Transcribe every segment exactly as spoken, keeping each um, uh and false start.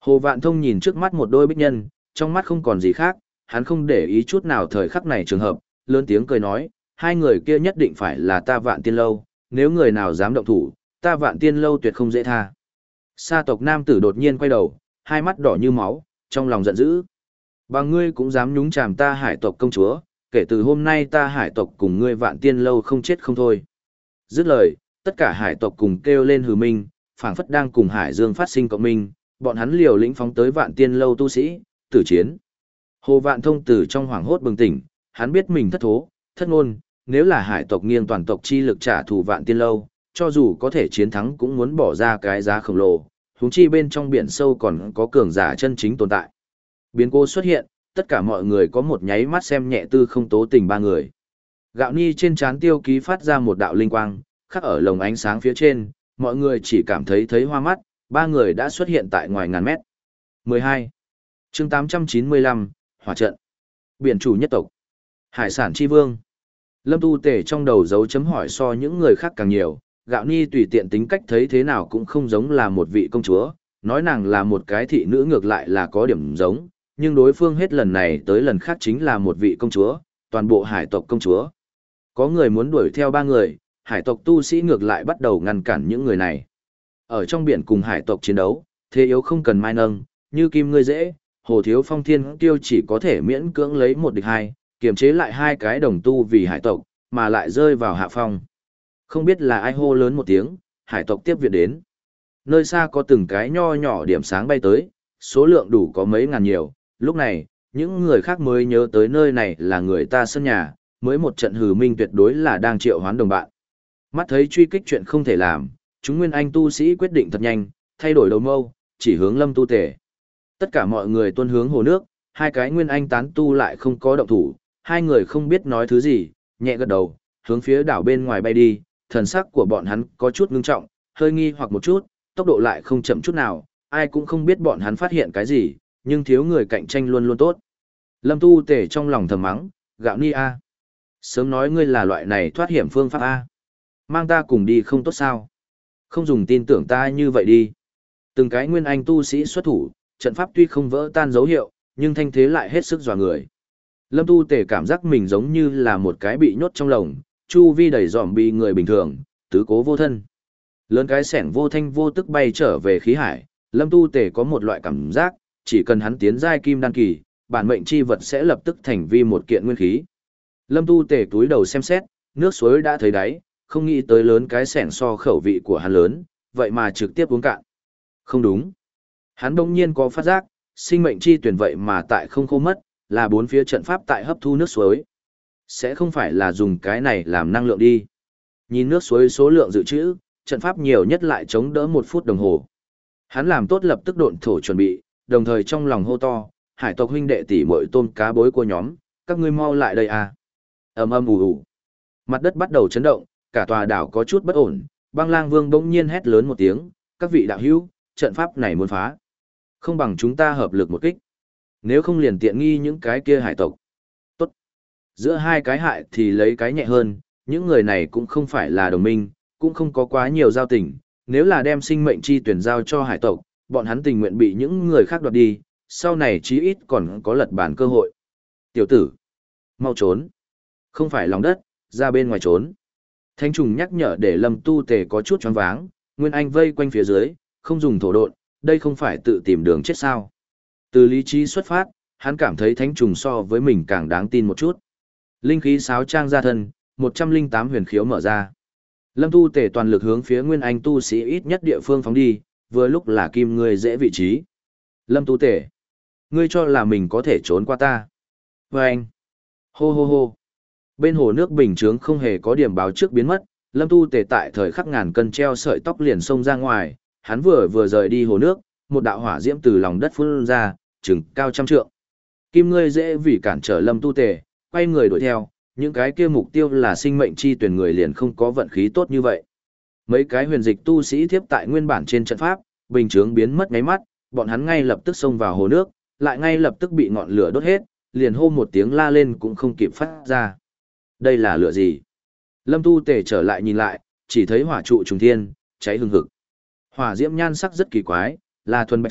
Hồ Vạn Thông nhìn trước mắt một đôi bích nhân, trong mắt không còn gì khác, hắn không để ý chút nào thời khắc này trường hợp, lớn tiếng cười nói, hai người kia nhất định phải là ta Vạn Tiên Lâu, nếu người nào dám động thủ, ta Vạn Tiên Lâu tuyệt không dễ tha. Sa tộc nam tử đột nhiên quay đầu, hai mắt đỏ như máu, trong lòng giận dữ. Bằng ngươi cũng dám nhúng chàm ta Hải tộc công chúa, kể từ hôm nay ta Hải tộc cùng ngươi Vạn Tiên Lâu không chết không thôi. Dứt lời, tất cả Hải tộc cùng kêu lên hừ minh, phảng phất đang cùng Hải Dương phát sinh cộng minh, bọn hắn liều lĩnh phóng tới Vạn Tiên Lâu tu sĩ, tử chiến. Hồ Vạn Thông từ trong hoảng hốt bừng tỉnh, hắn biết mình thất thố, thất ngôn, nếu là Hải tộc nghiêng toàn tộc chi lực trả thù Vạn Tiên Lâu, cho dù có thể chiến thắng cũng muốn bỏ ra cái giá khổng lồ, huống chi bên trong biển sâu còn có cường giả chân chính tồn tại. Biến cố xuất hiện, tất cả mọi người có một nháy mắt xem nhẹ Tư Không Tố Tình ba người. Gạo ni trên trán Tiêu Ký phát ra một đạo linh quang, khắc ở lồng ánh sáng phía trên, mọi người chỉ cảm thấy thấy hoa mắt, ba người đã xuất hiện tại ngoài ngàn mét. mười hai. Chương tám trăm chín mươi lăm, Hỏa trận. Biển chủ nhất tộc. Hải sản chi vương. Lâm Tu Tể trong đầu dấu chấm hỏi so những người khác càng nhiều, Gạo ni tùy tiện tính cách thấy thế nào cũng không giống là một vị công chúa, nói nàng là một cái thị nữ ngược lại là có điểm giống, nhưng đối phương hết lần này tới lần khác chính là một vị công chúa, toàn bộ hải tộc công chúa. Có người muốn đuổi theo ba người, hải tộc tu sĩ ngược lại bắt đầu ngăn cản những người này. Ở trong biển cùng hải tộc chiến đấu, thế yếu không cần mai nâng, như kim ngươi dễ, Hồ Thiếu Phong Thiên Tiêu chỉ có thể miễn cưỡng lấy một địch hai, kiềm chế lại hai cái đồng tu vì hải tộc, mà lại rơi vào hạ phong. Không biết là ai hô lớn một tiếng, hải tộc tiếp viện đến. Nơi xa có từng cái nho nhỏ điểm sáng bay tới, số lượng đủ có mấy ngàn nhiều, lúc này, những người khác mới nhớ tới nơi này là người ta sân nhà, mới một trận hừ minh tuyệt đối là đang triệu hoán đồng bạn. Mắt thấy truy kích chuyện không thể làm, chúng nguyên anh tu sĩ quyết định thật nhanh, thay đổi đầu mâu, chỉ hướng Lâm Tu Tể. Tất cả mọi người tuân hướng hồ nước, hai cái nguyên anh tán tu lại không có động thủ, hai người không biết nói thứ gì, nhẹ gật đầu, hướng phía đảo bên ngoài bay đi, thần sắc của bọn hắn có chút ngưng trọng, hơi nghi hoặc một chút, tốc độ lại không chậm chút nào, ai cũng không biết bọn hắn phát hiện cái gì, nhưng thiếu người cạnh tranh luôn luôn tốt. Lâm Tu Tể trong lòng thầm mắng, Gạo ni a, sớm nói ngươi là loại này thoát hiểm phương pháp a, mang ta cùng đi không tốt sao? Không dùng tin tưởng ta như vậy đi. Từng cái nguyên anh tu sĩ xuất thủ, trận pháp tuy không vỡ tan dấu hiệu, nhưng thanh thế lại hết sức dọa người. Lâm Tu Tể cảm giác mình giống như là một cái bị nhốt trong lồng, chu vi đầy dòm bị người bình thường, tứ cố vô thân. Lớn cái sẻng vô thanh vô tức bay trở về khí hải, Lâm Tu Tể có một loại cảm giác, chỉ cần hắn tiến giai kim đan kỳ, bản mệnh chi vật sẽ lập tức thành vi một kiện nguyên khí. Lâm Tu Tể túi đầu xem xét, nước suối đã thấy đáy, không nghĩ tới lớn cái sẻng so khẩu vị của hắn lớn, vậy mà trực tiếp uống cạn. Không đúng. Hắn đông nhiên có phát giác, sinh mệnh chi tuyển vậy mà tại không khô mất, là bốn phía trận pháp tại hấp thu nước suối. Sẽ không phải là dùng cái này làm năng lượng đi. Nhìn nước suối số lượng dự trữ, trận pháp nhiều nhất lại chống đỡ một phút đồng hồ. Hắn làm tốt lập tức độn thổ chuẩn bị, đồng thời trong lòng hô to, hải tộc huynh đệ tỷ muội tôm cá bối của nhóm, các ngươi mau lại đây à. Ầm ầm ù ù. Mặt đất bắt đầu chấn động, cả tòa đảo có chút bất ổn, Băng Lang Vương bỗng nhiên hét lớn một tiếng, các vị đạo hữu, trận pháp này muốn phá. Không bằng chúng ta hợp lực một kích. Nếu không liền tiện nghi những cái kia hải tộc. Tốt. Giữa hai cái hại thì lấy cái nhẹ hơn, những người này cũng không phải là đồng minh, cũng không có quá nhiều giao tình. Nếu là đem sinh mệnh chi tuyển giao cho hải tộc, bọn hắn tình nguyện bị những người khác đoạt đi, sau này chí ít còn có lật bản cơ hội. Tiểu tử, mau trốn. Không phải lòng đất, ra bên ngoài trốn. Thánh trùng nhắc nhở để Lâm Tu Tể có chút choáng váng, Nguyên Anh vây quanh phía dưới, không dùng thổ độn, đây không phải tự tìm đường chết sao. Từ lý trí xuất phát, hắn cảm thấy thánh trùng so với mình càng đáng tin một chút. Linh khí sáo trang ra thân, một trăm linh tám huyền khiếu mở ra. Lâm Tu Tể toàn lực hướng phía Nguyên Anh tu sĩ ít nhất địa phương phóng đi, vừa lúc là kim ngươi dễ vị trí. Lâm Tu Tể, ngươi cho là mình có thể trốn qua ta. Và anh, hô hô hô. Bên hồ nước bình chướng không hề có điểm báo trước biến mất, Lâm Tu Tể tại thời khắc ngàn cân treo sợi tóc liền xông ra ngoài, hắn vừa vừa rời đi hồ nước, một đạo hỏa diễm từ lòng đất phun ra, chừng cao trăm trượng. Kim ngươi dễ vì cản trở Lâm Tu Tể, quay người đuổi theo, những cái kia mục tiêu là sinh mệnh chi tuyển người liền không có vận khí tốt như vậy. Mấy cái huyền dịch tu sĩ thiếp tại nguyên bản trên trận pháp, bình chướng biến mất ngáy mắt, bọn hắn ngay lập tức xông vào hồ nước, lại ngay lập tức bị ngọn lửa đốt hết, liền hô một tiếng la lên cũng không kịp phát ra. Đây là lửa gì? Lâm Tu Tể trở lại nhìn lại, chỉ thấy hỏa trụ trùng thiên, cháy hừng hực. Hỏa diễm nhan sắc rất kỳ quái, là thuần bạch sắc,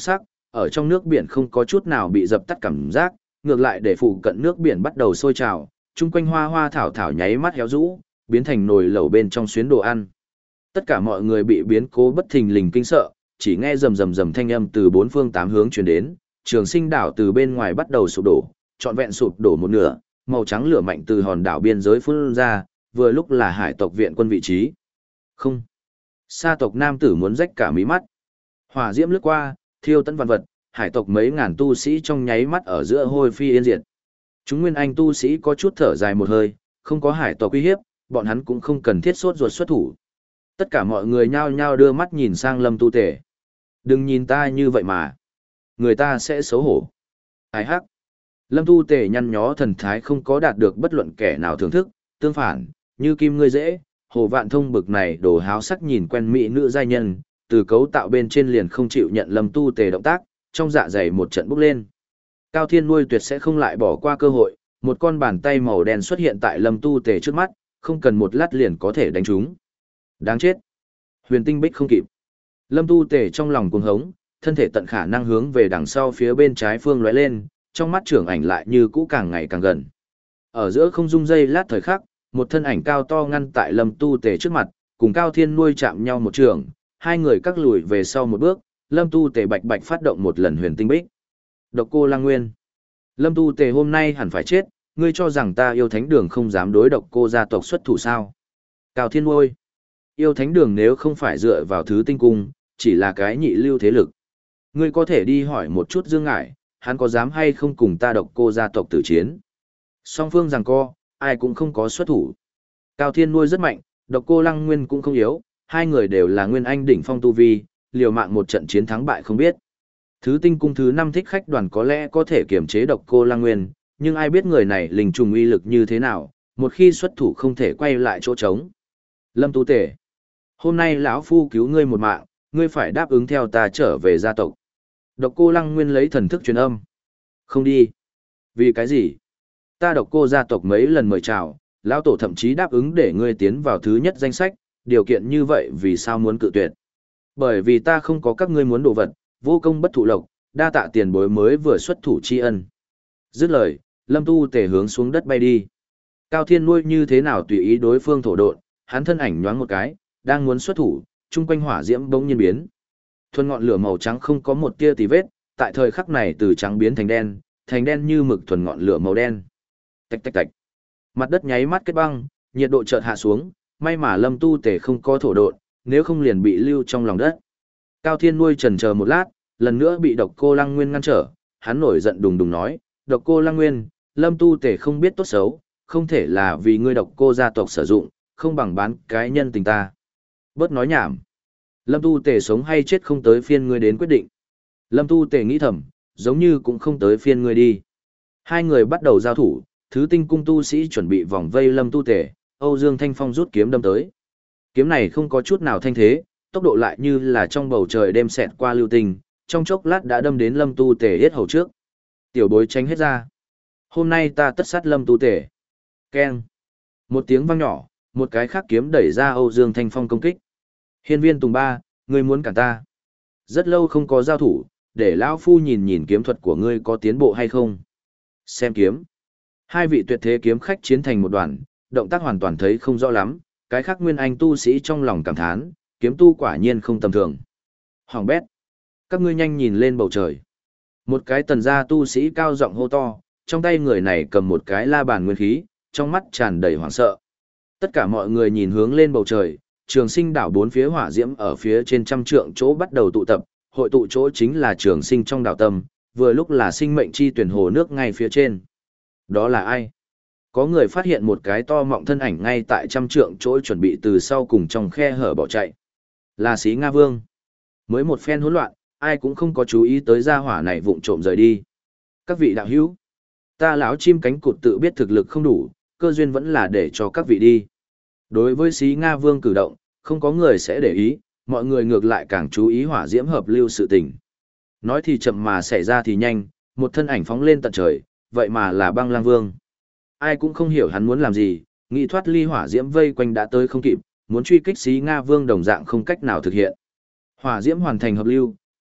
ở trong nước biển không có chút nào bị dập tắt cảm giác, ngược lại để phụ cận nước biển bắt đầu sôi trào, chung quanh hoa hoa thảo thảo nháy mắt héo rũ, biến thành nồi lẩu bên trong xuyến đồ ăn. Tất cả mọi người bị biến cố bất thình lình kinh sợ, chỉ nghe rầm rầm rầm thanh âm từ bốn phương tám hướng truyền đến, Trường Sinh đảo từ bên ngoài bắt đầu sụp đổ, trọn vẹn sụp đổ một nửa, màu trắng lửa mạnh từ hòn đảo biên giới phun ra, vừa lúc là hải tộc viện quân vị trí. Không. Sa tộc nam tử muốn rách cả mí mắt. Hỏa diễm lướt qua, thiêu tận vạn vật, hải tộc mấy ngàn tu sĩ trong nháy mắt ở giữa hôi phi yên diệt. Chúng nguyên anh tu sĩ có chút thở dài một hơi, không có hải tộc uy hiếp, bọn hắn cũng không cần thiết sốt ruột xuất thủ. Tất cả mọi người nhao nhao đưa mắt nhìn sang Lâm Tu Tể. Đừng nhìn ta như vậy mà. Người ta sẽ xấu hổ. Ai hắc. Lâm Tu Tể nhăn nhó thần thái không có đạt được bất luận kẻ nào thưởng thức, tương phản, như kim ngươi dễ, Hồ Vạn Thông bực này đồ háo sắc nhìn quen mỹ nữ giai nhân, từ cấu tạo bên trên liền không chịu nhận Lâm Tu Tể động tác, trong dạ dày một trận bốc lên. Cao Thiên Nuôi tuyệt sẽ không lại bỏ qua cơ hội, một con bàn tay màu đen xuất hiện tại Lâm Tu Tể trước mắt, không cần một lát liền có thể đánh trúng. Đáng chết. Huyền Tinh Bích không kịp. Lâm Tu Tể trong lòng cuồng hống, thân thể tận khả năng hướng về đằng sau phía bên trái phương lóe lên, trong mắt trưởng ảnh lại như cũ càng ngày càng gần. Ở giữa không dung dây lát thời khắc, một thân ảnh cao to ngăn tại Lâm Tu Tể trước mặt, cùng Cao Thiên Nuôi chạm nhau một trường, hai người cắt lùi về sau một bước, Lâm Tu Tể bạch bạch phát động một lần Huyền Tinh Bích. Độc Cô Lăng Nguyên. Lâm Tu Tể hôm nay hẳn phải chết, ngươi cho rằng ta yêu thánh đường không dám đối Độc Cô gia tộc xuất thủ sao? Cao Thiên Nuôi. Yêu thánh đường nếu không phải dựa vào thứ tinh cung, chỉ là cái nhị lưu thế lực. Ngươi có thể đi hỏi một chút Dương Ngải, hắn có dám hay không cùng ta Độc Cô gia tộc tử chiến. Song phương giằng co, ai cũng không có xuất thủ. Cao Thiên Nuôi rất mạnh, Độc Cô Lăng Nguyên cũng không yếu, hai người đều là nguyên anh đỉnh phong tu vi, liều mạng một trận chiến thắng bại không biết. Thứ tinh cung thứ năm thích khách đoàn có lẽ có thể kiểm chế Độc Cô Lăng Nguyên, nhưng ai biết người này linh trùng uy lực như thế nào, một khi xuất thủ không thể quay lại chỗ trống. Lâm Tu Tể, hôm nay lão phu cứu ngươi một mạng, ngươi phải đáp ứng theo ta trở về gia tộc. Độc Cô Lăng Nguyên lấy thần thức truyền âm. Không đi. Vì cái gì? Ta Độc Cô gia tộc mấy lần mời chào, lão tổ thậm chí đáp ứng để ngươi tiến vào thứ nhất danh sách, điều kiện như vậy vì sao muốn cự tuyệt? Bởi vì ta không có các ngươi muốn đồ vật, vô công bất thụ lộc, đa tạ tiền bối mới vừa xuất thủ tri ân. Dứt lời, Lâm Tu Tể hướng xuống đất bay đi. Cao Thiên Nuôi như thế nào tùy ý đối phương thổ độn, hắn thân ảnh nhoáng một cái, đang muốn xuất thủ, chung quanh hỏa diễm bỗng nhiên biến. Thuần ngọn lửa màu trắng không có một tia tì vết, tại thời khắc này từ trắng biến thành đen, thành đen như mực thuần ngọn lửa màu đen. Tạch tạch tạch. Mặt đất nháy mắt kết băng, nhiệt độ chợt hạ xuống, may mà Lâm Tu Tể không có thổ độn, nếu không liền bị lưu trong lòng đất. Cao Thiên Nuôi chần chờ một lát, lần nữa bị Độc Cô Lăng Nguyên ngăn trở, hắn nổi giận đùng đùng nói, Độc Cô Lăng Nguyên, Lâm Tu Tể không biết tốt xấu, không thể là vì ngươi Độc Cô gia tộc sử dụng, không bằng bán cái nhân tình ta. Bớt nói nhảm. Lâm Tu Tể sống hay chết không tới phiên ngươi đến quyết định. Lâm Tu Tể nghĩ thầm, giống như cũng không tới phiên ngươi đi. Hai người bắt đầu giao thủ, thứ tinh cung tu sĩ chuẩn bị vòng vây Lâm Tu Tể, Âu Dương Thanh Phong rút kiếm đâm tới. Kiếm này không có chút nào thanh thế, tốc độ lại như là trong bầu trời đêm xẹt qua lưu tình, trong chốc lát đã đâm đến Lâm Tu Tể yết hầu trước. Tiểu bối tránh hết ra. Hôm nay ta tất sát Lâm Tu Tể. Keng. Một tiếng vang nhỏ, một cái khác kiếm đẩy ra Âu Dương Thanh Phong công kích. Hiên Viên Tùng Ba, ngươi muốn cản ta. Rất lâu không có giao thủ, để lão phu nhìn nhìn kiếm thuật của ngươi có tiến bộ hay không. Xem kiếm. Hai vị tuyệt thế kiếm khách chiến thành một đoàn, động tác hoàn toàn thấy không rõ lắm, cái khác nguyên anh tu sĩ trong lòng cảm thán, kiếm tu quả nhiên không tầm thường. Hoàng bét. Các ngươi nhanh nhìn lên bầu trời. Một cái tần gia tu sĩ cao giọng hô to, trong tay người này cầm một cái la bàn nguyên khí, trong mắt tràn đầy hoảng sợ. Tất cả mọi người nhìn hướng lên bầu trời, Trường Sinh đảo bốn phía hỏa diễm ở phía trên trăm trượng chỗ bắt đầu tụ tập, hội tụ chỗ chính là Trường Sinh trong đảo tâm, vừa lúc là sinh mệnh chi tuyển hồ nước ngay phía trên. Đó là ai? Có người phát hiện một cái to mọng thân ảnh ngay tại trăm trượng chỗ chuẩn bị từ sau cùng trong khe hở bỏ chạy. Là Xí Nga Vương. Mới một phen hỗn loạn, ai cũng không có chú ý tới gia hỏa này vụng trộm rời đi. Các vị đạo hữu, ta lão chim cánh cụt tự biết thực lực không đủ, cơ duyên vẫn là để cho các vị đi. Đối với Xí Nga Vương cử động, không có người sẽ để ý, mọi người ngược lại càng chú ý hỏa diễm hợp lưu sự tình. Nói thì chậm mà xảy ra thì nhanh, một thân ảnh phóng lên tận trời, vậy mà là Băng Lang Vương. Ai cũng không hiểu hắn muốn làm gì, nghĩ thoát ly hỏa diễm vây quanh đã tới không kịp, muốn truy kích Xí Nga Vương đồng dạng không cách nào thực hiện. Hỏa diễm hoàn thành hợp lưu,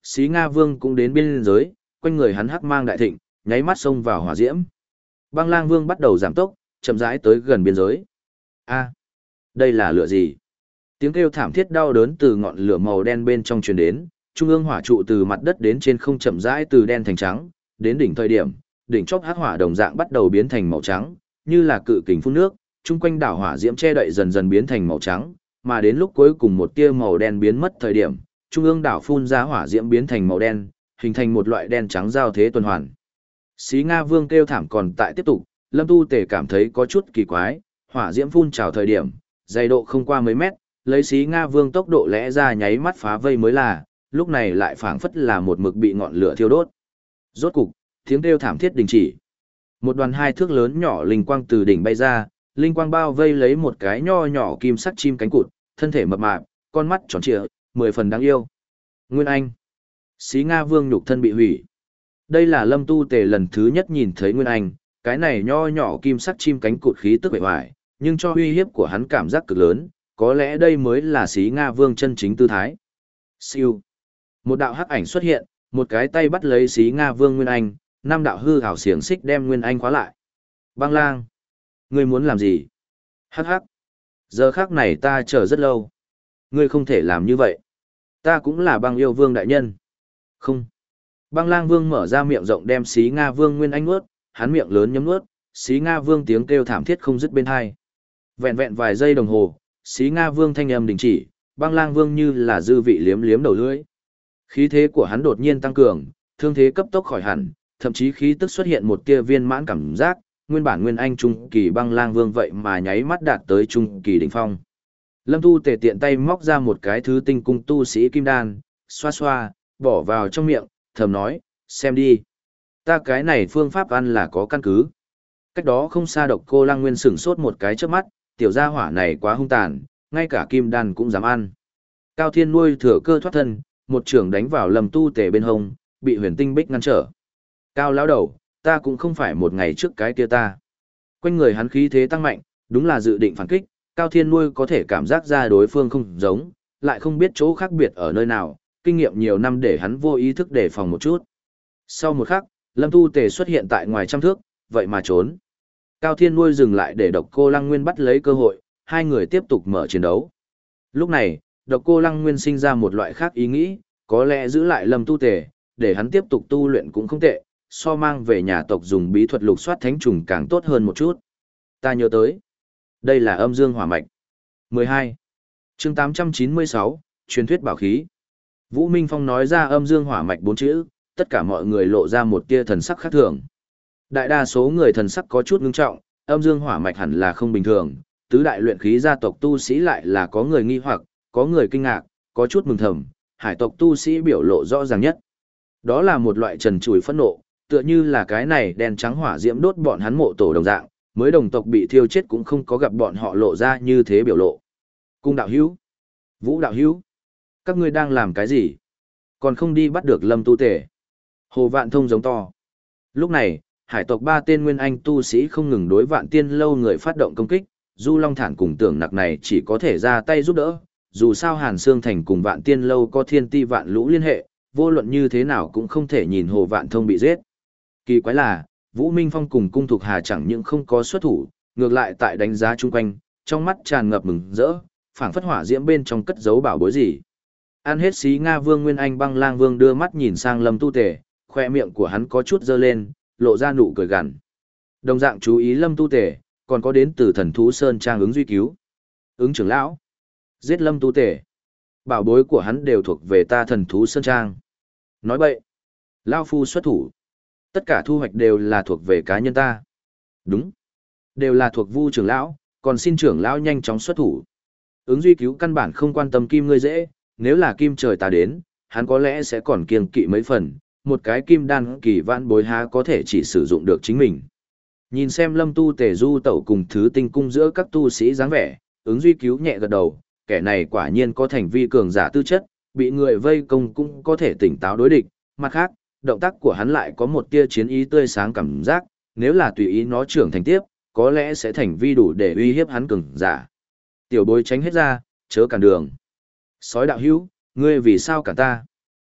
Xí Nga Vương cũng đến biên giới, quanh người hắn hắc mang đại thịnh, nháy mắt xông vào hỏa diễm. Băng Lang Vương bắt đầu giảm tốc, chậm rãi tới gần biên giới. A, đây là lửa gì? Tiếng kêu thảm thiết đau đớn từ ngọn lửa màu đen bên trong truyền đến, trung ương hỏa trụ từ mặt đất đến trên không chậm rãi từ đen thành trắng, đến đỉnh thời điểm, đỉnh chóp hắc hỏa đồng dạng bắt đầu biến thành màu trắng, như là cự kình phun nước, chung quanh đảo hỏa diễm che đậy dần dần biến thành màu trắng, mà đến lúc cuối cùng một tia màu đen biến mất thời điểm, trung ương đảo phun ra hỏa diễm biến thành màu đen, hình thành một loại đen trắng giao thế tuần hoàn. Xí Nga Vương kêu thảm còn tại tiếp tục, Lâm Tu Tề cảm thấy có chút kỳ quái, hỏa diễm phun trào thời điểm, dày độ không qua mấy mét, lấy Xí Nga Vương tốc độ lẽ ra nháy mắt phá vây mới là, lúc này lại phảng phất là một mực bị ngọn lửa thiêu đốt. Rốt cục, tiếng kêu thảm thiết đình chỉ. Một đoàn hai thước lớn nhỏ linh quang từ đỉnh bay ra, linh quang bao vây lấy một cái nho nhỏ kim sắc chim cánh cụt, thân thể mập mạp, con mắt tròn trịa, mười phần đáng yêu. Nguyên Anh. Xí Nga Vương nhục thân bị hủy. Đây là Lâm Tu Tề lần thứ nhất nhìn thấy Nguyên Anh, cái này nho nhỏ kim sắc chim cánh cụt khí tức bề ngoài, nhưng cho uy hiếp của hắn cảm giác cực lớn, có lẽ đây mới là Xí Nga Vương chân chính tư thái. Siêu. Một đạo hắc ảnh xuất hiện, một cái tay bắt lấy Xí Nga Vương Nguyên Anh, năm đạo hư ảo xiềng xích đem Nguyên Anh khóa lại. Băng Lang, ngươi muốn làm gì? Hắc hắc. Giờ khắc này ta chờ rất lâu. Ngươi không thể làm như vậy. Ta cũng là băng yêu vương đại nhân. Không. Băng Lang Vương mở ra miệng rộng đem Xí Nga Vương Nguyên Anh nuốt, hắn miệng lớn nhấm nuốt, Xí Nga Vương tiếng kêu thảm thiết không dứt bên hai. Vẹn vẹn vài giây đồng hồ, Xí Nga Vương thanh âm đình chỉ, Băng Lang Vương như là dư vị liếm liếm đầu lưỡi. Khí thế của hắn đột nhiên tăng cường, thương thế cấp tốc khỏi hẳn, thậm chí khí tức xuất hiện một tia viên mãn cảm giác, nguyên bản Nguyên Anh trung kỳ Băng Lang Vương vậy mà nháy mắt đạt tới trung kỳ đỉnh phong. Lâm Tu Tề tiện tay móc ra một cái thứ tinh cung tu sĩ kim đan, xoa xoa, bỏ vào trong miệng, thầm nói, xem đi. Ta cái này phương pháp ăn là có căn cứ. Cách đó không xa Độc Cô Lăng Nguyên sửng sốt một cái trước mắt, tiểu gia hỏa này quá hung tàn, ngay cả kim đan cũng dám ăn. Cao Thiên nuôi thừa cơ thoát thân, một trường đánh vào Lâm Tu Tề bên hông, bị Huyền Tinh Bích ngăn trở. Cao lão đầu, ta cũng không phải một ngày trước cái kia ta. Quanh người hắn khí thế tăng mạnh, đúng là dự định phản kích, Cao Thiên nuôi có thể cảm giác ra đối phương không giống, lại không biết chỗ khác biệt ở nơi nào, kinh nghiệm nhiều năm để hắn vô ý thức đề phòng một chút. Sau một khắc, Lâm Tu Tề xuất hiện tại ngoài trăm thước, vậy mà trốn. Cao Thiên nuôi dừng lại để Độc Cô Lăng Nguyên bắt lấy cơ hội, hai người tiếp tục mở chiến đấu. Lúc này, Độc Cô Lăng Nguyên sinh ra một loại khác ý nghĩ, có lẽ giữ lại Lâm Tu Tề, để hắn tiếp tục tu luyện cũng không tệ, so mang về nhà tộc dùng bí thuật lục soát thánh trùng càng tốt hơn một chút. Ta nhớ tới, đây là âm dương hỏa mạch. mười hai. Chương tám trăm chín mươi sáu, truyền thuyết bảo khí. Vũ Minh Phong nói ra âm dương hỏa mạch bốn chữ, tất cả mọi người lộ ra một tia thần sắc khác thường. Đại đa số người thần sắc có chút ngưng trọng, âm dương hỏa mạch hẳn là không bình thường, tứ đại luyện khí gia tộc tu sĩ lại là có người nghi hoặc, có người kinh ngạc, có chút mừng thầm, hải tộc tu sĩ biểu lộ rõ ràng nhất. Đó là một loại trần trùi phẫn nộ, tựa như là cái này đen trắng hỏa diễm đốt bọn hắn mộ tổ đồng dạng, mới đồng tộc bị thiêu chết cũng không có gặp bọn họ lộ ra như thế biểu lộ. Cung đạo hữu, Vũ đạo hữu, các ngươi đang làm cái gì? Còn không đi bắt được Lâm Tu Tề. Hồ Vạn Thông giống to. Lúc này, hải tộc ba tên nguyên anh tu sĩ không ngừng đối Vạn Tiên lâu người phát động công kích, Du Long Thản cùng Tưởng Nặc này chỉ có thể ra tay giúp đỡ, dù sao Hàn Sương Thành cùng Vạn Tiên lâu có thiên ti vạn lũ liên hệ, vô luận như thế nào cũng không thể nhìn Hồ Vạn Thông bị giết. Kỳ quái là, Vũ Minh Phong cùng Cung Thục Hà chẳng những không có xuất thủ, ngược lại tại đánh giá chung quanh, trong mắt tràn ngập mừng rỡ, phảng phất hỏa diễm bên trong cất giấu bảo bối gì. Ăn hết Xí Nga Vương Nguyên Anh Băng Lang Vương đưa mắt nhìn sang Lâm Tu Tề, khoe miệng của hắn có chút dơ lên, lộ ra nụ cười gằn. Đồng dạng chú ý Lâm Tu Tề, còn có đến từ Thần Thú Sơn Trang Ứng Duy Cứu. Ứng trưởng lão, giết Lâm Tu Tề. Bảo bối của hắn đều thuộc về ta Thần Thú Sơn Trang. Nói bậy, lão phu xuất thủ. Tất cả thu hoạch đều là thuộc về cá nhân ta. Đúng, đều là thuộc Vu trưởng lão, còn xin trưởng lão nhanh chóng xuất thủ. Ứng Duy Cứu căn bản không quan tâm kim ngươi dễ, nếu là kim trời ta đến, hắn có lẽ sẽ còn kiêng kỵ mấy phần, một cái kim đan kỳ vạn bối há có thể chỉ sử dụng được chính mình. Nhìn xem Lâm Tu Tề du tẩu cùng thứ tinh cung giữa các tu sĩ dáng vẻ, Ứng Duy Cứu nhẹ gật đầu, kẻ này quả nhiên có thành vi cường giả tư chất, bị người vây công cũng có thể tỉnh táo đối địch, mặt khác, động tác của hắn lại có một tia chiến ý tươi sáng cảm giác, nếu là tùy ý nó trưởng thành tiếp, có lẽ sẽ thành vi đủ để uy hiếp hắn cường giả. Tiểu bối tránh hết ra, chớ cản đường. Sói đạo hữu, ngươi vì sao cản ta?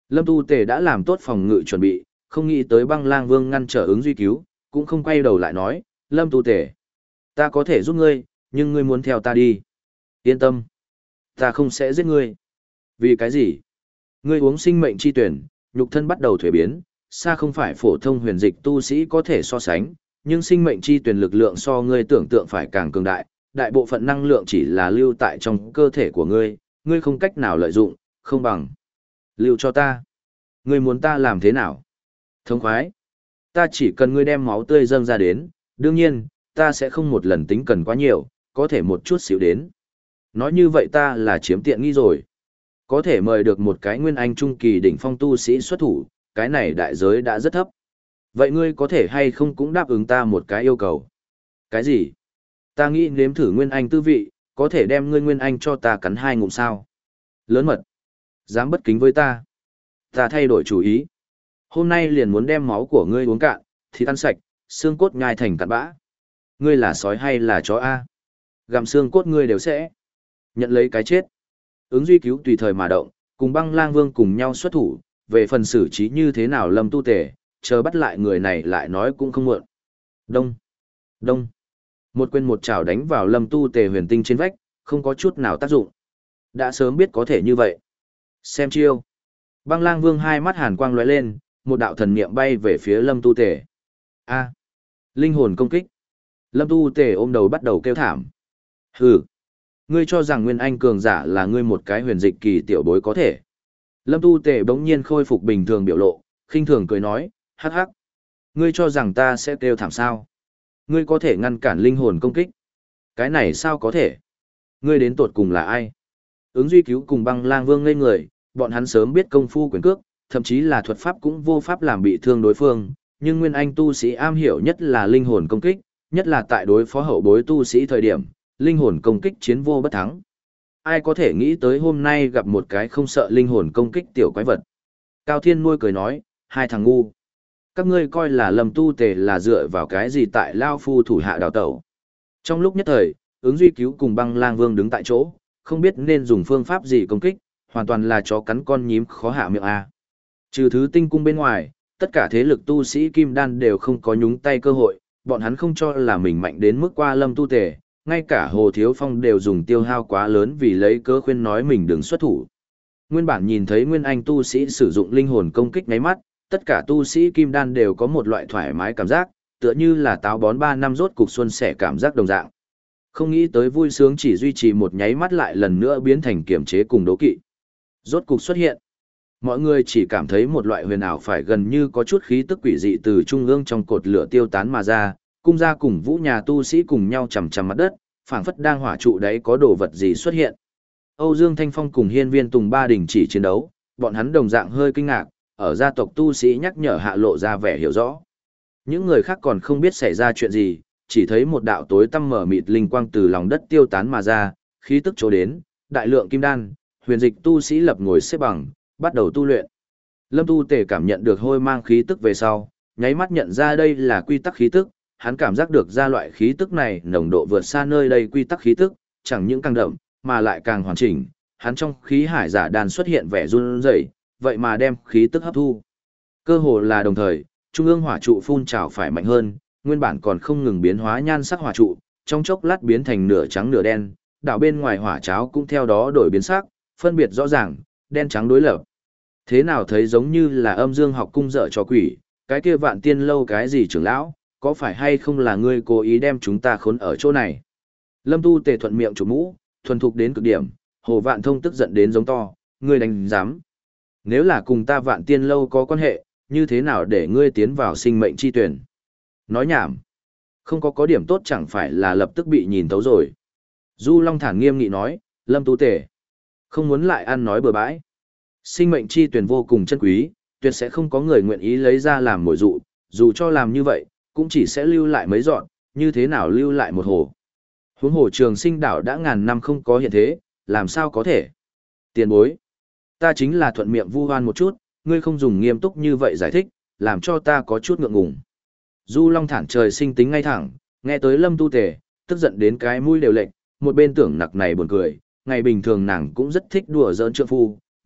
Lâm Tu Tề đã làm tốt phòng ngự chuẩn bị, không nghĩ tới Băng Lang Vương ngăn trở ứng duy cứu, cũng không quay đầu lại nói, Lâm Tu Tề, ta có thể giúp ngươi, nhưng ngươi muốn theo ta đi. Yên tâm, ta không sẽ giết ngươi. Vì cái gì? Ngươi uống sinh mệnh chi tuyển, nhục thân bắt đầu thuế biến, xa không phải phổ thông huyền dịch tu sĩ có thể so sánh, nhưng sinh mệnh chi tuyển lực lượng so ngươi tưởng tượng phải càng cường đại, đại bộ phận năng lượng chỉ là lưu tại trong cơ thể của ngươi, ngươi không cách nào lợi dụng, không bằng lưu cho ta. Ngươi muốn ta làm thế nào? Thống khoái. Ta chỉ cần ngươi đem máu tươi dâng ra đến, đương nhiên, ta sẽ không một lần tính cần quá nhiều, có thể một chút xíu đến. Nói như vậy ta là chiếm tiện nghi rồi. Có thể mời được một cái nguyên anh trung kỳ đỉnh phong tu sĩ xuất thủ, cái này đại giới đã rất thấp. Vậy ngươi có thể hay không cũng đáp ứng ta một cái yêu cầu? Cái gì? Ta nghĩ nếm thử nguyên anh tư vị, có thể đem ngươi nguyên anh cho ta cắn hai ngụm sao? Lớn mật. Dám bất kính với ta. Ta thay đổi chủ ý. Hôm nay liền muốn đem máu của ngươi uống cạn, thịt ăn sạch, xương cốt nhai thành cặn bã. Ngươi là sói hay là chó A? Gặm xương cốt ngươi đều sẽ nhận lấy cái chết. Ứng duy cứu tùy thời mà động, cùng Băng Lang Vương cùng nhau xuất thủ, về phần xử trí như thế nào Lâm Tu Tề, chờ bắt lại người này lại nói cũng không muộn. Đông, đông. Một quên một chảo đánh vào Lâm Tu Tề huyền tinh trên vách, không có chút nào tác dụng. Đã sớm biết có thể như vậy. Xem chiêu. Băng Lang Vương hai mắt hàn quang lóe lên, một đạo thần niệm bay về phía Lâm Tu Tề. A, linh hồn công kích. Lâm Tu Tề ôm đầu bắt đầu kêu thảm. Hừ, ngươi cho rằng Nguyên Anh cường giả là ngươi một cái huyền dịch kỳ tiểu bối có thể? Lâm Tu Tề bỗng nhiên khôi phục bình thường biểu lộ, khinh thường cười nói, hắc hắc. Ngươi cho rằng ta sẽ kêu thảm sao? Ngươi có thể ngăn cản linh hồn công kích? Cái này sao có thể? Ngươi đến tột cùng là ai? Ứng duy cứu cùng Băng Lang Vương ngây người, bọn hắn sớm biết công phu quyền cước, thậm chí là thuật pháp cũng vô pháp làm bị thương đối phương, nhưng Nguyên Anh tu sĩ am hiểu nhất là linh hồn công kích, nhất là tại đối phó hậu bối tu sĩ thời điểm, linh hồn công kích chiến vô bất thắng. Ai có thể nghĩ tới hôm nay gặp một cái không sợ linh hồn công kích tiểu quái vật. Cao Thiên nuôi cười nói, hai thằng ngu. Các ngươi coi là Lâm Tu Tề là dựa vào cái gì tại Lao Phu thủ hạ đào tẩu. Trong lúc nhất thời, ứng duy cứu cùng Băng Lang Vương đứng tại chỗ, không biết nên dùng phương pháp gì công kích, hoàn toàn là chó cắn con nhím khó hạ miệng a. Trừ thứ tinh cung bên ngoài, tất cả thế lực tu sĩ kim đan đều không có nhúng tay cơ hội, bọn hắn không cho là mình mạnh đến mức qua Lâm Tu Tề, ngay cả Hồ Thiếu Phong đều dùng tiêu hao quá lớn vì lấy cớ khuyên nói mình đừng xuất thủ. Nguyên bản nhìn thấy Nguyên Anh tu sĩ sử dụng linh hồn công kích ngáy mắt, tất cả tu sĩ kim đan đều có một loại thoải mái cảm giác, tựa như là táo bón ba năm rốt cục xuân sẻ cảm giác đồng dạng. Không nghĩ tới vui sướng chỉ duy trì một nháy mắt lại lần nữa biến thành kiềm chế cùng đố kỵ. Rốt cục xuất hiện. Mọi người chỉ cảm thấy một loại huyền ảo phải gần như có chút khí tức quỷ dị từ trung ương trong cột lửa tiêu tán mà ra, cung ra cùng vũ nhà tu sĩ cùng nhau chầm chầm mặt đất, phảng phất đang hỏa trụ đấy có đồ vật gì xuất hiện. Âu Dương Thanh Phong cùng Hiên Viên Tùng Ba đình chỉ chiến đấu, bọn hắn đồng dạng hơi kinh ngạc, ở gia tộc tu sĩ nhắc nhở hạ lộ ra vẻ hiểu rõ. Những người khác còn không biết xảy ra chuyện gì, chỉ thấy một đạo tối tăm mở mịt linh quang từ lòng đất tiêu tán mà ra, khí tức chỗ đến, đại lượng kim đan, huyền dịch tu sĩ lập ngồi xếp bằng, bắt đầu tu luyện. Lâm Tu Tề cảm nhận được hôi mang khí tức về sau, nháy mắt nhận ra đây là quy tắc khí tức, hắn cảm giác được ra loại khí tức này nồng độ vượt xa nơi đây quy tắc khí tức, chẳng những càng đậm, mà lại càng hoàn chỉnh, hắn trong khí hải giả đàn xuất hiện vẻ run rẩy, vậy mà đem khí tức hấp thu. Cơ hồ là đồng thời, trung ương hỏa trụ phun trào phải mạnh hơn, nguyên bản còn không ngừng biến hóa nhan sắc hỏa trụ, trong chốc lát biến thành nửa trắng nửa đen, đảo bên ngoài hỏa cháo cũng theo đó đổi biến sắc, phân biệt rõ ràng, đen trắng đối lập. Thế nào thấy giống như là âm dương học cung dở cho quỷ, cái kia Vạn Tiên lâu cái gì trưởng lão, có phải hay không là ngươi cố ý đem chúng ta khốn ở chỗ này? Lâm Tu Tề thuận miệng chụp mũ, thuần thục đến cực điểm, Hồ Vạn Thông tức giận đến giống to, ngươi đánh dám. Nếu là cùng ta Vạn Tiên lâu có quan hệ, như thế nào để ngươi tiến vào sinh mệnh chi tuyển? Nói nhảm. Không có có điểm tốt chẳng phải là lập tức bị nhìn thấu rồi. Du Long thản nghiêm nghị nói, Lâm Tu Tề, không muốn lại ăn nói bừa bãi. Sinh mệnh chi tuyển vô cùng chân quý, tuyệt sẽ không có người nguyện ý lấy ra làm mồi dụ, dù cho làm như vậy, cũng chỉ sẽ lưu lại mấy dọn, như thế nào lưu lại một hồ. Huống hồ Trường Sinh đảo đã ngàn năm không có hiện thế, làm sao có thể? Tiền bối, ta chính là thuận miệng vu hoan một chút, ngươi không dùng nghiêm túc như vậy giải thích, làm cho ta có chút ngượng ngùng. Du Long thản trời sinh tính ngay thẳng, nghe tới Lâm Tu Tề, tức giận đến cái mũi đều lệch, một bên tưởng nặc này buồn cười, ngày bình thường nàng cũng rất thích đùa giỡn trượng phu,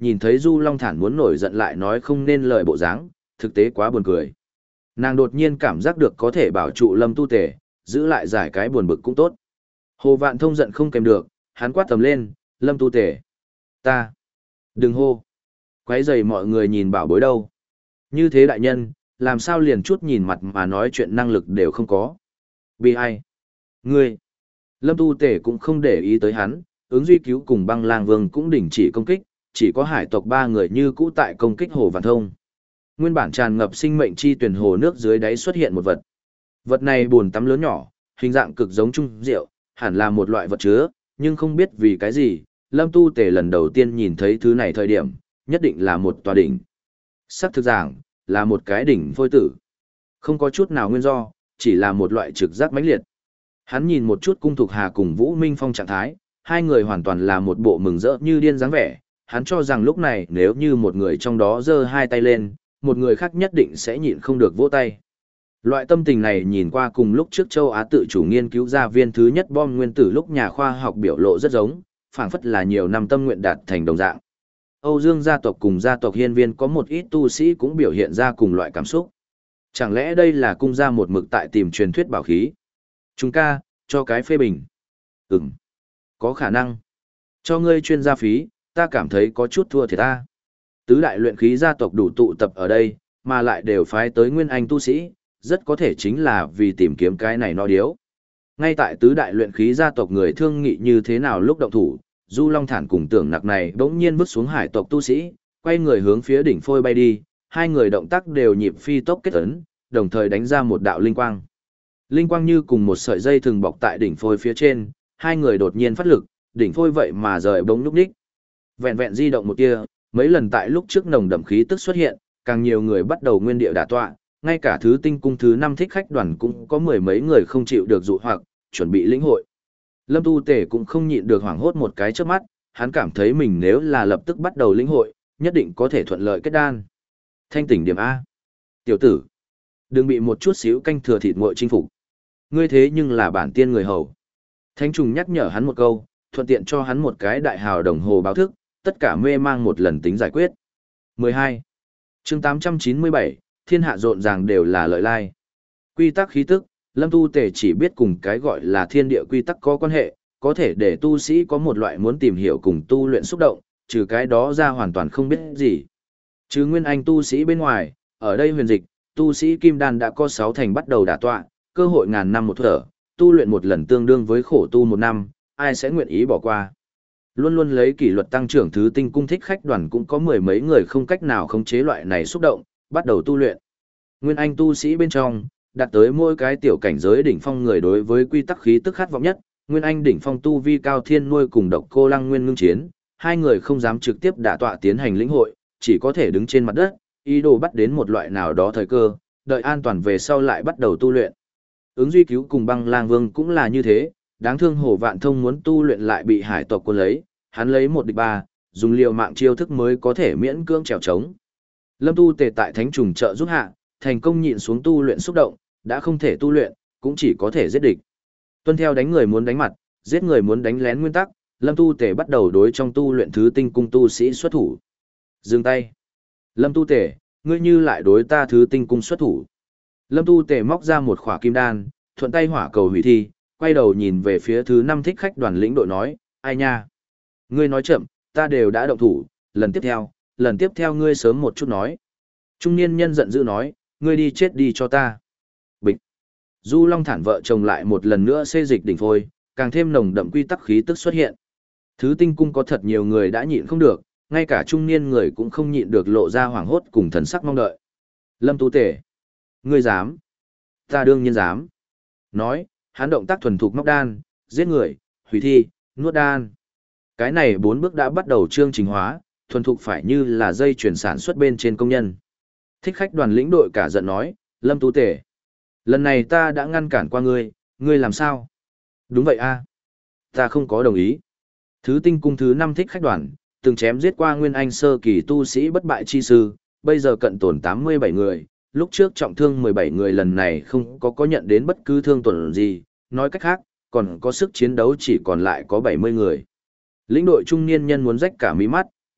nhìn thấy Du Long Thản muốn nổi giận lại nói không nên lời bộ dáng, thực tế quá buồn cười. Nàng đột nhiên cảm giác được có thể bảo trụ Lâm Tu Tể, giữ lại giải cái buồn bực cũng tốt. Hồ Vạn Thông giận không kèm được, hắn quát tầm lên, Lâm Tu Tể. Ta. Đừng hô. Quấy rầy mọi người nhìn bảo bối đâu. Như thế đại nhân, làm sao liền chút nhìn mặt mà nói chuyện năng lực đều không có. Bi ai? Ngươi. Lâm Tu Tể cũng không để ý tới hắn, ứng duy cứu cùng băng lang vương cũng đình chỉ công kích, chỉ có hải tộc ba người như cũ tại công kích Hồ Vạn Thông. Nguyên bản tràn ngập sinh mệnh chi tuyển hồ nước dưới đáy xuất hiện một vật. Vật này buồn tắm lớn nhỏ, hình dạng cực giống chung rượu, hẳn là một loại vật chứa, nhưng không biết vì cái gì, Lâm Tu Tể lần đầu tiên nhìn thấy thứ này thời điểm, nhất định là một tòa đỉnh. Sắc thực giảng, là một cái đỉnh phôi tử. Không có chút nào nguyên do, chỉ là một loại trực giác mãnh liệt. Hắn nhìn một chút Cung Thục Hà cùng Vũ Minh Phong trạng thái, hai người hoàn toàn là một bộ mừng rỡ như điên dáng vẻ. Hắn cho rằng lúc này nếu như một người trong đó giơ hai tay lên, một người khác nhất định sẽ nhịn không được vỗ tay. Loại tâm tình này nhìn qua cùng lúc trước châu Á tự chủ nghiên cứu ra viên thứ nhất bom nguyên tử lúc nhà khoa học biểu lộ rất giống, phảng phất là nhiều năm tâm nguyện đạt thành đồng dạng. Âu Dương gia tộc cùng gia tộc hiên viên có một ít tu sĩ cũng biểu hiện ra cùng loại cảm xúc. Chẳng lẽ đây là cung gia một mực tại tìm truyền thuyết bảo khí? Chúng ca, cho cái phê bình. Ừm, có khả năng. Cho ngươi chuyên gia phí, ta cảm thấy có chút thua thiệt ta. Tứ đại luyện khí gia tộc đủ tụ tập ở đây, mà lại đều phái tới nguyên anh tu sĩ, rất có thể chính là vì tìm kiếm cái này no điếu. Ngay tại tứ đại luyện khí gia tộc người thương nghị như thế nào lúc động thủ, Du Long Thản cùng Tưởng Nặc này bỗng nhiên vứt xuống hải tộc tu sĩ, quay người hướng phía đỉnh phôi bay đi, hai người động tác đều nhịp phi tốc kết ấn, đồng thời đánh ra một đạo linh quang. Linh quang như cùng một sợi dây thường bọc tại đỉnh phôi phía trên, hai người đột nhiên phát lực, đỉnh phôi vậy mà rời bỗng lúc đích. Vẹn vẹn di động một tia, mấy lần tại lúc trước nồng đậm khí tức xuất hiện, càng nhiều người bắt đầu nguyên địa đả tọa, ngay cả thứ tinh cung thứ năm thích khách đoàn cũng có mười mấy người không chịu được dụ hoặc, chuẩn bị lĩnh hội. Lâm Tu Tể cũng không nhịn được hoảng hốt một cái trước mắt, hắn cảm thấy mình nếu là lập tức bắt đầu lĩnh hội, nhất định có thể thuận lợi kết đan. Thanh tỉnh điểm A. Tiểu tử, đừng bị một chút xíu canh thừa thịt nguội chinh phục. Ngươi thế nhưng là bản tiên người hầu. Thánh trùng nhắc nhở hắn một câu, thuận tiện cho hắn một cái đại hào đồng hồ báo thức, tất cả mê mang một lần tính giải quyết. mười hai. Chương tám trăm chín mươi bảy, thiên hạ rộn ràng đều là lợi lai. Quy tắc khí tức, Lâm Tu Tể chỉ biết cùng cái gọi là thiên địa quy tắc có quan hệ, có thể để tu sĩ có một loại muốn tìm hiểu cùng tu luyện xúc động, trừ cái đó ra hoàn toàn không biết gì. Chứ nguyên anh tu sĩ bên ngoài, ở đây huyền dịch, tu sĩ kim đan đã có sáu thành bắt đầu đả tọa, cơ hội ngàn năm một thở, tu luyện một lần tương đương với khổ tu một năm, ai sẽ nguyện ý bỏ qua. Luôn luôn lấy kỷ luật tăng trưởng thứ tinh cung thích khách đoàn cũng có mười mấy người không cách nào khống chế loại này xúc động, bắt đầu tu luyện. Nguyên anh tu sĩ bên trong, đạt tới mỗi cái tiểu cảnh giới đỉnh phong người đối với quy tắc khí tức khát vọng nhất, Nguyên anh đỉnh phong tu vi cao thiên nuôi cùng độc cô lăng nguyên ngưng chiến, hai người không dám trực tiếp đả tọa tiến hành lĩnh hội, chỉ có thể đứng trên mặt đất, ý đồ bắt đến một loại nào đó thời cơ, đợi an toàn về sau lại bắt đầu tu luyện. Ứng duy cứu cùng băng lang vương cũng là như thế, đáng thương Hồ Vạn Thông muốn tu luyện lại bị hải tộc quân lấy, hắn lấy một địch ba, dùng liều mạng chiêu thức mới có thể miễn cưỡng trèo trống. Lâm Tu Tề tại thánh trùng trợ giúp hạ, thành công nhịn xuống tu luyện xúc động, đã không thể tu luyện, cũng chỉ có thể giết địch. Tuân theo đánh người muốn đánh mặt, giết người muốn đánh lén nguyên tắc, Lâm Tu Tề bắt đầu đối trong tu luyện thứ tinh cung tu sĩ xuất thủ. Dừng tay. Lâm Tu Tề, ngươi như lại đối ta thứ tinh cung xuất thủ. Lâm Tu Tề móc ra một khỏa kim đan, thuận tay hỏa cầu hủy thi, quay đầu nhìn về phía thứ năm thích khách đoàn lĩnh đội nói, ai nha? Ngươi nói chậm, ta đều đã động thủ, lần tiếp theo, lần tiếp theo ngươi sớm một chút nói. Trung niên nhân giận dữ nói, ngươi đi chết đi cho ta. Bịch. Du Long Thản vợ chồng lại một lần nữa xê dịch đỉnh phôi, càng thêm nồng đậm quy tắc khí tức xuất hiện. Thứ tinh cung có thật nhiều người đã nhịn không được, ngay cả trung niên người cũng không nhịn được lộ ra hoảng hốt cùng thần sắc mong đợi. Lâm Tu Tể. Ngươi dám? Ta đương nhiên dám. Nói, hắn động tác thuần thục móc đan, giết người, hủy thi, nuốt đan. Cái này bốn bước đã bắt đầu chương trình hóa, thuần thục phải như là dây chuyển sản xuất bên trên công nhân. Thích khách đoàn lĩnh đội cả giận nói, Lâm Tu Tể. Lần này ta đã ngăn cản qua ngươi, ngươi làm sao? Đúng vậy a, ta không có đồng ý. Thứ tinh cung thứ năm thích khách đoàn, từng chém giết qua nguyên anh sơ kỳ tu sĩ bất bại chi sư, bây giờ cận tổn tám mươi bảy người, lúc trước trọng thương mười bảy người lần này không có có nhận đến bất cứ thương tổn gì, nói cách khác, còn có sức chiến đấu chỉ còn lại có bảy mươi người. Lĩnh đội trung niên nhân muốn rách cả mí mắt,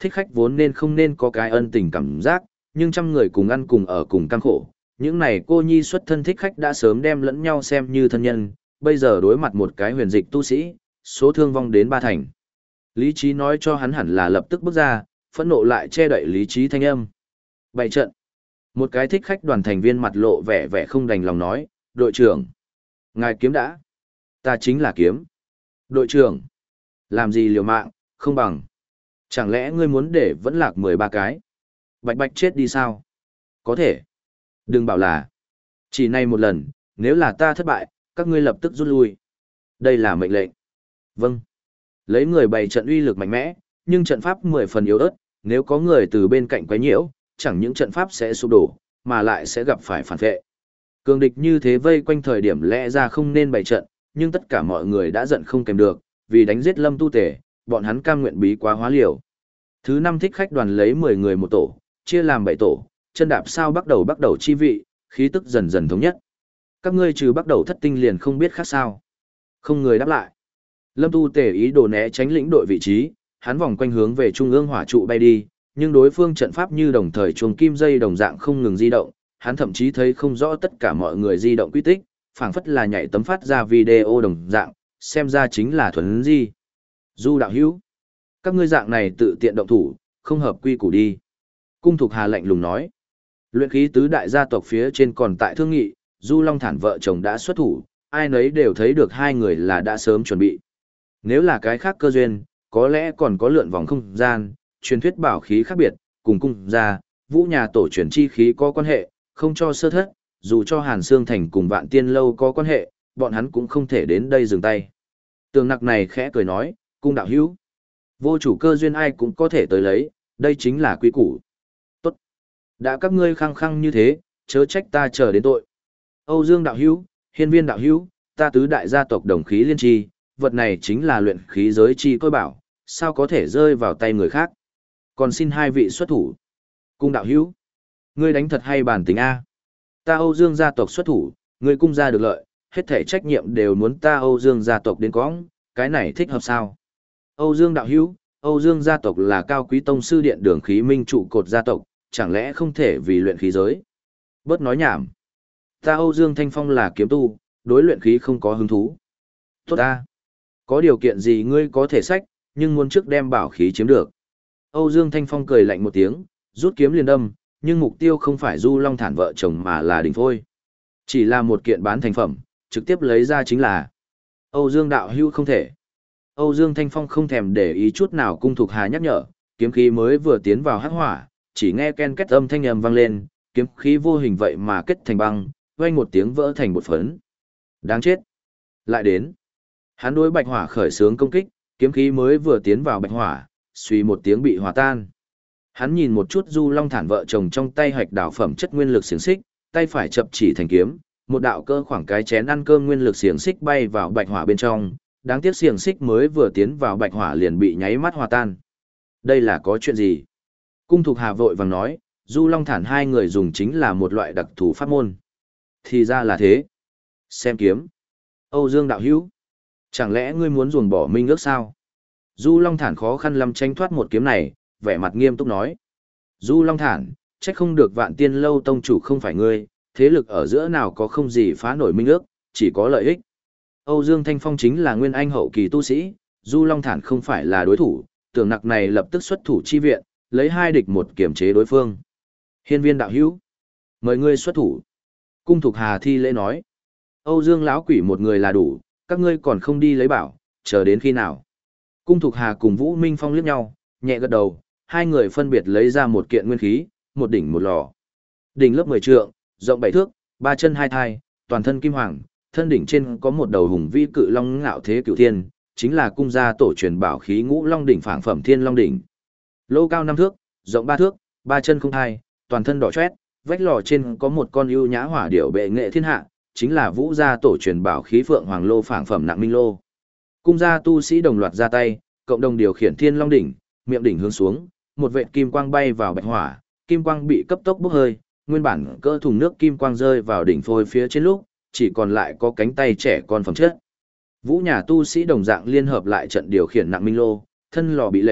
thích khách vốn nên không nên có cái ân tình cảm giác, nhưng trăm người cùng ăn cùng ở cùng căng khổ. Những này cô nhi xuất thân thích khách đã sớm đem lẫn nhau xem như thân nhân, bây giờ đối mặt một cái huyền dịch tu sĩ, số thương vong đến ba thành. Lý trí nói cho hắn hẳn là lập tức bước ra, phẫn nộ lại che đậy lý trí thanh âm. Bày trận. Một cái thích khách đoàn thành viên mặt lộ vẻ vẻ không đành lòng nói, đội trưởng. Ngài kiếm đã. Ta chính là kiếm. Đội trưởng. Làm gì liều mạng, không bằng. Chẳng lẽ ngươi muốn để vẫn lạc mười ba cái? Bạch bạch chết đi sao? Có thể. Đừng bảo là. Chỉ này một lần, nếu là ta thất bại, các ngươi lập tức rút lui. Đây là mệnh lệnh. Vâng. Lấy người bày trận uy lực mạnh mẽ, nhưng trận pháp mười phần yếu ớt, nếu có người từ bên cạnh quấy nhiễu, chẳng những trận pháp sẽ sụp đổ, mà lại sẽ gặp phải phản vệ. Cường địch như thế vây quanh thời điểm lẽ ra không nên bày trận, nhưng tất cả mọi người đã giận không kèm được, vì đánh giết Lâm Tu Tể, bọn hắn cam nguyện bí quá hóa liều. Thứ năm thích khách đoàn lấy mười người một tổ, chia làm bảy tổ, chân đạp sao bắt đầu bắt đầu chi vị, khí tức dần dần thống nhất. Các ngươi trừ bắt đầu thất tinh liền không biết khác sao. Không người đáp lại. Lâm Tu Tể ý đồ né tránh lĩnh đội vị trí, hắn vòng quanh hướng về trung ương hỏa trụ bay đi, nhưng đối phương trận pháp như đồng thời chuông kim dây đồng dạng không ngừng di động, hắn thậm chí thấy không rõ tất cả mọi người di động quy tích, phảng phất là nhảy tấm phát ra video đồng dạng, xem ra chính là thuần di. Du đạo hữu, các ngươi dạng này tự tiện động thủ, không hợp quy củ đi. Cung Thục Hà lạnh lùng nói. Luyện khí tứ đại gia tộc phía trên còn tại thương nghị, Du Long Thản vợ chồng đã xuất thủ, ai nấy đều thấy được hai người là đã sớm chuẩn bị. Nếu là cái khác cơ duyên, có lẽ còn có lượn vòng không gian, truyền thuyết bảo khí khác biệt, cùng cung gia, vũ nhà tổ truyền chi khí có quan hệ, không cho sơ thất, dù cho Hàn Sương Thành cùng Vạn Tiên Lâu có quan hệ, bọn hắn cũng không thể đến đây dừng tay. Tường Nặc này khẽ cười nói, cung đạo hữu, vô chủ cơ duyên ai cũng có thể tới lấy, đây chính là quy củ. Tốt. Đã các ngươi khăng khăng như thế, chớ trách ta chờ đến tội. Âu Dương đạo hữu, Hiên Viên đạo hữu, ta tứ đại gia tộc đồng khí liên tri, vật này chính là luyện khí giới chi tôi bảo, sao có thể rơi vào tay người khác. Còn xin hai vị xuất thủ. Cung đạo hữu, ngươi đánh thật hay bản tính A. Ta Âu Dương gia tộc xuất thủ, ngươi cung gia được lợi, hết thể trách nhiệm đều muốn ta Âu Dương gia tộc đến cõng, cái này thích hợp sao? Âu Dương đạo hữu, Âu Dương gia tộc là cao quý tông sư điện đường khí minh trụ cột gia tộc, chẳng lẽ không thể vì luyện khí giới? Bớt nói nhảm. Ta Âu Dương Thanh Phong là kiếm tu, đối luyện khí không có hứng thú. Tốt ta. Có điều kiện gì ngươi có thể sách, nhưng muốn trước đem bảo khí chiếm được. Âu Dương Thanh Phong cười lạnh một tiếng, rút kiếm liền đâm, nhưng mục tiêu không phải Du Long Thản vợ chồng mà là Đình Phôi. Chỉ là một kiện bán thành phẩm, trực tiếp lấy ra chính là Âu Dương đạo hữu không thể. Âu Dương Thanh Phong không thèm để ý chút nào Cung Thục Hà nhắc nhở, kiếm khí mới vừa tiến vào hắc hỏa, chỉ nghe ken két âm thanh ầm vang lên, kiếm khí vô hình vậy mà kết thành băng, vang một tiếng vỡ thành bột phấn. Đáng chết. Lại đến. Hắn đối bạch hỏa khởi xướng công kích, kiếm khí mới vừa tiến vào bạch hỏa, suy một tiếng bị hòa tan. Hắn nhìn một chút Du Long Thản vợ chồng trong tay hạch đảo phẩm chất nguyên lực xiềng xích, tay phải chập chỉ thành kiếm, một đạo cơ khoảng cái chén ăn cơm nguyên lực xiềng xích bay vào bạch hỏa bên trong, đáng tiếc xiềng xích mới vừa tiến vào bạch hỏa liền bị nháy mắt hòa tan. Đây là có chuyện gì? Cung Thục Hà vội vàng nói, Du Long Thản hai người dùng chính là một loại đặc thù pháp môn. Thì ra là thế. Xem kiếm. Âu Dương đạo hữu, chẳng lẽ ngươi muốn ruồng bỏ minh ước sao? Du Long Thản khó khăn lắm tranh thoát một kiếm này, vẻ mặt nghiêm túc nói. Du Long Thản, trách không được Vạn Tiên Lâu tông chủ không phải ngươi, thế lực ở giữa nào có không gì phá nổi minh ước, chỉ có lợi ích. Âu Dương Thanh Phong chính là nguyên anh hậu kỳ tu sĩ, Du Long Thản không phải là đối thủ, Tưởng Nặc này lập tức xuất thủ chi viện, lấy hai địch một kiểm chế đối phương. Hiên Viên đạo hữu, mời ngươi xuất thủ. Cung Thục Hà thi lễ nói. Âu Dương lão quỷ một người là đủ, các ngươi còn không đi lấy bảo, chờ đến khi nào? Cung Thục Hà cùng Vũ Minh Phong liếc nhau, nhẹ gật đầu, hai người phân biệt lấy ra một kiện nguyên khí, một đỉnh một lò. Đỉnh lớp mười trượng, rộng bảy thước, ba chân hai thai, toàn thân kim hoàng, thân đỉnh trên có một đầu hùng vĩ cự long ngạo thế cửu thiên, chính là cung gia tổ truyền bảo khí Ngũ Long đỉnh phảng phẩm Thiên Long đỉnh. Lô cao năm thước, rộng ba thước, ba chân không thai, toàn thân đỏ chót, vách lò trên có một con ưu nhã hỏa điểu bệ nghệ thiên hạ, chính là Vũ gia tổ truyền bảo khí Phượng Hoàng lô phảng phẩm Nặng Minh lô. Cung gia tu sĩ đồng loạt ra tay, cộng đồng điều khiển Thiên Long đỉnh, miệng đỉnh hướng xuống, một vệt kim quang bay vào bạch hỏa, kim quang bị cấp tốc bốc hơi, nguyên bản cỡ thùng nước kim quang rơi vào đỉnh phôi phía trên lúc, chỉ còn lại có cánh tay trẻ con phẩm chất. Vũ nhà tu sĩ đồng dạng liên hợp lại trận điều khiển Nặng Minh lô, thân lò bị lệch,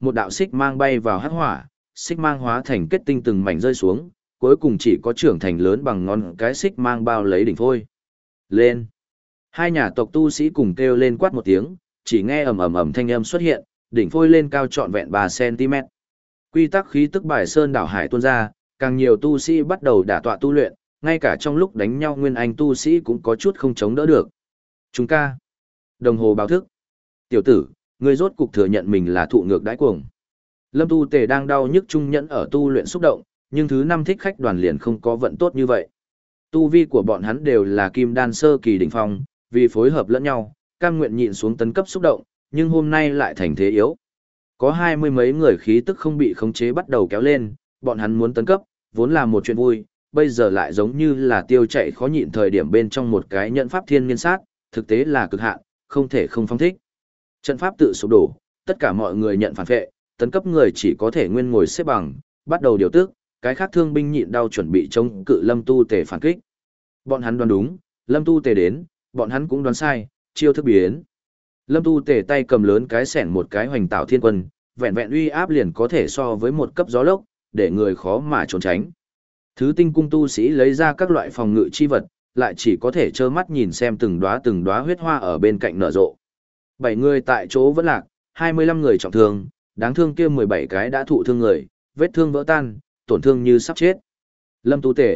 Một đạo xích mang bay vào hắc hỏa, xích mang hóa thành kết tinh từng mảnh rơi xuống, cuối cùng chỉ có trưởng thành lớn bằng ngón cái xích mang bao lấy đỉnh phôi. Lên! Hai nhà tộc tu sĩ cùng kêu lên quát một tiếng, chỉ nghe ầm ầm ầm thanh âm xuất hiện, đỉnh phôi lên cao trọn vẹn ba xăng-ti-mét. Quy tắc khí tức bài sơn đảo hải tuôn ra, càng nhiều tu sĩ bắt đầu đả tọa tu luyện, ngay cả trong lúc đánh nhau nguyên anh tu sĩ cũng có chút không chống đỡ được. Chúng ca. Đồng hồ báo thức. Tiểu tử, ngươi rốt cục thừa nhận mình là thụ ngược đãi cuồng. Lâm Tu Tề đang đau nhức trung nhẫn ở tu luyện xúc động, nhưng thứ năm thích khách đoàn liền không có vận tốt như vậy. Tu vi của bọn hắn đều là kim đan sơ kỳ đỉnh phong, vì phối hợp lẫn nhau, cam nguyện nhịn xuống tấn cấp xúc động, nhưng hôm nay lại thành thế yếu. Có hai mươi mấy người khí tức không bị khống chế bắt đầu kéo lên, bọn hắn muốn tấn cấp, vốn là một chuyện vui, bây giờ lại giống như là tiêu chạy khó nhịn thời điểm bên trong một cái nhận pháp thiên niên sát, thực tế là cực hạn, không thể không phong thích. Trận pháp tự sụp đổ, tất cả mọi người nhận phản vệ, tấn cấp người chỉ có thể nguyên ngồi xếp bằng, bắt đầu điều tức, cái khác thương binh nhịn đau chuẩn bị chống cự Lâm Tu Tề phản kích. Bọn hắn đoán đúng, Lâm Tu Tề đến, bọn hắn cũng đoán sai, chiêu thức biến. Lâm Tu Tề tay cầm lớn cái xẻng một cái hoành tạo thiên quân, vẹn vẹn uy áp liền có thể so với một cấp gió lốc, để người khó mà trốn tránh. Thứ tinh cung tu sĩ lấy ra các loại phòng ngự chi vật, lại chỉ có thể trơ mắt nhìn xem từng đóa từng đóa huyết hoa ở bên cạnh nở rộ. Bảy người tại chỗ vẫn lạc, hai mươi lăm người trọng thương, đáng thương kia mười bảy cái đã thụ thương người, vết thương vỡ tan, tổn thương như sắp chết. Lâm Tu Tề,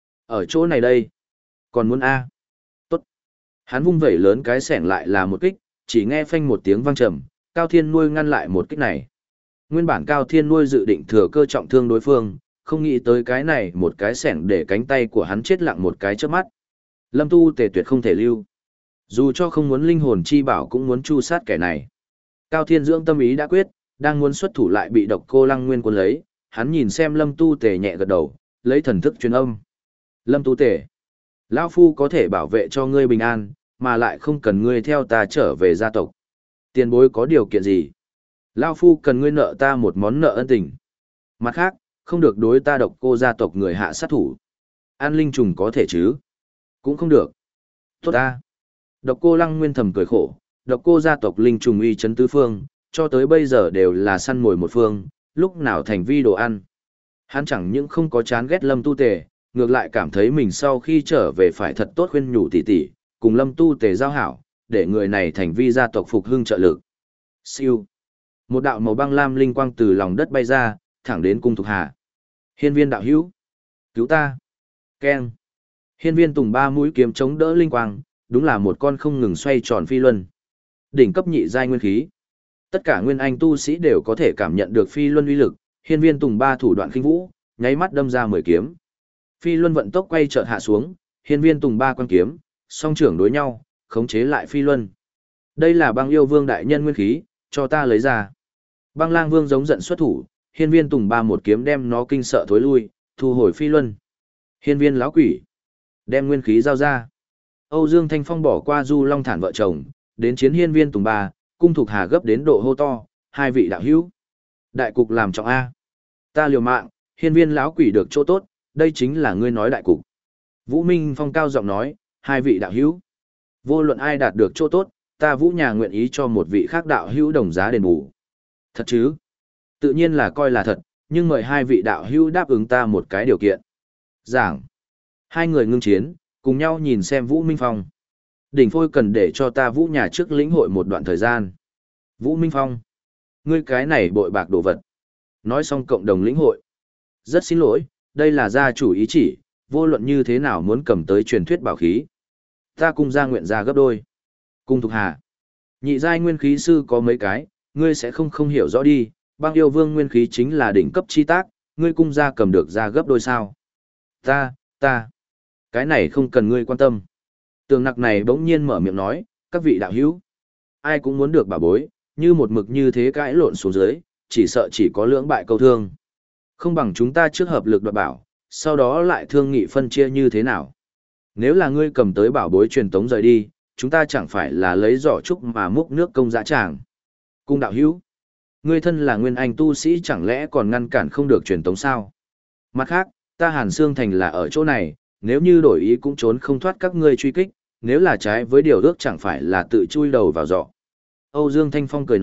ở chỗ này đây, còn muốn a? Tốt. Hắn vung vẩy lớn cái xẻng lại là một kích, chỉ nghe phanh một tiếng vang trầm, Cao Thiên Nuôi ngăn lại một kích này. Nguyên bản Cao Thiên Nuôi dự định thừa cơ trọng thương đối phương, không nghĩ tới cái này một cái xẻng để cánh tay của hắn chết lặng một cái chớp mắt. Lâm Tu Tề tuyệt không thể lưu. Dù cho không muốn linh hồn chi bảo cũng muốn chu sát kẻ này. Cao Thiên Dưỡng tâm ý đã quyết, đang muốn xuất thủ lại bị Độc Cô Lăng Nguyên cuốn lấy, hắn nhìn xem Lâm Tu Tề nhẹ gật đầu, lấy thần thức truyền âm. Lâm Tu Tề, lão phu có thể bảo vệ cho ngươi bình an, mà lại không cần ngươi theo ta trở về gia tộc. Tiền bối có điều kiện gì? Lão phu cần ngươi nợ ta một món nợ ân tình. Mặt khác, không được đối ta Độc Cô gia tộc người hạ sát thủ. An linh trùng có thể chứ? Cũng không được. Tốt ta. Độc Cô Lăng Nguyên thầm cười khổ, Độc Cô gia tộc linh trùng uy chấn tứ phương, cho tới bây giờ đều là săn mồi một phương, lúc nào thành vi đồ ăn. Hắn chẳng những không có chán ghét Lâm Tu Tề, ngược lại cảm thấy mình sau khi trở về phải thật tốt khuyên nhủ tỉ tỉ, cùng Lâm Tu Tề giao hảo, để người này thành vi gia tộc phục hưng trợ lực. Siêu. Một đạo màu băng lam linh quang từ lòng đất bay ra, thẳng đến cung Thục Hà. Hiên Viên đạo hữu, cứu ta. Keng. Hiên Viên Tùng ba mũi kiếm chống đỡ linh quang, đúng là một con không ngừng xoay tròn phi luân. Đỉnh cấp nhị giai nguyên khí. Tất cả nguyên anh tu sĩ đều có thể cảm nhận được phi luân uy lực, Hiên Viên Tùng ba thủ đoạn khinh vũ, nháy mắt đâm ra mười kiếm. Phi luân vận tốc quay chợt hạ xuống, Hiên Viên Tùng ba quan kiếm, song trưởng đối nhau, khống chế lại phi luân. Đây là Băng Yêu Vương đại nhân nguyên khí, cho ta lấy ra. Băng Lang Vương giống giận xuất thủ, Hiên Viên Tùng ba một kiếm đem nó kinh sợ thối lui, thu hồi phi luân. Hiên Viên lão quỷ, đem nguyên khí giao ra. Âu Dương Thanh Phong bỏ qua Du Long Thản vợ chồng, đến chiến Hiên Viên Tùng ba, cung Thục Hà gấp đến độ hô to, hai vị đạo hữu. Đại cục làm trọng A. Ta liều mạng, Hiên Viên lão quỷ được chỗ tốt, đây chính là ngươi nói đại cục. Vũ Minh Phong cao giọng nói, hai vị đạo hữu. Vô luận ai đạt được chỗ tốt, ta Vũ nhà nguyện ý cho một vị khác đạo hữu đồng giá đền bù. Thật chứ? Tự nhiên là coi là thật, nhưng mời hai vị đạo hữu đáp ứng ta một cái điều kiện. Giảng. Hai người ngưng chiến, cùng nhau nhìn xem Vũ Minh Phong. Đỉnh phôi cần để cho ta Vũ nhà trước lĩnh hội một đoạn thời gian. Vũ Minh Phong. Ngươi cái này bội bạc đồ vật. Nói xong cộng đồng lĩnh hội. Rất xin lỗi, đây là gia chủ ý chỉ, vô luận như thế nào muốn cầm tới truyền thuyết bảo khí. Ta cung gia nguyện ra gấp đôi. Cung Thục Hà. Nhị giai nguyên khí sư có mấy cái, ngươi sẽ không không hiểu rõ đi, Băng Yêu Vương nguyên khí chính là đỉnh cấp chi tác, ngươi cung gia cầm được ra gấp đôi sao. Ta, ta. Cái này không cần ngươi quan tâm. Tường nặc này bỗng nhiên mở miệng nói, các vị đạo hữu. Ai cũng muốn được bảo bối, như một mực như thế cãi lộn xuống dưới, chỉ sợ chỉ có lưỡng bại câu thương. Không bằng chúng ta trước hợp lực đoạt bảo, sau đó lại thương nghị phân chia như thế nào. Nếu là ngươi cầm tới bảo bối truyền tống rời đi, chúng ta chẳng phải là lấy giỏ trúc mà múc nước công dã tràng. Cung đạo hữu, ngươi thân là nguyên anh tu sĩ chẳng lẽ còn ngăn cản không được truyền tống sao? Mặt khác, ta Hàn Xương Thành là ở chỗ này, nếu như đổi ý cũng trốn không thoát các ngươi truy kích, nếu là trái với điều ước chẳng phải là tự chui đầu vào giỏ. Âu Dương Thanh Phong cười nói,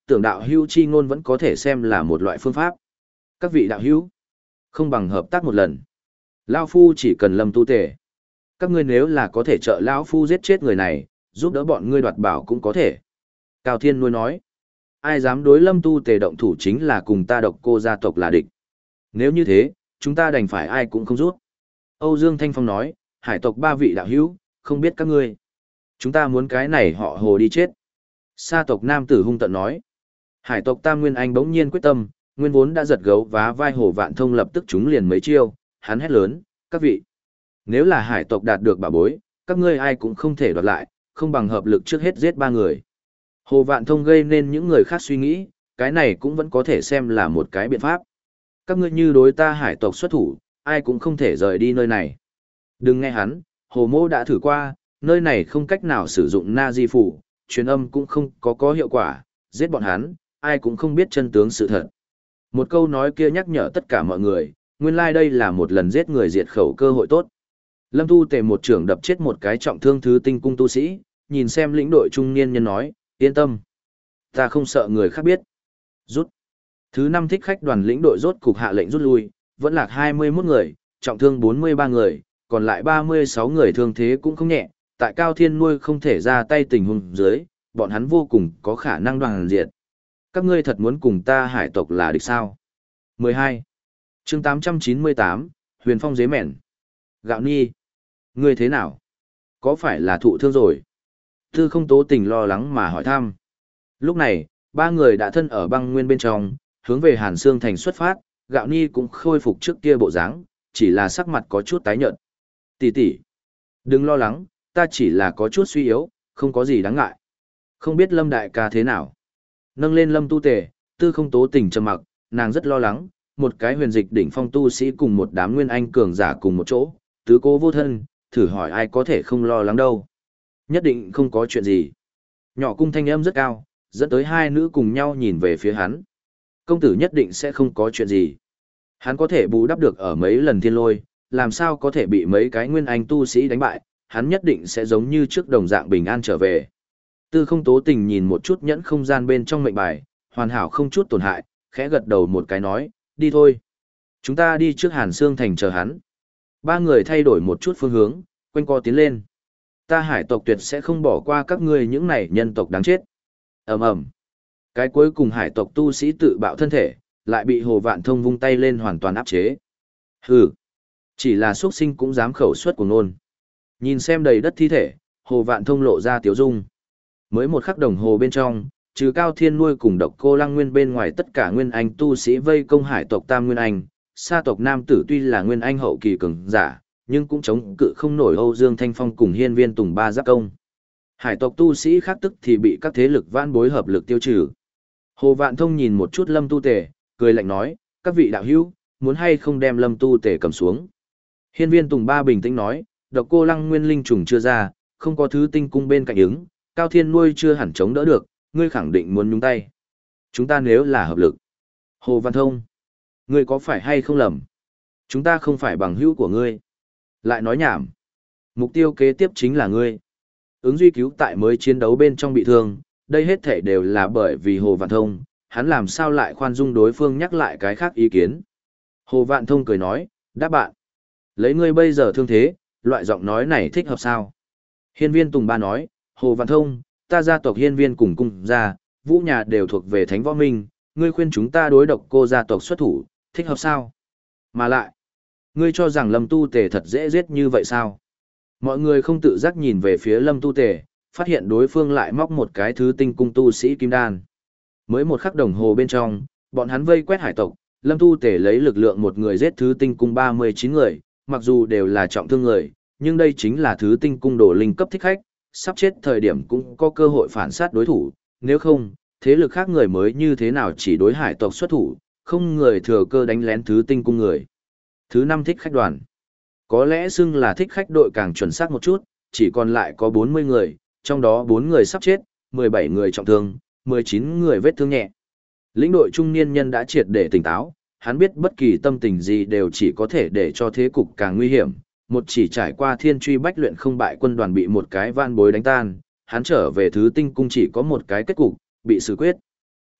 tưởng đạo hữu chi ngôn vẫn có thể xem là một loại phương pháp. Các vị đạo hữu, không bằng hợp tác một lần. Lão Phu chỉ cần Lâm Tu Tề. Các ngươi nếu là có thể trợ Lão Phu giết chết người này, giúp đỡ bọn ngươi đoạt bảo cũng có thể. Cao Thiên Nuôi nói, ai dám đối Lâm Tu Tề động thủ chính là cùng ta Độc Cô gia tộc là địch. Nếu như thế, chúng ta đành phải ai cũng không rút. Âu Dương Thanh Phong nói, hải tộc ba vị đạo hữu, không biết các ngươi. Chúng ta muốn cái này họ Hồ đi chết. Sa tộc nam tử hung tận nói. Hải tộc Tam Nguyên Anh bỗng nhiên quyết tâm, nguyên vốn đã giật gấu vá vai Hồ Vạn Thông lập tức trúng liền mấy chiêu, hắn hét lớn, các vị. Nếu là hải tộc đạt được bảo bối, các ngươi ai cũng không thể đoạt lại, không bằng hợp lực trước hết giết ba người. Hồ Vạn Thông gây nên những người khác suy nghĩ, cái này cũng vẫn có thể xem là một cái biện pháp. Các ngươi như đối ta hải tộc xuất thủ, ai cũng không thể rời đi nơi này. Đừng nghe hắn, Hồ Mô đã thử qua, nơi này không cách nào sử dụng na di phủ, truyền âm cũng không có có hiệu quả, giết bọn hắn, ai cũng không biết chân tướng sự thật. Một câu nói kia nhắc nhở tất cả mọi người, nguyên lai like đây là một lần giết người diệt khẩu cơ hội tốt. Lâm Tu Tề một trưởng đập chết một cái trọng thương thứ tinh cung tu sĩ, nhìn xem lĩnh đội trung niên nhân nói, yên tâm. Ta không sợ người khác biết. Rút. Thứ năm thích khách đoàn lĩnh đội rốt cục hạ lệnh rút lui, vẫn lạc hai mươi mốt người, trọng thương bốn mươi ba người, còn lại ba mươi sáu người thương thế cũng không nhẹ, tại Cao Thiên Nuôi không thể ra tay tình huống dưới, bọn hắn vô cùng có khả năng đoàn diệt. Các ngươi thật muốn cùng ta hải tộc là địch sao? mười hai. Chương tám trăm chín mươi tám, Huyền Phong dế mẹn. Gạo Ni. Ngươi thế nào? Có phải là thụ thương rồi? Tư Không Tố Tình lo lắng mà hỏi thăm. Lúc này, ba người đã thân ở băng nguyên bên trong, hướng về Hàn Sương Thành xuất phát, Gạo Ni cũng khôi phục trước kia bộ dáng, chỉ là sắc mặt có chút tái nhợt. Tỷ tỷ, đừng lo lắng, ta chỉ là có chút suy yếu, không có gì đáng ngại. Không biết Lâm đại ca thế nào? Nâng lên Lâm Tu Tề, Tư Không Tố Tình trầm mặc, nàng rất lo lắng, một cái huyền dịch đỉnh phong tu sĩ cùng một đám nguyên anh cường giả cùng một chỗ, tứ cố vô thân, thử hỏi ai có thể không lo lắng đâu. Nhất định không có chuyện gì. Nhỏ cung thanh âm rất cao, dẫn tới hai nữ cùng nhau nhìn về phía hắn. Công tử nhất định sẽ không có chuyện gì. Hắn có thể bù đắp được ở mấy lần thiên lôi, làm sao có thể bị mấy cái nguyên anh tu sĩ đánh bại, hắn nhất định sẽ giống như trước đồng dạng bình an trở về. Tư Không Tố Tình nhìn một chút nhẫn không gian bên trong mệnh bài, hoàn hảo không chút tổn hại, khẽ gật đầu một cái nói, đi thôi. Chúng ta đi trước Hàn Sương Thành chờ hắn. Ba người thay đổi một chút phương hướng, quanh co tiến lên. Ta hải tộc tuyệt sẽ không bỏ qua các ngươi những này nhân tộc đáng chết. Ầm ầm. Cái cuối cùng hải tộc tu sĩ tự bạo thân thể, lại bị Hồ Vạn Thông vung tay lên hoàn toàn áp chế. Hừ. Chỉ là xuất sinh cũng dám khẩu suất của nôn. Nhìn xem đầy đất thi thể, Hồ Vạn Thông lộ ra tiếu dung. Mới một khắc đồng hồ bên trong, trừ Cao Thiên Nuôi cùng Độc Cô Lăng Nguyên bên ngoài tất cả nguyên anh tu sĩ vây công hải tộc Tam Nguyên Anh, sa tộc nam tử tuy là nguyên anh hậu kỳ cường giả, nhưng cũng chống cự không nổi Âu Dương Thanh Phong cùng Hiên Viên Tùng ba giáp công. Hải tộc tu sĩ khác tức thì bị các thế lực vãn bối hợp lực tiêu trừ. Hồ Vạn Thông nhìn một chút Lâm Tu Tề, cười lạnh nói, các vị đạo hữu, muốn hay không đem Lâm Tu Tề cầm xuống. Hiên Viên Tùng ba bình tĩnh nói, Độc Cô Lăng Nguyên linh trùng chưa ra, không có thứ tinh cung bên cạnh ứng, Cao Thiên Nuôi chưa hẳn chống đỡ được, ngươi khẳng định muốn nhúng tay. Chúng ta nếu là hợp lực. Hồ Văn Thông, ngươi có phải hay không lầm? Chúng ta không phải bằng hữu của ngươi. Lại nói nhảm. Mục tiêu kế tiếp chính là ngươi. Ứng duy cứu tại mới chiến đấu bên trong bị thương, đây hết thể đều là bởi vì Hồ Vạn Thông, hắn làm sao lại khoan dung đối phương nhắc lại cái khác ý kiến. Hồ Vạn Thông cười nói, đáp bạn. Lấy ngươi bây giờ thương thế, loại giọng nói này thích hợp sao? Hiên Viên Tùng ba nói, Hồ Vạn Thông, ta gia tộc Hiên Viên cùng cung gia, vũ nhà đều thuộc về Thánh Võ Minh, ngươi khuyên chúng ta đối Độc Cô gia tộc xuất thủ, thích hợp sao? Mà lại, ngươi cho rằng Lâm Tu Tề thật dễ giết như vậy sao? Mọi người không tự giác nhìn về phía Lâm Tu Tề, phát hiện đối phương lại móc một cái thứ tinh cung tu sĩ kim đan. Mới một khắc đồng hồ bên trong, bọn hắn vây quét hải tộc, Lâm Tu Tề lấy lực lượng một người giết thứ tinh cung ba mươi chín người, mặc dù đều là trọng thương người, nhưng đây chính là thứ tinh cung đồ linh cấp thích khách, sắp chết thời điểm cũng có cơ hội phản sát đối thủ, nếu không, thế lực khác người mới như thế nào chỉ đối hải tộc xuất thủ, không người thừa cơ đánh lén thứ tinh cung người. Thứ năm thích khách đoàn. Có lẽ xưng là thích khách đội càng chuẩn xác một chút, chỉ còn lại có bốn mươi người, trong đó bốn người sắp chết, mười bảy người trọng thương, mười chín người vết thương nhẹ. Lĩnh đội trung niên nhân đã triệt để tỉnh táo, hắn biết bất kỳ tâm tình gì đều chỉ có thể để cho thế cục càng nguy hiểm. Một chỉ trải qua thiên truy bách luyện không bại quân đoàn bị một cái van bối đánh tan, hắn trở về thứ tinh cung chỉ có một cái kết cục, bị xử quyết.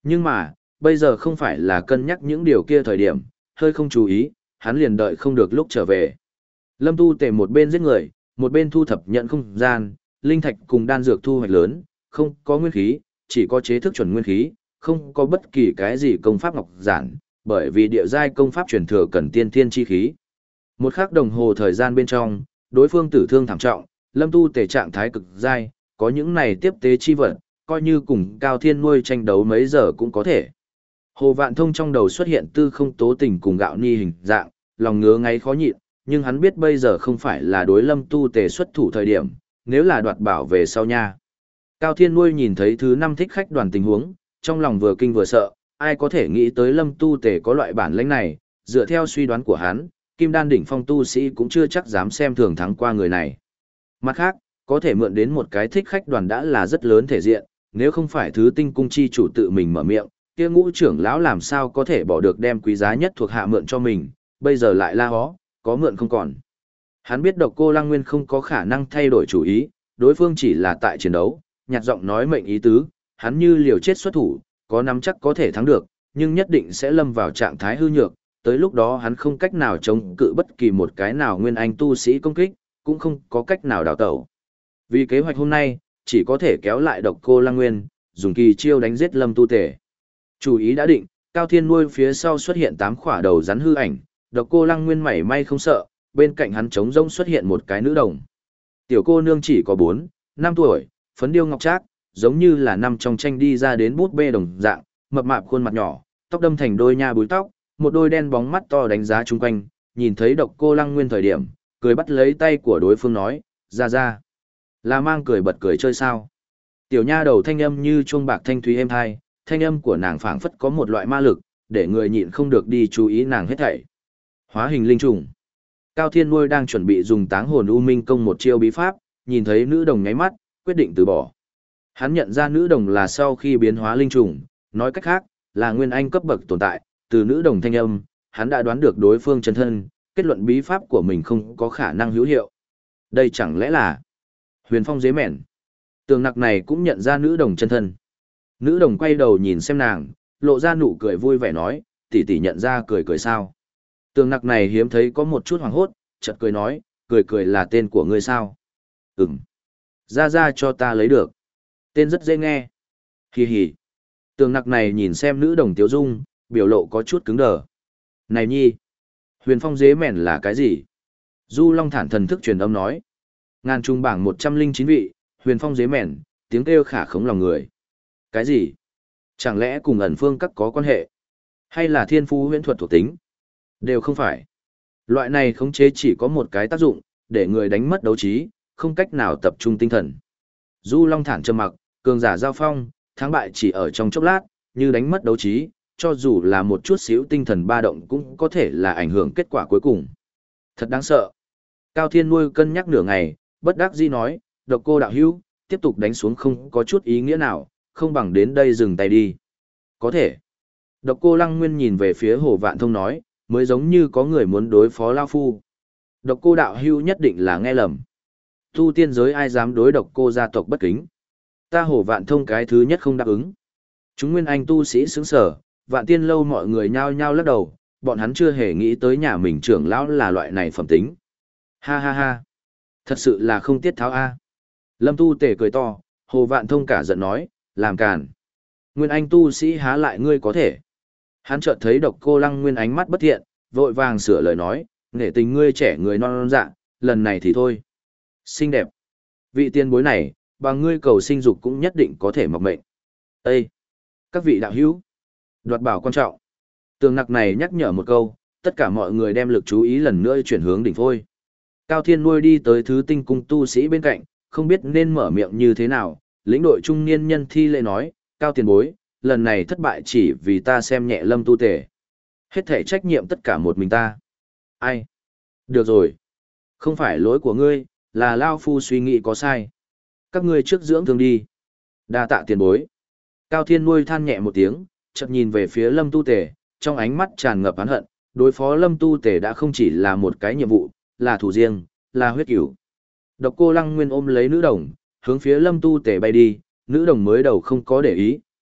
Nhưng mà, bây giờ không phải là cân nhắc những điều kia thời điểm, hơi không chú ý, hắn liền đợi không được lúc trở về. Lâm Tu Tề một bên giết người, một bên thu thập nhận không gian, linh thạch cùng đan dược thu hoạch lớn, không có nguyên khí, chỉ có chế thức chuẩn nguyên khí, không có bất kỳ cái gì công pháp ngọc giản, bởi vì địa giai công pháp truyền thừa cần tiên thiên chi khí. Một khắc đồng hồ thời gian bên trong, đối phương tử thương thảm trọng, Lâm Tu Tề trạng thái cực giai, có những này tiếp tế chi vật, coi như cùng Cao Thiên nuôi tranh đấu mấy giờ cũng có thể. Hồ Vạn Thông trong đầu xuất hiện tư không tố tình cùng gạo ni hình dạng, lòng ngứa ngáy khó nhịn, nhưng hắn biết bây giờ không phải là đối Lâm Tu Tề xuất thủ thời điểm, nếu là đoạt bảo về sau nha. Cao Thiên nuôi nhìn thấy thứ năm thích khách đoàn tình huống, trong lòng vừa kinh vừa sợ, ai có thể nghĩ tới Lâm Tu Tề có loại bản lĩnh này, dựa theo suy đoán của hắn, Kim Đan đỉnh phong tu sĩ cũng chưa chắc dám xem thường thắng qua người này. Mặt khác, có thể mượn đến một cái thích khách đoàn đã là rất lớn thể diện, nếu không phải thứ tinh cung chi chủ tự mình mở miệng, kia ngũ trưởng lão làm sao có thể bỏ được đem quý giá nhất thuộc hạ mượn cho mình, bây giờ lại la hó, có mượn không còn. Hắn biết Độc Cô Lăng Nguyên không có khả năng thay đổi chủ ý, đối phương chỉ là tại chiến đấu, nhạt giọng nói mệnh ý tứ, hắn như liều chết xuất thủ, có nắm chắc có thể thắng được, nhưng nhất định sẽ lâm vào trạng thái hư nhược, tới lúc đó hắn không cách nào chống cự bất kỳ một cái nào nguyên anh tu sĩ công kích, cũng không có cách nào đào tẩu. Vì kế hoạch hôm nay, chỉ có thể kéo lại Độc Cô Lăng Nguyên, dùng kỳ chiêu đánh giết Lâm Tu Tề. Chủ ý đã định, Cao Thiên nuôi phía sau xuất hiện tám khỏa đầu rắn hư ảnh, Độc Cô Lăng Nguyên mảy may không sợ, bên cạnh hắn trống rỗng xuất hiện một cái nữ đồng. Tiểu cô nương chỉ có bốn, năm tuổi, phấn điêu ngọc trác, giống như là năm trong tranh đi ra đến bút bê đồng dạng, mập mạp khuôn mặt nhỏ, tóc đâm thành đôi nha búi tóc, một đôi đen bóng mắt to đánh giá chung quanh, nhìn thấy Độc Cô Lăng Nguyên thời điểm, cười bắt lấy tay của đối phương nói, ra ra. Là mang cười bật cười chơi sao. Tiểu nha đầu thanh âm như chuông bạc thanh thúy êm hai, thanh âm của nàng phảng phất có một loại ma lực, để người nhịn không được đi chú ý nàng hết thảy. Hóa hình linh trùng. Cao Thiên nuôi đang chuẩn bị dùng táng hồn u minh công một chiêu bí pháp, nhìn thấy nữ đồng nháy mắt, quyết định từ bỏ. Hắn nhận ra nữ đồng là sau khi biến hóa linh trùng, nói cách khác, là nguyên anh cấp bậc tồn tại, từ nữ đồng thanh âm, hắn đã đoán được đối phương chân thân, kết luận bí pháp của mình không có khả năng hữu hiệu. Đây chẳng lẽ là Huyền Phong dế mèn. Tường nặc này cũng nhận ra nữ đồng chân thân. Nữ đồng quay đầu nhìn xem nàng, lộ ra nụ cười vui vẻ nói, tỷ tỷ nhận ra cười cười sao. Tường nặc này hiếm thấy có một chút hoảng hốt, chợt cười nói, cười cười là tên của ngươi sao? Ừm. Ra ra cho ta lấy được. Tên rất dễ nghe. Hì hì. Tường nặc này nhìn xem nữ đồng tiếu dung, biểu lộ có chút cứng đờ. Này nhi. Huyền Phong dế mèn là cái gì? Du Long thản thần thức truyền âm nói. Ngàn trung bảng một trăm linh chín vị, Huyền Phong dế mèn, tiếng kêu khả khống lòng người. Cái gì? Chẳng lẽ cùng ẩn phương các có quan hệ? Hay là thiên phú huyễn thuật thuộc tính? Đều không phải. Loại này khống chế chỉ có một cái tác dụng, để người đánh mất đấu trí, không cách nào tập trung tinh thần. Du Long thản trầm mặc, cường giả giao phong, thắng bại chỉ ở trong chốc lát, như đánh mất đấu trí, cho dù là một chút xíu tinh thần ba động cũng có thể là ảnh hưởng kết quả cuối cùng. Thật đáng sợ. Cao Thiên nuôi cân nhắc nửa ngày, bất đắc dĩ nói, Độc Cô đạo hữu, tiếp tục đánh xuống không có chút ý nghĩa nào, không bằng đến đây dừng tay đi. Có thể. Độc Cô Lăng Nguyên nhìn về phía Hồ Vạn Thông nói, mới giống như có người muốn đối phó Lao Phu. Độc Cô đạo hữu nhất định là nghe lầm. Tu tiên giới ai dám đối Độc Cô gia tộc bất kính. Ta Hồ Vạn Thông cái thứ nhất không đáp ứng. Chúng nguyên anh tu sĩ sướng sở, Vạn Tiên lâu mọi người nhao nhao lắc đầu, bọn hắn chưa hề nghĩ tới nhà mình trưởng lão là loại này phẩm tính. Ha ha ha. Thật sự là không tiết tháo a. Lâm Tu Tề cười to, Hồ Vạn Thông cả giận nói, làm càn. Nguyên anh tu sĩ há lại ngươi có thể. Hắn chợt thấy Độc Cô Lăng Nguyên ánh mắt bất thiện, vội vàng sửa lời nói, nể tình ngươi trẻ người non non dạ, lần này thì thôi. Xinh đẹp. Vị tiên bối này, bằng ngươi cầu sinh dục cũng nhất định có thể mọc mệnh. Ê! Các vị đạo hữu! Đoạt bảo quan trọng. Tường nặc này nhắc nhở một câu, tất cả mọi người đem lực chú ý lần nữa chuyển hướng đỉnh phôi. Cao Thiên nuôi đi tới thứ tinh cung tu sĩ bên cạnh, không biết nên mở miệng như thế nào, lĩnh đội trung niên nhân thi lễ nói, Cao tiền bối, lần này thất bại chỉ vì ta xem nhẹ Lâm Tu Tề. Hết thể trách nhiệm tất cả một mình ta. Ai? Được rồi. Không phải lỗi của ngươi, là Lao Phu suy nghĩ có sai. Các ngươi trước dưỡng thương đi. Đa tạ tiền bối. Cao Thiên nuôi than nhẹ một tiếng, chợt nhìn về phía Lâm Tu Tề, trong ánh mắt tràn ngập oán hận, đối phó Lâm Tu Tề đã không chỉ là một cái nhiệm vụ, là thủ riêng, là huyết cửu. Độc Cô Lăng Nguyên ôm lấy nữ đồng, hướng phía Lâm Tu Tề bay đi, nữ đồng mới đầu không có để ý,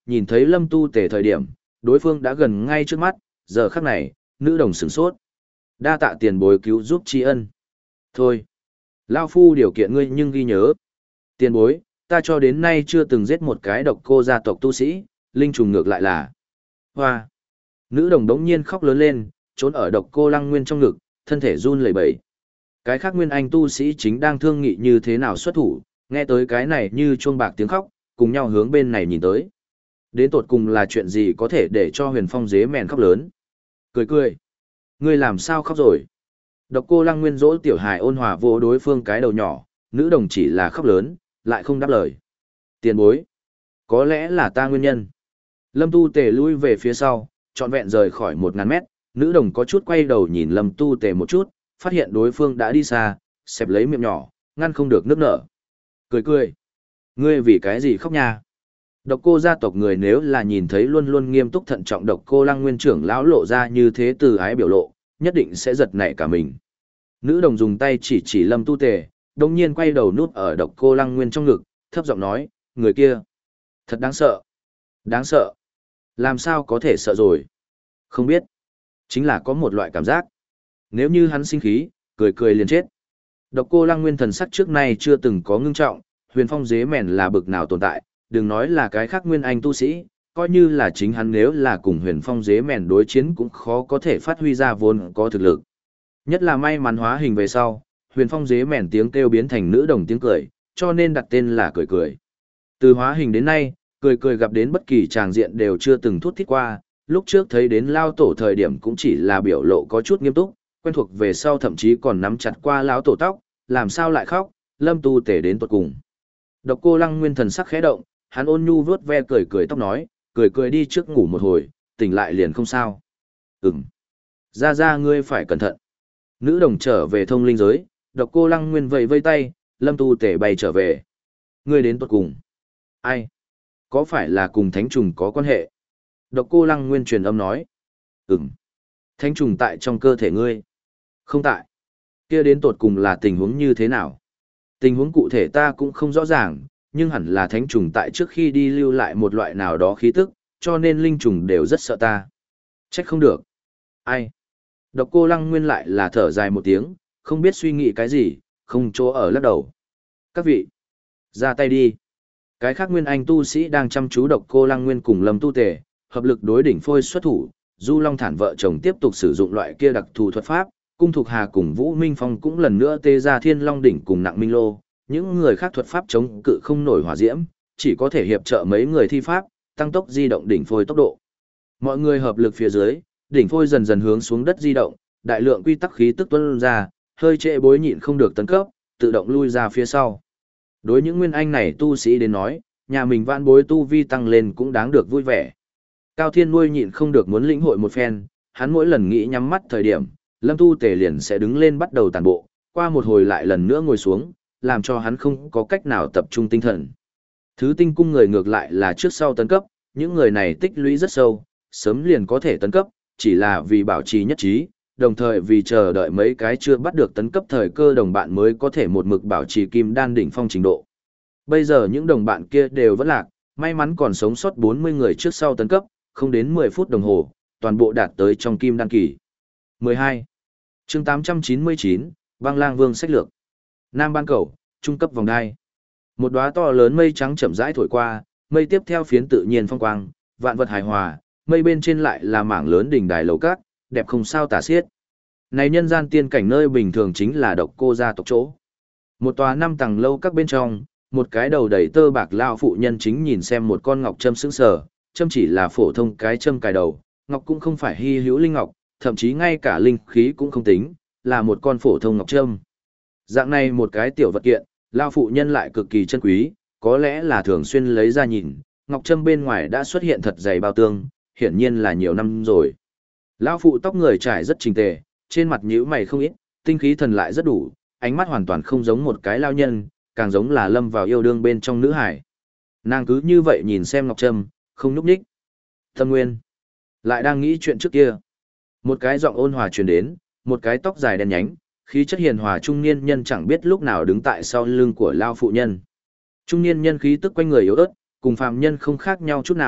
nhìn thấy Lâm Tu Tề thời điểm, đối phương đã gần ngay trước mắt, giờ khắc này, nữ đồng sửng sốt. Đa tạ tiền bối cứu giúp tri ân. Thôi, lao phu điều kiện ngươi nhưng ghi nhớ. Tiền bối, ta cho đến nay chưa từng giết một cái độc cô gia tộc tu sĩ, linh trùng ngược lại là. Hoa. Nữ đồng đống nhiên khóc lớn lên, trốn ở độc cô Lăng Nguyên trong ngực, thân thể run lẩy bẩy. Cái khác nguyên anh tu sĩ chính đang thương nghị như thế nào xuất thủ, nghe tới cái này như chuông bạc tiếng khóc, cùng nhau hướng bên này nhìn tới. Đến tột cùng là chuyện gì có thể để cho huyền phong dế mèn khóc lớn. Cười cười. Ngươi làm sao khóc rồi? Độc cô Lăng Nguyên dỗ tiểu hài ôn hòa vỗ đối phương cái đầu nhỏ, nữ đồng chỉ là khóc lớn, lại không đáp lời. Tiền bối. Có lẽ là ta nguyên nhân. Lâm Tu Tề lui về phía sau, trọn vẹn rời khỏi một ngàn mét, nữ đồng có chút quay đầu nhìn Lâm Tu Tề một chút, phát hiện đối phương đã đi xa, xẹp lấy miệng nhỏ, ngăn không được nước nở. Cười cười. Ngươi vì cái gì khóc nha? Độc cô gia tộc người nếu là nhìn thấy luôn luôn nghiêm túc thận trọng độc cô Lăng Nguyên trưởng lão lộ ra như thế từ ái biểu lộ, nhất định sẽ giật nảy cả mình. Nữ đồng dùng tay chỉ chỉ Lâm Tu Tề, đồng nhiên quay đầu núp ở độc cô Lăng Nguyên trong ngực, thấp giọng nói, người kia. Thật đáng sợ. Đáng sợ. Làm sao có thể sợ rồi? Không biết. Chính là có một loại cảm giác. Nếu như hắn sinh khí, cười cười liền chết. Độc cô Lăng Nguyên thần sắc trước nay chưa từng có ngưng trọng, huyền phong dế mèn là bực nào tồn tại, đừng nói là cái khác nguyên anh tu sĩ, coi như là chính hắn nếu là cùng huyền phong dế mèn đối chiến cũng khó có thể phát huy ra vốn có thực lực. Nhất là may mắn hóa hình về sau, huyền phong dế mèn tiếng kêu biến thành nữ đồng tiếng cười, cho nên đặt tên là cười cười. Từ hóa hình đến nay, cười cười gặp đến bất kỳ tràng diện đều chưa từng thút thít qua, lúc trước thấy đến lao tổ thời điểm cũng chỉ là biểu lộ có chút nghiêm túc, quen thuộc về sau thậm chí còn nắm chặt qua lão tổ tóc, làm sao lại khóc, Lâm Tu Tề đến tuột cùng. Độc cô Lăng Nguyên thần sắc khẽ động, hắn ôn nhu vớt ve cười cười tóc nói, cười cười đi trước ngủ một hồi, tỉnh lại liền không sao. Ừm. Ra ra ngươi phải cẩn thận. Nữ đồng trở về thông linh giới, độc cô Lăng Nguyên vẫy vây tay, Lâm Tu Tề bay trở về. Ngươi đến tuột cùng. Ai? Có phải là cùng thánh trùng có quan hệ? Độc cô Lăng Nguyên truyền âm nói. Ừm. Thánh trùng tại trong cơ thể ngươi. Không tại. Kia đến tột cùng là tình huống như thế nào? Tình huống cụ thể ta cũng không rõ ràng, nhưng hẳn là thánh trùng tại trước khi đi lưu lại một loại nào đó khí tức, cho nên linh trùng đều rất sợ ta. Trách không được. Ai? Độc cô Lăng Nguyên lại là thở dài một tiếng, không biết suy nghĩ cái gì, không chỗ ở lắc đầu. Các vị, ra tay đi. Cái khác nguyên anh tu sĩ đang chăm chú độc cô Lăng Nguyên cùng Lâm Tu Tề, hợp lực đối đỉnh phôi xuất thủ, Du Long Thản vợ chồng tiếp tục sử dụng loại kia đặc thù thuật pháp, Cung Thục Hà cùng Vũ Minh Phong cũng lần nữa tê ra Thiên Long đỉnh cùng Nặng Minh Lô, những người khác thuật pháp chống cự không nổi hỏa diễm, chỉ có thể hiệp trợ mấy người thi pháp, tăng tốc di động đỉnh phôi tốc độ. Mọi người hợp lực phía dưới, đỉnh phôi dần dần hướng xuống đất di động, đại lượng quy tắc khí tức tuôn ra, hơi trễ bối nhịn không được tấn cấp, tự động lui ra phía sau. Đối những nguyên anh này tu sĩ đến nói, nhà mình vãn bối tu vi tăng lên cũng đáng được vui vẻ. Cao Thiên nuôi nhịn không được muốn lĩnh hội một phen, hắn mỗi lần nghĩ nhắm mắt thời điểm, Lâm Tu Tề liền sẽ đứng lên bắt đầu tàn bộ, qua một hồi lại lần nữa ngồi xuống, làm cho hắn không có cách nào tập trung tinh thần. Thứ tinh cung người ngược lại là trước sau tấn cấp, những người này tích lũy rất sâu, sớm liền có thể tấn cấp, chỉ là vì bảo trì nhất trí, đồng thời vì chờ đợi mấy cái chưa bắt được tấn cấp thời cơ đồng bạn mới có thể một mực bảo trì kim đan đỉnh phong trình độ. Bây giờ những đồng bạn kia đều vẫn lạc, may mắn còn sống sót bốn mươi người trước sau tấn cấp, không đến mười phút đồng hồ, toàn bộ đạt tới trong kim đan kỳ. mười hai. Chương tám trăm chín mươi chín, Băng Lang Vương sách lược. Nam Ban Cầu, trung cấp vòng đai. Một đóa to lớn mây trắng chậm rãi thổi qua, mây tiếp theo phiến tự nhiên phong quang, vạn vật hài hòa, mây bên trên lại là mảng lớn đỉnh đài lầu cát, đẹp không sao tả xiết. Này nhân gian tiên cảnh nơi bình thường chính là độc cô gia tộc chỗ. Một tòa năm tầng lâu các bên trong, một cái đầu đầy tơ bạc lao phụ nhân chính nhìn xem một con ngọc châm sững sờ, châm chỉ là phổ thông cái châm cài đầu, ngọc cũng không phải hy hữu linh ngọc, thậm chí ngay cả linh khí cũng không tính, là một con phổ thông ngọc châm. Dạng này một cái tiểu vật kiện, lao phụ nhân lại cực kỳ chân quý, có lẽ là thường xuyên lấy ra nhìn, ngọc châm bên ngoài đã xuất hiện thật dày bao tương, hiển nhiên là nhiều năm rồi. Lao phụ tóc người trải rất chỉnh tề, trên mặt nhíu mày không ít, tinh khí thần lại rất đủ, ánh mắt hoàn toàn không giống một cái lao nhân, càng giống là lâm vào yêu đương bên trong nữ hải. Nàng cứ như vậy nhìn xem ngọc trâm, không nhúc nhích. Tâm Nguyên lại đang nghĩ chuyện trước kia. Một cái giọng ôn hòa truyền đến, một cái tóc dài đen nhánh, khí chất hiền hòa trung niên nhân chẳng biết lúc nào đứng tại sau lưng của lao phụ nhân. Trung niên nhân khí tức quanh người yếu ớt, cùng phàm nhân không khác nhau chút nào,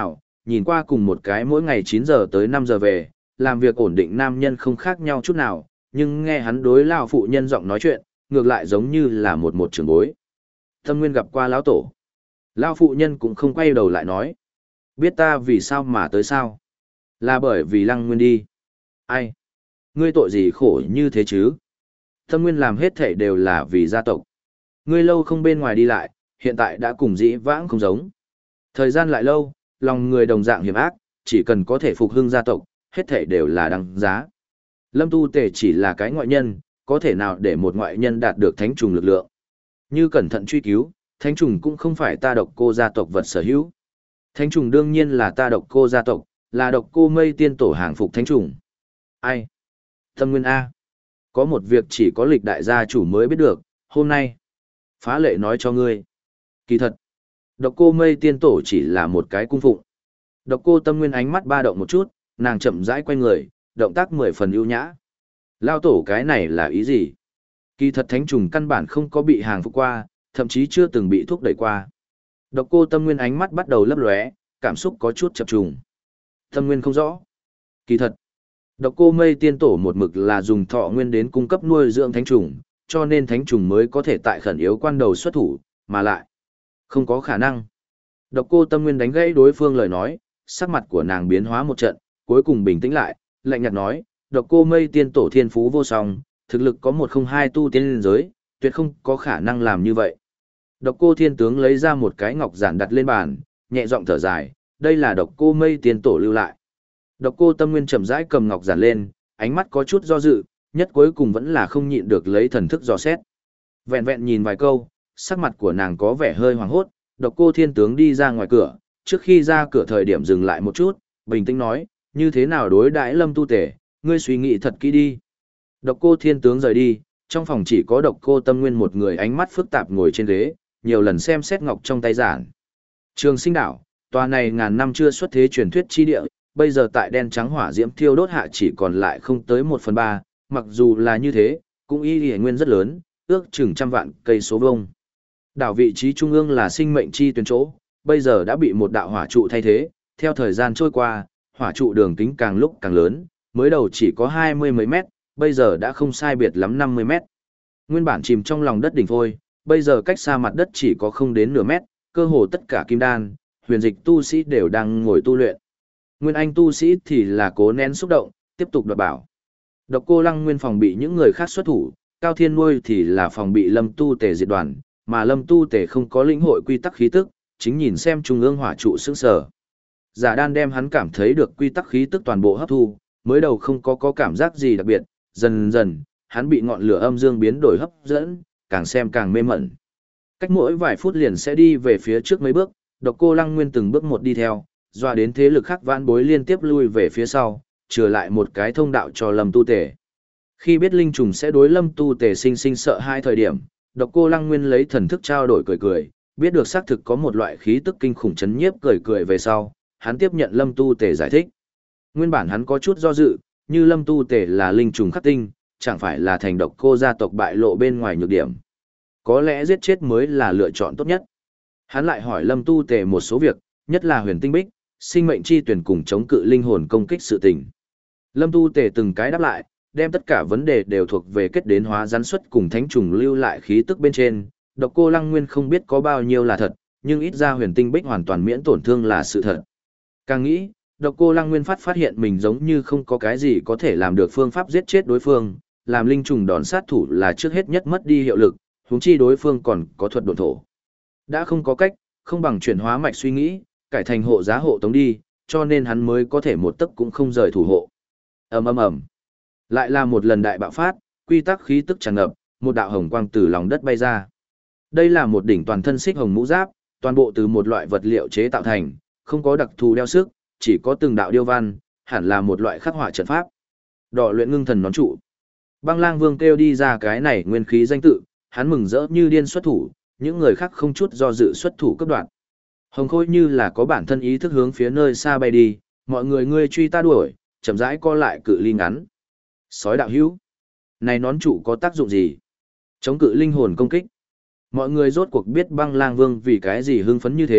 nhìn qua cùng một cái mỗi ngày chín giờ tới năm giờ về, làm việc ổn định nam nhân không khác nhau chút nào, nhưng nghe hắn đối lão phụ nhân giọng nói chuyện, ngược lại giống như là một một trưởng bối. Tâm Nguyên gặp qua lão tổ. Lão phụ nhân cũng không quay đầu lại nói. Biết ta vì sao mà tới sao? Là bởi vì Lăng Nguyên đi. Ai? Ngươi tội gì khổ như thế chứ? Tâm Nguyên làm hết thảy đều là vì gia tộc. Ngươi lâu không bên ngoài đi lại, hiện tại đã cùng dĩ vãng không giống. Thời gian lại lâu, lòng người đồng dạng hiểm ác, chỉ cần có thể phục hưng gia tộc, hết thảy đều là đăng giá. Lâm Tu Tề chỉ là cái ngoại nhân, có thể nào để một ngoại nhân đạt được thánh trùng lực lượng. Như cẩn thận truy cứu, thánh trùng cũng không phải ta độc cô gia tộc vật sở hữu. Thánh trùng đương nhiên là ta độc cô gia tộc, là độc cô mây tiên tổ hàng phục thánh trùng. Ai? Tâm Nguyên A. Có một việc chỉ có lịch đại gia chủ mới biết được, hôm nay. Phá lệ nói cho ngươi. Kỳ thật, độc cô mây tiên tổ chỉ là một cái cung phụng. Độc cô Tâm Nguyên ánh mắt ba động một chút, nàng chậm rãi quay người, động tác mười phần ưu nhã. Lao tổ cái này là ý gì? Kỳ thật thánh trùng căn bản không có bị hàng phục qua, thậm chí chưa từng bị thúc đẩy qua. Độc cô Tâm Nguyên ánh mắt bắt đầu lấp lóe, cảm xúc có chút chập trùng. Tâm Nguyên không rõ. Kỳ thật, độc cô mây tiên tổ một mực là dùng thọ nguyên đến cung cấp nuôi dưỡng thánh trùng, cho nên thánh trùng mới có thể tại khẩn yếu quan đầu xuất thủ, mà lại không có khả năng. Độc cô Tâm Nguyên đánh gãy đối phương lời nói, sắc mặt của nàng biến hóa một trận, cuối cùng bình tĩnh lại, lạnh nhạt nói, độc cô mây tiên tổ thiên phú vô song, thực lực có một không hai tu tiên liên giới, tuyệt không có khả năng làm như vậy. Độc cô thiên tướng lấy ra một cái ngọc giản đặt lên bàn, nhẹ giọng thở dài, đây là độc cô mây tiên tổ lưu lại. Độc cô Tâm Nguyên chậm rãi cầm ngọc giản lên, ánh mắt có chút do dự, nhất cuối cùng vẫn là không nhịn được lấy thần thức dò xét. Vẹn vẹn nhìn vài câu, sắc mặt của nàng có vẻ hơi hoảng hốt, độc cô thiên tướng đi ra ngoài cửa, trước khi ra cửa thời điểm dừng lại một chút, bình tĩnh nói, như thế nào đối đãi Lâm Tu Tể, ngươi suy nghĩ thật kỹ đi. Độc cô thiên tướng rời đi, trong phòng chỉ có độc cô Tâm Nguyên một người ánh mắt phức tạp ngồi trên ghế, nhiều lần xem xét ngọc trong tay giản. Trường Sinh đảo, tòa này ngàn năm chưa xuất thế truyền thuyết chi địa, bây giờ tại đen trắng hỏa diễm thiêu đốt hạ chỉ còn lại không tới một phần ba, mặc dù là như thế, cũng y lì nguyên rất lớn, ước chừng trăm vạn cây số vuông. Đảo vị trí trung ương là sinh mệnh chi tuyến chỗ, bây giờ đã bị một đạo hỏa trụ thay thế, theo thời gian trôi qua, hỏa trụ đường kính càng lúc càng lớn, mới đầu chỉ có hai mươi mấy mét, bây giờ đã không sai biệt lắm năm mươi mét. Nguyên bản chìm trong lòng đất đỉnh phôi, bây giờ cách xa mặt đất chỉ có không đến nửa mét, cơ hồ tất cả kim đan, huyền dịch tu sĩ đều đang ngồi tu luyện. Nguyên anh tu sĩ thì là cố nén xúc động, tiếp tục đoạt bảo. Độc cô Lăng Nguyên phòng bị những người khác xuất thủ, Cao Thiên Nuôi thì là phòng bị Lâm Tu Tề diệt đoàn, mà Lâm Tu Tề không có lĩnh hội quy tắc khí tức, chính nhìn xem trung ương hỏa trụ sững sờ. Giả Đan đem hắn cảm thấy được quy tắc khí tức toàn bộ hấp thu, mới đầu không có có cảm giác gì đặc biệt, dần dần, hắn bị ngọn lửa âm dương biến đổi hấp dẫn, càng xem càng mê mẩn. Cách mỗi vài phút liền sẽ đi về phía trước mấy bước, Độc cô Lăng Nguyên từng bước một đi theo, doa đến thế lực khác vãn bối liên tiếp lui về phía sau, trừ lại một cái thông đạo cho Lâm Tu Tề. Khi biết linh trùng sẽ đối Lâm Tu Tề sinh sinh sợ hai thời điểm, Độc cô Lăng Nguyên lấy thần thức trao đổi cười cười, biết được xác thực có một loại khí tức kinh khủng chấn nhiếp cười cười về sau, hắn tiếp nhận Lâm Tu Tề giải thích. Nguyên bản hắn có chút do dự, như Lâm Tu Tề là linh trùng khắc tinh, chẳng phải là thành độc cô gia tộc bại lộ bên ngoài nhược điểm. Có lẽ giết chết mới là lựa chọn tốt nhất. Hắn lại hỏi Lâm Tu Tề một số việc, nhất là huyền tinh bích, sinh mệnh chi tuyển cùng chống cự linh hồn công kích sự tình. Lâm Tu Tề từng cái đáp lại, đem tất cả vấn đề đều thuộc về kết đến hóa rắn xuất cùng thánh trùng lưu lại khí tức bên trên. Độc cô Lăng Nguyên không biết có bao nhiêu là thật, nhưng ít ra huyền tinh bích hoàn toàn miễn tổn thương là sự thật. Càng nghĩ, Độc cô Lăng Nguyên phát phát hiện mình giống như không có cái gì có thể làm được phương pháp giết chết đối phương, làm linh trùng đòn sát thủ là trước hết nhất mất đi hiệu lực, huống chi đối phương còn có thuật độn thổ. Đã không có cách, không bằng chuyển hóa mạch suy nghĩ, cải thành hộ giá hộ tống đi, cho nên hắn mới có thể một tấc cũng không rời thủ hộ. Ầm ầm ầm. Lại là một lần đại bạo phát, quy tắc khí tức tràn ngập, một đạo hồng quang từ lòng đất bay ra. Đây là một đỉnh toàn thân xích hồng mũ giáp, toàn bộ từ một loại vật liệu chế tạo thành, không có đặc thù đeo sức, chỉ có từng đạo điêu văn, hẳn là một loại khắc họa trận pháp. Đỏ luyện ngưng thần nón trụ. Băng Lang Vương kêu đi ra cái này nguyên khí danh tự, hắn mừng rỡ như điên xuất thủ, những người khác không chút do dự xuất thủ cấp đoạn. Hồng Khôi như là có bản thân ý thức hướng phía nơi xa bay đi, mọi người ngươi truy ta đuổi, chậm rãi co lại cự ly ngắn. Sói đạo hữu, này nón trụ có tác dụng gì? Chống cự linh hồn công kích. Mọi người rốt cuộc biết Băng Lang Vương vì cái gì hưng phấn như thế,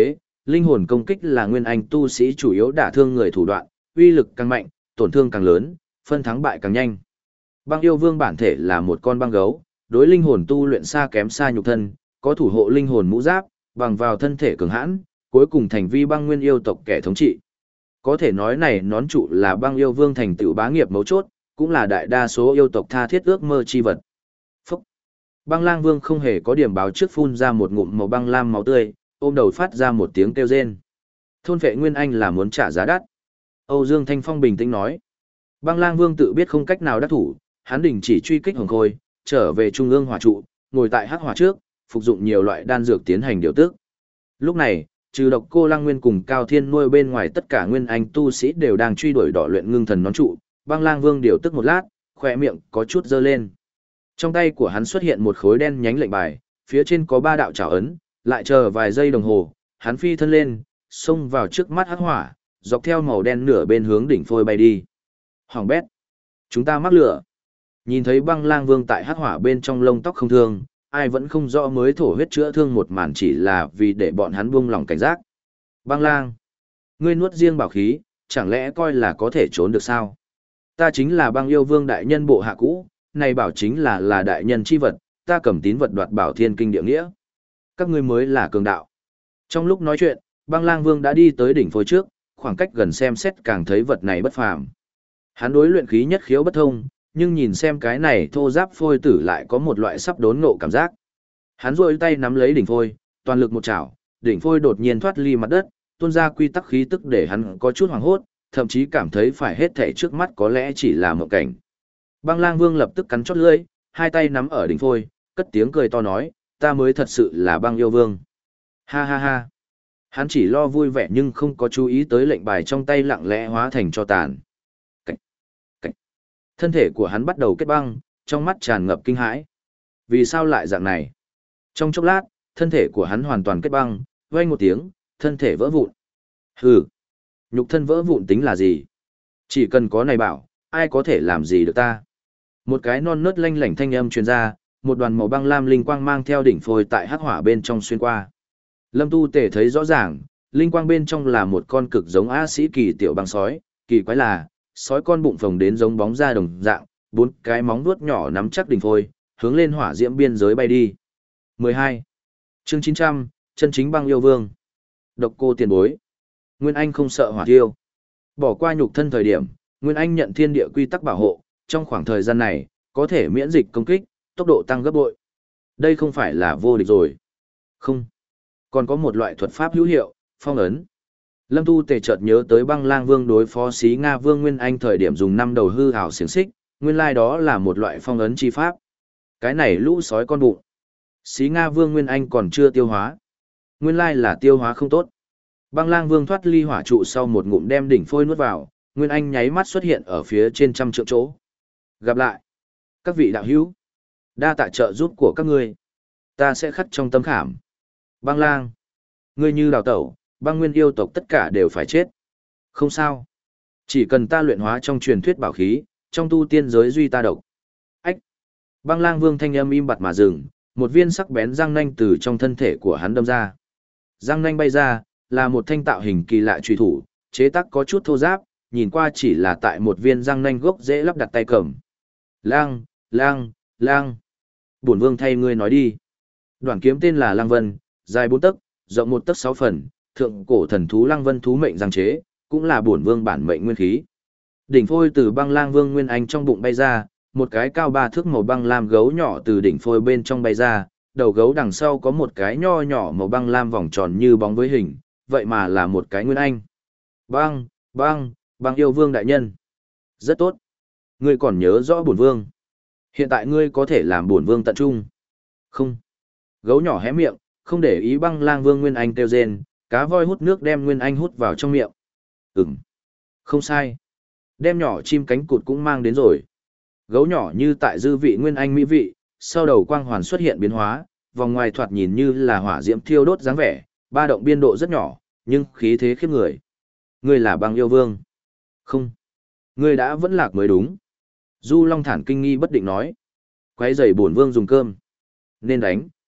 Linh hồn công kích là nguyên anh tu sĩ chủ yếu đả thương người thủ đoạn, uy lực càng mạnh, tổn thương càng lớn, phân thắng bại càng nhanh. Băng yêu vương bản thể là một con băng gấu, đối linh hồn tu luyện xa kém xa nhục thân, có thủ hộ linh hồn mũ giáp, bằng vào thân thể cường hãn, cuối cùng thành vi băng nguyên yêu tộc kẻ thống trị. Có thể nói này nón trụ là băng yêu vương thành tựu bá nghiệp mấu chốt, cũng là đại đa số yêu tộc tha thiết ước mơ chi vật. Phúc! Băng lang vương không hề có điểm báo trước phun ra một ngụm màu băng lam máu tươi, ôm đầu phát ra một tiếng kêu rên. Thôn vệ nguyên anh là muốn trả giá đắt. Âu Dương Thanh Phong bình tĩnh nói. Băng lang vương tự biết không cách nào đắc thủ, hắn đình chỉ truy kích hồng khôi, trở về trung ương hỏa trụ, ngồi tại hắc hỏa trước, phục dụng nhiều loại đan dược tiến hành điều tức. Lúc này, trừ độc cô Lăng Nguyên cùng Cao Thiên nuôi bên ngoài tất cả nguyên anh tu sĩ đều đang truy đuổi đỏ luyện ngưng thần nón trụ, băng lang vương điều tức một lát, khỏe miệng có chút dơ lên. Trong tay của hắn xuất hiện một khối đen nhánh lệnh bài, phía trên có ba đạo trảo ấn, lại chờ vài giây đồng hồ, hắn phi thân lên, xông vào trước mắt hắc hỏa, dọc theo màu đen nửa bên hướng đỉnh phôi bay đi. Hoàng bét! Chúng ta mắc lửa! Nhìn thấy băng lang vương tại hắc hỏa bên trong lông tóc không thương, ai vẫn không rõ mới thổ huyết chữa thương một màn chỉ là vì để bọn hắn buông lòng cảnh giác. Băng lang! Ngươi nuốt riêng bảo khí, chẳng lẽ coi là có thể trốn được sao? Ta chính là băng yêu vương đại nhân bộ hạ cũ, này bảo chính là là đại nhân chi vật, ta cầm tín vật đoạt bảo thiên kinh địa nghĩa. Các ngươi mới là cường đạo. Trong lúc nói chuyện, băng lang vương đã đi tới đỉnh phôi trước, khoảng cách gần xem xét càng thấy vật này bất phàm. Hắn đối luyện khí nhất khiếu bất thông, nhưng nhìn xem cái này thô giáp phôi tử lại có một loại sắp đốn ngộ cảm giác. Hắn rôi tay nắm lấy đỉnh phôi, toàn lực một chảo, đỉnh phôi đột nhiên thoát ly mặt đất, tuôn ra quy tắc khí tức để hắn có chút hoảng hốt, thậm chí cảm thấy phải hết thảy trước mắt có lẽ chỉ là mộng cảnh. Băng lang vương lập tức cắn chót lưỡi, hai tay nắm ở đỉnh phôi, cất tiếng cười to nói, ta mới thật sự là băng yêu vương. Ha ha ha. Hắn chỉ lo vui vẻ nhưng không có chú ý tới lệnh bài trong tay lặng lẽ hóa thành cho tàn. Cảnh. Cảnh. Thân thể của hắn bắt đầu kết băng, trong mắt tràn ngập kinh hãi. Vì sao lại dạng này? Trong chốc lát, thân thể của hắn hoàn toàn kết băng, vang một tiếng, thân thể vỡ vụn. Hừ. Nhục thân vỡ vụn tính là gì? Chỉ cần có này bảo, ai có thể làm gì được ta? Một cái non nớt lanh lảnh thanh âm truyền ra, một đoàn màu băng lam linh quang mang theo đỉnh phôi tại hắc hỏa bên trong xuyên qua. Lâm Tu Tề thấy rõ ràng, linh quang bên trong là một con cực giống A Sĩ Kỳ tiểu băng sói, kỳ quái là, sói con bụng phồng đến giống bóng da đồng dạng, bốn cái móng vuốt nhỏ nắm chắc đỉnh phôi, hướng lên hỏa diễm biên giới bay đi. mười hai. Chương chín trăm, chân chính băng yêu vương. Độc cô tiền bối. Nguyên Anh không sợ hỏa thiêu. Bỏ qua nhục thân thời điểm, Nguyên Anh nhận thiên địa quy tắc bảo hộ, trong khoảng thời gian này, có thể miễn dịch công kích, tốc độ tăng gấp bội. Đây không phải là vô địch rồi. Không. Còn có một loại thuật pháp hữu hiệu, phong ấn. Lâm Tu Tề chợt nhớ tới băng lang vương đối phó xí Nga vương Nguyên Anh thời điểm dùng năm đầu hư hảo xiềng xích, nguyên lai đó là một loại phong ấn chi pháp. Cái này lũ sói con bụng. Xí Nga vương Nguyên Anh còn chưa tiêu hóa. Nguyên lai là tiêu hóa không tốt. Băng lang vương thoát ly hỏa trụ sau một ngụm đem đỉnh phôi nuốt vào, Nguyên Anh nháy mắt xuất hiện ở phía trên trăm trượng chỗ. Gặp lại. Các vị đạo hữu. Đa tạ trợ giúp của các ngươi. Ta sẽ khắc trong tâm khảm. Băng lang. Ngươi như đào tẩu, băng nguyên yêu tộc tất cả đều phải chết. Không sao. Chỉ cần ta luyện hóa trong truyền thuyết bảo khí, trong tu tiên giới duy ta độc. Ách. Băng lang vương thanh âm im bặt mà dừng, một viên sắc bén răng nanh từ trong thân thể của hắn đâm ra. Răng nanh bay ra, là một thanh tạo hình kỳ lạ truy thủ, chế tác có chút thô ráp, nhìn qua chỉ là tại một viên răng nanh gốc dễ lắp đặt tay cầm. Lang, lang, lang. Bổn vương thay ngươi nói đi. Đoạn kiếm tên là Lang Vân, dài bốn tấc, rộng một tấc sáu phần, thượng cổ thần thú Lang Vân thú mệnh giang chế, cũng là bổn vương bản mệnh nguyên khí. Đỉnh phôi từ băng lang vương Nguyên Anh trong bụng bay ra, một cái cao ba thước màu băng lam gấu nhỏ từ đỉnh phôi bên trong bay ra, đầu gấu đằng sau có một cái nho nhỏ màu băng lam vòng tròn như bóng với hình, vậy mà là một cái Nguyên Anh. Băng, băng, băng yêu vương đại nhân. Rất tốt. Ngươi còn nhớ rõ bổn vương. Hiện tại ngươi có thể làm bổn vương tận trung. Không. Gấu nhỏ hé miệng, không để ý băng lang vương Nguyên Anh kêu rên, cá voi hút nước đem Nguyên Anh hút vào trong miệng. Ừm. Không sai. Đem nhỏ chim cánh cụt cũng mang đến rồi. Gấu nhỏ như tại dư vị Nguyên Anh mỹ vị, sau đầu quang hoàn xuất hiện biến hóa, vòng ngoài thoạt nhìn như là hỏa diễm thiêu đốt dáng vẻ, ba động biên độ rất nhỏ, nhưng khí thế khiếp người. Ngươi là băng yêu vương. Không. Ngươi đã vẫn lạc mới đúng. Du Long thản kinh nghi bất định nói. Quấy rầy bổn vương dùng cơm. Nên đánh.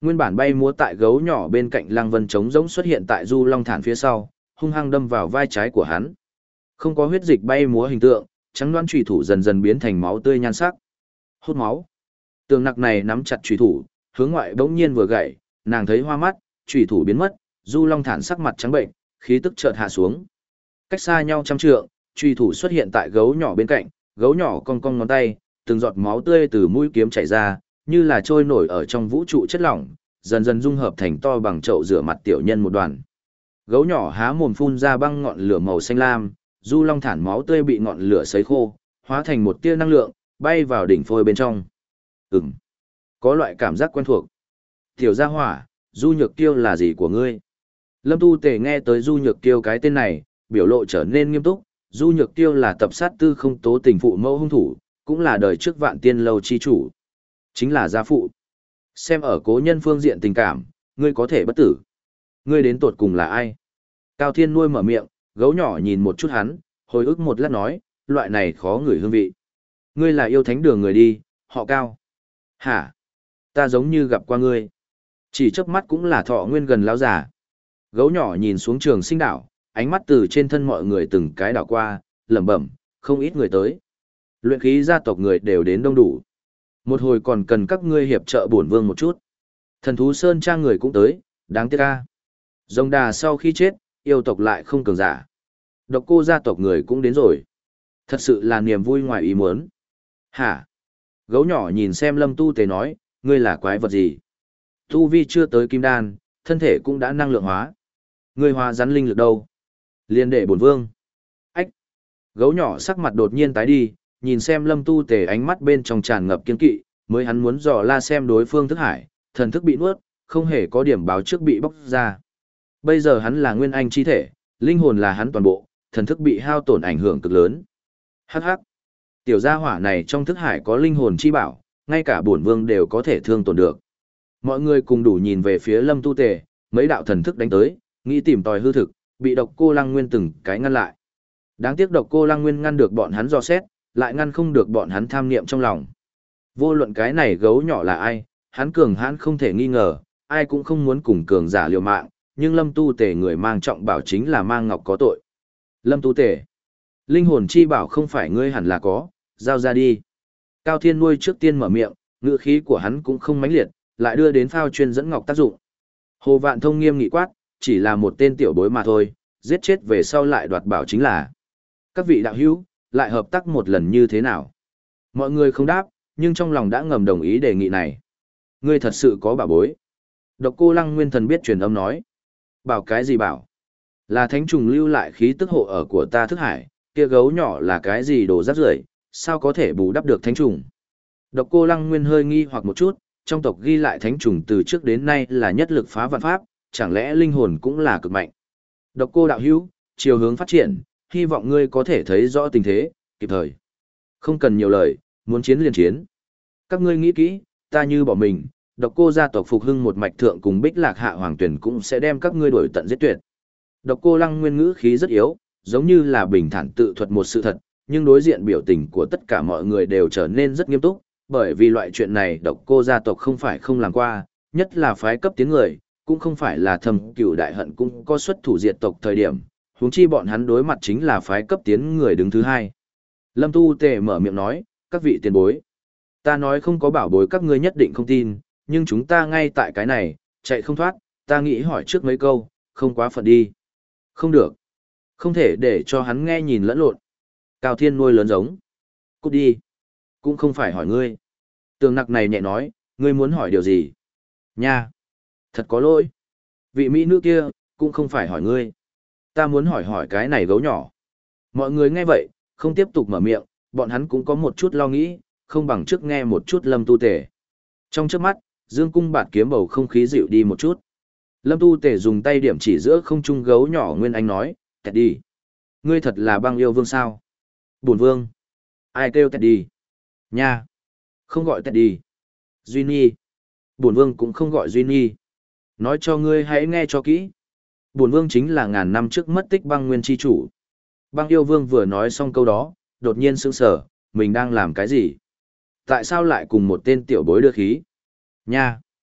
Nguyên bản bay múa tại gấu nhỏ bên cạnh Lăng Vân trống rỗng xuất hiện tại Du Long Thản phía sau, hung hăng đâm vào vai trái của hắn. Không có huyết dịch bay múa hình tượng, trắng đoán chủy thủ dần dần biến thành máu tươi nhan sắc. Hút máu. Tường Nặc này nắm chặt chủy thủ, hướng ngoại bỗng nhiên vừa gậy, nàng thấy hoa mắt, chủy thủ biến mất, Du Long Thản sắc mặt trắng bệnh, khí tức chợt hạ xuống. Cách xa nhau trăm trượng, chủy thủ xuất hiện tại gấu nhỏ bên cạnh, gấu nhỏ cong cong ngón tay, từng giọt máu tươi từ mũi kiếm chảy ra, như là trôi nổi ở trong vũ trụ chất lỏng, dần dần dung hợp thành to bằng chậu rửa mặt tiểu nhân một đoàn. Gấu nhỏ há mồm phun ra băng ngọn lửa màu xanh lam, Du Long Thản máu tươi bị ngọn lửa sấy khô, hóa thành một tia năng lượng, bay vào đỉnh phôi bên trong. Ừm, có loại cảm giác quen thuộc. Tiểu gia hỏa, Du Nhược Kiêu là gì của ngươi? Lâm Tu Tề nghe tới Du Nhược Kiêu cái tên này, biểu lộ trở nên nghiêm túc. Du Nhược Kiêu là tập sát tư không tố tình phụ mẫu hung thủ, cũng là đời trước Vạn Tiên lâu chi chủ. Chính là gia phụ. Xem ở cố nhân phương diện tình cảm, ngươi có thể bất tử. Ngươi đến tột cùng là ai? Cao Thiên nuôi mở miệng, gấu nhỏ nhìn một chút hắn, hồi ức một lát nói, loại này khó ngửi hương vị. Ngươi là yêu thánh đường người đi, họ Cao. Hả? Ta giống như gặp qua ngươi. Chỉ chớp mắt cũng là thọ nguyên gần lão già. Gấu nhỏ nhìn xuống Trường Sinh đảo, ánh mắt từ trên thân mọi người từng cái đảo qua, lẩm bẩm, không ít người tới. Luyện khí gia tộc người đều đến đông đủ. Một hồi còn cần các ngươi hiệp trợ bổn vương một chút. Thần thú sơn trang người cũng tới, đáng tiếc a. Rồng đà sau khi chết, yêu tộc lại không cường giả. Độc cô gia tộc người cũng đến rồi. Thật sự là niềm vui ngoài ý muốn. Hả? Gấu nhỏ nhìn xem Lâm Tu Tề nói, ngươi là quái vật gì? Tu vi chưa tới kim đan, thân thể cũng đã năng lượng hóa. Ngươi hóa rắn linh lực đâu? Liên đệ bổn vương. Ách! Gấu nhỏ sắc mặt đột nhiên tái đi, nhìn xem Lâm Tu Tề ánh mắt bên trong tràn ngập kiên kỵ, mới hắn muốn dò la xem đối phương thức hải, thần thức bị nuốt, không hề có điểm báo trước bị bóc ra. Bây giờ hắn là nguyên anh chi thể, linh hồn là hắn toàn bộ, thần thức bị hao tổn ảnh hưởng cực lớn. Hắc hắc. Tiểu gia hỏa này trong thức hải có linh hồn chi bảo, ngay cả bổn vương đều có thể thương tổn được. Mọi người cùng đủ nhìn về phía Lâm Tu Tề, mấy đạo thần thức đánh tới, nghĩ tìm tòi hư thực, bị Độc Cô Lăng Nguyên từng cái ngăn lại. Đáng tiếc Độc Cô Lăng Nguyên ngăn được bọn hắn dò xét, lại ngăn không được bọn hắn tham niệm trong lòng. Vô luận cái này gấu nhỏ là ai, hắn cường hãn không thể nghi ngờ, ai cũng không muốn cùng cường giả liều mạng, nhưng Lâm Tu Tề người mang trọng bảo chính là mang ngọc có tội. Lâm Tu Tề, linh hồn chi bảo không phải ngươi hẳn là có, giao ra đi. Cao Thiên nuôi trước tiên mở miệng, ngữ khí của hắn cũng không mãnh liệt, lại đưa đến phao chuyên dẫn ngọc tác dụng. Hồ Vạn Thông nghiêm nghị quát, chỉ là một tên tiểu bối mà thôi, giết chết về sau lại đoạt bảo chính là. Các vị đạo hữu, lại hợp tác một lần như thế nào? Mọi người không đáp, nhưng trong lòng đã ngầm đồng ý đề nghị này. Ngươi thật sự có bảo bối. Độc Cô Lăng Nguyên thần biết truyền âm nói. Bảo cái gì bảo? Là thánh trùng lưu lại khí tức hộ ở của ta thức hải, kia gấu nhỏ là cái gì đồ rác rưởi, sao có thể bù đắp được thánh trùng? Độc Cô Lăng Nguyên hơi nghi hoặc một chút, trong tộc ghi lại thánh trùng từ trước đến nay là nhất lực phá vạn pháp, chẳng lẽ linh hồn cũng là cực mạnh? Độc Cô đạo hữu, chiều hướng phát triển, hy vọng ngươi có thể thấy rõ tình thế, kịp thời. Không cần nhiều lời, muốn chiến liền chiến. Các ngươi nghĩ kỹ, ta như bỏ mình, Độc Cô gia tộc phục hưng một mạch thượng cùng Bích Lạc Hạ Hoàng Tuyển cũng sẽ đem các ngươi đuổi tận giết tuyệt. Độc Cô Lăng Nguyên ngữ khí rất yếu, giống như là bình thản tự thuật một sự thật, nhưng đối diện biểu tình của tất cả mọi người đều trở nên rất nghiêm túc, bởi vì loại chuyện này Độc Cô gia tộc không phải không làm qua, nhất là phái cấp tiến người, cũng không phải là thầm cửu đại hận cũng có xuất thủ diệt tộc thời điểm, huống chi bọn hắn đối mặt chính là phái cấp tiến người đứng thứ hai. Lâm Tu Tề mở miệng nói, các vị tiền bối, ta nói không có bảo bối các ngươi nhất định không tin, nhưng chúng ta ngay tại cái này, chạy không thoát, ta nghĩ hỏi trước mấy câu, không quá phận đi. Không được. Không thể để cho hắn nghe nhìn lẫn lộn. Cao Thiên nuôi lớn giống. Cút đi. Cũng không phải hỏi ngươi. Tường Nặc này nhẹ nói, ngươi muốn hỏi điều gì? Nha. Thật có lỗi. Vị mỹ nữ kia, cũng không phải hỏi ngươi. Ta muốn hỏi hỏi cái này gấu nhỏ. Mọi người nghe vậy, không tiếp tục mở miệng, bọn hắn cũng có một chút lo nghĩ, không bằng trước nghe một chút Lâm Tu Tề. Trong trước mắt, dương cung bạt kiếm bầu không khí dịu đi một chút. Lâm Tu Tề dùng tay điểm chỉ giữa không trung gấu nhỏ Nguyên Anh nói, tẹt đi. Ngươi thật là băng yêu vương sao? Bổn vương. Ai kêu tẹt đi? Nha. Không gọi tẹt đi. Duy Nhi. Bổn vương cũng không gọi Duy Nhi. Nói cho ngươi hãy nghe cho kỹ. Bổn vương chính là ngàn năm trước mất tích băng nguyên chi chủ. Băng yêu vương vừa nói xong câu đó, đột nhiên sững sờ, mình đang làm cái gì? Tại sao lại cùng một tên tiểu bối đưa khí? Nha.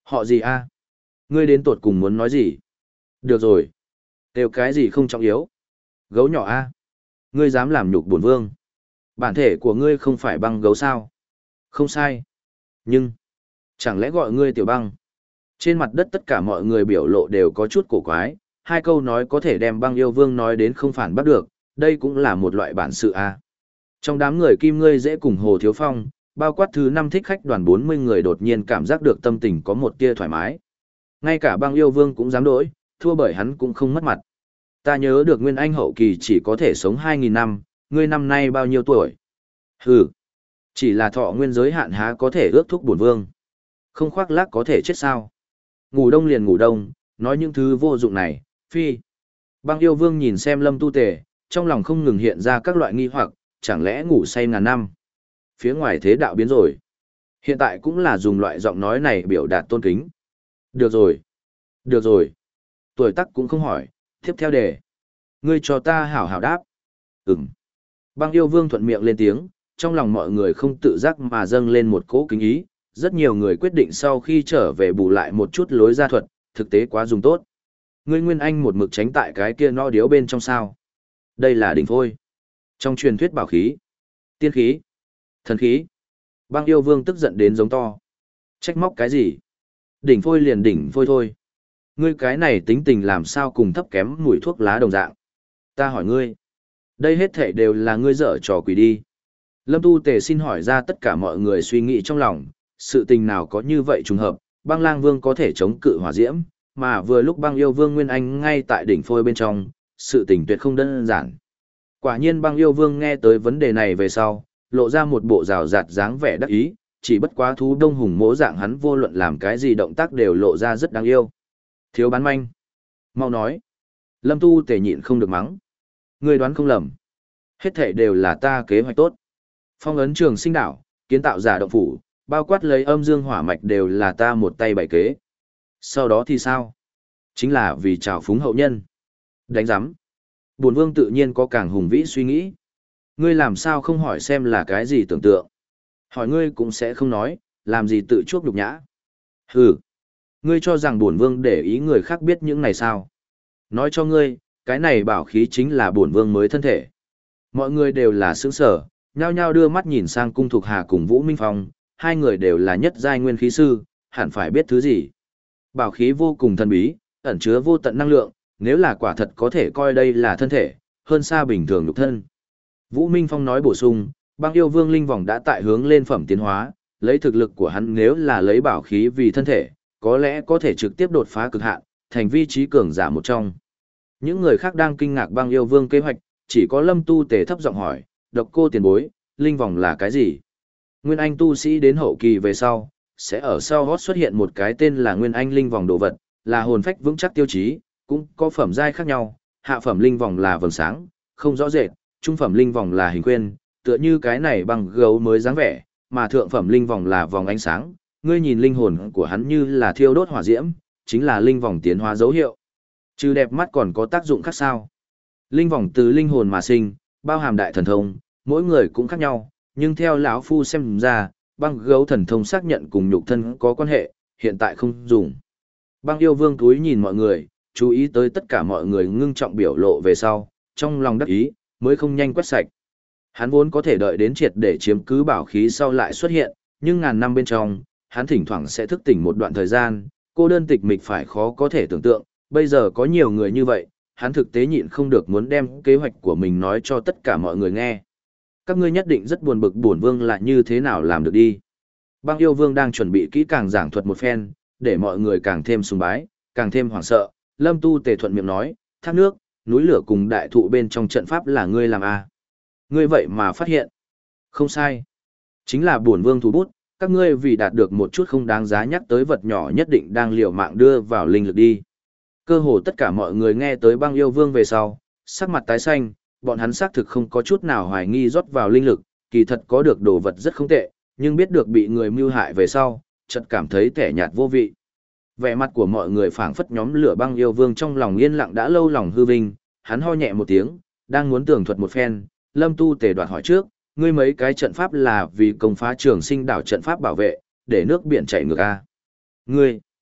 Họ gì a? Ngươi đến tột cùng muốn nói gì? Được rồi. Đều cái gì không trọng yếu. Gấu nhỏ a? Ngươi dám làm nhục bổn vương. Bản thể của ngươi không phải băng gấu sao? Không sai. Nhưng, chẳng lẽ gọi ngươi tiểu băng? Trên mặt đất tất cả mọi người biểu lộ đều có chút cổ quái, hai câu nói có thể đem băng yêu vương nói đến không phản bắt được, đây cũng là một loại bản sự a. Trong đám người kim ngươi dễ cùng Hồ Thiếu Phong, bao quát thứ năm thích khách đoàn bốn mươi người đột nhiên cảm giác được tâm tình có một tia thoải mái. Ngay cả băng yêu vương cũng dám đổi, thua bởi hắn cũng không mất mặt. Ta nhớ được Nguyên Anh hậu kỳ chỉ có thể sống hai nghìn năm, ngươi năm nay bao nhiêu tuổi? Hừ, chỉ là thọ nguyên giới hạn há có thể ước thúc bổn vương. Không khoác lác có thể chết sao? Ngủ đông liền ngủ đông, nói những thứ vô dụng này, phi. Băng yêu vương nhìn xem Lâm Tu Tề, trong lòng không ngừng hiện ra các loại nghi hoặc, chẳng lẽ ngủ say ngàn năm? Phía ngoài thế đạo biến rồi. Hiện tại cũng là dùng loại giọng nói này biểu đạt tôn kính. Được rồi. Được rồi. Tuổi tác cũng không hỏi, tiếp theo đề. Ngươi cho ta hảo hảo đáp. Ừm. Băng yêu vương thuận miệng lên tiếng, trong lòng mọi người không tự giác mà dâng lên một cỗ kính ý. Rất nhiều người quyết định sau khi trở về bù lại một chút lối gia thuật, thực tế quá dùng tốt. Ngươi Nguyên Anh một mực tránh tại cái kia no điếu bên trong sao. Đây là đỉnh phôi. Trong truyền thuyết bảo khí, tiên khí, thần khí. Băng yêu vương tức giận đến giống to. Trách móc cái gì? Đỉnh phôi liền đỉnh phôi thôi. Ngươi cái này tính tình làm sao cùng thấp kém mùi thuốc lá đồng dạng. Ta hỏi ngươi. Đây hết thể đều là ngươi dở trò quỷ đi. Lâm Tu Tề xin hỏi ra tất cả mọi người suy nghĩ trong lòng. Sự tình nào có như vậy trùng hợp, băng lang vương có thể chống cự hỏa diễm, mà vừa lúc băng yêu vương Nguyên Anh ngay tại đỉnh phôi bên trong, sự tình tuyệt không đơn giản. Quả nhiên băng yêu vương nghe tới vấn đề này về sau, lộ ra một bộ rào rạt dáng vẻ đắc ý, chỉ bất quá thú đông hùng mỗ dạng hắn vô luận làm cái gì động tác đều lộ ra rất đáng yêu. Thiếu bán manh. Mau nói. Lâm Tu Tề nhịn không được mắng. Ngươi đoán không lầm. Hết thể đều là ta kế hoạch tốt. Phong ấn trường sinh đảo, kiến tạo giả động phủ, bao quát lấy âm dương hỏa mạch đều là ta một tay bày kế. Sau đó thì sao? Chính là vì trào phúng hậu nhân. Đánh giám. Bổn vương tự nhiên có càng hùng vĩ suy nghĩ. Ngươi làm sao không hỏi xem là cái gì tưởng tượng. Hỏi ngươi cũng sẽ không nói, làm gì tự chuốc nhục nhã. Hừ. Ngươi cho rằng bổn vương để ý người khác biết những này sao? Nói cho ngươi, cái này bảo khí chính là bổn vương mới thân thể. Mọi người đều là sướng sở, nhao nhao đưa mắt nhìn sang cung thuộc hà cùng Vũ Minh Phong, hai người đều là nhất giai nguyên khí sư, hẳn phải biết thứ gì. Bảo khí vô cùng thần bí, ẩn chứa vô tận năng lượng, nếu là quả thật có thể coi đây là thân thể, hơn xa bình thường nhục thân. Vũ Minh Phong nói bổ sung, băng yêu vương linh vòng đã tại hướng lên phẩm tiến hóa, lấy thực lực của hắn nếu là lấy bảo khí vì thân thể, có lẽ có thể trực tiếp đột phá cực hạn, thành vi trí cường giả một trong. Những người khác đang kinh ngạc băng yêu vương kế hoạch, chỉ có Lâm Tu Tề thấp giọng hỏi, độc cô tiền bối, linh vòng là cái gì? Nguyên Anh tu sĩ đến hậu kỳ về sau, sẽ ở sau gót xuất hiện một cái tên là Nguyên Anh linh vòng đồ vật, là hồn phách vững chắc tiêu chí, cũng có phẩm giai khác nhau, hạ phẩm linh vòng là vầng sáng, không rõ rệt, trung phẩm linh vòng là hình quyên, tựa như cái này bằng gấu mới dáng vẻ, mà thượng phẩm linh vòng là vòng ánh sáng, ngươi nhìn linh hồn của hắn như là thiêu đốt hỏa diễm, chính là linh vòng tiến hóa dấu hiệu. Trừ đẹp mắt còn có tác dụng khác sao? Linh vòng từ linh hồn mà sinh, bao hàm đại thần thông, mỗi người cũng khác nhau, nhưng theo lão phu xem ra, băng gấu thần thông xác nhận cùng nhục thân có quan hệ, hiện tại không dùng. Băng yêu vương túi nhìn mọi người, chú ý tới tất cả mọi người ngưng trọng biểu lộ về sau, trong lòng đắc ý, mới không nhanh quét sạch. Hắn vốn có thể đợi đến triệt để chiếm cứ bảo khí sau lại xuất hiện, nhưng ngàn năm bên trong, hắn thỉnh thoảng sẽ thức tỉnh một đoạn thời gian, cô đơn tịch mịch phải khó có thể tưởng tượng, bây giờ có nhiều người như vậy, hắn thực tế nhịn không được muốn đem kế hoạch của mình nói cho tất cả mọi người nghe. Các ngươi nhất định rất buồn bực bổn vương là như thế nào làm được đi. Băng yêu vương đang chuẩn bị kỹ càng giảng thuật một phen, để mọi người càng thêm sùng bái, càng thêm hoảng sợ. Lâm Tu Tề thuận miệng nói, thác nước, núi lửa cùng đại thụ bên trong trận pháp là ngươi làm à. Ngươi vậy mà phát hiện. Không sai. Chính là bổn vương thủ bút, các ngươi vì đạt được một chút không đáng giá nhắc tới vật nhỏ nhất định đang liều mạng đưa vào linh lực đi. Cơ hồ tất cả mọi người nghe tới băng yêu vương về sau, sắc mặt tái xanh, bọn hắn xác thực không có chút nào hoài nghi rót vào linh lực, kỳ thật có được đồ vật rất không tệ, nhưng biết được bị người mưu hại về sau, chợt cảm thấy tẻ nhạt vô vị. Vẻ mặt của mọi người phảng phất nhóm lửa băng yêu vương trong lòng yên lặng đã lâu lòng hư vinh, hắn ho nhẹ một tiếng, đang muốn tường thuật một phen, Lâm Tu Tề đoạt hỏi trước, ngươi mấy cái trận pháp là vì công phá trường sinh đảo trận pháp bảo vệ, để nước biển chảy ngược a. Ngươi,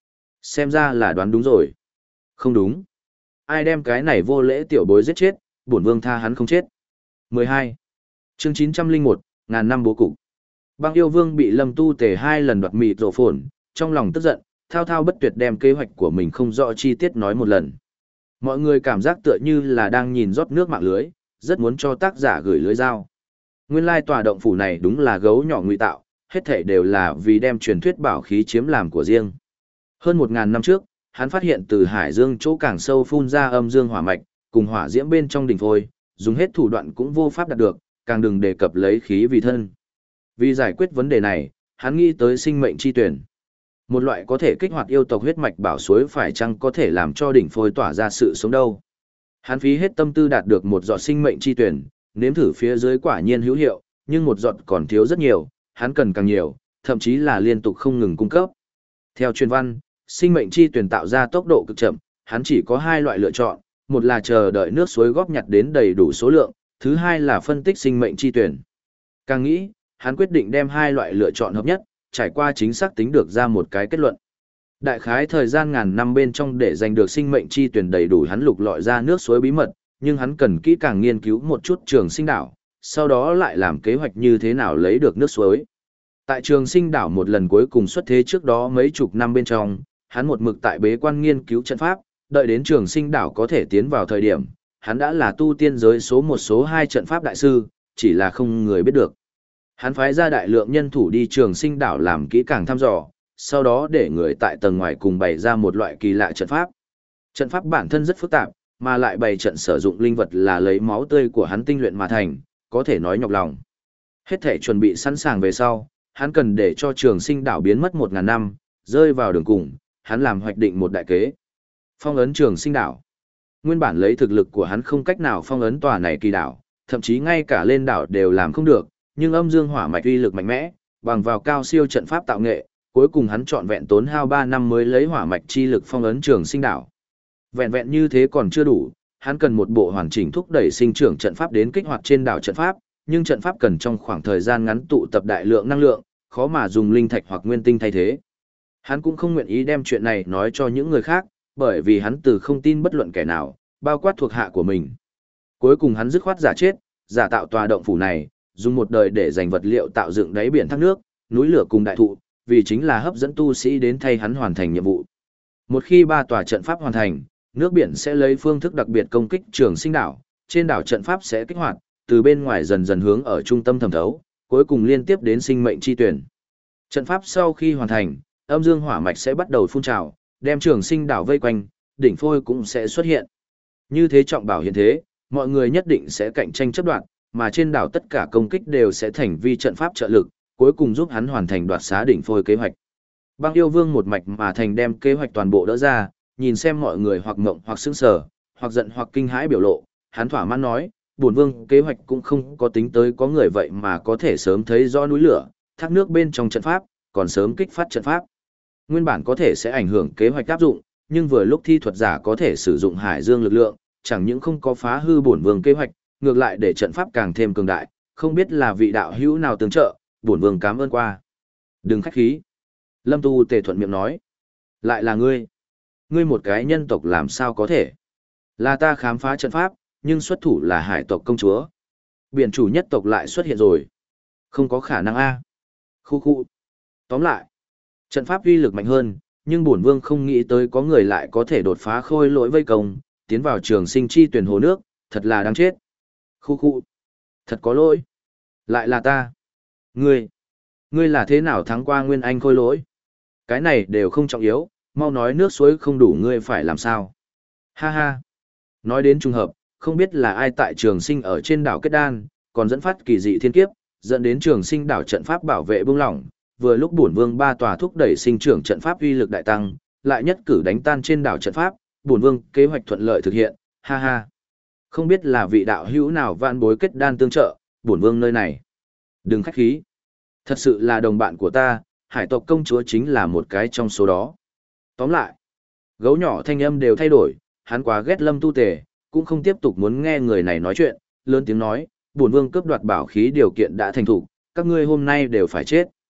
Xem ra là đoán đúng rồi. Không đúng. Ai đem cái này vô lễ tiểu bối giết chết, bổn vương tha hắn không chết. mười hai. Chương chín trăm lẻ một, ngàn năm bố cục. Băng yêu vương bị Lâm Tu Tề hai lần đoạt mịt rổ phồn, trong lòng tức giận, thao thao bất tuyệt đem kế hoạch của mình không rõ chi tiết nói một lần. Mọi người cảm giác tựa như là đang nhìn rót nước mạng lưới, rất muốn cho tác giả gửi lưới dao. Nguyên lai tòa động phủ này đúng là gấu nhỏ ngụy tạo, hết thảy đều là vì đem truyền thuyết bảo khí chiếm làm của riêng. Hơn một ngàn năm trước, hắn phát hiện từ hải dương chỗ càng sâu phun ra âm dương hỏa mạch, cùng hỏa diễm bên trong đỉnh phôi, dùng hết thủ đoạn cũng vô pháp đạt được, càng đừng đề cập lấy khí vì thân. Vì giải quyết vấn đề này, hắn nghĩ tới sinh mệnh chi tuyển. Một loại có thể kích hoạt yêu tộc huyết mạch bảo suối phải chăng có thể làm cho đỉnh phôi tỏa ra sự sống đâu. Hắn phí hết tâm tư đạt được một giọt sinh mệnh chi tuyển, nếm thử phía dưới quả nhiên hữu hiệu, nhưng một giọt còn thiếu rất nhiều, hắn cần càng nhiều, thậm chí là liên tục không ngừng cung cấp. Theo truyền văn, sinh mệnh chi tuyển tạo ra tốc độ cực chậm, hắn chỉ có hai loại lựa chọn, một là chờ đợi nước suối góp nhặt đến đầy đủ số lượng, thứ hai là phân tích sinh mệnh chi tuyển. Càng nghĩ, hắn quyết định đem hai loại lựa chọn hợp nhất, trải qua chính xác tính được ra một cái kết luận. Đại khái thời gian ngàn năm bên trong để giành được sinh mệnh chi tuyển đầy đủ hắn lục lọi ra nước suối bí mật, nhưng hắn cần kỹ càng nghiên cứu một chút trường sinh đảo, sau đó lại làm kế hoạch như thế nào lấy được nước suối. Tại trường sinh đảo một lần cuối cùng xuất thế trước đó mấy chục năm bên trong, hắn một mực tại bế quan nghiên cứu trận pháp, đợi đến trường sinh đảo có thể tiến vào thời điểm, hắn đã là tu tiên giới số một số hai trận pháp đại sư, chỉ là không người biết được. Hắn phái ra đại lượng nhân thủ đi trường sinh đảo làm kỹ càng thăm dò, sau đó để người tại tầng ngoài cùng bày ra một loại kỳ lạ trận pháp. Trận pháp bản thân rất phức tạp, mà lại bày trận sử dụng linh vật là lấy máu tươi của hắn tinh luyện mà thành, có thể nói nhọc lòng. Hết thể chuẩn bị sẵn sàng về sau, hắn cần để cho trường sinh đảo biến mất một ngàn năm, rơi vào đường cùng, hắn làm hoạch định một đại kế. Phong ấn trường sinh đảo. Nguyên bản lấy thực lực của hắn không cách nào phong ấn tòa này kỳ đảo, thậm chí ngay cả lên đảo đều làm không được, nhưng âm dương hỏa mạch uy lực mạnh mẽ, bằng vào cao siêu trận pháp tạo nghệ, cuối cùng hắn trọn vẹn tốn hao ba năm mới lấy hỏa mạch chi lực phong ấn trường sinh đảo. Vẹn vẹn như thế còn chưa đủ, hắn cần một bộ hoàn chỉnh thúc đẩy sinh trưởng trận pháp đến kích hoạt trên đảo trận pháp, nhưng trận pháp cần trong khoảng thời gian ngắn tụ tập đại lượng năng lượng, khó mà dùng linh thạch hoặc nguyên tinh thay thế. Hắn cũng không nguyện ý đem chuyện này nói cho những người khác, bởi vì hắn từ không tin bất luận kẻ nào, bao quát thuộc hạ của mình. Cuối cùng hắn dứt khoát giả chết, giả tạo tòa động phủ này, dùng một đời để dành vật liệu tạo dựng đáy biển thác nước, núi lửa cùng đại thụ, vì chính là hấp dẫn tu sĩ đến thay hắn hoàn thành nhiệm vụ. Một khi ba tòa trận pháp hoàn thành, nước biển sẽ lấy phương thức đặc biệt công kích trường sinh đảo, trên đảo trận pháp sẽ kích hoạt, từ bên ngoài dần dần hướng ở trung tâm thẩm thấu, cuối cùng liên tiếp đến sinh mệnh chi tuyển. Trận pháp sau khi hoàn thành, âm dương hỏa mạch sẽ bắt đầu phun trào, đem trường sinh đảo vây quanh, đỉnh phôi cũng sẽ xuất hiện. Như thế trọng bảo hiện thế, mọi người nhất định sẽ cạnh tranh chấp đoạt, mà trên đảo tất cả công kích đều sẽ thành vi trận pháp trợ lực, cuối cùng giúp hắn hoàn thành đoạt xá đỉnh phôi kế hoạch. Băng yêu vương một mạch mà thành đem kế hoạch toàn bộ đỡ ra, nhìn xem mọi người hoặc ngộng hoặc sững sờ, hoặc giận hoặc kinh hãi biểu lộ, hắn thỏa mãn nói, bổn vương kế hoạch cũng không có tính tới có người vậy mà có thể sớm thấy rõ núi lửa, thác nước bên trong trận pháp, còn sớm kích phát trận pháp. Nguyên bản có thể sẽ ảnh hưởng kế hoạch áp dụng, nhưng vừa lúc thi thuật giả có thể sử dụng hải dương lực lượng, chẳng những không có phá hư bổn vương kế hoạch, ngược lại để trận pháp càng thêm cường đại, không biết là vị đạo hữu nào tương trợ, bổn vương cảm ơn qua. Đừng khách khí. Lâm Tu Tề thuận miệng nói. Lại là ngươi. Ngươi một cái nhân tộc làm sao có thể. Là ta khám phá trận pháp, nhưng xuất thủ là hải tộc công chúa. Biển chủ nhất tộc lại xuất hiện rồi. Không có khả năng a. Khu khu. Tóm lại. Trận pháp uy lực mạnh hơn, nhưng bổn vương không nghĩ tới có người lại có thể đột phá khôi lỗi vây công, tiến vào trường sinh chi tuyển hồ nước, thật là đáng chết. Khu khu. Thật có lỗi. Lại là ta. Ngươi. Ngươi là thế nào thắng qua Nguyên Anh khôi lỗi? Cái này đều không trọng yếu, mau nói nước suối không đủ ngươi phải làm sao. Ha ha. Nói đến trùng hợp, không biết là ai tại trường sinh ở trên đảo Kết Đan, còn dẫn phát kỳ dị thiên kiếp, dẫn đến trường sinh đảo trận pháp bảo vệ buông lỏng, vừa lúc bổn vương ba tòa thúc đẩy sinh trưởng trận pháp uy lực đại tăng, lại nhất cử đánh tan trên đảo trận pháp, bổn vương kế hoạch thuận lợi thực hiện, ha ha. Không biết là vị đạo hữu nào vạn bối Kết Đan tương trợ, bổn vương nơi này. Đừng khách khí. Thật sự là đồng bạn của ta, hải tộc công chúa chính là một cái trong số đó. Tóm lại, gấu nhỏ thanh âm đều thay đổi, hắn quá ghét Lâm Tu Tề, cũng không tiếp tục muốn nghe người này nói chuyện, lớn tiếng nói, bổn vương cướp đoạt bảo khí điều kiện đã thành thủ, các ngươi hôm nay đều phải chết.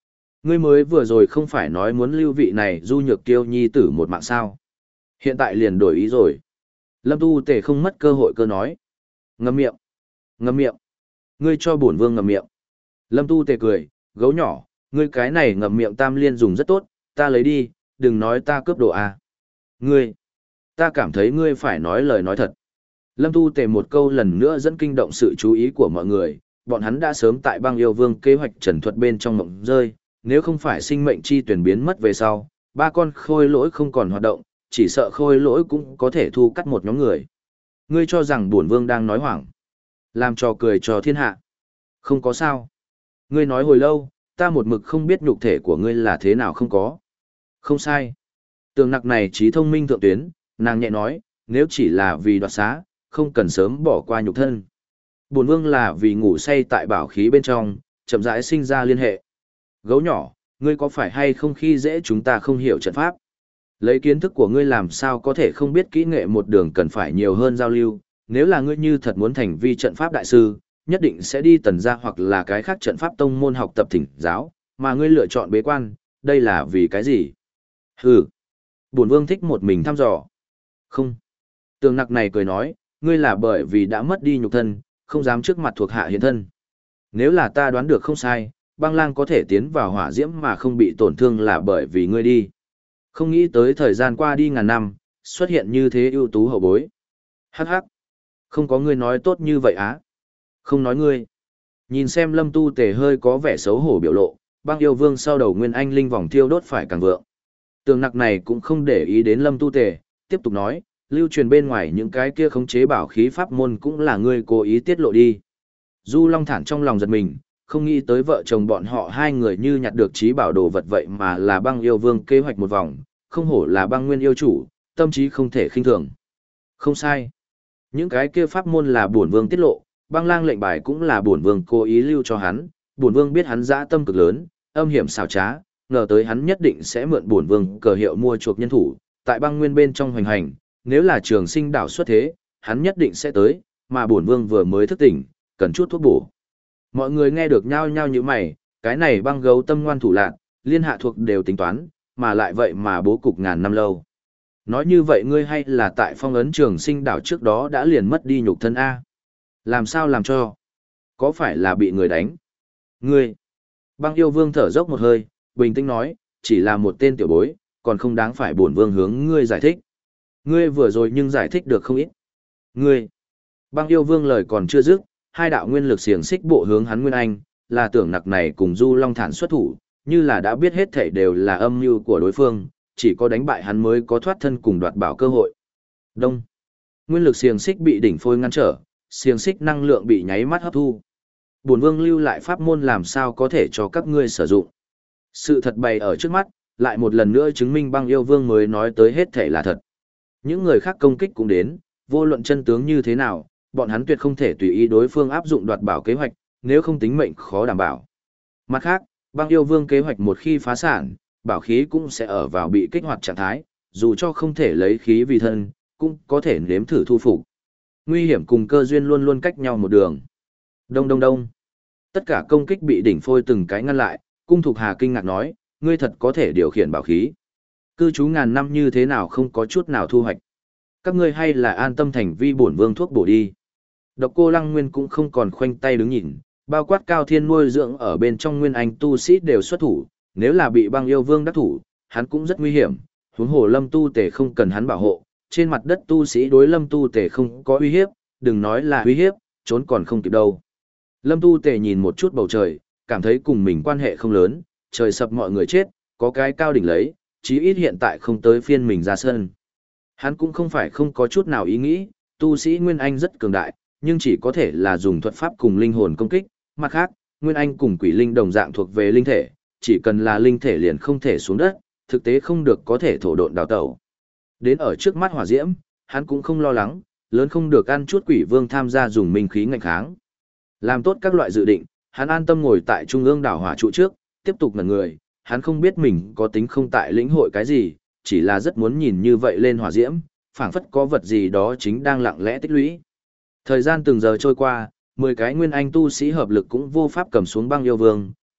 Ngươi mới vừa rồi không phải nói muốn lưu vị này Du Nhược Kiêu nhi tử một mạng sao? Hiện tại liền đổi ý rồi. Lâm Tu Tề không mất cơ hội cơ nói. Ngậm miệng. Ngậm miệng. Ngươi cho bổn vương ngậm miệng. Lâm Tu Tề cười, gấu nhỏ, ngươi cái này ngậm miệng tam liên dùng rất tốt, ta lấy đi, đừng nói ta cướp đồ à. Ngươi, ta cảm thấy ngươi phải nói lời nói thật. Lâm Tu Tề một câu lần nữa dẫn kinh động sự chú ý của mọi người, bọn hắn đã sớm tại băng yêu vương kế hoạch trần thuật bên trong mộng rơi, nếu không phải sinh mệnh chi tuyển biến mất về sau, ba con khôi lỗi không còn hoạt động, chỉ sợ khôi lỗi cũng có thể thu cắt một nhóm người. Ngươi cho rằng bổn vương đang nói hoảng, làm trò cười cho thiên hạ. Không có sao. Ngươi nói hồi lâu, ta một mực không biết nhục thể của ngươi là thế nào không có. Không sai. Tường nặc này trí thông minh thượng tuyến, nàng nhẹ nói, nếu chỉ là vì đoạt xá, không cần sớm bỏ qua nhục thân. Bổn vương là vì ngủ say tại bảo khí bên trong, chậm rãi sinh ra liên hệ. Gấu nhỏ, ngươi có phải hay không khi dễ chúng ta không hiểu trận pháp? Lấy kiến thức của ngươi làm sao có thể không biết kỹ nghệ một đường cần phải nhiều hơn giao lưu, nếu là ngươi như thật muốn thành vi trận pháp đại sư, nhất định sẽ đi tần gia hoặc là cái khác trận pháp tông môn học tập thỉnh giáo, mà ngươi lựa chọn bế quan, đây là vì cái gì? Hừ, bổn vương thích một mình thăm dò. Không. Tường nặc này cười nói, ngươi là bởi vì đã mất đi nhục thân, không dám trước mặt thuộc hạ hiện thân. Nếu là ta đoán được không sai, băng lang có thể tiến vào hỏa diễm mà không bị tổn thương là bởi vì ngươi đi. Không nghĩ tới thời gian qua đi ngàn năm, xuất hiện như thế ưu tú hậu bối. Hắc hắc. Không có ngươi nói tốt như vậy á. Không nói ngươi. Nhìn xem Lâm Tu Tề hơi có vẻ xấu hổ biểu lộ, băng yêu vương sau đầu nguyên anh linh vòng thiêu đốt phải càng vượng. Tường nặc này cũng không để ý đến Lâm Tu Tề, tiếp tục nói, lưu truyền bên ngoài những cái kia khống chế bảo khí pháp môn cũng là ngươi cố ý tiết lộ đi. Du Long Thản trong lòng giật mình, không nghĩ tới vợ chồng bọn họ hai người như nhặt được trí bảo đồ vật vậy mà là băng yêu vương kế hoạch một vòng, không hổ là băng nguyên yêu chủ, tâm trí không thể khinh thường. Không sai. Những cái kia pháp môn là bổn vương tiết lộ, băng lang lệnh bài cũng là bổn vương cố ý lưu cho hắn, bổn vương biết hắn dã tâm cực lớn, âm hiểm xảo trá, ngờ tới hắn nhất định sẽ mượn bổn vương cờ hiệu mua chuộc nhân thủ, tại băng nguyên bên trong hoành hành, nếu là trường sinh đảo xuất thế, hắn nhất định sẽ tới, mà bổn vương vừa mới thức tỉnh, cần chút thuốc bổ. Mọi người nghe được nhao nhao như mày, cái này băng gấu tâm ngoan thủ lạn, liên hạ thuộc đều tính toán, mà lại vậy mà bố cục ngàn năm lâu. Nói như vậy ngươi hay là tại phong ấn trường sinh đảo trước đó đã liền mất đi nhục thân A. Làm sao làm cho? Có phải là bị người đánh? Ngươi! Băng yêu vương thở dốc một hơi, bình tĩnh nói, chỉ là một tên tiểu bối, còn không đáng phải bổn vương hướng ngươi giải thích. Ngươi vừa rồi nhưng giải thích được không ít. Ngươi! Băng yêu vương lời còn chưa dứt, hai đạo nguyên lực xiềng xích bộ hướng hắn Nguyên Anh, là tưởng nặc này cùng Du Long Thản xuất thủ, như là đã biết hết thảy đều là âm mưu của đối phương, chỉ có đánh bại hắn mới có thoát thân cùng đoạt bảo cơ hội. Đông. Nguyên lực xiềng xích bị đỉnh phôi ngăn trở, xiềng xích năng lượng bị nháy mắt hấp thu. Bổn vương lưu lại pháp môn làm sao có thể cho các ngươi sử dụng. Sự thật bày ở trước mắt, lại một lần nữa chứng minh băng yêu vương mới nói tới hết thảy là thật. Những người khác công kích cũng đến, vô luận chân tướng như thế nào, bọn hắn tuyệt không thể tùy ý đối phương áp dụng đoạt bảo kế hoạch, nếu không tính mệnh khó đảm bảo. Mặt khác, băng yêu vương kế hoạch một khi phá sản, bảo khí cũng sẽ ở vào bị kích hoạt trạng thái, dù cho không thể lấy khí vì thân, cũng có thể nếm thử thu phục. Nguy hiểm cùng cơ duyên luôn luôn cách nhau một đường. Đông đông đông. Tất cả công kích bị đỉnh phôi từng cái ngăn lại, cung thục hà kinh ngạc nói, ngươi thật có thể điều khiển bảo khí. Cư trú ngàn năm như thế nào không có chút nào thu hoạch. Các ngươi hay là an tâm thành vi bổn vương thuốc bổ đi. Độc Cô Lăng Nguyên cũng không còn khoanh tay đứng nhìn, bao quát Cao Thiên nuôi dưỡng ở bên trong Nguyên Anh tu sĩ đều xuất thủ, nếu là bị băng yêu vương đắc thủ, hắn cũng rất nguy hiểm, huống hồ Lâm Tu Tề không cần hắn bảo hộ, trên mặt đất tu sĩ đối Lâm Tu Tề không có uy hiếp, đừng nói là uy hiếp, trốn còn không kịp đâu. Lâm Tu Tề nhìn một chút bầu trời, cảm thấy cùng mình quan hệ không lớn, trời sập mọi người chết, có cái cao đỉnh lấy, chí ít hiện tại không tới phiên mình ra sân. Hắn cũng không phải không có chút nào ý nghĩ, tu sĩ Nguyên Anh rất cường đại, nhưng chỉ có thể là dùng thuật pháp cùng linh hồn công kích, mặt khác, Nguyên Anh cùng quỷ linh đồng dạng thuộc về linh thể, chỉ cần là linh thể liền không thể xuống đất, thực tế không được có thể thổ độn đào tẩu. Đến ở trước mắt hỏa diễm, hắn cũng không lo lắng, lớn không được ăn chút quỷ vương tham gia dùng minh khí ngạnh kháng. Làm tốt các loại dự định, hắn an tâm ngồi tại trung ương đảo hỏa trụ trước, tiếp tục ngẩn người, hắn không biết mình có tính không tại lĩnh hội cái gì, chỉ là rất muốn nhìn như vậy lên hỏa diễm, phảng phất có vật gì đó chính đang lặng lẽ tích lũy. Thời gian từng giờ trôi qua, mười cái nguyên anh tu sĩ hợp lực cũng vô pháp cầm xuống băng yêu vương,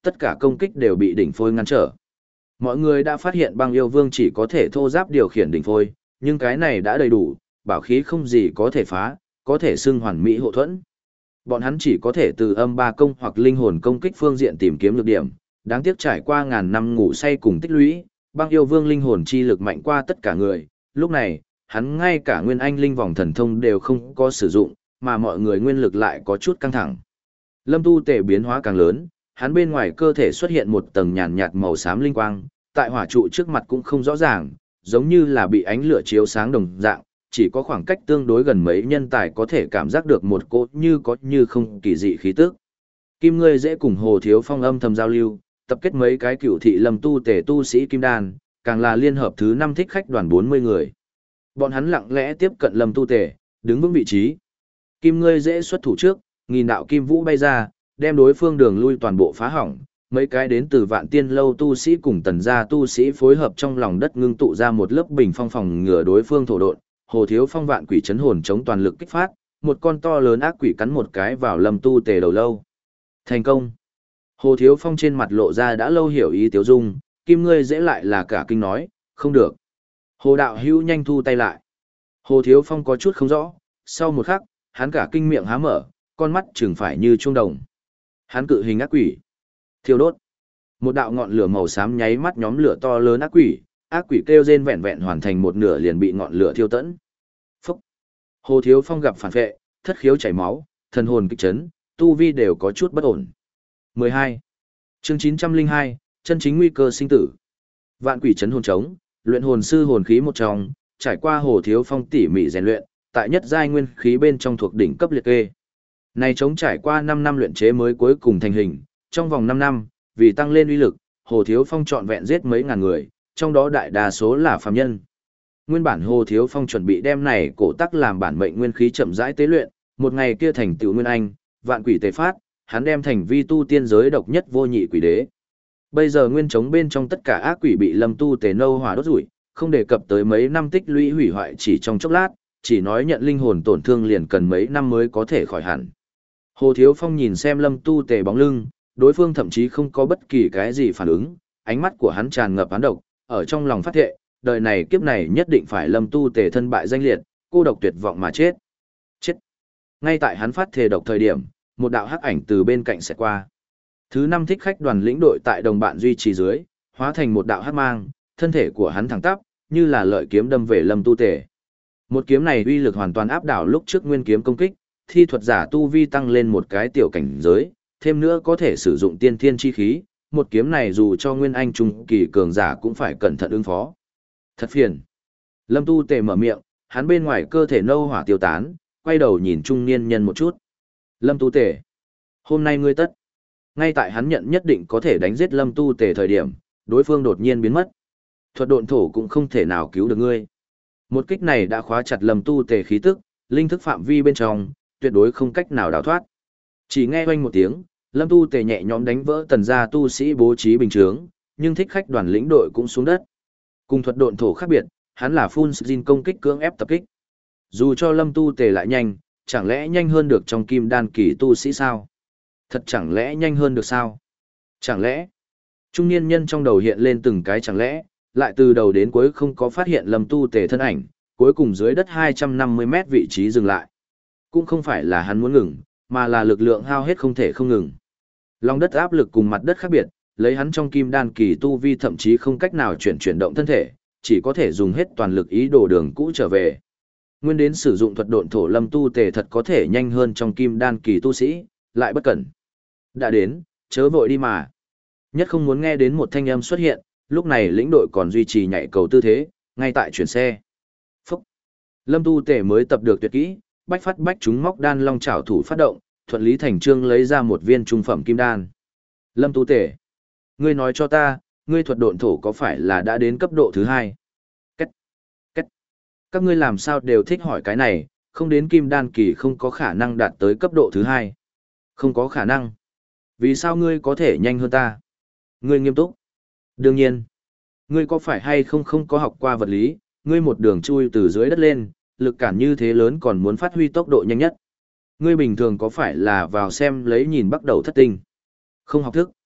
tất cả công kích đều bị đỉnh phôi ngăn trở. Mọi người đã phát hiện băng yêu vương chỉ có thể thô giáp điều khiển đỉnh phôi, nhưng cái này đã đầy đủ, bảo khí không gì có thể phá, có thể xưng hoàn mỹ hộ thuẫn. Bọn hắn chỉ có thể từ âm ba công hoặc linh hồn công kích phương diện tìm kiếm nhược điểm, đáng tiếc trải qua ngàn năm ngủ say cùng tích lũy, băng yêu vương linh hồn chi lực mạnh qua tất cả người, lúc này, hắn ngay cả nguyên anh linh vòng thần thông đều không có sử dụng, mà mọi người nguyên lực lại có chút căng thẳng. Lâm Tu Tề biến hóa càng lớn, hắn bên ngoài cơ thể xuất hiện một tầng nhàn nhạt màu xám linh quang, tại hỏa trụ trước mặt cũng không rõ ràng, giống như là bị ánh lửa chiếu sáng đồng dạng, chỉ có khoảng cách tương đối gần mấy nhân tài có thể cảm giác được một cỗ như có như không kỳ dị khí tức. Kim ngươi dễ cùng Hồ Thiếu Phong âm thầm giao lưu, tập kết mấy cái cựu thị Lâm Tu Tề tu sĩ kim đan, càng là liên hợp thứ năm thích khách đoàn bốn mươi người. Bọn hắn lặng lẽ tiếp cận Lâm Tu Tề, đứng vững vị trí. Kim ngươi dễ xuất thủ trước, nghìn đạo kim vũ bay ra, đem đối phương đường lui toàn bộ phá hỏng. Mấy cái đến từ Vạn Tiên lâu tu sĩ cùng Tần gia tu sĩ phối hợp trong lòng đất ngưng tụ ra một lớp bình phong phòng ngừa đối phương thổ độn. Hồ Thiếu Phong vạn quỷ chấn hồn chống toàn lực kích phát, một con to lớn ác quỷ cắn một cái vào Lâm Tu Tề đầu lâu. Thành công. Hồ Thiếu Phong trên mặt lộ ra đã lâu hiểu ý Tiếu Dung, Kim ngươi dễ lại là cả kinh nói, không được. Hồ đạo hữu nhanh thu tay lại. Hồ Thiếu Phong có chút không rõ, sau một khắc, hắn cả kinh miệng há mở, con mắt trừng phải như chuông đồng. Hắn cự hình ác quỷ, thiêu đốt. Một đạo ngọn lửa màu xám nháy mắt nhóm lửa to lớn ác quỷ, ác quỷ kêu rên vẹn vẹn hoàn thành một nửa liền bị ngọn lửa thiêu tẫn. Phúc. Hồ Thiếu Phong gặp phản vệ, thất khiếu chảy máu, thần hồn kích chấn, tu vi đều có chút bất ổn. mười hai. Chương chín trăm lẻ hai, chân chính nguy cơ sinh tử. Vạn quỷ chấn hồn trống, luyện hồn sư hồn khí một trong, trải qua Hồ Thiếu Phong tỉ mỉ rèn luyện, tại nhất giai nguyên khí bên trong thuộc đỉnh cấp liệt kê. Này trống trải qua năm năm luyện chế mới cuối cùng thành hình, trong vòng năm năm, vì tăng lên uy lực, Hồ Thiếu Phong trọn vẹn giết mấy ngàn người, trong đó đại đa số là phàm nhân. Nguyên bản Hồ Thiếu Phong chuẩn bị đem này cổ tắc làm bản mệnh nguyên khí chậm rãi tế luyện, một ngày kia thành tựu nguyên anh, vạn quỷ tề phát, hắn đem thành vi tu tiên giới độc nhất vô nhị quỷ đế. Bây giờ nguyên trống bên trong tất cả ác quỷ bị Lâm Tu Tề nâu hỏa đốt rủi, không đề cập tới mấy năm tích lũy hủy hoại chỉ trong chốc lát, chỉ nói nhận linh hồn tổn thương liền cần mấy năm mới có thể khỏi hẳn. Hồ Thiếu Phong nhìn xem Lâm Tu Tề bóng lưng, đối phương thậm chí không có bất kỳ cái gì phản ứng, ánh mắt của hắn tràn ngập án độc, ở trong lòng phát thệ, đời này kiếp này nhất định phải Lâm Tu Tề thân bại danh liệt, cô độc tuyệt vọng mà chết. Chết. Ngay tại hắn phát thề độc thời điểm, một đạo hắc ảnh từ bên cạnh sẽ qua. Thứ năm thích khách đoàn lĩnh đội tại đồng bạn duy trì dưới, hóa thành một đạo hắc mang, thân thể của hắn thẳng tắp, như là lợi kiếm đâm về Lâm Tu Tề. Một kiếm này uy lực hoàn toàn áp đảo lúc trước nguyên kiếm công kích, thi thuật giả tu vi tăng lên một cái tiểu cảnh giới, thêm nữa có thể sử dụng tiên thiên chi khí, một kiếm này dù cho nguyên anh trung kỳ cường giả cũng phải cẩn thận ứng phó. Thật phiền. Lâm Tu Tề mở miệng, hắn bên ngoài cơ thể nâu hỏa tiêu tán, quay đầu nhìn trung niên nhân một chút. Lâm Tu Tề, hôm nay ngươi tất. Ngay tại hắn nhận nhất định có thể đánh giết Lâm Tu Tề thời điểm, đối phương đột nhiên biến mất. Thuật độn thổ cũng không thể nào cứu được ngươi. Một kích này đã khóa chặt Lâm Tu Tề khí tức, linh thức phạm vi bên trong, tuyệt đối không cách nào đào thoát. Chỉ nghe oanh một tiếng, Lâm Tu Tề nhẹ nhõm đánh vỡ tần gia tu sĩ bố trí bình chướng, nhưng thích khách đoàn lĩnh đội cũng xuống đất. Cùng thuật độn thổ khác biệt, hắn là full screen công kích cưỡng ép tập kích. Dù cho Lâm Tu Tề lại nhanh, chẳng lẽ nhanh hơn được trong kim đan kỳ tu sĩ sao? Thật chẳng lẽ nhanh hơn được sao? Chẳng lẽ? Trung niên nhân trong đầu hiện lên từng cái chẳng lẽ, lại từ đầu đến cuối không có phát hiện Lâm Tu Tề thân ảnh, cuối cùng dưới đất hai trăm năm mươi mét vị trí dừng lại. Cũng không phải là hắn muốn ngừng, mà là lực lượng hao hết không thể không ngừng. Lòng đất áp lực cùng mặt đất khác biệt, lấy hắn trong kim đan kỳ tu vi thậm chí không cách nào chuyển chuyển động thân thể, chỉ có thể dùng hết toàn lực ý đồ đường cũ trở về. Nguyên đến sử dụng thuật độn thổ Lâm Tu Tề thật có thể nhanh hơn trong kim đan kỳ tu sĩ, lại bất cẩn. Đã đến, chớ vội đi mà. Nhất không muốn nghe đến một thanh âm xuất hiện, lúc này lĩnh đội còn duy trì nhảy cầu tư thế, ngay tại chuyển xe. Phúc! Lâm Tu Tề mới tập được tuyệt kỹ, bách phát bách chúng móc đan long chảo thủ phát động, thuận lý thành trương lấy ra một viên trung phẩm kim đan. Lâm Tu Tề, ngươi nói cho ta, ngươi thuật độn thổ có phải là đã đến cấp độ thứ hai? Cách, cách. Các ngươi làm sao đều thích hỏi cái này, không đến kim đan kỳ không có khả năng đạt tới cấp độ thứ hai. Không có khả năng. Vì sao ngươi có thể nhanh hơn ta? Ngươi nghiêm túc. Đương nhiên. Ngươi có phải hay không không có học qua vật lý, ngươi một đường chui từ dưới đất lên, lực cản như thế lớn còn muốn phát huy tốc độ nhanh nhất. Ngươi bình thường có phải là vào xem lấy nhìn bắt đầu thất tinh. Không học thức.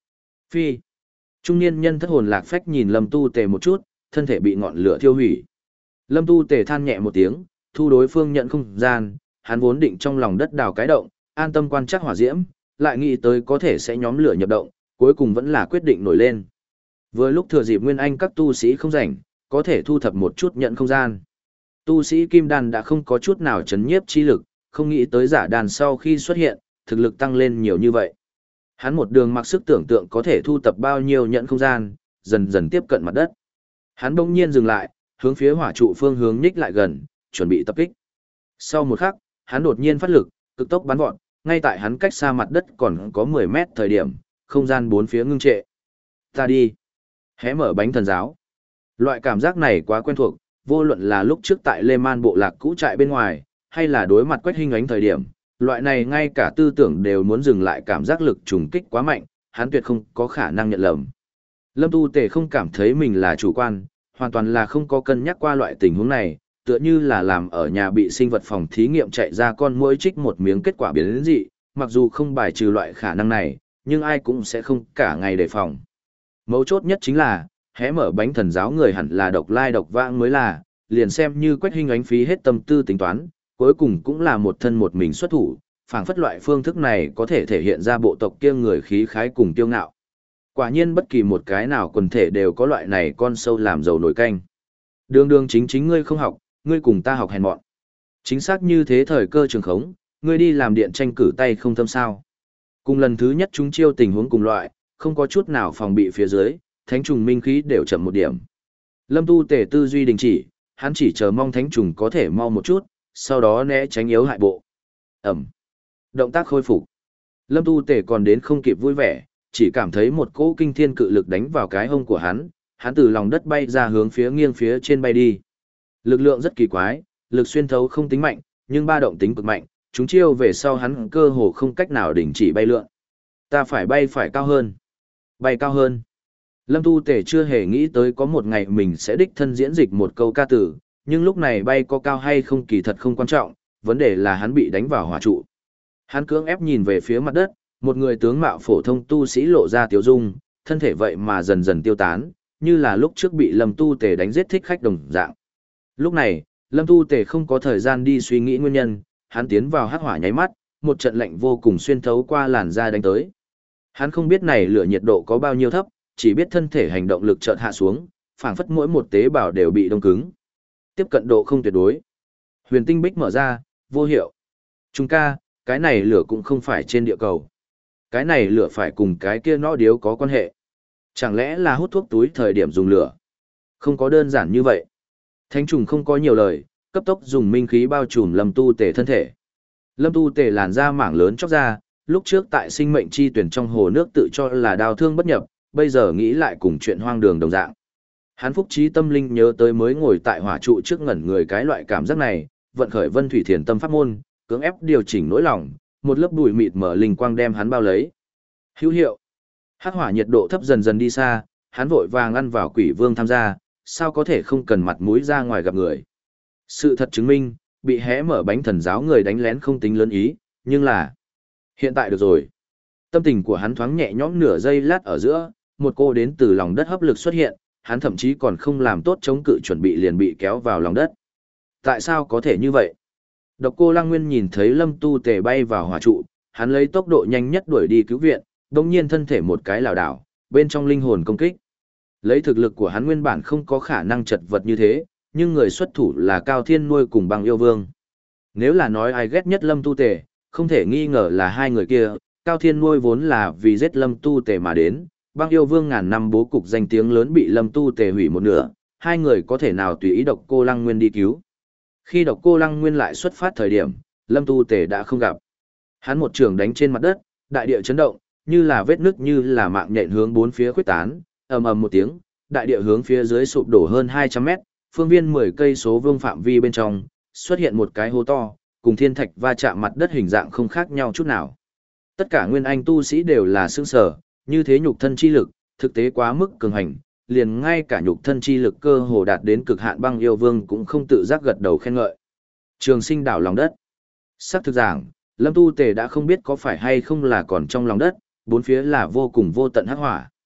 Phi. Trung niên nhân thất hồn lạc phách nhìn Lâm Tu Tề một chút, thân thể bị ngọn lửa thiêu hủy. Lâm Tu Tề than nhẹ một tiếng, thu đối phương nhận không gian, hắn vốn định trong lòng đất đào cái động, an tâm quan trắc hỏa diễm, lại nghĩ tới có thể sẽ nhóm lửa nhập động, cuối cùng vẫn là quyết định nổi lên. Vừa lúc thừa dịp Nguyên Anh các tu sĩ không rảnh, có thể thu thập một chút nhận không gian. Tu sĩ Kim Đan đã không có chút nào chấn nhiếp chi lực, không nghĩ tới giả đàn sau khi xuất hiện, thực lực tăng lên nhiều như vậy. Hắn một đường mặc sức tưởng tượng có thể thu tập bao nhiêu nhận không gian, dần dần tiếp cận mặt đất. Hắn bỗng nhiên dừng lại, hướng phía hỏa trụ phương hướng nhích lại gần, chuẩn bị tập kích. Sau một khắc, hắn đột nhiên phát lực, cực tốc bắn vọt, ngay tại hắn cách xa mặt đất còn có mười mét thời điểm, không gian bốn phía ngưng trệ. Ta đi. Hé mở bánh thần giáo. Loại cảm giác này quá quen thuộc, vô luận là lúc trước tại Lê Man bộ lạc cũ trại bên ngoài, hay là đối mặt Quách Hinh Ánh thời điểm, loại này ngay cả tư tưởng đều muốn dừng lại, cảm giác lực trùng kích quá mạnh, hắn tuyệt không có khả năng nhận lầm. Lâm Tu Tề không cảm thấy mình là chủ quan, hoàn toàn là không có cân nhắc qua loại tình huống này, tựa như là làm ở nhà bị sinh vật phòng thí nghiệm chạy ra con muỗi trích một miếng kết quả biến đến dị, mặc dù không bài trừ loại khả năng này, nhưng ai cũng sẽ không cả ngày đề phòng. Mấu chốt nhất chính là, hé mở bánh thần giáo người hẳn là độc lai độc vãng mới là, liền xem như Quách Hinh Ánh phí hết tâm tư tính toán, cuối cùng cũng là một thân một mình xuất thủ, phảng phất loại phương thức này có thể thể hiện ra bộ tộc kia người khí khái cùng kiêu ngạo. Quả nhiên bất kỳ một cái nào quần thể đều có loại này con sâu làm dầu nổi canh. Đường đường chính chính ngươi không học, ngươi cùng ta học hèn mọn. Chính xác như thế thời cơ trường khống, ngươi đi làm điện tranh cử tay không thâm sao. Cùng lần thứ nhất chúng chiêu tình huống cùng loại, không có chút nào phòng bị phía dưới, thánh trùng minh khí đều chậm một điểm. Lâm Tu Tề tư duy đình chỉ, hắn chỉ chờ mong thánh trùng có thể mau một chút, sau đó né tránh yếu hại bộ. Ẩm. Động tác khôi phục. Lâm Tu Tề còn đến không kịp vui vẻ, chỉ cảm thấy một cỗ kinh thiên cự lực đánh vào cái hông của hắn, hắn từ lòng đất bay ra hướng phía nghiêng phía trên bay đi. Lực lượng rất kỳ quái, lực xuyên thấu không tính mạnh, nhưng ba động tính cực mạnh, chúng chiêu về sau hắn cơ hồ không cách nào đình chỉ bay lượn. Ta phải bay phải cao hơn. Bay cao hơn. Lâm Tu Tề chưa hề nghĩ tới có một ngày mình sẽ đích thân diễn dịch một câu ca tử, nhưng lúc này bay có cao hay không kỳ thật không quan trọng, vấn đề là hắn bị đánh vào hỏa trụ. Hắn cưỡng ép nhìn về phía mặt đất, một người tướng mạo phổ thông tu sĩ lộ ra tiếu dung, thân thể vậy mà dần dần tiêu tán, như là lúc trước bị Lâm Tu Tề đánh giết thích khách đồng dạng. Lúc này, Lâm Tu Tề không có thời gian đi suy nghĩ nguyên nhân, hắn tiến vào hắc hỏa nháy mắt, một trận lạnh vô cùng xuyên thấu qua làn da đánh tới. Hắn không biết này lửa nhiệt độ có bao nhiêu thấp, chỉ biết thân thể hành động lực chợt hạ xuống, phảng phất mỗi một tế bào đều bị đông cứng. Tiếp cận độ không tuyệt đối. Huyền tinh bích mở ra, vô hiệu. Trung ca, cái này lửa cũng không phải trên địa cầu. Cái này lửa phải cùng cái kia nọ điếu có quan hệ. Chẳng lẽ là hút thuốc túi thời điểm dùng lửa? Không có đơn giản như vậy. Thánh trùng không có nhiều lời, cấp tốc dùng minh khí bao trùm Lâm Tu Tề thân thể. Lâm Tu Tề làn da mảng lớn chóc ra, lúc trước tại sinh mệnh chi tuyển trong hồ nước tự cho là đào thương bất nhập, bây giờ nghĩ lại cùng chuyện hoang đường đồng dạng. Hắn phúc trí tâm linh nhớ tới mới ngồi tại hỏa trụ trước ngẩn người cái loại cảm giác này, vận khởi Vân Thủy Thiền Tâm pháp môn, cưỡng ép điều chỉnh nỗi lòng, một lớp bụi mịt mở linh quang đem hắn bao lấy. Hữu hiệu. Hắc hỏa nhiệt độ thấp dần dần đi xa, hắn vội vàng ăn vào Quỷ Vương tham gia, sao có thể không cần mặt mũi ra ngoài gặp người. Sự thật chứng minh, bị hé mở bánh thần giáo người đánh lén không tính lớn ý, nhưng là hiện tại được rồi. Tâm tình của hắn thoáng nhẹ nhõm nửa giây lát ở giữa, một cô đến từ lòng đất hấp lực xuất hiện, hắn thậm chí còn không làm tốt chống cự chuẩn bị liền bị kéo vào lòng đất. Tại sao có thể như vậy? Độc Cô Lăng Nguyên nhìn thấy Lâm Tu Tề bay vào hỏa trụ, hắn lấy tốc độ nhanh nhất đuổi đi cứu viện, đồng nhiên thân thể một cái lảo đảo, bên trong linh hồn công kích. Lấy thực lực của hắn nguyên bản không có khả năng chật vật như thế, nhưng người xuất thủ là Cao Thiên Nuôi cùng Băng Yêu Vương. Nếu là nói ai ghét nhất Lâm Tu Tề, không thể nghi ngờ là hai người kia, Cao Thiên Nuôi vốn là vì giết Lâm Tu Tề mà đến, Băng Yêu Vương ngàn năm bố cục danh tiếng lớn bị Lâm Tu Tề hủy một nửa, hai người có thể nào tùy ý Độc Cô Lăng Nguyên đi cứu. Khi Độc Cô Lăng Nguyên lại xuất phát thời điểm, Lâm Tu Tề đã không gặp. Hắn một trường đánh trên mặt đất, đại địa chấn động, như là vết nứt như là mạng nhện hướng bốn phía khuếch tán, ầm ầm một tiếng, đại địa hướng phía dưới sụp đổ hơn hai trăm mét, phương viên mười cây số vuông phạm vi bên trong, xuất hiện một cái hố to, cùng thiên thạch va chạm mặt đất hình dạng không khác nhau chút nào. Tất cả nguyên anh tu sĩ đều là sững sờ, như thế nhục thân chi lực, thực tế quá mức cường hành, liền ngay cả nhục thân chi lực cơ hồ đạt đến cực hạn Băng Yêu Vương cũng không tự giác gật đầu khen ngợi. Trường Sinh đảo lòng đất. Sắc thực giảng, Lâm Tu Tề đã không biết có phải hay không là còn trong lòng đất, bốn phía là vô cùng vô tận hắc hỏa.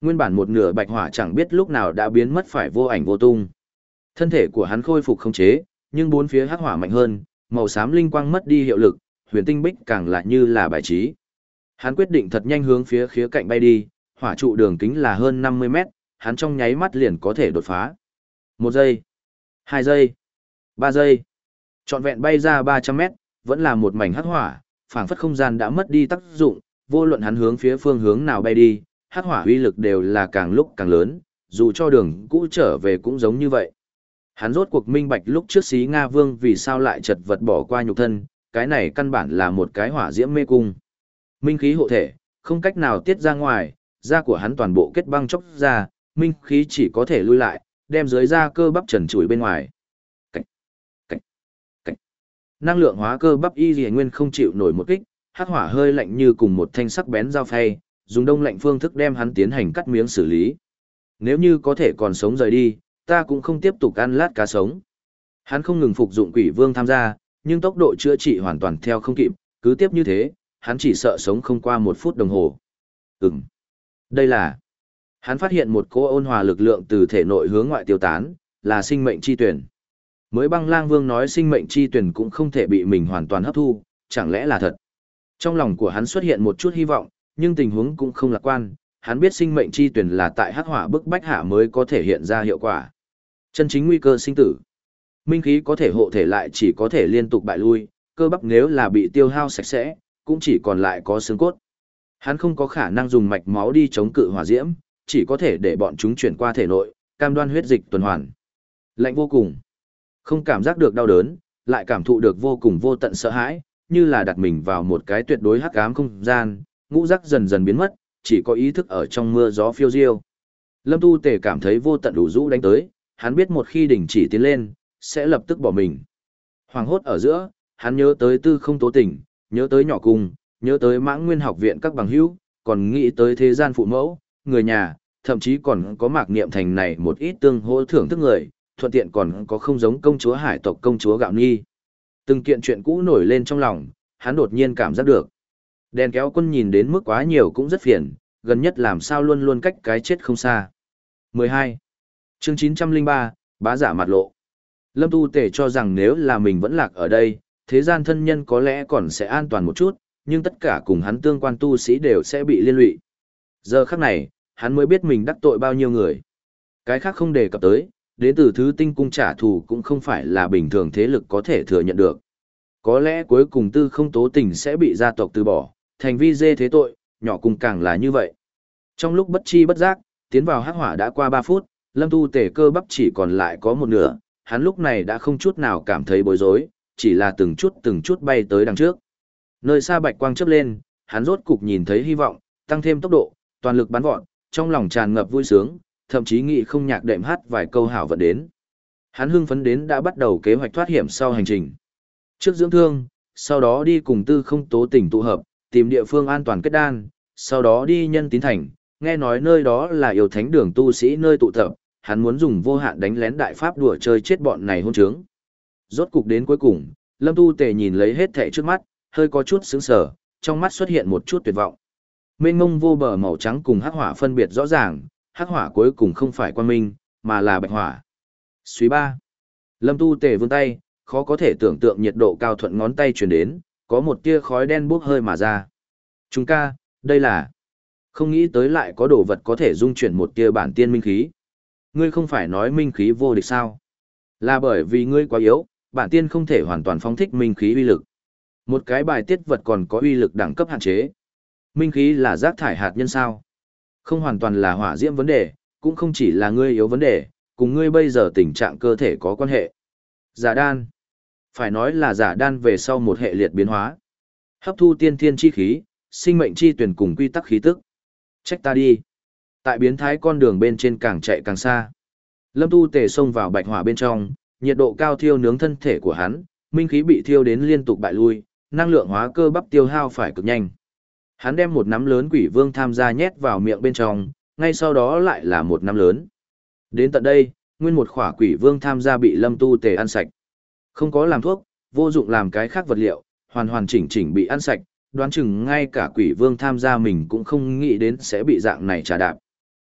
Nguyên bản một nửa bạch hỏa chẳng biết lúc nào đã biến mất phải vô ảnh vô tung. Thân thể của hắn khôi phục khống chế, nhưng bốn phía hắc hỏa mạnh hơn, màu xám linh quang mất đi hiệu lực, huyền tinh bích càng lại như là bài trí. Hắn quyết định thật nhanh hướng phía khía cạnh bay đi, hỏa trụ đường kính là hơn năm mươi mét, hắn trong nháy mắt liền có thể đột phá. Một giây, hai giây, ba giây. Trọn vẹn bay ra ba trăm mét, vẫn là một mảnh hắc hỏa, phảng phất không gian đã mất đi tác dụng, vô luận hắn hướng phía phương hướng nào bay đi, hắc hỏa uy lực đều là càng lúc càng lớn, dù cho đường cũ trở về cũng giống như vậy. Hắn rốt cuộc minh bạch lúc trước Xí Nga Vương vì sao lại chật vật bỏ qua nhục thân, cái này căn bản là một cái hỏa diễm mê cung. Minh khí hộ thể, không cách nào tiết ra ngoài, da của hắn toàn bộ kết băng chóc ra, minh khí chỉ có thể lui lại, đem dưới da cơ bắp trần trụi bên ngoài. Cảnh, cảnh, cảnh. Năng lượng hóa cơ bắp y liễu nguyên không chịu nổi một kích, hắc hỏa hơi lạnh như cùng một thanh sắc bén dao phay, dùng đông lạnh phương thức đem hắn tiến hành cắt miếng xử lý. Nếu như có thể còn sống rời đi, ta cũng không tiếp tục ăn lát cá sống. Hắn không ngừng phục dụng quỷ vương tham gia, nhưng tốc độ chữa trị hoàn toàn theo không kịp, cứ tiếp như thế, hắn chỉ sợ sống không qua một phút đồng hồ. Ừm. Đây là... Hắn phát hiện một cỗ ôn hòa lực lượng từ thể nội hướng ngoại tiêu tán, là sinh mệnh chi tuyển. Mới băng lang vương nói sinh mệnh chi tuyển cũng không thể bị mình hoàn toàn hấp thu, chẳng lẽ là thật? Trong lòng của hắn xuất hiện một chút hy vọng, nhưng tình huống cũng không lạc quan, hắn biết sinh mệnh chi tuyển là tại hắc hỏa bức bách hạ mới có thể hiện ra hiệu quả. Chân chính nguy cơ sinh tử. Minh khí có thể hộ thể lại chỉ có thể liên tục bại lui, cơ bắp nếu là bị tiêu hao sạch sẽ, cũng chỉ còn lại có xương cốt. Hắn không có khả năng dùng mạch máu đi chống cự hỏa diễm, chỉ có thể để bọn chúng chuyển qua thể nội, cam đoan huyết dịch tuần hoàn. Lạnh vô cùng. Không cảm giác được đau đớn, lại cảm thụ được vô cùng vô tận sợ hãi, như là đặt mình vào một cái tuyệt đối hắc ám không gian, ngũ giác dần dần biến mất, chỉ có ý thức ở trong mưa gió phiêu diêu. Lâm Tu Tề cảm thấy vô tận đủ rũ đánh tới, hắn biết một khi đình chỉ tiến lên, sẽ lập tức bỏ mình. Hoàng hốt ở giữa, hắn nhớ tới Tư Không Tố Tình, nhớ tới nhỏ cung, nhớ tới Mãng Nguyên học viện các bằng hữu, còn nghĩ tới thế gian phụ mẫu, người nhà, thậm chí còn có Mạc Niệm Thành này một ít tương hỗ thưởng thức người, thuận tiện còn có không giống công chúa hải tộc công chúa Gạo Nhi. Từng kiện chuyện cũ nổi lên trong lòng, hắn đột nhiên cảm giác được. Đèn kéo quân nhìn đến mức quá nhiều cũng rất phiền, gần nhất làm sao luôn luôn cách cái chết không xa. mười hai. Chương chín trăm lẻ ba, bá giả mặt lộ. Lâm Tu Tể cho rằng nếu là mình vẫn lạc ở đây, thế gian thân nhân có lẽ còn sẽ an toàn một chút, nhưng tất cả cùng hắn tương quan tu sĩ đều sẽ bị liên lụy. Giờ khắc này, hắn mới biết mình đắc tội bao nhiêu người. Cái khác không đề cập tới, đến từ thứ tinh cung trả thù cũng không phải là bình thường thế lực có thể thừa nhận được. Có lẽ cuối cùng Tư Không Tố Tình sẽ bị gia tộc từ bỏ, thành vi dê thế tội, nhỏ cùng càng là như vậy. Trong lúc bất chi bất giác, tiến vào hắc hỏa đã qua ba phút, Lâm Tu Tể cơ bắp chỉ còn lại có một nửa, hắn lúc này đã không chút nào cảm thấy bối rối, chỉ là từng chút từng chút bay tới đằng trước. Nơi xa bạch quang chớp lên, hắn rốt cục nhìn thấy hy vọng, tăng thêm tốc độ, toàn lực bắn vọt, trong lòng tràn ngập vui sướng, thậm chí nghĩ không nhạc đệm hát vài câu hảo vận đến. Hắn hưng phấn đến đã bắt đầu kế hoạch thoát hiểm sau hành trình. Trước dưỡng thương, sau đó đi cùng Tư Không Tố Tình tụ hợp, tìm địa phương an toàn kết đan, sau đó đi Nhân Tín Thành, nghe nói nơi đó là yêu thánh đường tu sĩ nơi tụ tập, hắn muốn dùng vô hạn đánh lén đại pháp đùa chơi chết bọn này hôn trướng. Rốt cục đến cuối cùng, Lâm Tu Tề nhìn lấy hết thảy trước mắt, hơi có chút sững sờ, trong mắt xuất hiện một chút tuyệt vọng. Mênh mông vô bờ màu trắng cùng hắc hỏa phân biệt rõ ràng, hắc hỏa cuối cùng không phải quang minh, mà là bạch hỏa. Suy ba. Lâm Tu Tề vươn tay, khó có thể tưởng tượng nhiệt độ cao thuận ngón tay truyền đến, có một tia khói đen bốc hơi mà ra. Chúng ca, đây là... Không nghĩ tới lại có đồ vật có thể dung chuyển một tia bản tiên minh khí. Ngươi không phải nói minh khí vô địch sao? Là bởi vì ngươi quá yếu, bản tiên không thể hoàn toàn phóng thích minh khí uy lực. Một cái bài tiết vật còn có uy lực đẳng cấp hạn chế. Minh khí là rác thải hạt nhân sao? Không hoàn toàn là hỏa diễm vấn đề, cũng không chỉ là ngươi yếu vấn đề, cùng ngươi bây giờ tình trạng cơ thể có quan hệ. Giả đan. Phải nói là giả đan về sau một hệ liệt biến hóa. Hấp thu tiên thiên chi khí, sinh mệnh chi tuyển cùng quy tắc khí tức. Trách ta đi. Tại biến thái con đường bên trên càng chạy càng xa. Lâm Tu Tề xông vào bạch hỏa bên trong, nhiệt độ cao thiêu nướng thân thể của hắn, minh khí bị thiêu đến liên tục bại lui, năng lượng hóa cơ bắp tiêu hao phải cực nhanh. Hắn đem một nắm lớn quỷ vương tham gia nhét vào miệng bên trong, ngay sau đó lại là một nắm lớn. Đến tận đây, nguyên một khỏa quỷ vương tham gia bị Lâm Tu Tề ăn sạch. Không có làm thuốc, vô dụng làm cái khác vật liệu, hoàn hoàn chỉnh chỉnh bị ăn sạch, đoán chừng ngay cả quỷ vương tham gia mình cũng không nghĩ đến sẽ bị dạng này trả đạp.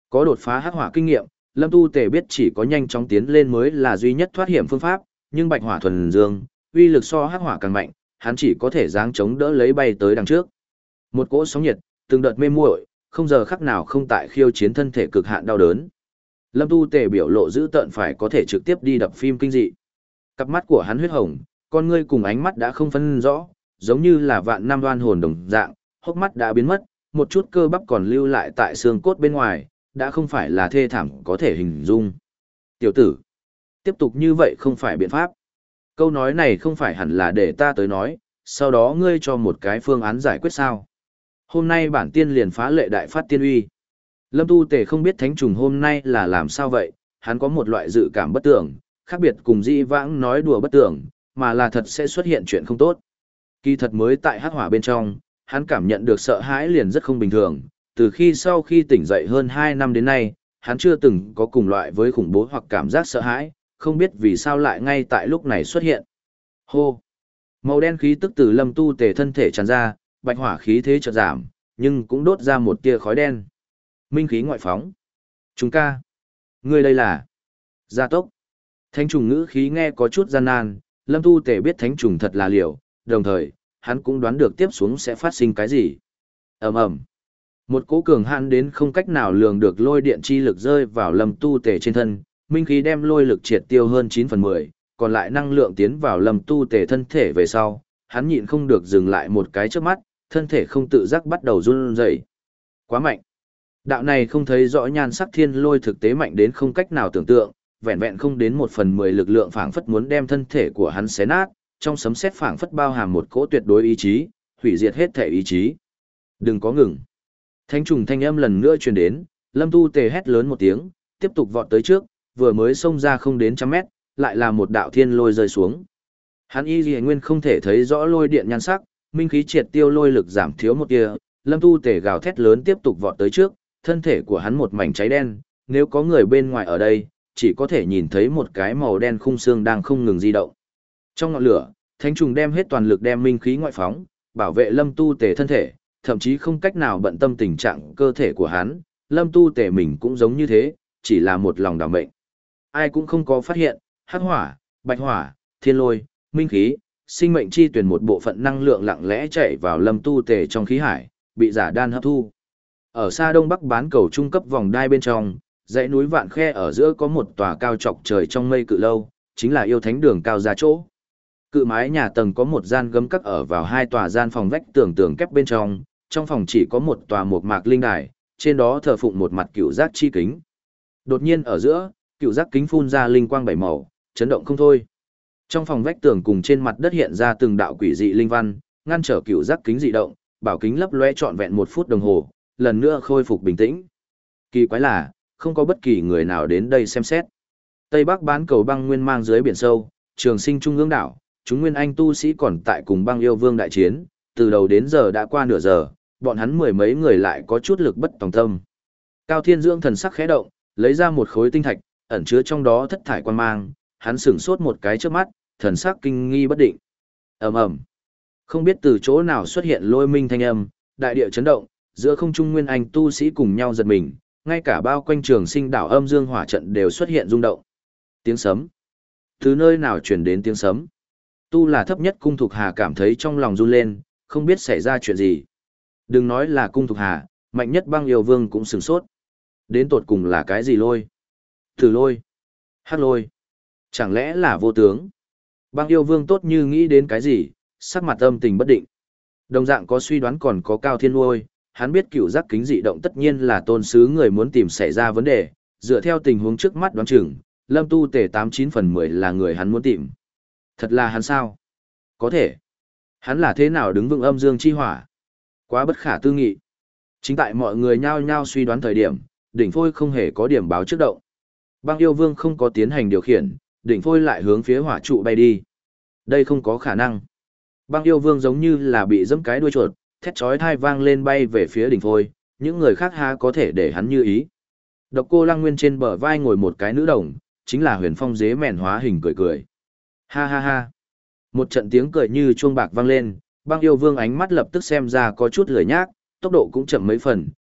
Có đột phá hắc hỏa kinh nghiệm, Lâm Tu Tề biết chỉ có nhanh chóng tiến lên mới là duy nhất thoát hiểm phương pháp, nhưng bạch hỏa thuần dương, uy lực so hắc hỏa càng mạnh, hắn chỉ có thể giáng chống đỡ lấy bay tới đằng trước. Một cỗ sóng nhiệt, từng đợt mê muội, không giờ khắc nào không tại khiêu chiến thân thể cực hạn đau đớn. Lâm Tu Tề biểu lộ dữ tợn phải có thể trực tiếp đi đập phim kinh dị. Cặp mắt của hắn huyết hồng, con ngươi cùng ánh mắt đã không phân rõ, giống như là vạn năm đoan hồn đồng dạng, hốc mắt đã biến mất, một chút cơ bắp còn lưu lại tại xương cốt bên ngoài, đã không phải là thê thảm có thể hình dung. Tiểu tử, tiếp tục như vậy không phải biện pháp. Câu nói này không phải hẳn là để ta tới nói, sau đó ngươi cho một cái phương án giải quyết sao. Hôm nay bản tiên liền phá lệ đại phát tiên uy. Lâm Tu Tề không biết thánh trùng hôm nay là làm sao vậy, hắn có một loại dự cảm bất tưởng, khác biệt cùng di vãng nói đùa bất tưởng, mà là thật sẽ xuất hiện chuyện không tốt. Kỳ thật mới tại hắc hỏa bên trong, hắn cảm nhận được sợ hãi liền rất không bình thường, từ khi sau khi tỉnh dậy hơn hai năm đến nay, hắn chưa từng có cùng loại với khủng bố hoặc cảm giác sợ hãi, không biết vì sao lại ngay tại lúc này xuất hiện. Hô! Màu đen khí tức từ Lâm Tu Tề thân thể tràn ra, bạch hỏa khí thế chợt giảm, nhưng cũng đốt ra một tia khói đen. Minh khí ngoại phóng. Chúng ca. Ngươi đây là gia tốc. Thánh trùng ngữ khí nghe có chút gian nan, Lâm Tu Tề biết thánh trùng thật là liều, đồng thời, hắn cũng đoán được tiếp xuống sẽ phát sinh cái gì. Ầm ầm. Một cỗ cường hãn đến không cách nào lường được lôi điện chi lực rơi vào Lâm Tu Tề trên thân, minh khí đem lôi lực triệt tiêu hơn chín phần mười, còn lại năng lượng tiến vào Lâm Tu Tề thân thể về sau, hắn nhịn không được dừng lại một cái trước mắt, thân thể không tự giác bắt đầu run rẩy. Quá mạnh. Đạo này không thấy rõ nhan sắc thiên lôi thực tế mạnh đến không cách nào tưởng tượng, vẹn vẹn không đến một phần mười lực lượng phảng phất muốn đem thân thể của hắn xé nát, trong sấm sét phảng phất bao hàm một cỗ tuyệt đối ý chí, hủy diệt hết thể ý chí. Đừng có ngừng. Thánh trùng thanh âm lần nữa truyền đến, Lâm Tu Tề hét lớn một tiếng, tiếp tục vọt tới trước, vừa mới xông ra không đến trăm mét, lại là một đạo thiên lôi rơi xuống. Hắn y liễu nguyên không thể thấy rõ lôi điện nhan sắc, minh khí triệt tiêu lôi lực giảm thiếu một tia, Lâm Tu Tề gào thét lớn tiếp tục vọt tới trước, thân thể của hắn một mảnh cháy đen, nếu có người bên ngoài ở đây, chỉ có thể nhìn thấy một cái màu đen khung xương đang không ngừng di động. Trong ngọn lửa, thánh trùng đem hết toàn lực đem minh khí ngoại phóng, bảo vệ Lâm Tu Tề thân thể, thậm chí không cách nào bận tâm tình trạng cơ thể của hắn, Lâm Tu Tề mình cũng giống như thế, chỉ là một lòng đảm mệnh. Ai cũng không có phát hiện, hắc hỏa, bạch hỏa, thiên lôi, minh khí, sinh mệnh chi tuyển một bộ phận năng lượng lặng lẽ chạy vào Lâm Tu Tề trong khí hải, bị giả đan hấp thu. Ở xa đông bắc bán cầu trung cấp vòng đai bên trong, dãy núi vạn khe ở giữa có một tòa cao chọc trời trong mây cự lâu, chính là yêu thánh đường cao ra chỗ. Cự mái nhà tầng có một gian gấm cắt ở vào hai tòa gian phòng vách tường tường kép bên trong, trong phòng chỉ có một tòa một mạc linh đài, trên đó thờ phụng một mặt cựu giác chi kính. Đột nhiên ở giữa, cựu giác kính phun ra linh quang bảy màu, chấn động không thôi. Trong phòng vách tường cùng trên mặt đất hiện ra từng đạo quỷ dị linh văn, ngăn trở cựu giác kính dị động, bảo kính lấp lóe trọn vẹn một phút đồng hồ, lần nữa khôi phục bình tĩnh. Kỳ quái là, không có bất kỳ người nào đến đây xem xét. Tây Bắc bán cầu băng nguyên mang dưới biển sâu, trường sinh trung ương đảo, chúng nguyên anh tu sĩ còn tại cùng băng yêu vương đại chiến, từ đầu đến giờ đã qua nửa giờ, bọn hắn mười mấy người lại có chút lực bất tòng tâm. Cao Thiên Dưỡng thần sắc khẽ động, lấy ra một khối tinh thạch, ẩn chứa trong đó thất thải quan mang, hắn sửng sốt một cái trước mắt, thần sắc kinh nghi bất định. Ầm ầm. Không biết từ chỗ nào xuất hiện lôi minh thanh âm, đại địa chấn động, giữa không trung nguyên anh tu sĩ cùng nhau giật mình, ngay cả bao quanh trường sinh đảo âm dương hỏa trận đều xuất hiện rung động. Tiếng sấm. Từ nơi nào truyền đến tiếng sấm? Tu là thấp nhất cung thục hà cảm thấy trong lòng run lên, không biết xảy ra chuyện gì. Đừng nói là cung thục hà, mạnh nhất băng yêu vương cũng sửng sốt. Đến tột cùng là cái gì lôi? Thử lôi? Hát lôi? Chẳng lẽ là vô tướng? Băng yêu vương tốt như nghĩ đến cái gì, sắc mặt âm tình bất định. Đồng dạng có suy đoán còn có Cao Thiên Nuôi, hắn biết cựu giác kính dị động tất nhiên là tôn sứ người muốn tìm xảy ra vấn đề, dựa theo tình huống trước mắt đoán chừng, Lâm Tu Tề tám chín phần mười là người hắn muốn tìm. Thật là hắn sao? Có thể. Hắn là thế nào đứng vững âm dương chi hỏa? Quá bất khả tư nghị. Chính tại mọi người nhao nhao suy đoán thời điểm, đỉnh phôi không hề có điểm báo trước động. Băng yêu vương không có tiến hành điều khiển, đỉnh phôi lại hướng phía hỏa trụ bay đi. Đây không có khả năng. Băng yêu vương giống như là bị giẫm cái đuôi chuột, thét chói tai vang lên bay về phía đỉnh phôi, những người khác há có thể để hắn như ý. Độc Cô Lăng Nguyên trên bờ vai ngồi một cái nữ đồng, chính là Huyền Phong dế mèn hóa hình cười cười. Ha ha ha. Một trận tiếng cười như chuông bạc vang lên, băng yêu vương ánh mắt lập tức xem ra có chút lười nhác, tốc độ cũng chậm mấy phần,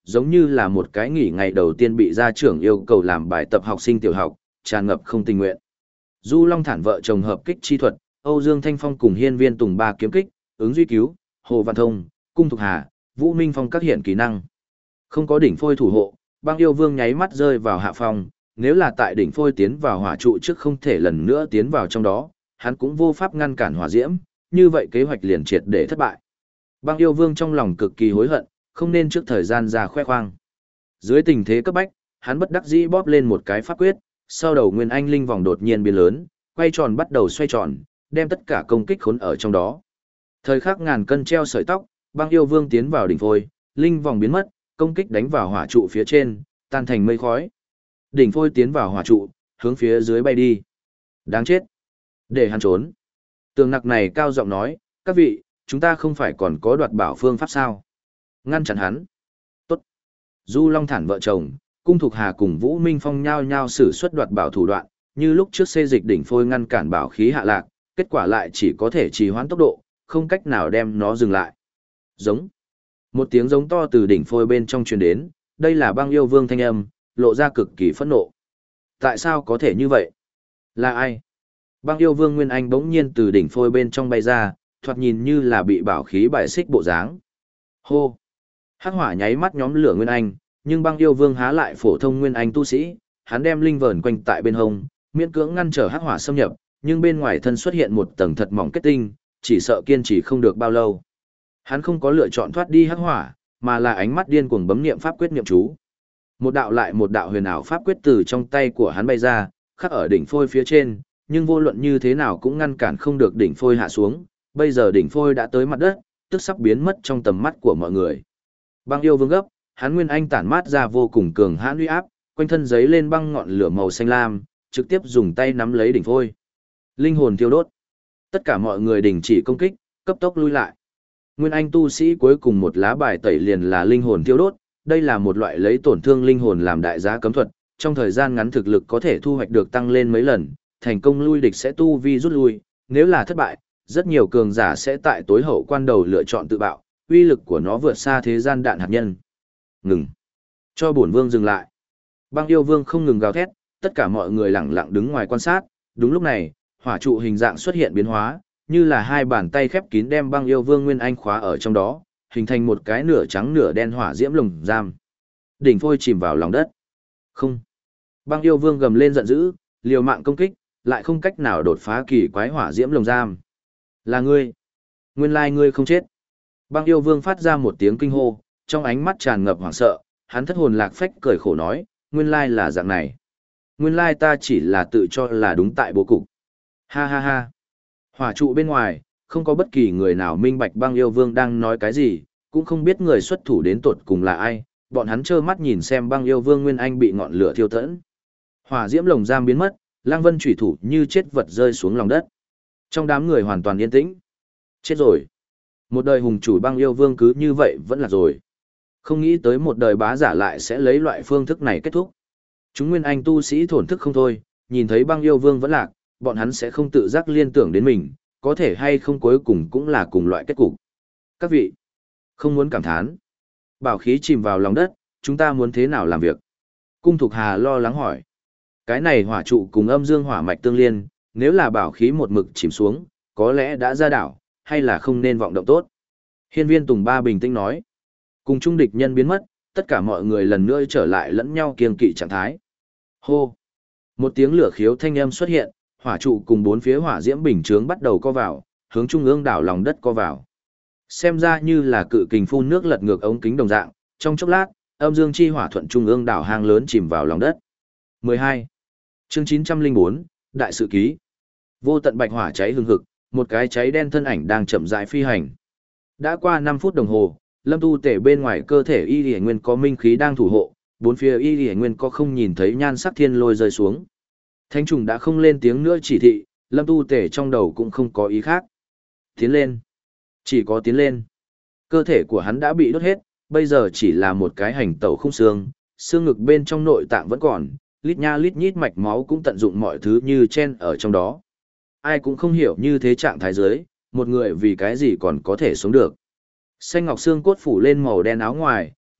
giống như là một cái nghỉ ngày đầu tiên bị gia trưởng yêu cầu làm bài tập học sinh tiểu học, tràn ngập không tình nguyện. Du Long Thản vợ chồng hợp kích chi thuật, Âu Dương Thanh Phong cùng Hiên Viên Tùng ba kiếm kích, ứng duy cứu, Hồ Văn Thông, Cung Thục Hà, Vũ Minh Phong các hiện kỹ năng. Không có đỉnh phôi thủ hộ, Băng Yêu Vương nháy mắt rơi vào hạ phong, nếu là tại đỉnh phôi tiến vào hỏa trụ trước không thể lần nữa tiến vào trong đó, hắn cũng vô pháp ngăn cản hỏa diễm, như vậy kế hoạch liền triệt để thất bại. Băng Yêu Vương trong lòng cực kỳ hối hận, không nên trước thời gian ra khoe khoang. Dưới tình thế cấp bách, hắn bất đắc dĩ bóp lên một cái pháp quyết, sau đầu Nguyên Anh linh vòng đột nhiên biến lớn, quay tròn bắt đầu xoay tròn, đem tất cả công kích khốn ở trong đó. Thời khắc ngàn cân treo sợi tóc, Băng Yêu Vương tiến vào đỉnh phôi, linh vòng biến mất, công kích đánh vào hỏa trụ phía trên, tan thành mây khói. Đỉnh phôi tiến vào hỏa trụ, hướng phía dưới bay đi. Đáng chết. Để hắn trốn. Tường nặc này cao giọng nói, các vị, chúng ta không phải còn có đoạt bảo phương pháp sao? Ngăn chặn hắn. Tốt. Du Long Thản vợ chồng, Cung Thục Hà cùng Vũ Minh Phong nhao nhao sử xuất đoạt bảo thủ đoạn, như lúc trước xê dịch đỉnh phôi ngăn cản bảo khí hạ lạc, kết quả lại chỉ có thể trì hoãn tốc độ, không cách nào đem nó dừng lại. Giống. Một tiếng giống to từ đỉnh phôi bên trong truyền đến, đây là Băng Yêu Vương thanh âm, lộ ra cực kỳ phẫn nộ. Tại sao có thể như vậy? Là ai? Băng Yêu Vương Nguyên Anh bỗng nhiên từ đỉnh phôi bên trong bay ra, thoạt nhìn như là bị bảo khí bài xích bộ dáng. Hô! Hắc hỏa nháy mắt nhóm lửa Nguyên Anh, nhưng Băng Yêu Vương há lại phổ thông Nguyên Anh tu sĩ, hắn đem linh vờn quanh tại bên hông, miễn cưỡng ngăn trở hắc hỏa xâm nhập, nhưng bên ngoài thân xuất hiện một tầng thật mỏng kết tinh, chỉ sợ kiên trì không được bao lâu. Hắn không có lựa chọn thoát đi hắc hỏa, mà là ánh mắt điên cuồng bấm niệm pháp quyết niệm chú. Một đạo lại một đạo huyền ảo pháp quyết từ trong tay của hắn bay ra, khắc ở đỉnh phôi phía trên, nhưng vô luận như thế nào cũng ngăn cản không được đỉnh phôi hạ xuống. Bây giờ đỉnh phôi đã tới mặt đất, tức sắp biến mất trong tầm mắt của mọi người. Băng Yêu Vương gấp, hắn Nguyên Anh tản mát ra vô cùng cường hãn uy áp, quanh thân giấy lên băng ngọn lửa màu xanh lam, trực tiếp dùng tay nắm lấy đỉnh phôi. Linh hồn thiêu đốt. Tất cả mọi người đình chỉ công kích, cấp tốc lui lại. Nguyên Anh tu sĩ cuối cùng một lá bài tẩy liền là linh hồn thiêu đốt, đây là một loại lấy tổn thương linh hồn làm đại giá cấm thuật, trong thời gian ngắn thực lực có thể thu hoạch được tăng lên mấy lần, thành công lui địch sẽ tu vi rút lui, nếu là thất bại, rất nhiều cường giả sẽ tại tối hậu quan đầu lựa chọn tự bạo, uy lực của nó vượt xa thế gian đạn hạt nhân. Ngừng. Cho bổn vương dừng lại. Băng Yêu Vương không ngừng gào thét, tất cả mọi người lặng lặng đứng ngoài quan sát, đúng lúc này, hỏa trụ hình dạng xuất hiện biến hóa, như là hai bàn tay khép kín đem Băng Yêu Vương Nguyên Anh khóa ở trong đó, hình thành một cái nửa trắng nửa đen hỏa diễm lồng giam. Đỉnh phôi chìm vào lòng đất. Không. Băng Yêu Vương gầm lên giận dữ, liều mạng công kích, lại không cách nào đột phá kỳ quái hỏa diễm lồng giam. Là ngươi. Nguyên lai ngươi không chết. Băng Yêu Vương phát ra một tiếng kinh hô, trong ánh mắt tràn ngập hoảng sợ, hắn thất hồn lạc phách cười khổ nói, nguyên lai là dạng này. Nguyên lai ta chỉ là tự cho là đúng tại bố cục. Ha ha ha. Hỏa trụ bên ngoài, không có bất kỳ người nào minh bạch Băng Yêu Vương đang nói cái gì, cũng không biết người xuất thủ đến tột cùng là ai, bọn hắn trơ mắt nhìn xem Băng Yêu Vương Nguyên Anh bị ngọn lửa thiêu tẫn. Hỏa diễm lồng giam biến mất, Lăng Vân chủy thủ như chết vật rơi xuống lòng đất. Trong đám người hoàn toàn yên tĩnh. Chết rồi. Một đời hùng chủ Băng Yêu Vương cứ như vậy vẫn là rồi. Không nghĩ tới một đời bá giả lại sẽ lấy loại phương thức này kết thúc. Chúng Nguyên Anh tu sĩ thổn thức không thôi, nhìn thấy Băng Yêu Vương vẫn lạc, bọn hắn sẽ không tự giác liên tưởng đến mình, có thể hay không cuối cùng cũng là cùng loại kết cục. Các vị, không muốn cảm thán. Bảo khí chìm vào lòng đất, chúng ta muốn thế nào làm việc? Cung Thục Hà lo lắng hỏi. Cái này hỏa trụ cùng âm dương hỏa mạch tương liên, nếu là bảo khí một mực chìm xuống, có lẽ đã ra đảo, hay là không nên vọng động tốt. Hiên Viên Tùng Ba bình tĩnh nói. Cùng chung địch nhân biến mất, tất cả mọi người lần nữa trở lại lẫn nhau kiêng kỵ trạng thái. Hô! Một tiếng lửa khiếu thanh âm xuất hiện, hỏa trụ cùng bốn phía hỏa diễm bình chướng bắt đầu co vào, hướng trung ương đảo lòng đất co vào. Xem ra như là cự kình phun nước lật ngược ống kính đồng dạng, trong chốc lát, âm dương chi hỏa thuận trung ương đảo hang lớn chìm vào lòng đất. mười hai. Chương chín trăm lẻ bốn, Đại sự ký. Vô tận bạch hỏa cháy hừng hực, một cái cháy đen thân ảnh đang chậm rãi phi hành. Đã qua năm phút đồng hồ, Lâm Tu Tể bên ngoài cơ thể Y Liễu Nguyên có minh khí đang thủ hộ, bốn phía Y Liễu Nguyên có không nhìn thấy nhan sắc thiên lôi rơi xuống. Thánh trùng đã không lên tiếng nữa chỉ thị, Lâm Tu Tể trong đầu cũng không có ý khác. Tiến lên. Chỉ có tiến lên. Cơ thể của hắn đã bị đốt hết, bây giờ chỉ là một cái hành tẩu không xương, xương ngực bên trong nội tạng vẫn còn, lít nha lít nhít mạch máu cũng tận dụng mọi thứ như chen ở trong đó. Ai cũng không hiểu như thế trạng thái dưới, một người vì cái gì còn có thể sống được. Xanh ngọc xương cốt phủ lên màu đen áo ngoài,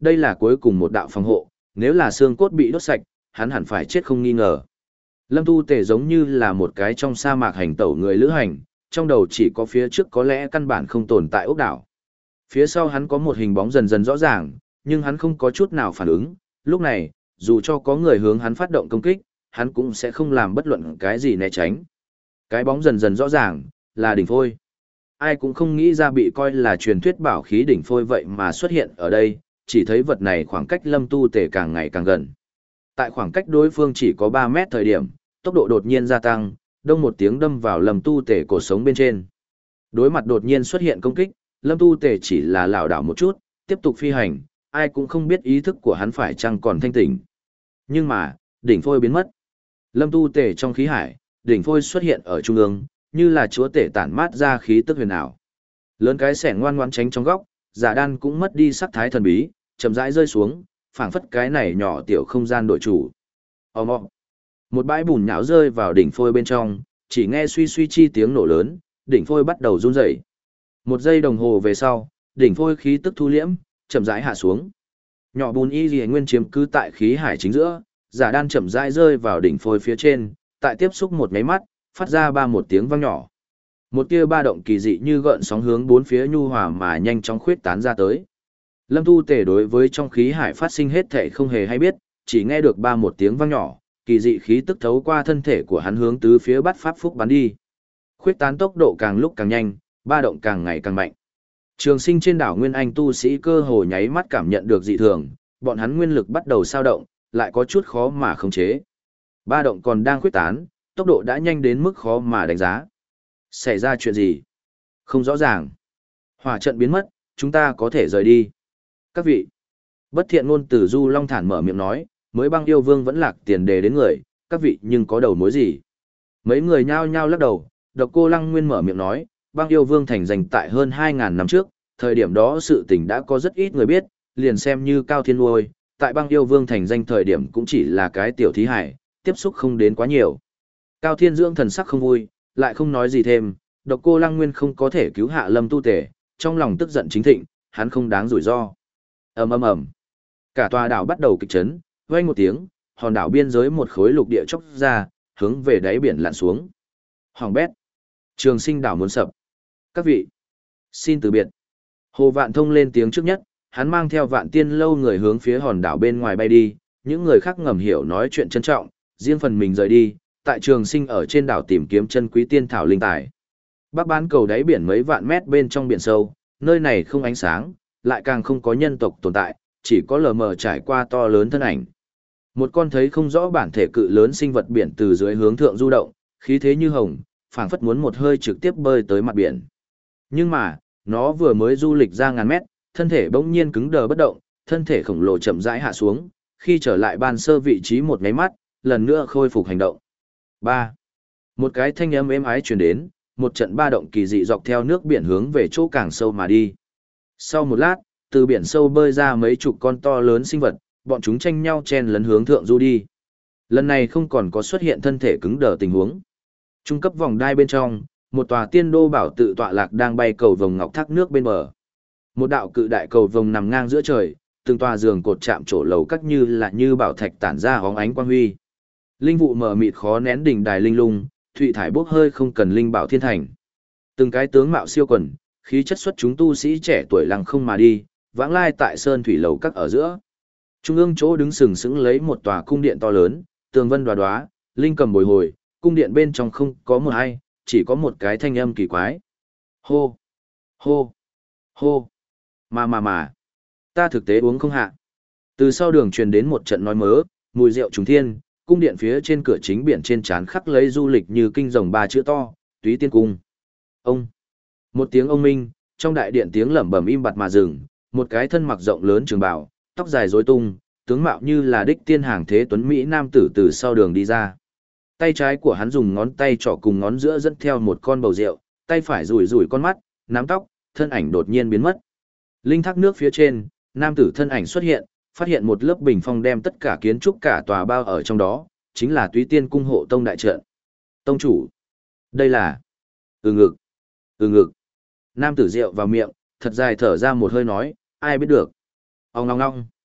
đây là cuối cùng một đạo phòng hộ, nếu là xương cốt bị đốt sạch, hắn hẳn phải chết không nghi ngờ. Lâm Tu Tề giống như là một cái trong sa mạc hành tẩu người lữ hành, trong đầu chỉ có phía trước có lẽ căn bản không tồn tại ốc đảo. Phía sau hắn có một hình bóng dần dần rõ ràng, nhưng hắn không có chút nào phản ứng, lúc này, dù cho có người hướng hắn phát động công kích, hắn cũng sẽ không làm bất luận cái gì né tránh. Cái bóng dần dần rõ ràng, là đỉnh phôi. Ai cũng không nghĩ ra bị coi là truyền thuyết bảo khí đỉnh phôi vậy mà xuất hiện ở đây, chỉ thấy vật này khoảng cách Lâm Tu Tề càng ngày càng gần. Tại khoảng cách đối phương chỉ có ba mét thời điểm, tốc độ đột nhiên gia tăng, đông một tiếng đâm vào Lâm Tu Tề cổ sống bên trên. Đối mặt đột nhiên xuất hiện công kích, Lâm Tu Tề chỉ là lảo đảo một chút, tiếp tục phi hành, ai cũng không biết ý thức của hắn phải chăng còn thanh tỉnh. Nhưng mà, đỉnh phôi biến mất. Lâm Tu Tề trong khí hải, đỉnh phôi xuất hiện ở trung ương, như là chúa tể tản mát ra khí tức huyền ảo. Lớn cái xẻng ngoan ngoãn tránh trong góc, giả đan cũng mất đi sắc thái thần bí, chậm rãi rơi xuống, phảng phất cái này nhỏ tiểu không gian đội chủ. Ầm ầm. Một bãi bùn nhão rơi vào đỉnh phôi bên trong, chỉ nghe suy suy chi tiếng nổ lớn, đỉnh phôi bắt đầu run rẩy. Một giây đồng hồ về sau, đỉnh phôi khí tức thu liễm, chậm rãi hạ xuống. Nhỏ bùn y liễu nguyên chiếm cứ tại khí hải chính giữa, giả đan chậm rãi rơi vào đỉnh phôi phía trên, tại tiếp xúc một cái mắt, phát ra ba một tiếng vang nhỏ. Một tia ba động kỳ dị như gợn sóng hướng bốn phía nhu hòa mà nhanh chóng khuyết tán ra tới. Lâm Tu Tề đối với trong khí hải phát sinh hết thể không hề hay biết, chỉ nghe được ba một tiếng vang nhỏ, kỳ dị khí tức thấu qua thân thể của hắn hướng tứ phía bắt pháp phúc bắn đi. Khuyết tán tốc độ càng lúc càng nhanh, ba động càng ngày càng mạnh. Trường Sinh trên đảo Nguyên Anh tu sĩ cơ hồ nháy mắt cảm nhận được dị thường, bọn hắn nguyên lực bắt đầu sao động, lại có chút khó mà khống chế. Ba động còn đang khuyết tán, tốc độ đã nhanh đến mức khó mà đánh giá. Xảy ra chuyện gì? Không rõ ràng. Hỏa trận biến mất, chúng ta có thể rời đi. Các vị. Bất thiện ngôn từ Du Long thản mở miệng nói, mới Băng Yêu Vương vẫn lạc tiền đề đến người, các vị nhưng có đầu mối gì? Mấy người nhao nhao lắc đầu, Độc Cô Lăng Nguyên mở miệng nói, Băng Yêu Vương thành danh tại hơn hai ngàn năm trước, thời điểm đó sự tình đã có rất ít người biết, liền xem như Cao Thiên Lôi, tại Băng Yêu Vương thành danh thời điểm cũng chỉ là cái tiểu thí hải, tiếp xúc không đến quá nhiều. Cao Thiên Dưỡng thần sắc không vui, lại không nói gì thêm, Độc Cô Lăng Nguyên không có thể cứu hạ Lâm Tu Tề, trong lòng tức giận chính thịnh, hắn không đáng rủi ro. Ầm ầm ầm. Cả tòa đảo bắt đầu kịch chấn, vang một tiếng, hòn đảo biên giới một khối lục địa chốc ra, hướng về đáy biển lặn xuống. Hoàng bét. Trường Sinh đảo muốn sập. Các vị, xin từ biệt. Hồ Vạn Thông lên tiếng trước nhất, hắn mang theo Vạn Tiên lâu người hướng phía hòn đảo bên ngoài bay đi, những người khác ngầm hiểu nói chuyện trân trọng, riêng phần mình rời đi, tại Trường Sinh ở trên đảo tìm kiếm chân quý tiên thảo linh tài. Bắc bán cầu đáy biển mấy vạn mét bên trong biển sâu, nơi này không ánh sáng, lại càng không có nhân tộc tồn tại, chỉ có lờ mờ trải qua to lớn thân ảnh. Một con thấy không rõ bản thể cự lớn sinh vật biển từ dưới hướng thượng du động, khí thế như hồng, phảng phất muốn một hơi trực tiếp bơi tới mặt biển. Nhưng mà, nó vừa mới du lịch ra ngàn mét, thân thể bỗng nhiên cứng đờ bất động, thân thể khổng lồ chậm rãi hạ xuống, khi trở lại ban sơ vị trí một nháy mắt, lần nữa khôi phục hành động. ba. Một cái thanh âm êm ái truyền đến, một trận ba động kỳ dị dọc theo nước biển hướng về chỗ càng sâu mà đi. Sau một lát, từ biển sâu bơi ra mấy chục con to lớn sinh vật, bọn chúng tranh nhau chen lấn hướng thượng du đi. Lần này không còn có xuất hiện thân thể cứng đờ tình huống. Trung cấp vòng đai bên trong, một tòa tiên đô bảo tự tọa lạc đang bay cầu vồng ngọc thác nước bên bờ. Một đạo cự đại cầu vồng nằm ngang giữa trời, từng tòa giường cột chạm trổ lầu các như là như bảo thạch tản ra hóng ánh quang huy. Linh vụ mờ mịt khó nén đỉnh đài linh lung, thụy thải bốc hơi không cần linh bảo thiên thành. Từng cái tướng mạo siêu quần, khí chất xuất chúng tu sĩ trẻ tuổi lăng không mà đi, vãng lai tại sơn thủy lầu các ở giữa. Trung ương chỗ đứng sừng sững lấy một tòa cung điện to lớn, tường vân đoá đoá, linh cầm bồi hồi, cung điện bên trong không có một ai, chỉ có một cái thanh âm kỳ quái. Hô! Hô! Hô! Mà mà mà! Ta thực tế uống không hạ. Từ sau đường truyền đến một trận nói mớ, mùi rượu trùng thiên, cung điện phía trên cửa chính biển trên trán khắc lấy du lịch như kinh rồng ba chữ to, Túy Tiên Cung. Ông! Một tiếng ông minh, trong đại điện tiếng lẩm bẩm im bặt mà dừng, một cái thân mặc rộng lớn trường bào, tóc dài rối tung, tướng mạo như là đích tiên hàng thế tuấn Mỹ nam tử từ sau đường đi ra. Tay trái của hắn dùng ngón tay trỏ cùng ngón giữa dẫn theo một con bầu rượu, tay phải rủi rủi con mắt, nắm tóc, thân ảnh đột nhiên biến mất. Linh thác nước phía trên, nam tử thân ảnh xuất hiện, phát hiện một lớp bình phong đem tất cả kiến trúc cả tòa bao ở trong đó, chính là Túy Tiên Cung hộ tông đại trận. Tông chủ, đây là... Ừ ngực, ừ ngực. Nam tử rượu vào miệng, thật dài thở ra một hơi nói, ai biết được. Ông ngong ngong.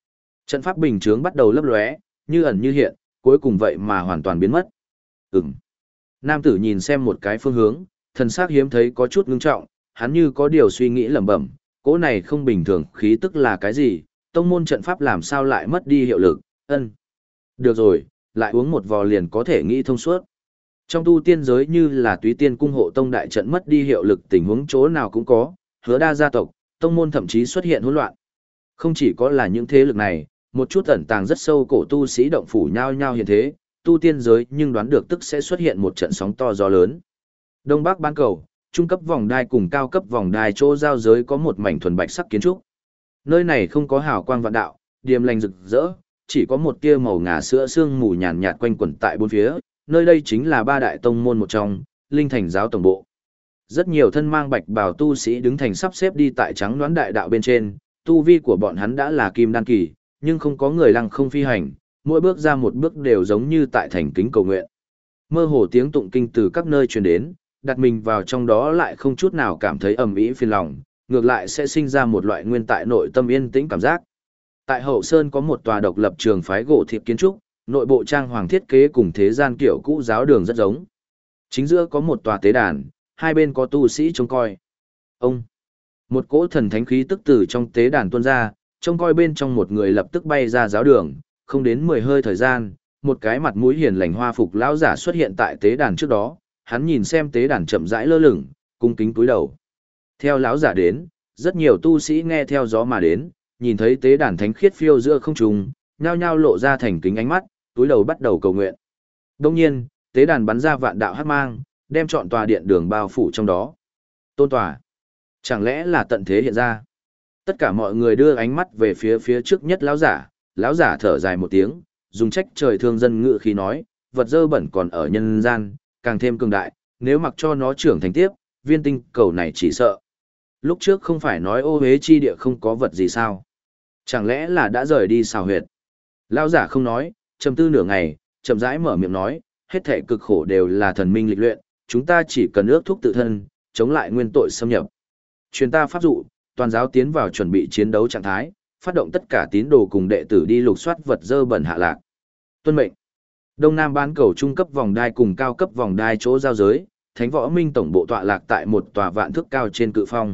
Trận pháp bình chướng bắt đầu lấp lóe, như ẩn như hiện, cuối cùng vậy mà hoàn toàn biến mất. Ừm. Nam tử nhìn xem một cái phương hướng, thần sắc hiếm thấy có chút ngưng trọng, hắn như có điều suy nghĩ lẩm bẩm, cỗ này không bình thường khí tức là cái gì, tông môn trận pháp làm sao lại mất đi hiệu lực, ân. Được rồi, lại uống một vò liền có thể nghĩ thông suốt. Trong tu tiên giới như là túy tiên cung hộ tông đại trận mất đi hiệu lực tình huống chỗ nào cũng có, hứa đa gia tộc, tông môn thậm chí xuất hiện hỗn loạn. Không chỉ có là những thế lực này, một chút ẩn tàng rất sâu cổ tu sĩ động phủ nhao nhao hiện thế, tu tiên giới nhưng đoán được tức sẽ xuất hiện một trận sóng to gió lớn. Đông Bắc bán cầu, trung cấp vòng đai cùng cao cấp vòng đai chỗ giao giới có một mảnh thuần bạch sắc kiến trúc. Nơi này không có hào quang vạn đạo, điềm lành rực rỡ, chỉ có một tia màu ngà sữa sương mù nhàn nhạt quanh quẩn tại bốn phía, nơi đây chính là ba đại tông môn một trong, Linh Thành giáo tổng bộ. Rất nhiều thân mang bạch bào tu sĩ đứng thành sắp xếp đi tại trắng đoán đại đạo bên trên, tu vi của bọn hắn đã là kim đan kỳ, nhưng không có người lăng không phi hành, mỗi bước ra một bước đều giống như tại thành kính cầu nguyện. Mơ hồ tiếng tụng kinh từ các nơi truyền đến, đặt mình vào trong đó lại không chút nào cảm thấy ầm ĩ phiền lòng, ngược lại sẽ sinh ra một loại nguyên tại nội tâm yên tĩnh cảm giác. Tại Hậu Sơn có một tòa độc lập trường phái gỗ thiệp kiến trúc, nội bộ trang hoàng thiết kế cùng thế gian kiểu cũ giáo đường rất giống. Chính giữa có một tòa tế đàn, hai bên có tu sĩ trông coi. Ông, một cỗ thần thánh khí tức từ trong tế đàn tuôn ra, trông coi bên trong một người lập tức bay ra giáo đường, không đến mười hơi thời gian, một cái mặt mũi hiền lành hoa phục lão giả xuất hiện tại tế đàn trước đó, hắn nhìn xem tế đàn chậm rãi lơ lửng, cung kính cúi đầu. Theo lão giả đến, rất nhiều tu sĩ nghe theo gió mà đến, nhìn thấy tế đàn thánh khiết phiêu giữa không trung, nhao nhao lộ ra thành kính ánh mắt, cúi đầu bắt đầu cầu nguyện. Đương nhiên, tế đàn bắn ra vạn đạo hắc mang, đem trọn tòa điện đường bao phủ trong đó. Tôn tòa, chẳng lẽ là tận thế hiện ra? Tất cả mọi người đưa ánh mắt về phía phía trước nhất lão giả, lão giả thở dài một tiếng, dùng trách trời thương dân ngự khí nói, vật dơ bẩn còn ở nhân gian, càng thêm cường đại, nếu mặc cho nó trưởng thành tiếp, viên tinh cầu này chỉ sợ. Lúc trước không phải nói ô hế chi địa không có vật gì sao? Chẳng lẽ là đã rời đi xào huyệt? Lão giả không nói, trầm tư nửa ngày, chậm rãi mở miệng nói, hết thảy cực khổ đều là thần minh lịch luyện, chúng ta chỉ cần ước thúc tự thân, chống lại nguyên tội xâm nhập. Truyền ta pháp dụ, toàn giáo tiến vào chuẩn bị chiến đấu trạng thái, phát động tất cả tín đồ cùng đệ tử đi lục soát vật dơ bẩn hạ lạc. Tuân mệnh. Đông Nam bán cầu trung cấp vòng đai cùng cao cấp vòng đai chỗ giao giới, Thánh Võ Minh tổng bộ tọa lạc tại một tòa vạn thước cao trên cự phong.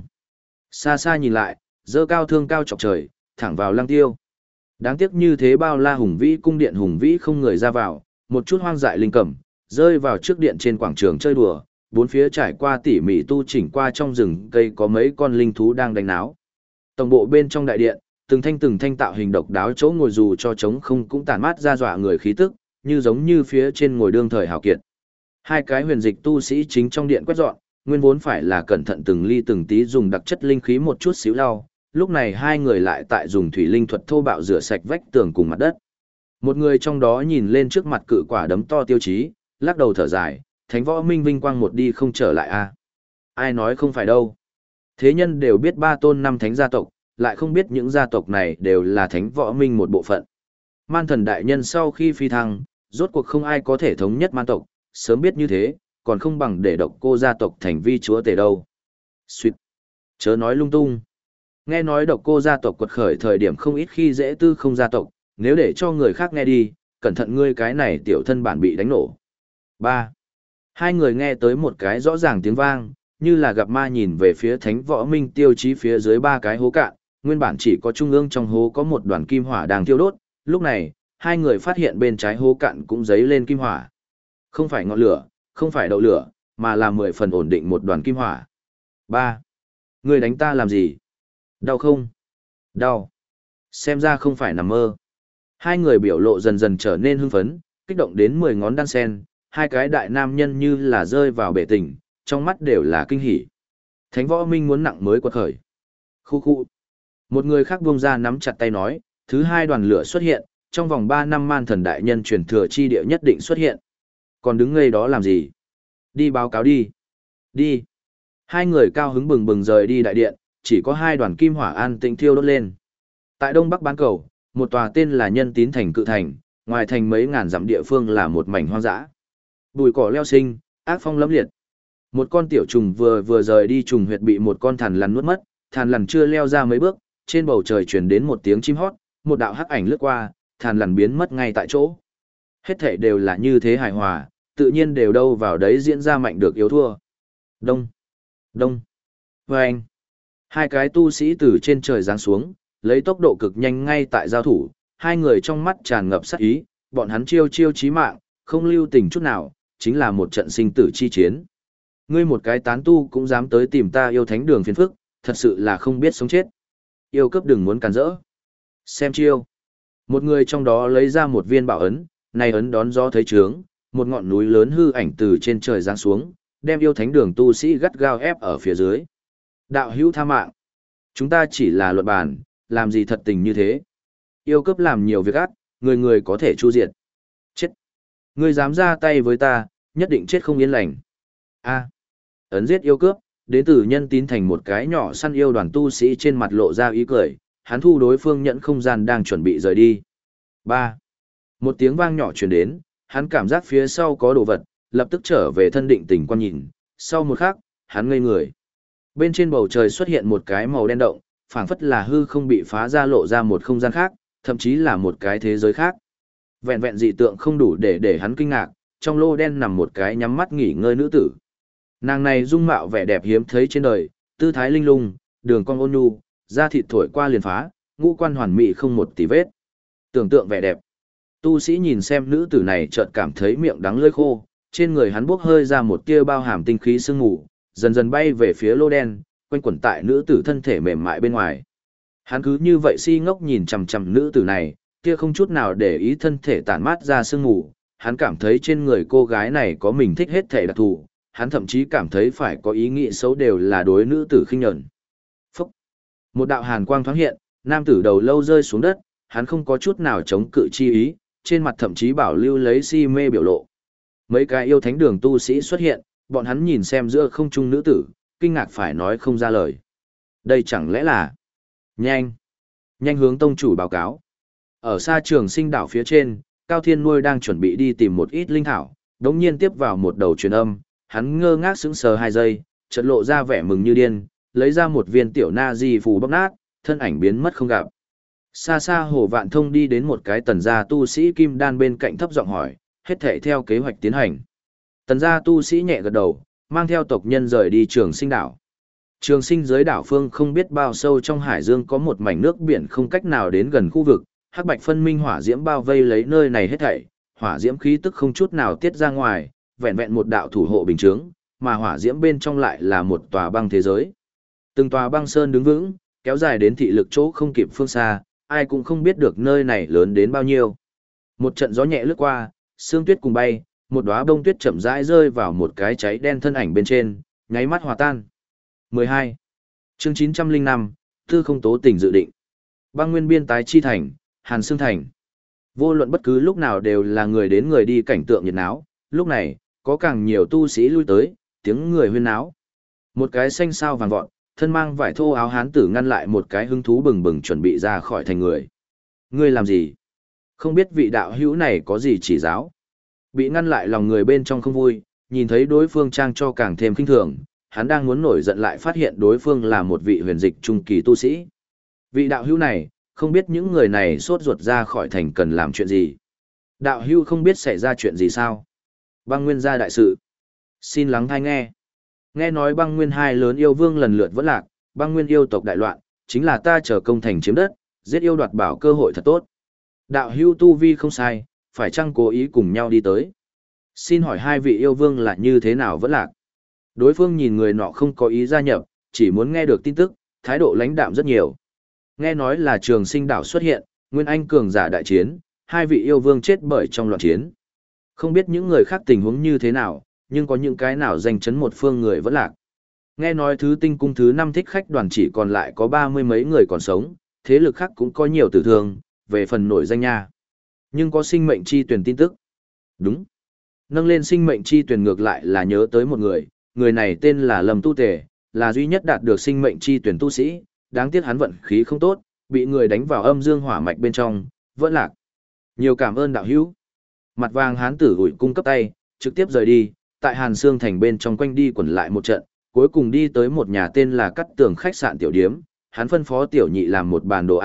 Xa xa nhìn lại, dơ cao thương cao chọc trời, thẳng vào Lăng Tiêu. Đáng tiếc như thế bao la hùng vĩ cung điện hùng vĩ không người ra vào, một chút hoang dại linh cẩm, rơi vào trước điện trên quảng trường chơi đùa, bốn phía trải qua tỉ mỉ tu chỉnh qua trong rừng cây có mấy con linh thú đang đánh náo. Tổng bộ bên trong đại điện, từng thanh từng thanh tạo hình độc đáo chỗ ngồi dù cho trống không cũng tản mát ra dọa người khí tức, như giống như phía trên ngồi đương thời hào kiệt. Hai cái huyền dịch tu sĩ chính trong điện quét dọn, nguyên vốn phải là cẩn thận từng ly từng tí dùng đặc chất linh khí một chút xíu lau, lúc này hai người lại tại dùng thủy linh thuật thô bạo rửa sạch vách tường cùng mặt đất. Một người trong đó nhìn lên trước mặt cự quả đấm to tiêu chí, lắc đầu thở dài, Thánh Võ Minh vinh quang một đi không trở lại a. Ai nói không phải đâu. Thế nhân đều biết ba tôn năm thánh gia tộc, lại không biết những gia tộc này đều là Thánh Võ Minh một bộ phận. Man thần đại nhân sau khi phi thăng, rốt cuộc không ai có thể thống nhất man tộc, sớm biết như thế, còn không bằng để độc cô gia tộc thành vi chúa tể đâu. Xuyệt. Chớ nói lung tung. Nghe nói độc cô gia tộc quật khởi thời điểm không ít khi dễ tư không gia tộc, nếu để cho người khác nghe đi, cẩn thận ngươi cái này tiểu thân bản bị đánh nổ. ba. Hai người nghe tới một cái rõ ràng tiếng vang, như là gặp ma nhìn về phía Thánh Võ Minh tiêu chí phía dưới ba cái hố cạn, nguyên bản chỉ có trung ương trong hố có một đoàn kim hỏa đang thiêu đốt, lúc này, hai người phát hiện bên trái hố cạn cũng giấy lên kim hỏa. Không phải ngọn lửa, không phải đậu lửa, mà là mười phần ổn định một đoàn kim hỏa. ba. Ngươi đánh ta làm gì? Đau không? Đau. Xem ra không phải nằm mơ. Hai người biểu lộ dần dần trở nên hưng phấn, kích động đến mười ngón đan sen, hai cái đại nam nhân như là rơi vào bể tình, trong mắt đều là kinh hỉ. Thánh Võ Minh muốn nặng mới quật khởi. Khu khu. Một người khác buông ra nắm chặt tay nói, thứ hai đoàn lửa xuất hiện, trong vòng ba năm man thần đại nhân truyền thừa chi địa nhất định xuất hiện. Còn đứng ngây đó làm gì? Đi báo cáo đi. Đi. Hai người cao hứng bừng bừng rời đi đại điện, chỉ có hai đoàn kim hỏa an tĩnh thiêu đốt lên. Tại Đông Bắc bán cầu, một tòa tên là Nhân Tín thành cự thành, ngoài thành mấy ngàn dặm địa phương là một mảnh hoang dã. Bùi cỏ leo sinh, ác phong lẫm liệt. Một con tiểu trùng vừa vừa rời đi trùng huyệt bị một con thằn lằn nuốt mất, thằn lằn chưa leo ra mấy bước, trên bầu trời truyền đến một tiếng chim hót, một đạo hắc ảnh lướt qua, thàn lằn biến mất ngay tại chỗ. Hết thảy đều là như thế hài hòa, tự nhiên đều đâu vào đấy diễn ra mạnh được yếu thua. Đông, đông, vâng. Hai cái tu sĩ từ trên trời giáng xuống, lấy tốc độ cực nhanh ngay tại giao thủ, hai người trong mắt tràn ngập sát ý, bọn hắn chiêu chiêu chí mạng, không lưu tình chút nào, chính là một trận sinh tử chi chiến. Ngươi một cái tán tu cũng dám tới tìm ta yêu thánh đường phiền phức, thật sự là không biết sống chết. Yêu cấp đừng muốn cản rỡ. Xem chiêu. Một người trong đó lấy ra một viên bảo ấn, này ấn đón gió thấy trướng, một ngọn núi lớn hư ảnh từ trên trời giáng xuống, đem yêu thánh đường tu sĩ gắt gao ép ở phía dưới. Đạo hữu tha mạng. Chúng ta chỉ là luận bàn, làm gì thật tình như thế. Yêu cấp làm nhiều việc ác, người người có thể chu diệt. Chết. Ngươi dám ra tay với ta, nhất định chết không yên lành. A. Ấn giết yêu cướp, đến từ nhân tín thành một cái nhỏ săn yêu đoàn tu sĩ trên mặt lộ ra ý cười, hắn thu đối phương nhận không gian đang chuẩn bị rời đi. Ba. Một tiếng vang nhỏ truyền đến, hắn cảm giác phía sau có đồ vật, lập tức trở về thân định tình quan nhìn, sau một khắc, hắn ngây người. Bên trên bầu trời xuất hiện một cái màu đen động, phảng phất là hư không bị phá ra lộ ra một không gian khác, thậm chí là một cái thế giới khác. Vẹn vẹn dị tượng không đủ để để hắn kinh ngạc, trong lô đen nằm một cái nhắm mắt nghỉ ngơi nữ tử. Nàng này dung mạo vẻ đẹp hiếm thấy trên đời, tư thái linh lung, đường cong ôn nhu, da thịt thổi qua liền phá, ngũ quan hoàn mỹ không một tì vết. Tưởng tượng vẻ đẹp. Tu sĩ nhìn xem nữ tử này chợt cảm thấy miệng đắng lưỡi khô, trên người hắn bốc hơi ra một tia bao hàm tinh khí sương mù, dần dần bay về phía lô đen, quanh quẩn tại nữ tử thân thể mềm mại bên ngoài. Hắn cứ như vậy si ngốc nhìn chằm chằm nữ tử này, kia không chút nào để ý thân thể tản mát ra sương mù, hắn cảm thấy trên người cô gái này có mình thích hết thể đặc thù, hắn thậm chí cảm thấy phải có ý nghĩ xấu đều là đối nữ tử khinh nhẫn. Phúc! Một đạo hàn quang thoáng hiện, nam tử đầu lâu rơi xuống đất, hắn không có chút nào chống cự chi ý, trên mặt thậm chí bảo lưu lấy si mê biểu lộ. Mấy cái yêu thánh đường tu sĩ xuất hiện, bọn hắn nhìn xem giữa không trung nữ tử, kinh ngạc phải nói không ra lời. Đây chẳng lẽ là... Nhanh! Nhanh hướng tông chủ báo cáo. Ở xa Trường Sinh đảo phía trên, Cao Thiên Nuôi đang chuẩn bị đi tìm một ít linh thảo, đống nhiên tiếp vào một đầu truyền âm, hắn ngơ ngác sững sờ hai giây, chợt lộ ra vẻ mừng như điên, lấy ra một viên tiểu na di phù bóc nát, thân ảnh biến mất không gặp. Xa xa Hồ Vạn Thông đi đến một cái tần gia tu sĩ kim đan bên cạnh thấp giọng hỏi, hết thảy theo kế hoạch tiến hành. Tần gia tu sĩ nhẹ gật đầu, mang theo tộc nhân rời đi Trường Sinh đảo. Trường Sinh dưới đảo phương không biết bao sâu trong hải dương có một mảnh nước biển không cách nào đến gần khu vực, hắc bạch phân minh hỏa diễm bao vây lấy nơi này hết thảy, hỏa diễm khí tức không chút nào tiết ra ngoài, vẹn vẹn một đạo thủ hộ bình chướng, mà hỏa diễm bên trong lại là một tòa băng thế giới. Từng tòa băng sơn đứng vững, kéo dài đến thị lực chỗ không kịp phương xa, ai cũng không biết được nơi này lớn đến bao nhiêu. Một trận gió nhẹ lướt qua, sương tuyết cùng bay, một đóa bông tuyết chậm rãi rơi vào một cái cháy đen thân ảnh bên trên, nháy mắt hòa tan. mười hai. Chương chín trăm lẻ năm, Tư không tố tình dự định. Băng nguyên biên tái chi thành, Hàn Sương thành. Vô luận bất cứ lúc nào đều là người đến người đi cảnh tượng nhiệt náo, lúc này, có càng nhiều tu sĩ lui tới, tiếng người huyên náo. Một cái xanh sao vàng vọt, thân mang vải thô áo hán tử ngăn lại một cái hứng thú bừng bừng chuẩn bị ra khỏi thành người. Ngươi làm gì? Không biết vị đạo hữu này có gì chỉ giáo? Bị ngăn lại lòng người bên trong không vui, nhìn thấy đối phương trang cho càng thêm kinh thường, hắn đang muốn nổi giận lại phát hiện đối phương là một vị huyền dịch trung kỳ tu sĩ. Vị đạo hữu này, không biết những người này sốt ruột ra khỏi thành cần làm chuyện gì. Đạo hữu không biết xảy ra chuyện gì sao? Băng nguyên gia đại sự. Xin lắng thai nghe. Nghe nói băng nguyên hai lớn yêu vương lần lượt vẫn lạc, băng nguyên yêu tộc đại loạn, chính là ta chờ công thành chiếm đất, giết yêu đoạt bảo cơ hội thật tốt. Đạo hữu tu vi không sai, phải chăng cố ý cùng nhau đi tới? Xin hỏi hai vị yêu vương là như thế nào vẫn lạc? Đối phương nhìn người nọ không có ý gia nhập, chỉ muốn nghe được tin tức, thái độ lãnh đạm rất nhiều. Nghe nói là Trường Sinh đảo xuất hiện, Nguyên Anh cường giả đại chiến, hai vị yêu vương chết bởi trong loạn chiến. Không biết những người khác tình huống như thế nào, nhưng có những cái nào danh chấn một phương người vẫn lạc. Nghe nói thứ tinh cung thứ năm thích khách đoàn chỉ còn lại có ba mươi mấy người còn sống, thế lực khác cũng có nhiều tử thương, về phần nổi danh nha. Nhưng có sinh mệnh chi tuyển tin tức. Đúng. Nâng lên sinh mệnh chi tuyển ngược lại là nhớ tới một người, người này tên là Lâm Tu Tề, là duy nhất đạt được sinh mệnh chi tuyển tu sĩ, đáng tiếc hắn vận khí không tốt, bị người đánh vào âm dương hỏa mạch bên trong, vẫn lạc. Nhiều cảm ơn đạo hữu. Mặt vàng hán tử gửi cung cấp tay, trực tiếp rời đi, tại Hàn Sương thành bên trong quanh đi quẩn lại một trận, cuối cùng đi tới một nhà tên là Cắt Tường khách sạn tiểu điếm, hắn phân phó tiểu nhị làm một bàn đồ ăn,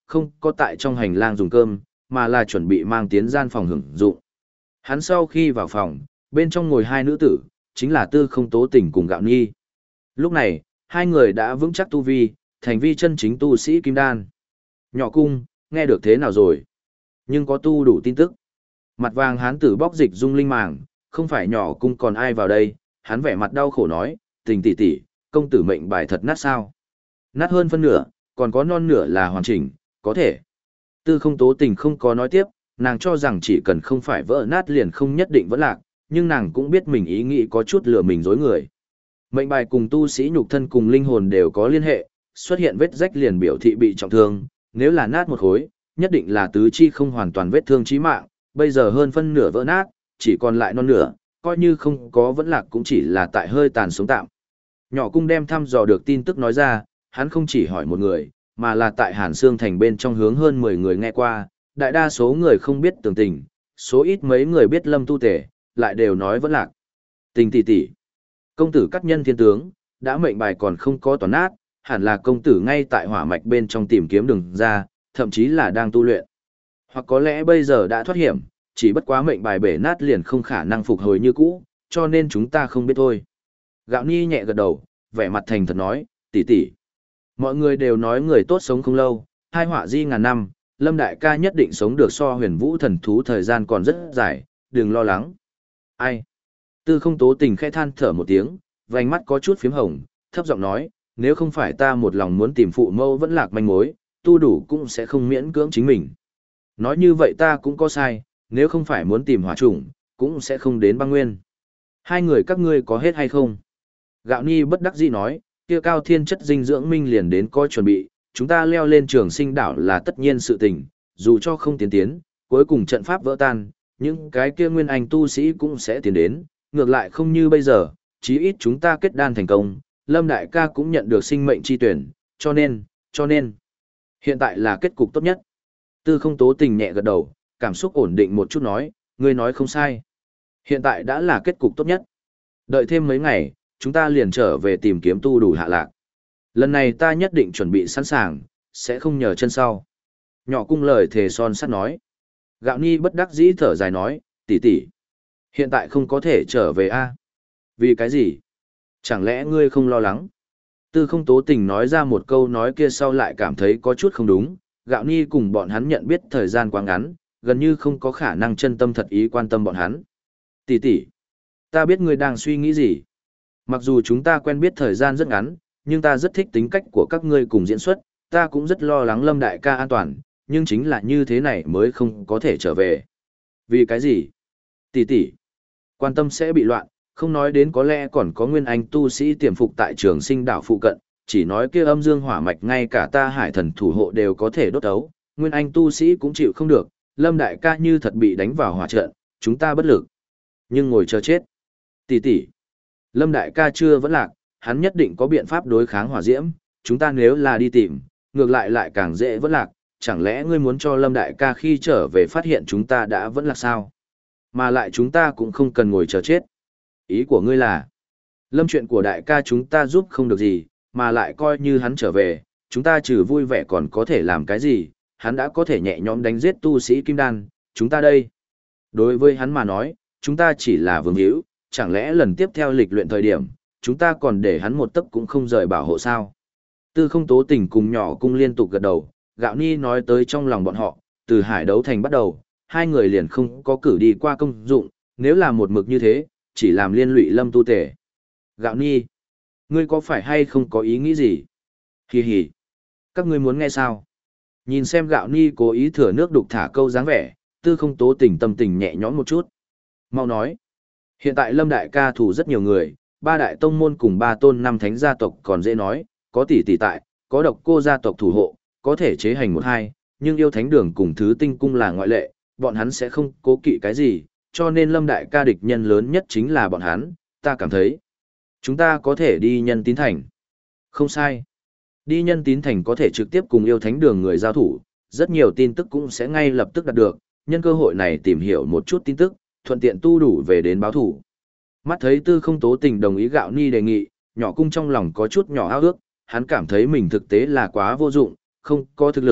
không có tại trong hành lang dùng cơm, mà là chuẩn bị mang tiến gian phòng hưởng dụng. Hắn sau khi vào phòng, bên trong ngồi hai nữ tử, chính là Tư Không Tố Tình cùng Gạo Nhi. Lúc này, hai người đã vững chắc tu vi, thành vi chân chính tu sĩ kim đan. Nhỏ cung, nghe được thế nào rồi? Nhưng có tu đủ tin tức. Mặt vàng hán tử bóc dịch dung linh màng, không phải nhỏ cung còn ai vào đây, hắn vẻ mặt đau khổ nói, tình tỷ tỷ, công tử mệnh bài thật nát sao? Nát hơn phân nửa, còn có non nửa là hoàn chỉnh, có thể. Tư Không Tố Tình không có nói tiếp, nàng cho rằng chỉ cần không phải vỡ nát liền không nhất định vẫn lạc, nhưng nàng cũng biết mình ý nghĩ có chút lừa mình dối người. Mệnh bài cùng tu sĩ nhục thân cùng linh hồn đều có liên hệ, xuất hiện vết rách liền biểu thị bị trọng thương, nếu là nát một khối, nhất định là tứ chi không hoàn toàn vết thương chí mạng, bây giờ hơn phân nửa vỡ nát, chỉ còn lại non nửa, coi như không có vẫn lạc cũng chỉ là tại hơi tàn sống tạm. Nhỏ cung đem thăm dò được tin tức nói ra, hắn không chỉ hỏi một người, mà là tại Hàn Sương Thành bên trong hướng hơn mười người nghe qua, đại đa số người không biết tường tình, số ít mấy người biết Lâm Tu Tể, lại đều nói vẫn lạc. Tình tỷ tỷ, công tử cắt nhân thiên tướng, đã mệnh bài còn không có toàn nát, hẳn là công tử ngay tại hỏa mạch bên trong tìm kiếm đường ra, thậm chí là đang tu luyện. Hoặc có lẽ bây giờ đã thoát hiểm, chỉ bất quá mệnh bài bể nát liền không khả năng phục hồi như cũ, cho nên chúng ta không biết thôi. Gạo Ni nhẹ gật đầu, vẻ mặt thành thật nói, tỷ tỷ. Mọi người đều nói người tốt sống không lâu, hai họa di ngàn năm, Lâm Đại ca nhất định sống được so huyền vũ thần thú thời gian còn rất dài, đừng lo lắng. Ai? Tư Không Tố Tình khẽ than thở một tiếng, vành mắt có chút phím hồng, thấp giọng nói, nếu không phải ta một lòng muốn tìm phụ mâu vẫn lạc manh mối, tu đủ cũng sẽ không miễn cưỡng chính mình. Nói như vậy ta cũng có sai, nếu không phải muốn tìm hỏa chủng, cũng sẽ không đến băng nguyên. Hai người các ngươi có hết hay không? Gạo Ni bất đắc dĩ nói, kia cao thiên chất dinh dưỡng minh liền đến coi chuẩn bị, chúng ta leo lên trường sinh đảo là tất nhiên sự tình, dù cho không tiến tiến, cuối cùng trận pháp vỡ tan, những cái kia nguyên anh tu sĩ cũng sẽ tiến đến, ngược lại không như bây giờ, chí ít chúng ta kết đan thành công, Lâm Đại ca cũng nhận được sinh mệnh chi tuyển, cho nên, cho nên, hiện tại là kết cục tốt nhất. Tư Không Tố Tình nhẹ gật đầu, cảm xúc ổn định một chút nói, ngươi nói không sai. Hiện tại đã là kết cục tốt nhất. Đợi thêm mấy ngày, chúng ta liền trở về tìm kiếm tu đủ hạ lạc. Lần này ta nhất định chuẩn bị sẵn sàng, sẽ không nhờ chân sau. Nhỏ cung lời thề son sắt nói. Gạo Ni bất đắc dĩ thở dài nói, tỷ tỷ, hiện tại không có thể trở về a? Vì cái gì? Chẳng lẽ ngươi không lo lắng? Tư Không Tố Tình nói ra một câu nói kia sau lại cảm thấy có chút không đúng. Gạo Ni cùng bọn hắn nhận biết thời gian quá ngắn, gần như không có khả năng chân tâm thật ý quan tâm bọn hắn. Tỷ tỷ, ta biết ngươi đang suy nghĩ gì. Mặc dù chúng ta quen biết thời gian rất ngắn, nhưng ta rất thích tính cách của các ngươi cùng diễn xuất, ta cũng rất lo lắng Lâm Đại ca an toàn, nhưng chính là như thế này mới không có thể trở về. Vì cái gì? Tỷ tỷ, quan tâm sẽ bị loạn, không nói đến có lẽ còn có nguyên anh tu sĩ tiềm phục tại trường sinh đảo phụ cận, chỉ nói kia âm dương hỏa mạch ngay cả ta hải thần thủ hộ đều có thể đốt ấu, nguyên anh tu sĩ cũng chịu không được, Lâm Đại ca như thật bị đánh vào hỏa trận, chúng ta bất lực. Nhưng ngồi chờ chết. Tỷ tỷ, Lâm Đại ca chưa vẫn lạc, hắn nhất định có biện pháp đối kháng hỏa diễm, chúng ta nếu là đi tìm, ngược lại lại càng dễ vẫn lạc, chẳng lẽ ngươi muốn cho Lâm Đại ca khi trở về phát hiện chúng ta đã vẫn lạc sao? Mà lại chúng ta cũng không cần ngồi chờ chết. Ý của ngươi là, Lâm chuyện của đại ca chúng ta giúp không được gì, mà lại coi như hắn trở về, chúng ta trừ vui vẻ còn có thể làm cái gì, hắn đã có thể nhẹ nhõm đánh giết tu sĩ kim đan, chúng ta đây. Đối với hắn mà nói, chúng ta chỉ là vương hữu, chẳng lẽ lần tiếp theo lịch luyện thời điểm, chúng ta còn để hắn một tấc cũng không rời bảo hộ sao? Tư Không Tố Tình cùng nhỏ cung liên tục gật đầu, Gạo Ni nói tới trong lòng bọn họ, từ hải đấu thành bắt đầu, hai người liền không có cử đi qua công dụng, nếu là một mực như thế, chỉ làm liên lụy Lâm Tu Tể. Gạo Ni, ngươi có phải hay không có ý nghĩ gì? Hì hì, các ngươi muốn nghe sao? Nhìn xem Gạo Ni cố ý thừa nước đục thả câu dáng vẻ, Tư Không Tố Tình tâm tình nhẹ nhõm một chút. Mau nói, hiện tại Lâm Đại ca thủ rất nhiều người, ba đại tông môn cùng ba tôn năm thánh gia tộc còn dễ nói, có tỷ tỷ tại, có độc cô gia tộc thủ hộ, có thể chế hành một hai, nhưng yêu thánh đường cùng thứ tinh cung là ngoại lệ, bọn hắn sẽ không cố kỵ cái gì, cho nên Lâm Đại ca địch nhân lớn nhất chính là bọn hắn, ta cảm thấy. Chúng ta có thể đi Nhân Tín Thành. Không sai. Đi Nhân Tín Thành có thể trực tiếp cùng yêu thánh đường người giao thủ, rất nhiều tin tức cũng sẽ ngay lập tức đạt được, nhân cơ hội này tìm hiểu một chút tin tức, thuận tiện tu đủ về đến báo thủ. Mắt thấy Tư Không Tố Tình đồng ý Gạo Ni đề nghị, nhỏ cung trong lòng có chút nhỏ ao ước, hắn cảm thấy mình thực tế là quá vô dụng, không có thực lực,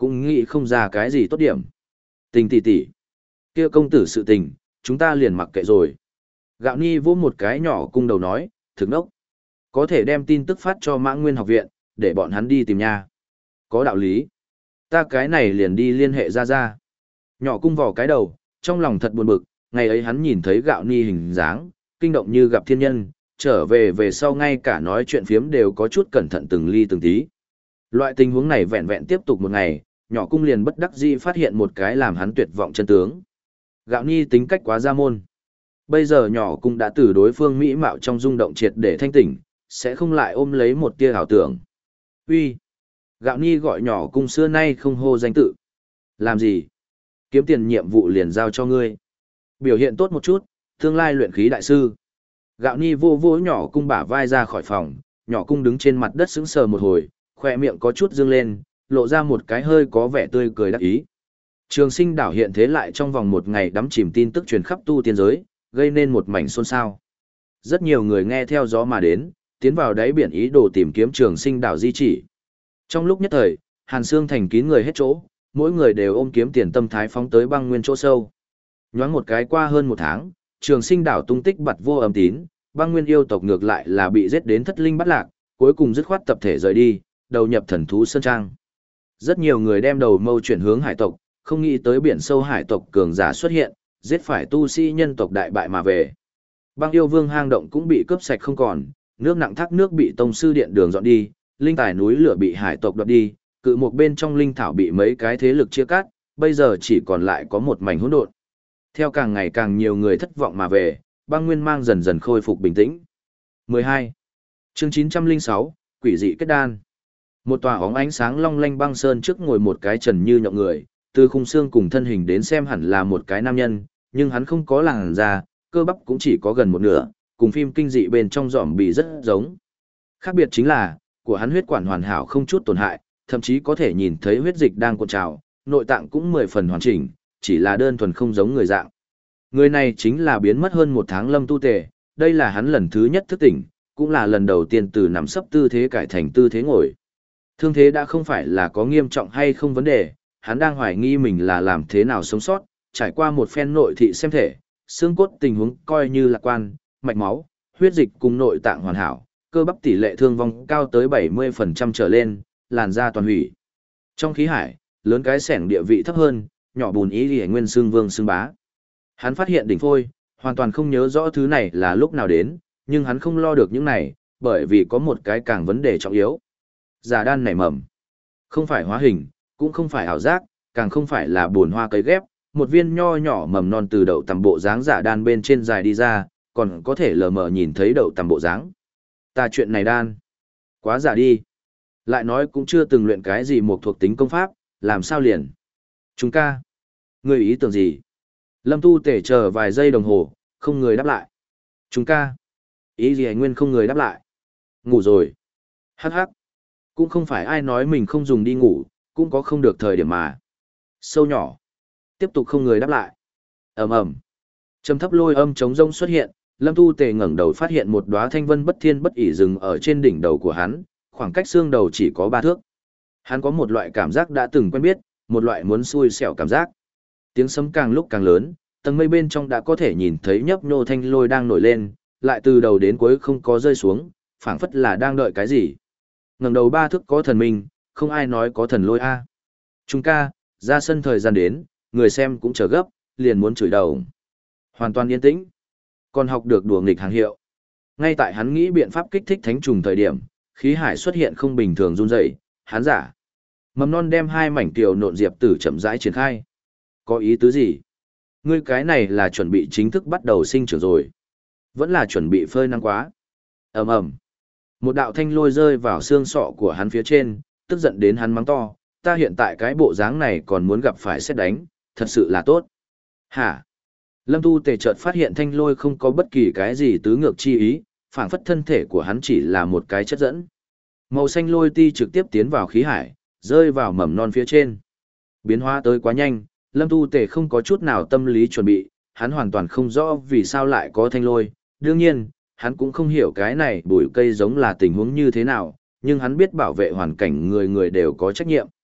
cũng nghĩ không ra cái gì tốt điểm. Tình tỷ tỷ, kia công tử sự tình, chúng ta liền mặc kệ rồi. Gạo Ni vỗ một cái nhỏ cung đầu nói, thực nốc. Có thể đem tin tức phát cho Mã Nguyên học viện, để bọn hắn đi tìm nha. Có đạo lý. Ta cái này liền đi liên hệ ra ra. Nhỏ cung vỏ cái đầu, trong lòng thật buồn bực, ngày ấy hắn nhìn thấy Gạo Ni hình dáng, kinh động như gặp thiên nhân, trở về về sau ngay cả nói chuyện phiếm đều có chút cẩn thận từng ly từng tí. Loại tình huống này vẹn vẹn tiếp tục một ngày, nhỏ cung liền bất đắc dĩ phát hiện một cái làm hắn tuyệt vọng chân tướng. Gạo Ni tính cách quá ra môn. Bây giờ nhỏ cung đã từ đối phương mỹ mạo trong rung động triệt để thanh tỉnh, sẽ không lại ôm lấy một tia ảo tưởng. Uy, Gạo Ni gọi nhỏ cung xưa nay không hô danh tự. Làm gì? Kiếm tiền nhiệm vụ liền giao cho ngươi. Biểu hiện tốt một chút, tương lai luyện khí đại sư. Gạo Ni vô vô nhỏ cung bả vai ra khỏi phòng, nhỏ cung đứng trên mặt đất sững sờ một hồi, khỏe miệng có chút dương lên, lộ ra một cái hơi có vẻ tươi cười đắc ý. Trường Sinh đảo hiện thế lại trong vòng một ngày đắm chìm tin tức truyền khắp tu tiên giới, gây nên một mảnh xôn xao. Rất nhiều người nghe theo gió mà đến, tiến vào đáy biển ý đồ tìm kiếm Trường Sinh đảo di chỉ. Trong lúc nhất thời, Hàn Sương thành kín người hết chỗ, mỗi người đều ôm kiếm tiền tâm thái phóng tới băng nguyên chỗ sâu. Nhoáng một cái qua hơn một tháng, Trường Sinh đảo tung tích bặt vô âm tín, băng nguyên yêu tộc ngược lại là bị giết đến thất linh bắt lạc, cuối cùng dứt khoát tập thể rời đi, đầu nhập thần thú sơn trang. Rất nhiều người đem đầu mâu chuyển hướng hải tộc, không nghĩ tới biển sâu hải tộc cường giả xuất hiện, giết phải tu sĩ nhân tộc đại bại mà về. Băng yêu vương hang động cũng bị cướp sạch không còn, nước nặng thác nước bị tông sư điện đường dọn đi, linh tài núi lửa bị hải tộc đoạt đi, cự một bên trong linh thảo bị mấy cái thế lực chia cắt, bây giờ chỉ còn lại có một mảnh hỗn độn. Theo càng ngày càng nhiều người thất vọng mà về, băng nguyên mang dần dần khôi phục bình tĩnh. mười hai. Chương chín trăm lẻ sáu, Quỷ dị kết đan. Một tòa óng ánh sáng long lanh băng sơn trước ngồi một cái trần như nhộng người, từ khung xương cùng thân hình đến xem hẳn là một cái nam nhân, nhưng hắn không có làn da, cơ bắp cũng chỉ có gần một nửa, cùng phim kinh dị bên trong giòm bị rất giống. Khác biệt chính là, của hắn huyết quản hoàn hảo không chút tổn hại, thậm chí có thể nhìn thấy huyết dịch đang cuộn trào, nội tạng cũng mười phần hoàn chỉnh, chỉ là đơn thuần không giống người dạng. Người này chính là biến mất hơn một tháng Lâm Tu Tề, đây là hắn lần thứ nhất thức tỉnh, cũng là lần đầu tiên từ nằm sấp tư thế cải thành tư thế ngồi. Thương thế đã không phải là có nghiêm trọng hay không vấn đề, hắn đang hoài nghi mình là làm thế nào sống sót, trải qua một phen nội thị xem thể, xương cốt tình huống coi như lạc quan, mạch máu, huyết dịch cùng nội tạng hoàn hảo, cơ bắp tỷ lệ thương vong cao tới bảy mươi phần trăm trở lên, làn da toàn hủy. Trong khí hải, lớn cái sẻng địa vị thấp hơn, nhỏ bùn ý liễu nguyên xương vương xương bá. Hắn phát hiện đỉnh phôi, hoàn toàn không nhớ rõ thứ này là lúc nào đến, nhưng hắn không lo được những này, bởi vì có một cái càng vấn đề trọng yếu. Giả đan nảy mầm. Không phải hóa hình, cũng không phải ảo giác, càng không phải là buồn hoa cấy ghép, một viên nho nhỏ mầm non từ đậu tằm bộ dáng giả đan bên trên dài đi ra, còn có thể lờ mờ nhìn thấy đậu tằm bộ dáng. Ta chuyện này đan. Quá giả đi. Lại nói cũng chưa từng luyện cái gì một thuộc tính công pháp, làm sao liền. Chúng ca. Người ý tưởng gì? Lâm Tu Tể chờ vài giây đồng hồ, không người đáp lại. Chúng ca. Ý gì nguyên không người đáp lại. Ngủ rồi. Hắc hắc. Cũng không phải ai nói mình không dùng đi ngủ, cũng có không được thời điểm mà. Sâu nhỏ. Tiếp tục không người đáp lại. Ầm ầm. Trầm thấp lôi âm trống rông xuất hiện, Lâm Tu Tề ngẩng đầu phát hiện một đóa thanh vân bất thiên bất ỷ dừng ở trên đỉnh đầu của hắn, khoảng cách xương đầu chỉ có ba thước. Hắn có một loại cảm giác đã từng quen biết, một loại muốn xui xẻo cảm giác. Tiếng sấm càng lúc càng lớn, tầng mây bên trong đã có thể nhìn thấy nhấp nhô thanh lôi đang nổi lên, lại từ đầu đến cuối không có rơi xuống, phảng phất là đang đợi cái gì. Ngẩng đầu ba thước có thần minh, không ai nói có thần lôi a. Trung ca, ra sân thời gian đến, người xem cũng chờ gấp, liền muốn chửi đầu. Hoàn toàn yên tĩnh. Còn học được đùa nghịch hàng hiệu. Ngay tại hắn nghĩ biện pháp kích thích thánh trùng thời điểm, khí hải xuất hiện không bình thường run rẩy, hắn giả. Mầm non đem hai mảnh tiểu nộn diệp tử chậm rãi triển khai. Có ý tứ gì? Ngươi cái này là chuẩn bị chính thức bắt đầu sinh trưởng rồi. Vẫn là chuẩn bị phơi nắng quá. Ầm ầm. Một đạo thanh lôi rơi vào xương sọ của hắn phía trên, tức giận đến hắn mắng to, ta hiện tại cái bộ dáng này còn muốn gặp phải xét đánh, thật sự là tốt. Hả? Lâm Tu Tề chợt phát hiện thanh lôi không có bất kỳ cái gì tứ ngược chi ý, phảng phất thân thể của hắn chỉ là một cái chất dẫn. Màu xanh lôi ti trực tiếp tiến vào khí hải, rơi vào mầm non phía trên. Biến hóa tới quá nhanh, Lâm Tu Tề không có chút nào tâm lý chuẩn bị, hắn hoàn toàn không rõ vì sao lại có thanh lôi. Đương nhiên, hắn cũng không hiểu cái này bụi cây giống là tình huống như thế nào, nhưng hắn biết bảo vệ hoàn cảnh người người đều có trách nhiệm.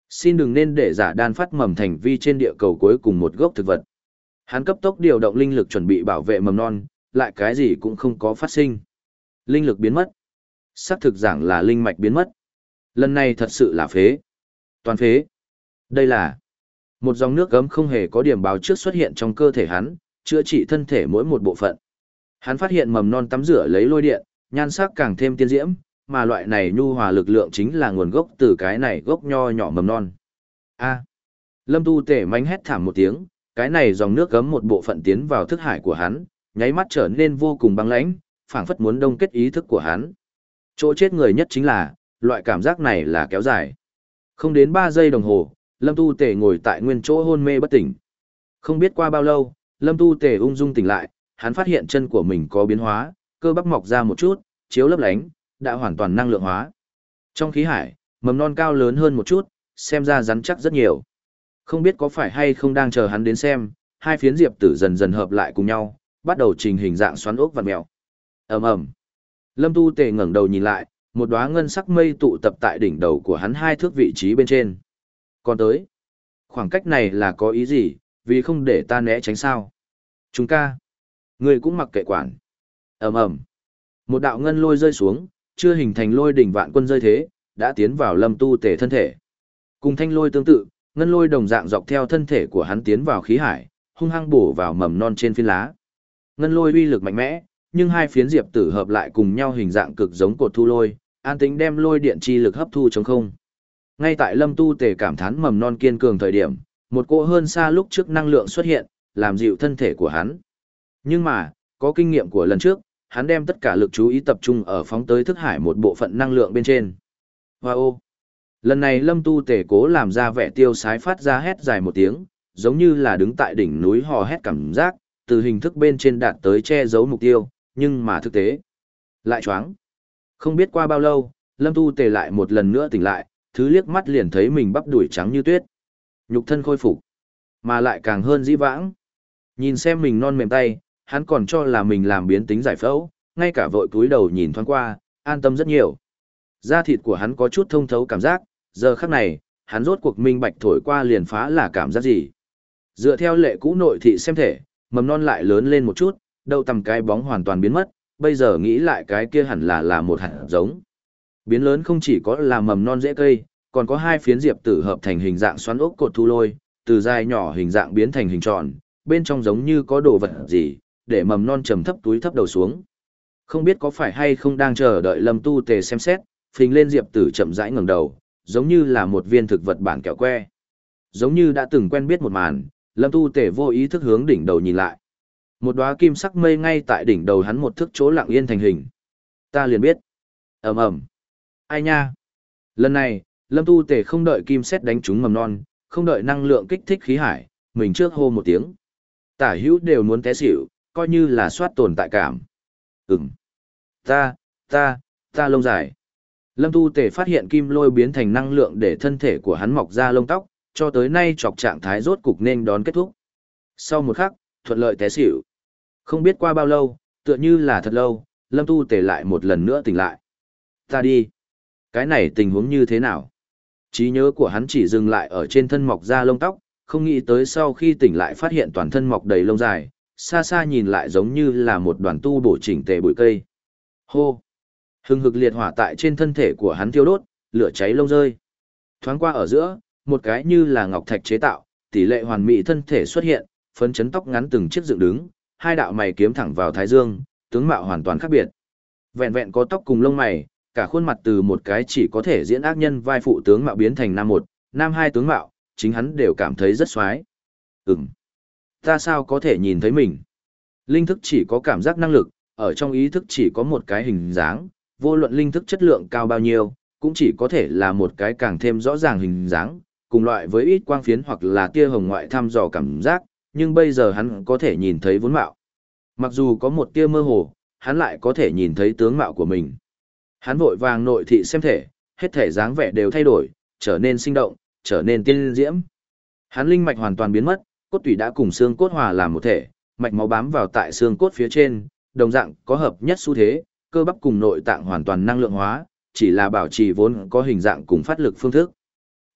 Xin đừng nên để giả đan phát mầm thành vi trên địa cầu cuối cùng một gốc thực vật. Hắn cấp tốc điều động linh lực chuẩn bị bảo vệ mầm non, lại cái gì cũng không có phát sinh. Linh lực biến mất. Xác thực giảng là linh mạch biến mất. Lần này thật sự là phế. Toàn phế. Đây là một dòng nước gấm không hề có điểm báo trước xuất hiện trong cơ thể hắn, chữa trị thân thể mỗi một bộ phận. Hắn phát hiện mầm non tắm rửa lấy lôi điện, nhan sắc càng thêm tiên diễm, mà loại này nhu hòa lực lượng chính là nguồn gốc từ cái này gốc nho nhỏ mầm non. A. Lâm Tu Tể mánh hét thảm một tiếng, cái này dòng nước gấm một bộ phận tiến vào thức hải của hắn, nháy mắt trở nên vô cùng băng lãnh, phảng phất muốn đông kết ý thức của hắn. Chỗ chết người nhất chính là, loại cảm giác này là kéo dài. Không đến ba giây đồng hồ, Lâm Tu Tể ngồi tại nguyên chỗ hôn mê bất tỉnh. Không biết qua bao lâu, Lâm Tu Tể ung dung tỉnh lại, hắn phát hiện chân của mình có biến hóa, cơ bắp mọc ra một chút, chiếu lấp lánh, đã hoàn toàn năng lượng hóa. Trong khí hải, mầm non cao lớn hơn một chút, xem ra rắn chắc rất nhiều. Không biết có phải hay không đang chờ hắn đến xem, hai phiến diệp tử dần dần hợp lại cùng nhau, bắt đầu trình hình dạng xoắn ốc vặn mèo. Ầm ầm. Lâm Tu Tề ngẩng đầu nhìn lại, một đóa ngân sắc mây tụ tập tại đỉnh đầu của hắn hai thước vị trí bên trên. Còn tới, khoảng cách này là có ý gì, vì không để ta né tránh sao? Chúng ca, người cũng mặc kệ quản. Ầm ầm. Một đạo ngân lôi rơi xuống, chưa hình thành lôi đỉnh vạn quân rơi thế, đã tiến vào Lâm Tu Tề thân thể. Cùng thanh lôi tương tự, ngân lôi đồng dạng dọc theo thân thể của hắn tiến vào khí hải, hung hăng bổ vào mầm non trên phiến lá. Ngân lôi uy lực mạnh mẽ, nhưng hai phiến diệp tử hợp lại cùng nhau hình dạng cực giống cột thu lôi, an tính đem lôi điện chi lực hấp thu trống không. Ngay tại Lâm Tu Tề cảm thán mầm non kiên cường thời điểm, một cỗ hơn xa lúc trước năng lượng xuất hiện, làm dịu thân thể của hắn. Nhưng mà, có kinh nghiệm của lần trước, hắn đem tất cả lực chú ý tập trung ở phóng tới thức hải một bộ phận năng lượng bên trên. Wow! Lần này Lâm Tu Tề cố làm ra vẻ tiêu sái phát ra hét dài một tiếng, giống như là đứng tại đỉnh núi hò hét cảm giác, từ hình thức bên trên đạt tới che giấu mục tiêu, nhưng mà thực tế lại choáng. Không biết qua bao lâu, Lâm Tu Tề lại một lần nữa tỉnh lại, thứ liếc mắt liền thấy mình bắp đùi trắng như tuyết. Nhục thân khôi phục, mà lại càng hơn dĩ vãng. Nhìn xem mình non mềm tay, hắn còn cho là mình làm biến tính giải phẫu, ngay cả vội cúi đầu nhìn thoáng qua, an tâm rất nhiều. Da thịt của hắn có chút thông thấu cảm giác, giờ khắc này, hắn rốt cuộc minh bạch thổi qua liền phá là cảm giác gì. Dựa theo lệ cũ nội thị xem thể, mầm non lại lớn lên một chút, đâu tầm cái bóng hoàn toàn biến mất, bây giờ nghĩ lại cái kia hẳn là là một hạt giống. Biến lớn không chỉ có là mầm non rễ cây, còn có hai phiến diệp tử hợp thành hình dạng xoắn ốc cột thu lôi, từ dài nhỏ hình dạng biến thành hình tròn, bên trong giống như có đồ vật gì, để mầm non trầm thấp túi thấp đầu xuống. Không biết có phải hay không đang chờ đợi Lâm Tu Tề xem xét, phình lên diệp tử chậm rãi ngẩng đầu, giống như là một viên thực vật bản kẹo que. Giống như đã từng quen biết một màn, Lâm Tu Tề vô ý thức hướng đỉnh đầu nhìn lại. Một đóa kim sắc mây ngay tại đỉnh đầu hắn một thước chỗ lặng yên thành hình. Ta liền biết. Ầm ầm. Ai nha. Lần này, Lâm Tu Tề không đợi kim sét đánh trúng mầm non, không đợi năng lượng kích thích khí hải, mình trước hô một tiếng. Tả hữu đều muốn té xỉu, coi như là soát tồn tại cảm. Ừm. Ta, ta, ta lông dài. Lâm Tu Tề phát hiện kim lôi biến thành năng lượng để thân thể của hắn mọc ra lông tóc, cho tới nay chọc trạng thái rốt cục nên đón kết thúc. Sau một khắc, thuận lợi té xỉu. Không biết qua bao lâu, tựa như là thật lâu, Lâm Tu Tề lại một lần nữa tỉnh lại. Ta đi. Cái này tình huống như thế nào? Trí nhớ của hắn chỉ dừng lại ở trên thân mọc ra lông tóc, không nghĩ tới sau khi tỉnh lại phát hiện toàn thân mọc đầy lông dài, xa xa nhìn lại giống như là một đoàn tu bổ chỉnh tề bụi cây. Hô! Hừng hực liệt hỏa tại trên thân thể của hắn thiêu đốt, lửa cháy lông rơi. Thoáng qua ở giữa, một cái như là ngọc thạch chế tạo, tỷ lệ hoàn mỹ thân thể xuất hiện, phấn chấn tóc ngắn từng chiếc dựng đứng, hai đạo mày kiếm thẳng vào thái dương, tướng mạo hoàn toàn khác biệt. Vẹn vẹn có tóc cùng lông mày, cả khuôn mặt từ một cái chỉ có thể diễn ác nhân vai phụ tướng mạo biến thành nam một, nam hai tướng mạo, chính hắn đều cảm thấy rất xoái. Ừm, ta sao có thể nhìn thấy mình? Linh thức chỉ có cảm giác năng lực, ở trong ý thức chỉ có một cái hình dáng, vô luận linh thức chất lượng cao bao nhiêu, cũng chỉ có thể là một cái càng thêm rõ ràng hình dáng, cùng loại với ít quang phiến hoặc là tia hồng ngoại thăm dò cảm giác, nhưng bây giờ hắn có thể nhìn thấy vốn mạo. Mặc dù có một tia mơ hồ, hắn lại có thể nhìn thấy tướng mạo của mình. Hắn vội vàng nội thị xem thể, hết thể dáng vẻ đều thay đổi, trở nên sinh động, trở nên tiên diễm. Hắn linh mạch hoàn toàn biến mất, cốt tủy đã cùng xương cốt hòa làm một thể, mạch máu bám vào tại xương cốt phía trên, đồng dạng có hợp nhất xu thế, cơ bắp cùng nội tạng hoàn toàn năng lượng hóa, chỉ là bảo trì vốn có hình dạng cùng phát lực phương thức.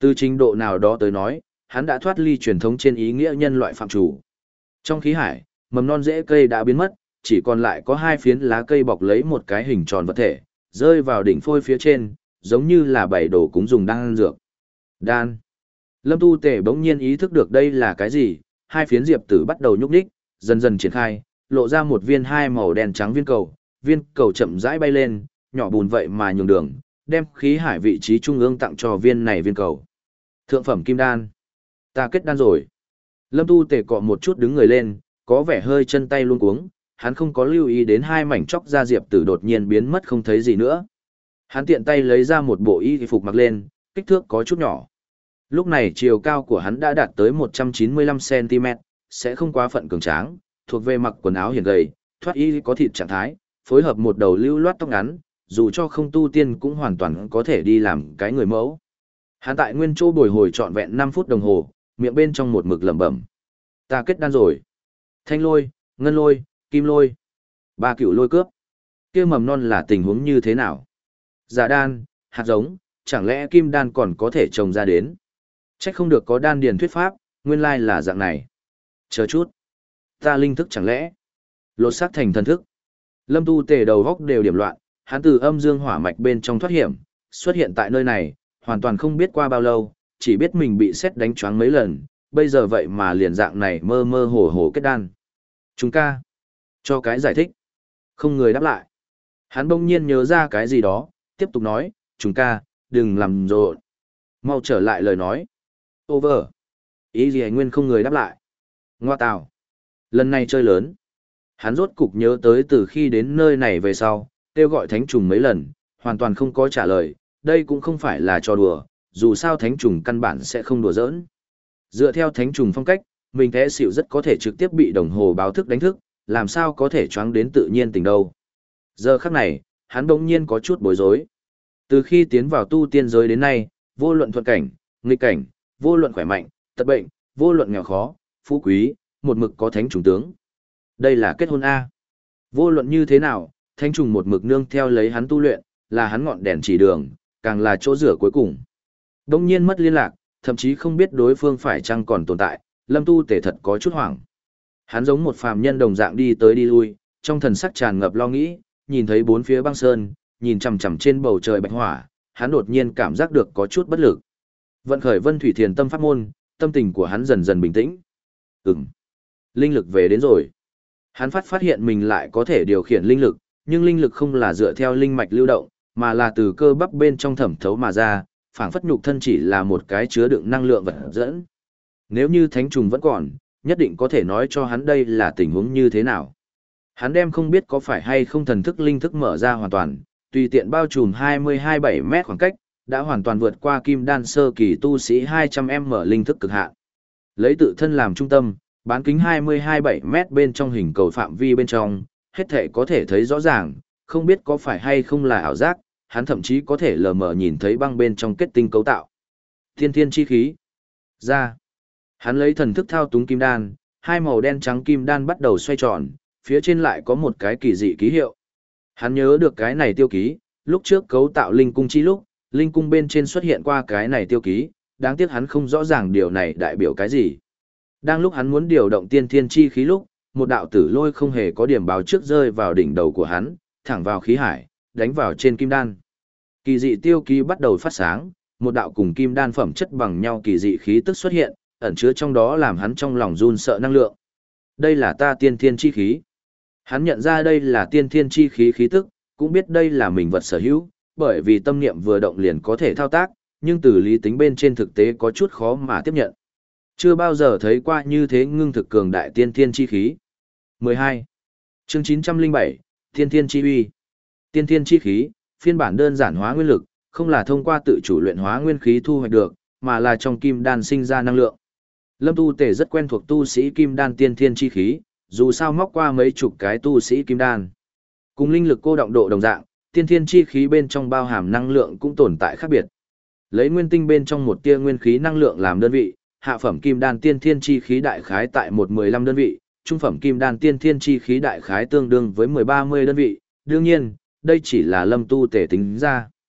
Từ trình độ nào đó tới nói, hắn đã thoát ly truyền thống trên ý nghĩa nhân loại phạm chủ. Trong khí hải, mầm non rễ cây đã biến mất, chỉ còn lại có hai phiến lá cây bọc lấy một cái hình tròn vật thể, rơi vào đỉnh phôi phía trên, giống như là bảy đồ cúng dùng đan dược. Đan. Lâm Tu Tề bỗng nhiên ý thức được đây là cái gì, hai phiến diệp tử bắt đầu nhúc nhích, dần dần triển khai, lộ ra một viên hai màu đen trắng viên cầu, viên cầu chậm rãi bay lên, nhỏ bùn vậy mà nhường đường, đem khí hải vị trí trung ương tặng cho viên này viên cầu. Thượng phẩm kim đan. Ta kết đan rồi. Lâm Tu Tề cọ một chút đứng người lên, có vẻ hơi chân tay luống cuống, hắn không có lưu ý đến hai mảnh chóc da diệp tử đột nhiên biến mất không thấy gì nữa. Hắn tiện tay lấy ra một bộ y phục mặc lên, kích thước có chút nhỏ. Lúc này chiều cao của hắn đã đạt tới một trăm chín mươi lăm xăng ti mét, sẽ không quá phận cường tráng, thuộc về mặc quần áo hiền gầy, thoát y có thịt trạng thái, phối hợp một đầu lưu loát tóc ngắn, dù cho không tu tiên cũng hoàn toàn có thể đi làm cái người mẫu. Hắn tại nguyên chỗ bồi hồi trọn vẹn năm phút đồng hồ, miệng bên trong một mực lẩm bẩm. Ta kết đan rồi. Thanh lôi, ngân lôi, kim lôi. Ba cựu lôi cướp. Kia mầm non là tình huống như thế nào? Giả đan, hạt giống, chẳng lẽ kim đan còn có thể trồng ra đến? Chắc không được có đan điền thuyết pháp, nguyên lai là dạng này. Chờ chút. Ta linh thức chẳng lẽ? Lột xác thành thần thức. Lâm Tu Tề đầu góc đều điểm loạn, hắn từ âm dương hỏa mạch bên trong thoát hiểm, xuất hiện tại nơi này, hoàn toàn không biết qua bao lâu, chỉ biết mình bị sét đánh choáng mấy lần, bây giờ vậy mà liền dạng này mơ mơ hồ hồ kết đan. Chúng ca. Cho cái giải thích. Không người đáp lại. Hắn bỗng nhiên nhớ ra cái gì đó, tiếp tục nói, chúng ca, đừng làm rộn. Mau trở lại lời nói. Over. Ý gì anh nguyên không người đáp lại. Ngoa tào. Lần này chơi lớn. Hắn rốt cục nhớ tới từ khi đến nơi này về sau, kêu gọi thánh trùng mấy lần, hoàn toàn không có trả lời, đây cũng không phải là trò đùa, dù sao thánh trùng căn bản sẽ không đùa giỡn. Dựa theo thánh trùng phong cách, mình té xỉu rất có thể trực tiếp bị đồng hồ báo thức đánh thức, làm sao có thể choáng đến tự nhiên tình đâu. Giờ khắc này, hắn bỗng nhiên có chút bối rối. Từ khi tiến vào tu tiên giới đến nay, vô luận thuận cảnh, nghịch cảnh, vô luận khỏe mạnh, tật bệnh, vô luận nghèo khó, phú quý, một mực có thánh trùng tướng. Đây là kết hôn A. Vô luận như thế nào, thánh trùng một mực nương theo lấy hắn tu luyện, là hắn ngọn đèn chỉ đường, càng là chỗ rửa cuối cùng. Đông nhiên mất liên lạc, thậm chí không biết đối phương phải chăng còn tồn tại, Lâm Tu Tề thật có chút hoảng. Hắn giống một phàm nhân đồng dạng đi tới đi lui, trong thần sắc tràn ngập lo nghĩ, nhìn thấy bốn phía băng sơn, nhìn chằm chằm trên bầu trời bạch hỏa, hắn đột nhiên cảm giác được có chút bất lực. Vận khởi Vân Thủy Thiền Tâm pháp môn, tâm tình của hắn dần dần bình tĩnh. Ừm, linh lực về đến rồi. Hắn phát phát hiện mình lại có thể điều khiển linh lực, nhưng linh lực không là dựa theo linh mạch lưu động, mà là từ cơ bắp bên trong thẩm thấu mà ra, phảng phất nhục thân chỉ là một cái chứa đựng năng lượng vật dẫn. Nếu như thánh trùng vẫn còn, nhất định có thể nói cho hắn đây là tình huống như thế nào. Hắn đem không biết có phải hay không thần thức linh thức mở ra hoàn toàn, tùy tiện bao trùm hai mươi hai phẩy bảy mét khoảng cách, đã hoàn toàn vượt qua kim đan sơ kỳ tu sĩ hai trăm m linh thức cực hạn. Lấy tự thân làm trung tâm, bán kính hai mươi hai phẩy bảy mét bên trong hình cầu phạm vi bên trong, hết thể có thể thấy rõ ràng, không biết có phải hay không là ảo giác, hắn thậm chí có thể lờ mờ nhìn thấy băng bên trong kết tinh cấu tạo. Thiên thiên chi khí. Ra. Hắn lấy thần thức thao túng kim đan, hai màu đen trắng kim đan bắt đầu xoay tròn, phía trên lại có một cái kỳ dị ký hiệu. Hắn nhớ được cái này tiêu ký, lúc trước cấu tạo linh cung chi lúc, linh cung bên trên xuất hiện qua cái này tiêu ký, đáng tiếc hắn không rõ ràng điều này đại biểu cái gì. Đang lúc hắn muốn điều động tiên thiên chi khí lúc, một đạo tử lôi không hề có điểm báo trước rơi vào đỉnh đầu của hắn, thẳng vào khí hải, đánh vào trên kim đan. Kỳ dị tiêu ký bắt đầu phát sáng, một đạo cùng kim đan phẩm chất bằng nhau kỳ dị khí tức xuất hiện, ẩn chứa trong đó làm hắn trong lòng run sợ năng lượng. Đây là ta tiên thiên chi khí. Hắn nhận ra đây là tiên thiên chi khí khí tức, cũng biết đây là mình vật sở hữu, bởi vì tâm niệm vừa động liền có thể thao tác, nhưng từ lý tính bên trên thực tế có chút khó mà tiếp nhận. Chưa bao giờ thấy qua như thế ngưng thực cường đại tiên thiên chi khí. mười hai. Chương chín trăm lẻ bảy, Tiên thiên chi uy. Tiên thiên chi khí, phiên bản đơn giản hóa nguyên lực, không là thông qua tự chủ luyện hóa nguyên khí thu hoạch được, mà là trong kim đan sinh ra năng lượng. Lâm Tu Tề rất quen thuộc tu sĩ kim đan tiên thiên chi khí, dù sao móc qua mấy chục cái tu sĩ kim đan. Cùng linh lực cô động độ đồng dạng, tiên thiên chi khí bên trong bao hàm năng lượng cũng tồn tại khác biệt. Lấy nguyên tinh bên trong một tia nguyên khí năng lượng làm đơn vị, hạ phẩm kim đan tiên thiên chi khí đại khái tại một trăm mười lăm đơn vị, trung phẩm kim đan tiên thiên chi khí đại khái tương đương với một trăm ba mươi đơn vị, đương nhiên, đây chỉ là Lâm Tu Tề tính ra.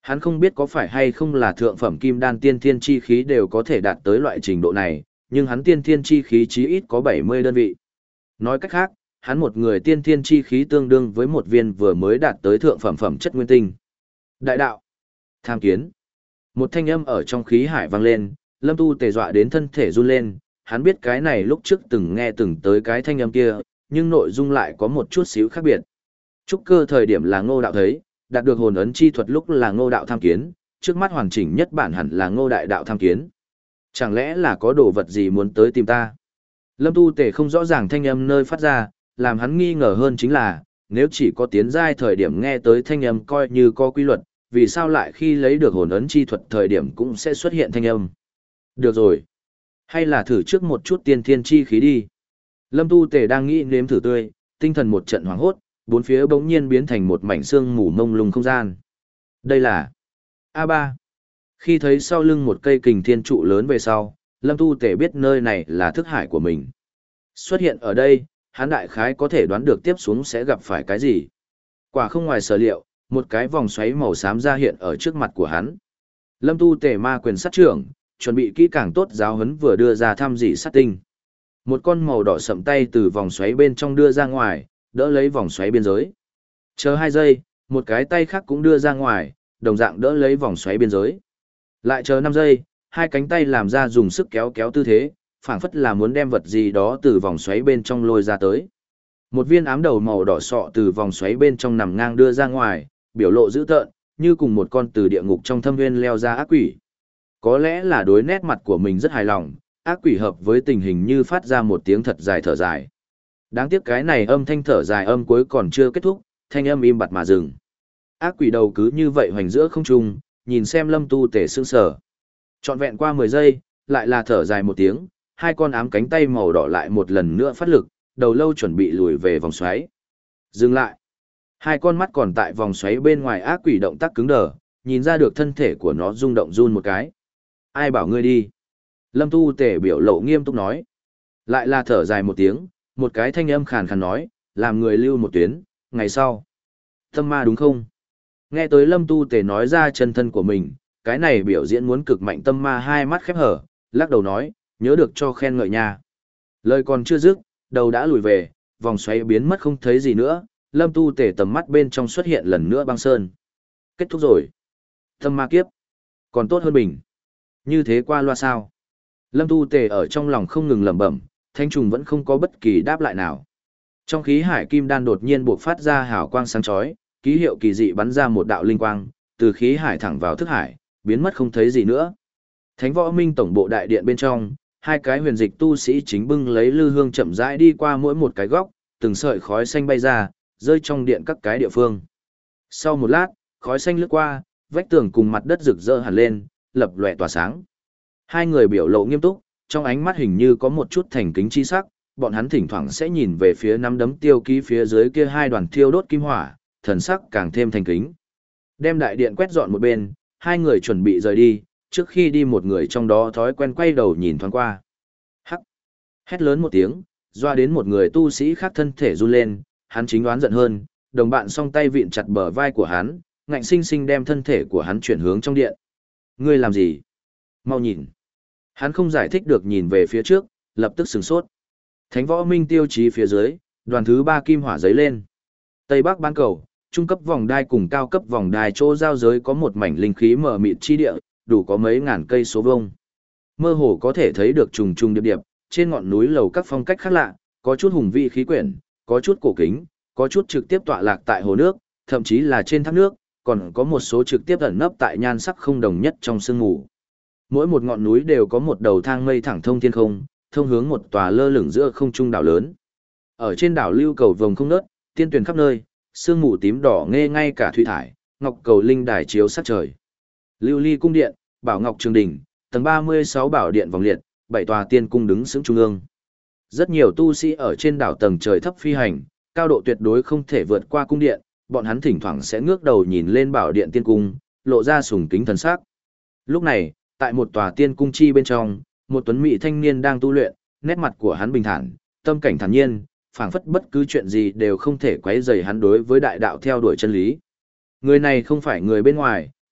Hắn không biết có phải hay không là thượng phẩm kim đan tiên thiên chi khí đều có thể đạt tới loại trình độ này, nhưng hắn tiên thiên chi khí chí ít có bảy mươi đơn vị. Nói cách khác, hắn một người tiên thiên chi khí tương đương với một viên vừa mới đạt tới thượng phẩm phẩm chất nguyên tinh. Đại đạo, tham kiến. Một thanh âm ở trong khí hải vang lên, Lâm Tu Tề dọa đến thân thể run lên, hắn biết cái này lúc trước từng nghe từng tới cái thanh âm kia, nhưng nội dung lại có một chút xíu khác biệt. Trúc cơ thời điểm là Ngô Đạo thấy, đạt được hồn ấn chi thuật lúc là Ngô Đạo tham kiến, trước mắt hoàn chỉnh nhất bản hẳn là Ngô Đại Đạo tham kiến. Chẳng lẽ là có đồ vật gì muốn tới tìm ta? Lâm Tu Tề không rõ ràng thanh âm nơi phát ra, làm hắn nghi ngờ hơn chính là, nếu chỉ có tiến giai thời điểm nghe tới thanh âm coi như có quy luật, vì sao lại khi lấy được hồn ấn chi thuật thời điểm cũng sẽ xuất hiện thanh âm? Được rồi. Hay là thử trước một chút tiên thiên chi khí đi. Lâm Tu Tề đang nghĩ nếm thử tươi, tinh thần một trận hoảng hốt, bốn phía bỗng nhiên biến thành một mảnh xương mù mông lung không gian. Đây là a ba. Khi thấy sau lưng một cây kình thiên trụ lớn về sau, Lâm Tu Tề biết nơi này là thức hải của mình. Xuất hiện ở đây, hắn đại khái có thể đoán được tiếp xuống sẽ gặp phải cái gì. Quả không ngoài sở liệu, một cái vòng xoáy màu xám ra hiện ở trước mặt của hắn. Lâm Tu Tề ma quyền sát trưởng, chuẩn bị kỹ càng tốt giáo huấn vừa đưa ra thăm dỉ sát tinh. Một con màu đỏ sậm tay từ vòng xoáy bên trong đưa ra ngoài, đỡ lấy vòng xoáy biên giới. Chờ hai giây, một cái tay khác cũng đưa ra ngoài, đồng dạng đỡ lấy vòng xoáy biên giới. Lại chờ năm giây, hai cánh tay làm ra dùng sức kéo kéo tư thế, phảng phất là muốn đem vật gì đó từ vòng xoáy bên trong lôi ra tới. Một viên ám đầu màu đỏ sọ từ vòng xoáy bên trong nằm ngang đưa ra ngoài, biểu lộ dữ tợn, như cùng một con từ địa ngục trong thâm nguyên leo ra ác quỷ. Có lẽ là đối nét mặt của mình rất hài lòng, ác quỷ hợp với tình hình như phát ra một tiếng thật dài thở dài. Đáng tiếc cái này âm thanh thở dài âm cuối còn chưa kết thúc, thanh âm im bặt mà dừng. Ác quỷ đầu cứ như vậy hoành giữa không trung, nhìn xem Lâm Tu Tề sững sờ. Trọn vẹn qua mười giây, lại là thở dài một tiếng, hai con ám cánh tay màu đỏ lại một lần nữa phát lực, đầu lâu chuẩn bị lùi về vòng xoáy. Dừng lại. Hai con mắt còn tại vòng xoáy bên ngoài ác quỷ động tác cứng đờ, nhìn ra được thân thể của nó rung động run một cái. Ai bảo ngươi đi? Lâm Tu Tề biểu lộ nghiêm túc nói. Lại là thở dài một tiếng, một cái thanh âm khàn khàn nói, làm người lưu một tuyến, ngày sau. Tâm ma đúng không? Nghe tới Lâm Tu Tề nói ra chân thân của mình, cái này biểu diễn muốn cực mạnh tâm ma hai mắt khép hở, lắc đầu nói, nhớ được cho khen ngợi nha. Lời còn chưa dứt, đầu đã lùi về, vòng xoáy biến mất không thấy gì nữa, Lâm Tu Tề tầm mắt bên trong xuất hiện lần nữa băng sơn. Kết thúc rồi. Tâm ma kiếp. Còn tốt hơn bình. Như thế qua loa sao? Lâm Tu Tề ở trong lòng không ngừng lẩm bẩm, thanh trùng vẫn không có bất kỳ đáp lại nào. Trong khí hải kim đan đột nhiên buộc phát ra hào quang sáng chói, ký hiệu kỳ dị bắn ra một đạo linh quang, từ khí hải thẳng vào thức hải, biến mất không thấy gì nữa. Thánh Võ Minh tổng bộ đại điện bên trong, hai cái huyền dịch tu sĩ chính bưng lấy lư hương chậm rãi đi qua mỗi một cái góc, từng sợi khói xanh bay ra, rơi trong điện các cái địa phương. Sau một lát, khói xanh lướt qua, vách tường cùng mặt đất rực rỡ hẳn lên, lập lòe tỏa sáng. Hai người biểu lộ nghiêm túc, trong ánh mắt hình như có một chút thành kính chi sắc, bọn hắn thỉnh thoảng sẽ nhìn về phía nắm đấm tiêu ký phía dưới kia hai đoàn thiêu đốt kim hỏa, thần sắc càng thêm thành kính. Đem đại điện quét dọn một bên, hai người chuẩn bị rời đi, trước khi đi một người trong đó thói quen quay đầu nhìn thoáng qua. Hắc! Hét lớn một tiếng, doa đến một người tu sĩ khác thân thể run lên, hắn chính đoán giận hơn, đồng bạn song tay vịn chặt bờ vai của hắn, ngạnh sinh sinh đem thân thể của hắn chuyển hướng trong điện. Ngươi làm gì? Mau nhìn! Hắn không giải thích được nhìn về phía trước, lập tức sửng sốt. Thánh Võ Minh tiêu chí phía dưới, đoàn thứ ba kim hỏa giấy lên. Tây Bắc bán cầu, trung cấp vòng đai cùng cao cấp vòng đai chỗ giao giới có một mảnh linh khí mờ mịt chi địa, đủ có mấy ngàn cây số vuông. Mơ hồ có thể thấy được trùng trùng điệp điệp, trên ngọn núi lầu các phong cách khác lạ, có chút hùng vĩ khí quyển, có chút cổ kính, có chút trực tiếp tọa lạc tại hồ nước, thậm chí là trên thác nước, còn có một số trực tiếp ẩn nấp tại nhan sắc không đồng nhất trong sương mù. Mỗi một ngọn núi đều có một đầu thang mây thẳng thông thiên không, thông hướng một tòa lơ lửng giữa không trung đảo lớn. Ở trên đảo lưu cầu vồng không nớt, tiên tuyền khắp nơi, sương mù tím đỏ nghe ngay cả thủy thải, ngọc cầu linh đài chiếu sát trời. Lưu Ly cung điện, Bảo Ngọc Trường đỉnh, tầng ba mươi sáu bảo điện vòng liệt, bảy tòa tiên cung đứng sững trung ương. Rất nhiều tu sĩ ở trên đảo tầng trời thấp phi hành, cao độ tuyệt đối không thể vượt qua cung điện, bọn hắn thỉnh thoảng sẽ ngước đầu nhìn lên bảo điện tiên cung, lộ ra sùng kính thần sắc. Lúc này, tại một tòa tiên cung chi bên trong, một tuấn mỹ thanh niên đang tu luyện, nét mặt của hắn bình thản, tâm cảnh thản nhiên, phảng phất bất cứ chuyện gì đều không thể quấy rầy hắn đối với đại đạo theo đuổi chân lý. Người này không phải người bên ngoài,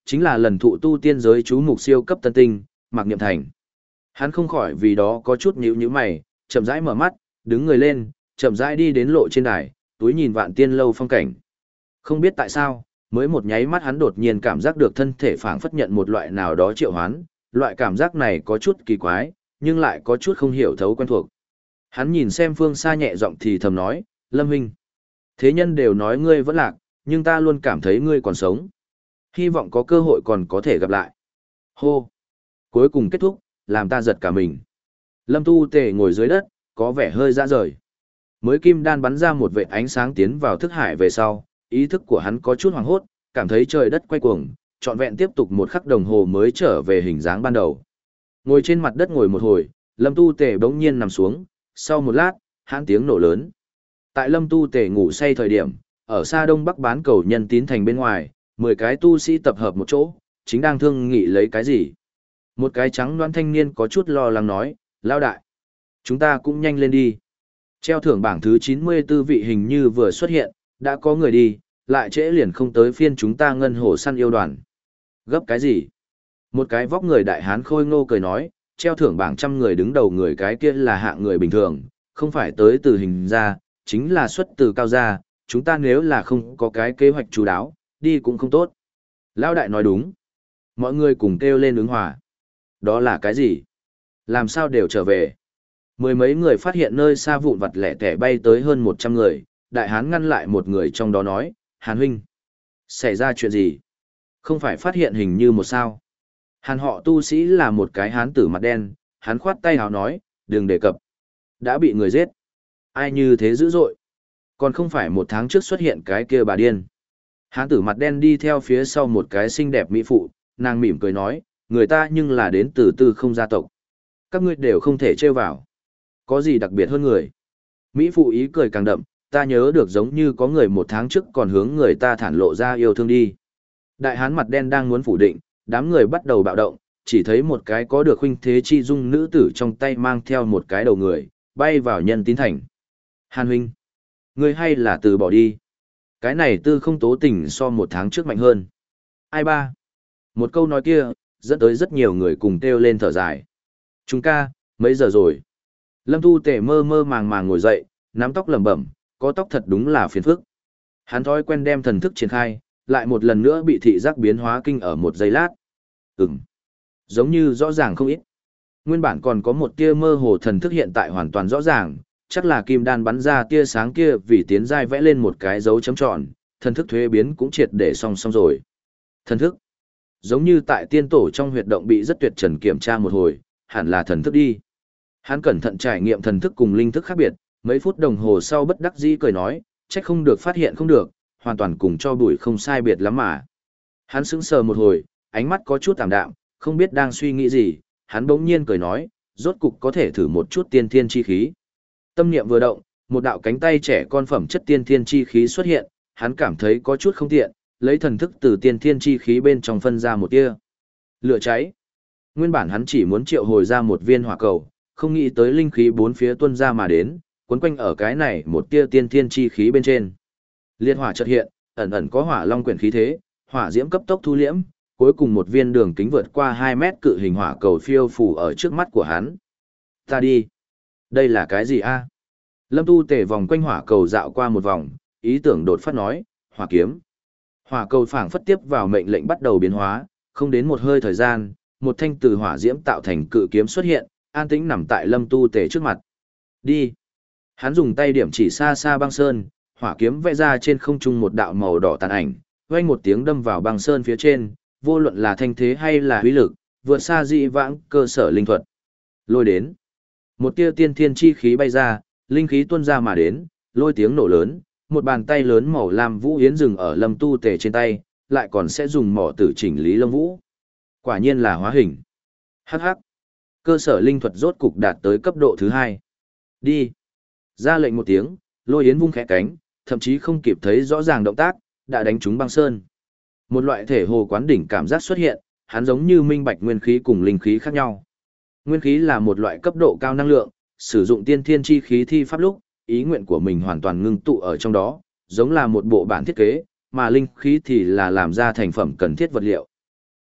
chính là lần thụ tu tiên giới chú mục siêu cấp tân tinh, Mạc Niệm Thành. Hắn không khỏi vì đó có chút nhíu nhíu mày, chậm rãi mở mắt, đứng người lên, chậm rãi đi đến lộ trên đài, túi nhìn Vạn Tiên lâu phong cảnh. Không biết tại sao, mới một nháy mắt hắn đột nhiên cảm giác được thân thể phảng phất nhận một loại nào đó triệu hoán, loại cảm giác này có chút kỳ quái, nhưng lại có chút không hiểu thấu quen thuộc. Hắn nhìn xem phương xa nhẹ giọng thì thầm nói, Lâm huynh, thế nhân đều nói ngươi vẫn lạc, nhưng ta luôn cảm thấy ngươi còn sống. Hy vọng có cơ hội còn có thể gặp lại. Hô! Cuối cùng kết thúc, làm ta giật cả mình. Lâm Tu Tề ngồi dưới đất, có vẻ hơi ra rời. Mới kim đan bắn ra một vệt ánh sáng tiến vào thức hải về sau, ý thức của hắn có chút hoảng hốt, cảm thấy trời đất quay cuồng, trọn vẹn tiếp tục một khắc đồng hồ mới trở về hình dáng ban đầu. Ngồi trên mặt đất ngồi một hồi, Lâm Tu Tề bỗng nhiên nằm xuống, sau một lát, hãn tiếng nổ lớn. Tại Lâm Tu Tề ngủ say thời điểm, ở xa đông bắc bán cầu nhân tín thành bên ngoài, mười cái tu sĩ tập hợp một chỗ, chính đang thương nghị lấy cái gì. Một cái trắng đoán thanh niên có chút lo lắng nói, lao đại, chúng ta cũng nhanh lên đi. Treo thưởng bảng thứ chín mươi tư vị hình như vừa xuất hiện, đã có người đi, lại trễ liền không tới phiên chúng ta ngân hổ săn yêu đoàn. Gấp cái gì? Một cái vóc người đại hán khôi ngô cười nói, treo thưởng bảng trăm người đứng đầu người cái kia là hạng người bình thường, không phải tới từ hình ra, chính là xuất từ cao gia, chúng ta nếu là không có cái kế hoạch chú đáo, đi cũng không tốt. Lão đại nói đúng. Mọi người cùng kêu lên ứng hòa. Đó là cái gì? Làm sao đều trở về? Mười mấy người phát hiện nơi xa vụn vặt lẻ tẻ bay tới hơn một trăm người, đại hán ngăn lại một người trong đó nói, Hàn huynh, xảy ra chuyện gì? Không phải phát hiện hình như một sao. Hàn họ tu sĩ là một cái hán tử mặt đen, hắn khoát tay hào nói, đừng đề cập. Đã bị người giết. Ai như thế dữ dội? Còn không phải một tháng trước xuất hiện cái kia bà điên. Hán tử mặt đen đi theo phía sau một cái xinh đẹp mỹ phụ, nàng mỉm cười nói, người ta nhưng là đến từ tư không gia tộc. Các ngươi đều không thể trêu vào. Có gì đặc biệt hơn người? Mỹ phụ ý cười càng đậm, ta nhớ được giống như có người một tháng trước còn hướng người ta thản lộ ra yêu thương đi. Đại hán mặt đen đang muốn phủ định, đám người bắt đầu bạo động, chỉ thấy một cái có được huynh thế chi dung nữ tử trong tay mang theo một cái đầu người, bay vào nhân tín thành. Hàn huynh, ngươi hay là từ bỏ đi. Cái này tư không tố tình so một tháng trước mạnh hơn. Ai ba? Một câu nói kia, dẫn tới rất nhiều người cùng kêu lên thở dài. Chúng ca, mấy giờ rồi? Lâm Tu Tề mơ mơ màng màng ngồi dậy, nắm tóc lẩm bẩm, có tóc thật đúng là phiền phức. Hắn thói quen đem thần thức triển khai, lại một lần nữa bị thị giác biến hóa kinh ở một giây lát. Ừm, giống như rõ ràng không ít. Nguyên bản còn có một tia mơ hồ thần thức hiện tại hoàn toàn rõ ràng, chắc là kim đan bắn ra tia sáng kia vì tiến giai vẽ lên một cái dấu chấm tròn, thần thức thuế biến cũng triệt để song song rồi. Thần thức, giống như tại tiên tổ trong huyệt động bị rất tuyệt trần kiểm tra một hồi, hẳn là thần thức đi. Hắn cẩn thận trải nghiệm thần thức cùng linh thức khác biệt, mấy phút đồng hồ sau bất đắc dĩ cười nói, trách không được phát hiện không được, hoàn toàn cùng cho bụi không sai biệt lắm mà. Hắn sững sờ một hồi, ánh mắt có chút tạm đạm, không biết đang suy nghĩ gì, hắn bỗng nhiên cười nói, rốt cục có thể thử một chút tiên thiên chi khí. Tâm niệm vừa động, một đạo cánh tay trẻ con phẩm chất tiên thiên chi khí xuất hiện, hắn cảm thấy có chút không tiện, lấy thần thức từ tiên thiên chi khí bên trong phân ra một tia. Lửa cháy. Nguyên bản hắn chỉ muốn triệu hồi ra một viên hỏa cầu, không nghĩ tới linh khí bốn phía tuôn ra mà đến, quấn quanh ở cái này một tia tiên thiên chi khí bên trên. Liệt hỏa chợt hiện, ẩn ẩn có hỏa long quyển khí thế, hỏa diễm cấp tốc thu liễm, cuối cùng một viên đường kính vượt qua hai mét cự hình hỏa cầu phiêu phù ở trước mắt của hắn. Ta đi. Đây là cái gì a? Lâm Tu Tề vòng quanh hỏa cầu dạo qua một vòng, ý tưởng đột phát nói, hỏa kiếm. Hỏa cầu phảng phất tiếp vào mệnh lệnh bắt đầu biến hóa, không đến một hơi thời gian, một thanh từ hỏa diễm tạo thành cự kiếm xuất hiện, an tĩnh nằm tại Lâm Tu Tề trước mặt. Đi. Hắn dùng tay điểm chỉ xa xa băng sơn, hỏa kiếm vẽ ra trên không trung một đạo màu đỏ tàn ảnh, vang một tiếng đâm vào băng sơn phía trên, vô luận là thanh thế hay là uy lực, vượt xa dị vãng cơ sở linh thuật. Lôi đến. Một tia tiên thiên chi khí bay ra, linh khí tuôn ra mà đến, lôi tiếng nổ lớn, một bàn tay lớn màu lam vũ yến dừng ở Lâm Tu Tề trên tay, lại còn sẽ dùng mỏ tử chỉnh lý lông vũ. Quả nhiên là hóa hình. Hắc hắc. Cơ sở linh thuật rốt cục đạt tới cấp độ thứ hai. Đi. Ra lệnh một tiếng, lôi yến vung khẽ cánh, thậm chí không kịp thấy rõ ràng động tác, đã đánh trúng băng sơn. Một loại thể hồ quán đỉnh cảm giác xuất hiện, hắn giống như minh bạch nguyên khí cùng linh khí khác nhau. Nguyên khí là một loại cấp độ cao năng lượng, sử dụng tiên thiên chi khí thi pháp lúc, ý nguyện của mình hoàn toàn ngưng tụ ở trong đó, giống là một bộ bản thiết kế, mà linh khí thì là làm ra thành phẩm cần thiết vật liệu.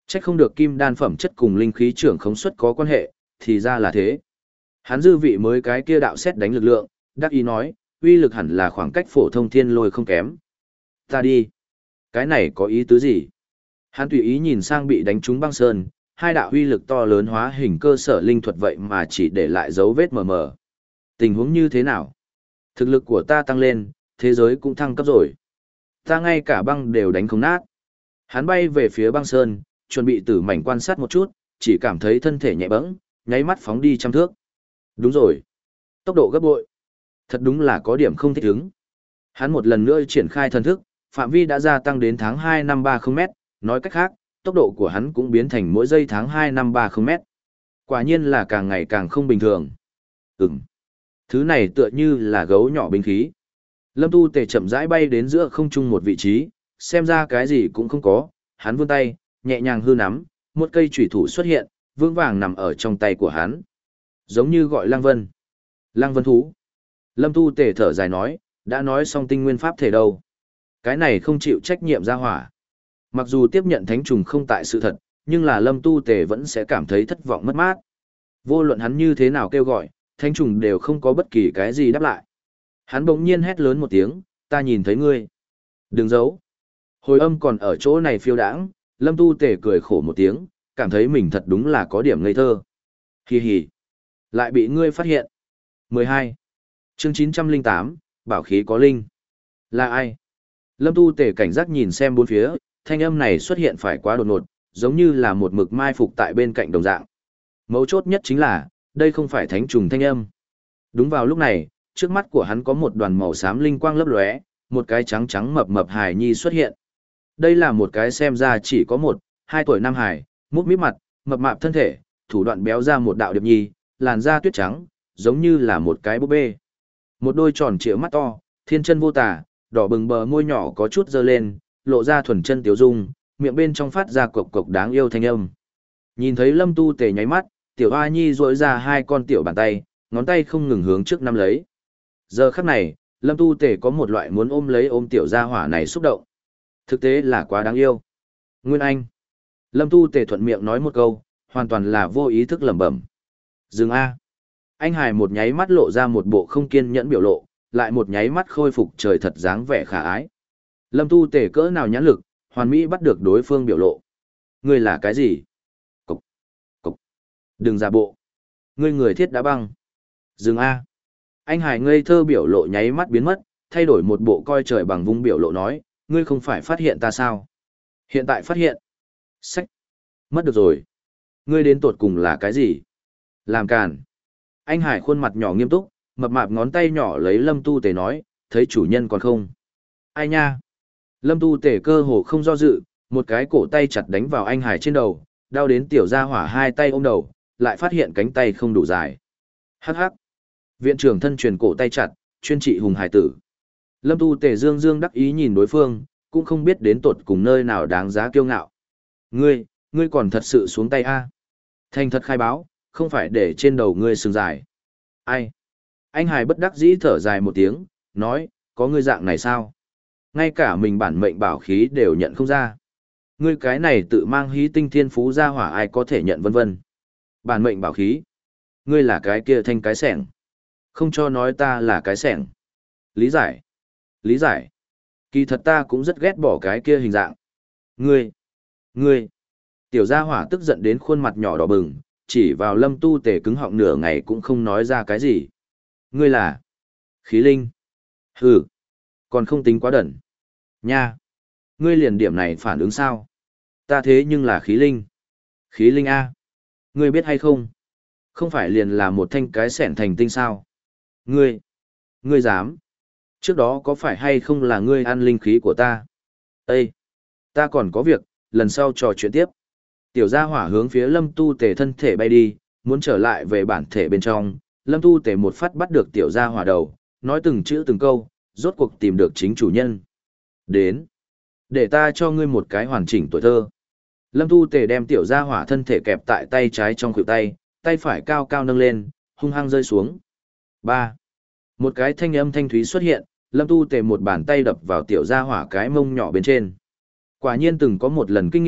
Chắc không được kim đan phẩm chất cùng linh khí trưởng khống suất có quan hệ, thì ra là thế. Hắn dư vị mới cái kia đạo xét đánh lực lượng, đắc ý nói, uy lực hẳn là khoảng cách phổ thông thiên lôi không kém. Ta đi. Cái này có ý tứ gì? Hắn tùy ý nhìn sang bị đánh trúng băng sơn, hai đạo uy lực to lớn hóa hình cơ sở linh thuật vậy mà chỉ để lại dấu vết mờ mờ. Tình huống như thế nào? Thực lực của ta tăng lên, thế giới cũng thăng cấp rồi. Ta ngay cả băng đều đánh không nát. Hắn bay về phía băng sơn, chuẩn bị tử mảnh quan sát một chút, chỉ cảm thấy thân thể nhẹ bẫng, nháy mắt phóng đi trăm thước. Đúng rồi. Tốc độ gấp bội. Thật đúng là có điểm không thích ứng. Hắn một lần nữa triển khai thần thức, phạm vi đã gia tăng đến tháng hai năm ba mươi mét, nói cách khác, tốc độ của hắn cũng biến thành mỗi giây tháng hai năm ba mươi mét. Quả nhiên là càng ngày càng không bình thường. Ừm. Thứ này tựa như là gấu nhỏ binh khí. Lâm Tu Tề chậm rãi bay đến giữa không trung một vị trí, xem ra cái gì cũng không có, hắn vươn tay, nhẹ nhàng hư nắm, một cây chủy thủ xuất hiện, vững vàng nằm ở trong tay của hắn. Giống như gọi Lăng Vân. Lăng Vân thú. Lâm Tu Tề thở dài nói, đã nói xong tinh nguyên pháp thể đâu. Cái này không chịu trách nhiệm ra hỏa. Mặc dù tiếp nhận thánh trùng không tại sự thật, nhưng là Lâm Tu Tề vẫn sẽ cảm thấy thất vọng mất mát. Vô luận hắn như thế nào kêu gọi, thánh trùng đều không có bất kỳ cái gì đáp lại. Hắn bỗng nhiên hét lớn một tiếng, ta nhìn thấy ngươi. Đừng giấu. Hồi âm còn ở chỗ này phiêu đãng, Lâm Tu Tề cười khổ một tiếng, cảm thấy mình thật đúng là có điểm ngây thơ. Hi hi. Lại bị ngươi phát hiện. mười hai. Chương chín trăm lẻ tám, bảo khí có linh. Là ai? Lâm Tu Tề cảnh giác nhìn xem bốn phía, thanh âm này xuất hiện phải quá đột ngột, giống như là một mực mai phục tại bên cạnh đồng dạng. Mấu chốt nhất chính là, đây không phải thánh trùng thanh âm. Đúng vào lúc này, trước mắt của hắn có một đoàn màu xám linh quang lấp lóe, một cái trắng trắng mập mập hài nhi xuất hiện. Đây là một cái xem ra chỉ có một, hai tuổi nam hài, mút míp mặt, mập mạp thân thể, thủ đoạn béo ra một đạo điệp nhi, làn da tuyết trắng, giống như là một cái búp bê. Một đôi tròn trịa mắt to, thiên chân vô tả, đỏ bừng bờ môi nhỏ có chút dơ lên, lộ ra thuần chân tiểu dung, miệng bên trong phát ra cộc cộc đáng yêu thanh âm. Nhìn thấy Lâm Tu Tề nháy mắt, tiểu hoa nhi duỗi ra hai con tiểu bàn tay, ngón tay không ngừng hướng trước nắm lấy. Giờ khắc này, Lâm Tu Tề có một loại muốn ôm lấy ôm tiểu gia hỏa này xúc động. Thực tế là quá đáng yêu. Nguyên Anh. Lâm Tu Tề thuận miệng nói một câu, hoàn toàn là vô ý thức lẩm bẩm. Dừng A. Anh Hải một nháy mắt lộ ra một bộ không kiên nhẫn biểu lộ, lại một nháy mắt khôi phục trời thật dáng vẻ khả ái. Lâm Tu Tề cỡ nào nhãn lực, hoàn mỹ bắt được đối phương biểu lộ. Ngươi là cái gì? Cục. Cục. Đừng giả bộ. Ngươi người thiết đã băng. Dừng A. Anh Hải ngây thơ biểu lộ nháy mắt biến mất, thay đổi một bộ coi trời bằng vung biểu lộ nói, ngươi không phải phát hiện ta sao? Hiện tại phát hiện. Sách. Mất được rồi. Ngươi đến tột cùng là cái gì? Làm càn. Anh Hải khuôn mặt nhỏ nghiêm túc, mập mạp ngón tay nhỏ lấy Lâm Tu Tề nói, thấy chủ nhân còn không? Ai nha? Lâm Tu Tề cơ hồ không do dự, một cái cổ tay chặt đánh vào anh Hải trên đầu, đau đến tiểu gia hỏa hai tay ôm đầu, lại phát hiện cánh tay không đủ dài. Hắc hắc. Viện trưởng thân truyền cổ tay chặt, chuyên trị hùng hải tử. Lâm Tu Tề dương dương đắc ý nhìn đối phương, cũng không biết đến tột cùng nơi nào đáng giá kiêu ngạo. Ngươi, ngươi còn thật sự xuống tay a? Thành thật khai báo, không phải để trên đầu ngươi sừng dài. Ai? Anh Hải bất đắc dĩ thở dài một tiếng, nói, có ngươi dạng này sao? Ngay cả mình bản mệnh bảo khí đều nhận không ra. Ngươi cái này tự mang hí tinh thiên phú ra hỏa ai có thể nhận vân vân. Bản mệnh bảo khí. Ngươi là cái kia thanh cái sẻng. Không cho nói ta là cái sẻng. Lý giải. Lý giải. Kỳ thật ta cũng rất ghét bỏ cái kia hình dạng. Ngươi. Ngươi. Tiểu gia hỏa tức giận đến khuôn mặt nhỏ đỏ bừng, chỉ vào Lâm Tu Tề cứng họng nửa ngày cũng không nói ra cái gì. Ngươi là khí linh. Hừ. Còn không tính quá đẩn. Nha. Ngươi liền điểm này phản ứng sao? Ta thế nhưng là khí linh. Khí linh A. Ngươi biết hay không? Không phải liền là một thanh cái sẻn thành tinh sao? Ngươi. Ngươi dám. Trước đó có phải hay không là ngươi ăn linh khí của ta? Ê! Ta còn có việc, lần sau trò chuyện tiếp. Tiểu gia hỏa hướng phía Lâm Tu Tề thân thể bay đi, muốn trở lại về bản thể bên trong. Lâm Tu Tề một phát bắt được tiểu gia hỏa đầu, nói từng chữ từng câu, rốt cuộc tìm được chính chủ nhân. Đến. Để ta cho ngươi một cái hoàn chỉnh tuổi thơ. Lâm Tu Tề đem tiểu gia hỏa thân thể kẹp tại tay trái trong khuỷu tay, tay phải cao cao nâng lên, hung hăng rơi xuống. Ba. Một cái thanh âm thanh thúy xuất hiện, Lâm Tu Tề một bàn tay đập vào tiểu gia hỏa cái mông nhỏ bên trên. Quả nhiên từng có một lần kinh nghiệm,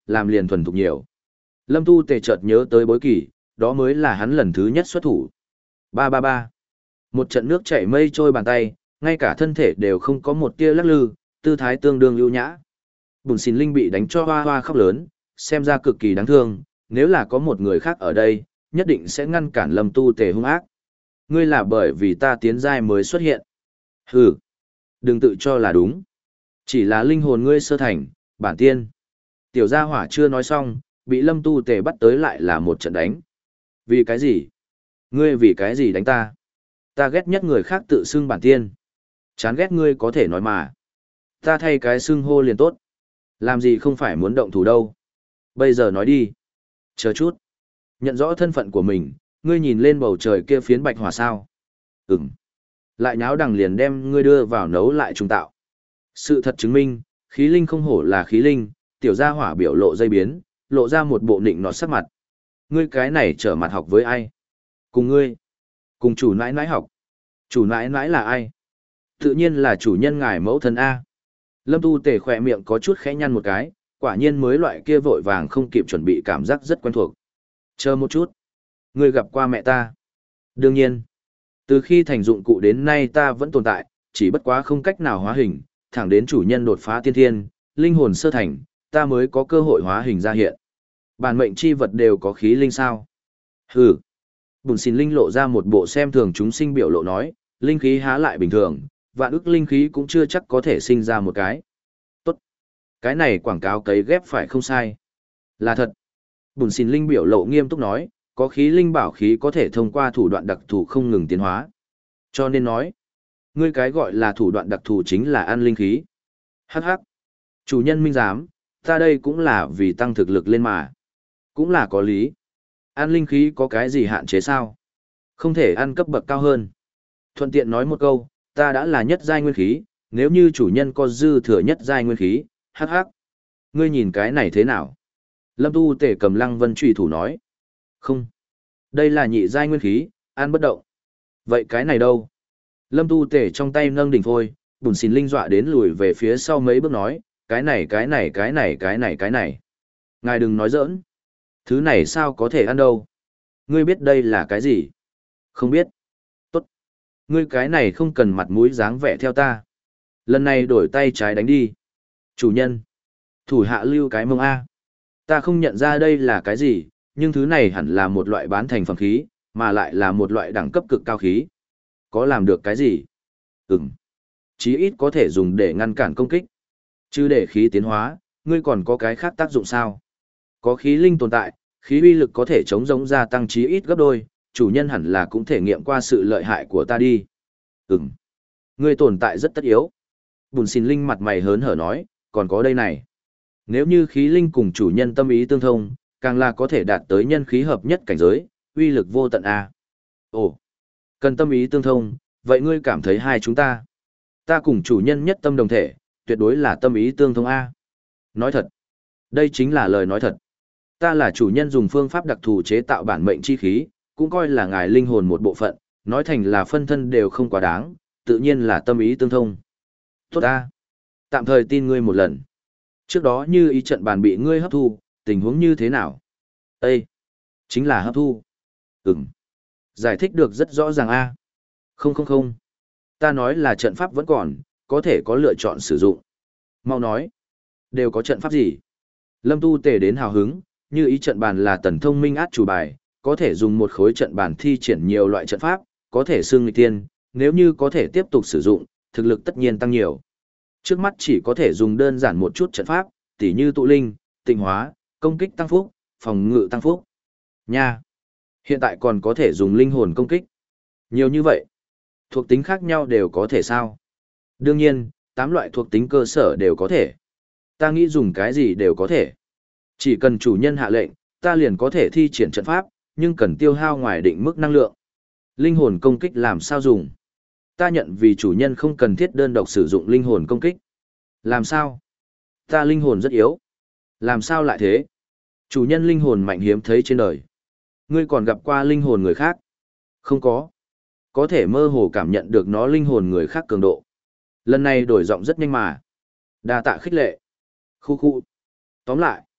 làm liền thuần thục nhiều. Lâm Tu Tề chợt nhớ tới bối kỳ, đó mới là hắn lần thứ nhất xuất thủ. Ba ba ba. Một trận nước chảy mây trôi bàn tay, ngay cả thân thể đều không có một tia lắc lư, tư thái tương đương ưu nhã. Bùn Xìn Linh bị đánh cho hoa hoa khóc lớn, xem ra cực kỳ đáng thương, nếu là có một người khác ở đây, nhất định sẽ ngăn cản Lâm Tu Tề hung ác. Ngươi là bởi vì ta tiến giai mới xuất hiện. Hừ, đừng tự cho là đúng. Chỉ là linh hồn ngươi sơ thành, bản tiên. Tiểu gia hỏa chưa nói xong, bị Lâm Tu Tề bắt tới lại là một trận đánh. Vì cái gì? Ngươi vì cái gì đánh ta? Ta ghét nhất người khác tự xưng bản tiên. Chán ghét ngươi có thể nói mà. Ta thay cái xưng hô liền tốt. Làm gì không phải muốn động thủ đâu. Bây giờ nói đi. Chờ chút. Nhận rõ thân phận của mình, ngươi nhìn lên bầu trời kia phiến bạch hỏa sao. Ừm. Lại nháo đằng liền đem ngươi đưa vào nấu lại trùng tạo. Sự thật chứng minh, khí linh không hổ là khí linh, tiểu gia hỏa biểu lộ dây biến, lộ ra một bộ nịnh nọt sắc mặt. Ngươi cái này trở mặt học với ai? Cùng ngươi. Cùng chủ nãi nãi học. Chủ nãi nãi là ai? Tự nhiên là chủ nhân ngài mẫu thân A. Lâm Tu Tề khỏe miệng có chút khẽ nhăn một cái, quả nhiên mới loại kia vội vàng không kịp chuẩn bị cảm giác rất quen thuộc. Chờ một chút. Ngươi gặp qua mẹ ta. Đương nhiên. Từ khi thành dụng cụ đến nay ta vẫn tồn tại, chỉ bất quá không cách nào hóa hình, thẳng đến chủ nhân đột phá tiên thiên, linh hồn sơ thành, ta mới có cơ hội hóa hình ra hiện. Bản mệnh chi vật đều có khí linh sao? Hừ. Bùn Xìn Linh lộ ra một bộ xem thường chúng sinh biểu lộ nói, linh khí há lại bình thường, vạn ức linh khí cũng chưa chắc có thể sinh ra một cái. Tốt. Cái này quảng cáo cấy ghép phải không sai. Là thật. Bùn Xìn Linh biểu lộ nghiêm túc nói, có khí linh bảo khí có thể thông qua thủ đoạn đặc thù không ngừng tiến hóa. Cho nên nói, ngươi cái gọi là thủ đoạn đặc thù chính là ăn linh khí. Hắc hắc. Chủ nhân minh giám, ta đây cũng là vì tăng thực lực lên mà. Cũng là có lý. Ăn linh khí có cái gì hạn chế sao? Không thể ăn cấp bậc cao hơn. Thuận tiện nói một câu, ta đã là nhất giai nguyên khí, nếu như chủ nhân có dư thừa nhất giai nguyên khí, hắc hắc. Ngươi nhìn cái này thế nào? Lâm Tu Tề cầm Lăng Vân trùy thủ nói. Không. Đây là nhị giai nguyên khí, ăn bất động. Vậy cái này đâu? Lâm Tu Tề trong tay nâng đỉnh phôi, Bùn Xìn Linh dọa đến lùi về phía sau mấy bước nói, cái này cái này cái này cái này cái này. Ngài đừng nói giỡn. Thứ này sao có thể ăn đâu? Ngươi biết đây là cái gì? Không biết. Tốt. Ngươi cái này không cần mặt mũi dáng vẻ theo ta. Lần này đổi tay trái đánh đi. Chủ nhân. Thủ hạ lưu cái mông A. Ta không nhận ra đây là cái gì, nhưng thứ này hẳn là một loại bán thành phẩm khí, mà lại là một loại đẳng cấp cực cao khí. Có làm được cái gì? Ừm. Chí ít có thể dùng để ngăn cản công kích. Chứ để khí tiến hóa, ngươi còn có cái khác tác dụng sao? Có khí linh tồn tại, khí uy lực có thể chống giống gia tăng chí ít gấp đôi, chủ nhân hẳn là cũng thể nghiệm qua sự lợi hại của ta đi. Ừm. Ngươi tồn tại rất tất yếu. Bùn Xìn Linh mặt mày hớn hở nói, còn có đây này. Nếu như khí linh cùng chủ nhân tâm ý tương thông, càng là có thể đạt tới nhân khí hợp nhất cảnh giới, uy lực vô tận a. Ồ, cần tâm ý tương thông, vậy ngươi cảm thấy hai chúng ta, ta cùng chủ nhân nhất tâm đồng thể, tuyệt đối là tâm ý tương thông a. Nói thật, đây chính là lời nói thật. Ta là chủ nhân dùng phương pháp đặc thù chế tạo bản mệnh chi khí, cũng coi là ngài linh hồn một bộ phận, nói thành là phân thân đều không quá đáng, tự nhiên là tâm ý tương thông. Tốt a, tạm thời tin ngươi một lần. Trước đó như ý trận bàn bị ngươi hấp thu, tình huống như thế nào? Ê! Chính là hấp thu. Ừm. Giải thích được rất rõ ràng a. Không không không. Ta nói là trận pháp vẫn còn, có thể có lựa chọn sử dụng. Mau nói. Đều có trận pháp gì? Lâm Tu Tề đến hào hứng, như ý trận bàn là tần thông minh át chủ bài, có thể dùng một khối trận bàn thi triển nhiều loại trận pháp, có thể xưng nghịch tiên, nếu như có thể tiếp tục sử dụng, thực lực tất nhiên tăng nhiều. Trước mắt chỉ có thể dùng đơn giản một chút trận pháp, tỉ như tụ linh, tịnh hóa, công kích tăng phúc, phòng ngự tăng phúc. Nha! Hiện tại còn có thể dùng linh hồn công kích. Nhiều như vậy. Thuộc tính khác nhau đều có thể sao? Đương nhiên, tám loại thuộc tính cơ sở đều có thể. Ta nghĩ dùng cái gì đều có thể. Chỉ cần chủ nhân hạ lệnh, ta liền có thể thi triển trận pháp, nhưng cần tiêu hao ngoài định mức năng lượng. Linh hồn công kích làm sao dùng? Ta nhận vì chủ nhân không cần thiết đơn độc sử dụng linh hồn công kích. Làm sao? Ta linh hồn rất yếu. Làm sao lại thế? Chủ nhân linh hồn mạnh hiếm thấy trên đời. Ngươi còn gặp qua linh hồn người khác? Không có. Có thể mơ hồ cảm nhận được nó linh hồn người khác cường độ. Lần này đổi giọng rất nhanh mà. Đa tạ khích lệ. Khu khu. Tóm lại.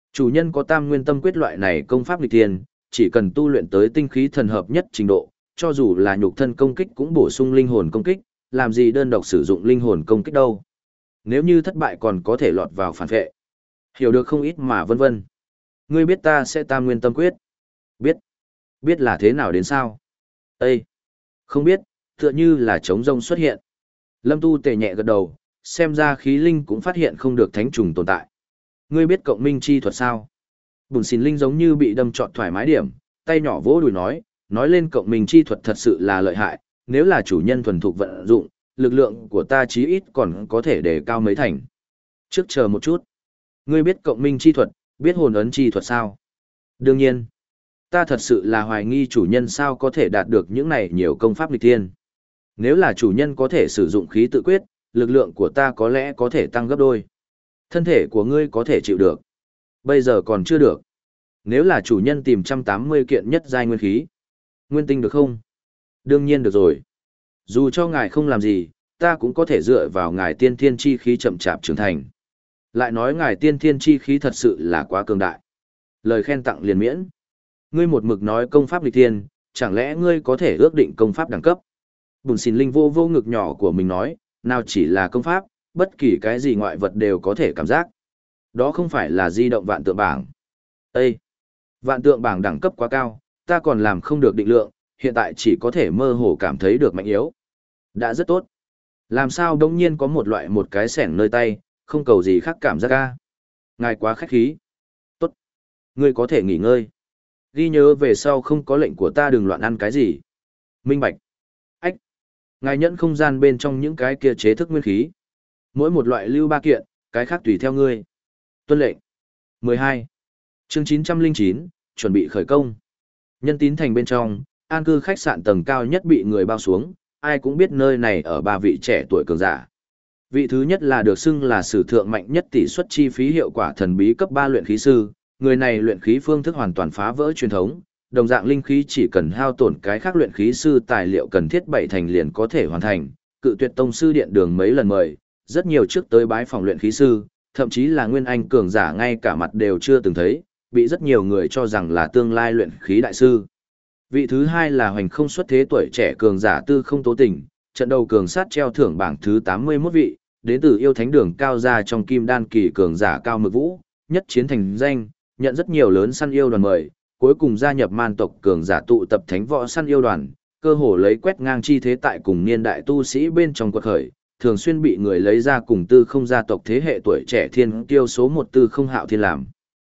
Chủ nhân có tam nguyên tâm quyết loại này công pháp nghịch thiên, chỉ cần tu luyện tới tinh khí thần hợp nhất trình độ, cho dù là nhục thân công kích cũng bổ sung linh hồn công kích, làm gì đơn độc sử dụng linh hồn công kích đâu. Nếu như thất bại còn có thể lọt vào phản vệ. Hiểu được không ít mà vân vân. Ngươi biết ta sẽ tam nguyên tâm quyết. Biết. Biết là thế nào đến sao? Ê! Không biết, tựa như là trống rông xuất hiện. Lâm Tu Tề nhẹ gật đầu, xem ra khí linh cũng phát hiện không được thánh trùng tồn tại. Ngươi biết cộng minh chi thuật sao? Bùn xìn linh giống như bị đâm trọn thoải mái điểm, tay nhỏ vỗ đùi nói, nói lên cộng minh chi thuật thật sự là lợi hại, nếu là chủ nhân thuần thục vận dụng, lực lượng của ta chí ít còn có thể đề cao mấy thành. Trước chờ một chút. Ngươi biết cộng minh chi thuật, biết hồn ấn chi thuật sao? Đương nhiên. Ta thật sự là hoài nghi chủ nhân sao có thể đạt được những này nhiều công pháp nghịch thiên. Nếu là chủ nhân có thể sử dụng khí tự quyết, lực lượng của ta có lẽ có thể tăng gấp đôi. Thân thể của ngươi có thể chịu được. Bây giờ còn chưa được. Nếu là chủ nhân tìm một trăm tám mươi kiện nhất giai nguyên khí. Nguyên tinh được không? Đương nhiên được rồi. Dù cho ngài không làm gì, ta cũng có thể dựa vào ngài tiên thiên chi khí chậm chạp trưởng thành. Lại nói ngài tiên thiên chi khí thật sự là quá cường đại. Lời khen tặng liền miễn. Ngươi một mực nói công pháp nghịch thiên, chẳng lẽ ngươi có thể ước định công pháp đẳng cấp? Bùn xìn linh vô vô ngực nhỏ của mình nói, nào chỉ là công pháp, bất kỳ cái gì ngoại vật đều có thể cảm giác. Đó không phải là di động vạn tượng bảng. Ê! Vạn tượng bảng đẳng cấp quá cao, ta còn làm không được định lượng, hiện tại chỉ có thể mơ hồ cảm thấy được mạnh yếu. Đã rất tốt. Làm sao đông nhiên có một loại một cái sẻng nơi tay, không cầu gì khác cảm giác ca. Ngài quá khách khí. Tốt. Ngươi có thể nghỉ ngơi. Ghi nhớ về sau không có lệnh của ta đừng loạn ăn cái gì. Minh bạch. Ách. Ngài nhẫn không gian bên trong những cái kia chế thức nguyên khí. Mỗi một loại lưu ba kiện, cái khác tùy theo ngươi. Tuân lệnh. mười hai. Chương chín trăm lẻ chín, chuẩn bị khởi công. Nhân tín thành bên trong, an cư khách sạn tầng cao nhất bị người bao xuống, ai cũng biết nơi này ở ba vị trẻ tuổi cường giả. Vị thứ nhất là được xưng là sử thượng mạnh nhất tỷ suất chi phí hiệu quả thần bí cấp ba luyện khí sư, người này luyện khí phương thức hoàn toàn phá vỡ truyền thống, đồng dạng linh khí chỉ cần hao tổn cái khác luyện khí sư tài liệu cần thiết bảy thành liền có thể hoàn thành, cự tuyệt tông sư điện đường mấy lần mời, rất nhiều trước tới bái phòng luyện khí sư, thậm chí là nguyên anh cường giả ngay cả mặt đều chưa từng thấy, bị rất nhiều người cho rằng là tương lai luyện khí đại sư. Vị thứ hai là hoành không xuất thế tuổi trẻ cường giả Tư Không Tố Tình, trận đầu cường sát treo thưởng bảng thứ tám mươi mốt vị, đến từ yêu thánh đường cao gia trong kim đan kỳ cường giả Cao Mực Vũ, nhất chiến thành danh, nhận rất nhiều lớn săn yêu đoàn mời, cuối cùng gia nhập man tộc cường giả tụ tập thánh võ săn yêu đoàn, cơ hồ lấy quét ngang chi thế tại cùng niên đại tu sĩ bên trong quật khởi, thường xuyên bị người lấy ra cùng Tư Không gia tộc thế hệ tuổi trẻ thiên tiêu số một Tư Không Hạo Thiên làm.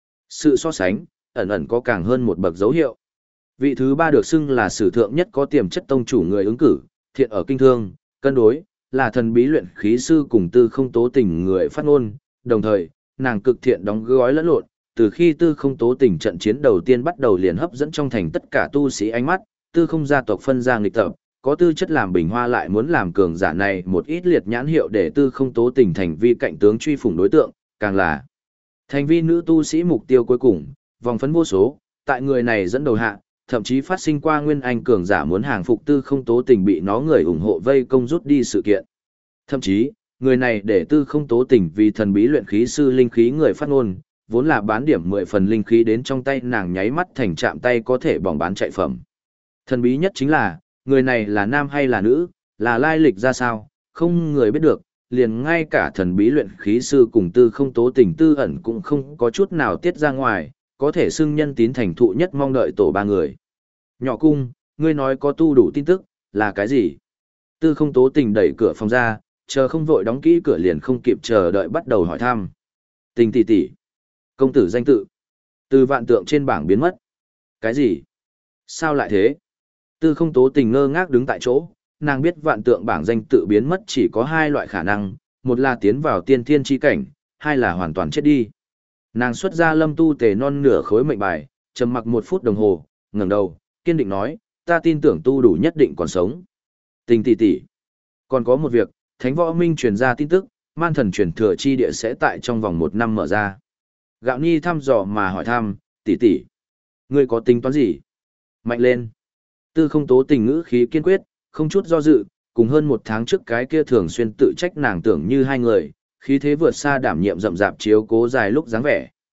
Sự so sánh, ẩn ẩn có càng hơn một bậc dấu hiệu. Vị thứ ba được xưng là sử thượng nhất có tiềm chất tông chủ người ứng cử, thiện ở kinh thương, cân đối, là thần bí luyện khí sư cùng Tư Không Tố Tình người phát ngôn, đồng thời, nàng cực thiện đóng gói lẫn lộn, từ khi Tư Không Tố Tình trận chiến đầu tiên bắt đầu liền hấp dẫn trong thành tất cả tu sĩ ánh mắt, Tư Không gia tộc phân ra nghịch tập, có tư chất làm bình hoa lại muốn làm cường giả này một ít liệt nhãn hiệu để Tư Không Tố Tình thành vi cạnh tướng truy phủng đối tượng, càng là thành vi nữ tu sĩ mục tiêu cuối cùng, vòng phấn vô số, tại người này dẫn đầu hạ, thậm chí phát sinh qua nguyên anh cường giả muốn hàng phục Tư Không Tố Tình bị nó người ủng hộ vây công rút đi sự kiện. Thậm chí, người này để Tư Không Tố Tình vì thần bí luyện khí sư linh khí người phát ngôn, vốn là bán điểm mười phần linh khí đến trong tay nàng nháy mắt thành chạm tay có thể bỏng bán chạy phẩm. Thần bí nhất chính là, người này là nam hay là nữ, là lai lịch ra sao, không người biết được, liền ngay cả thần bí luyện khí sư cùng Tư Không Tố Tình tư ẩn cũng không có chút nào tiết ra ngoài, có thể xưng nhân tín thành thụ nhất mong đợi tổ ba người. Nhỏ cung, ngươi nói có tu đủ tin tức, là cái gì? Tư Không Tố Tình đẩy cửa phòng ra, chờ không vội đóng kỹ cửa liền không kịp chờ đợi bắt đầu hỏi thăm. Tình tỷ tỷ, công tử danh tự, từ vạn tượng trên bảng biến mất. Cái gì? Sao lại thế? Tư Không Tố Tình ngơ ngác đứng tại chỗ, nàng biết vạn tượng bảng danh tự biến mất chỉ có hai loại khả năng, một là tiến vào tiên thiên chi cảnh, hai là hoàn toàn chết đi. Nàng xuất ra Lâm Tu Tề non nửa khối mệnh bài, trầm mặc một phút đồng hồ, ngẩng đầu, kiên định nói, ta tin tưởng tu đủ nhất định còn sống. Tình tỷ tỷ, còn có một việc, Thánh Võ Minh truyền ra tin tức, man thần truyền thừa chi địa sẽ tại trong vòng một năm mở ra. Gạo Nhi thăm dò mà hỏi thăm, tỷ tỷ, ngươi có tính toán gì? Mạnh lên. Tư Không Tố Tình ngữ khí kiên quyết, không chút do dự, cùng hơn một tháng trước cái kia thường xuyên tự trách nàng tưởng như hai người, khí thế vượt xa đảm nhiệm rậm rạp chiếu cố dài lúc dáng vẻ.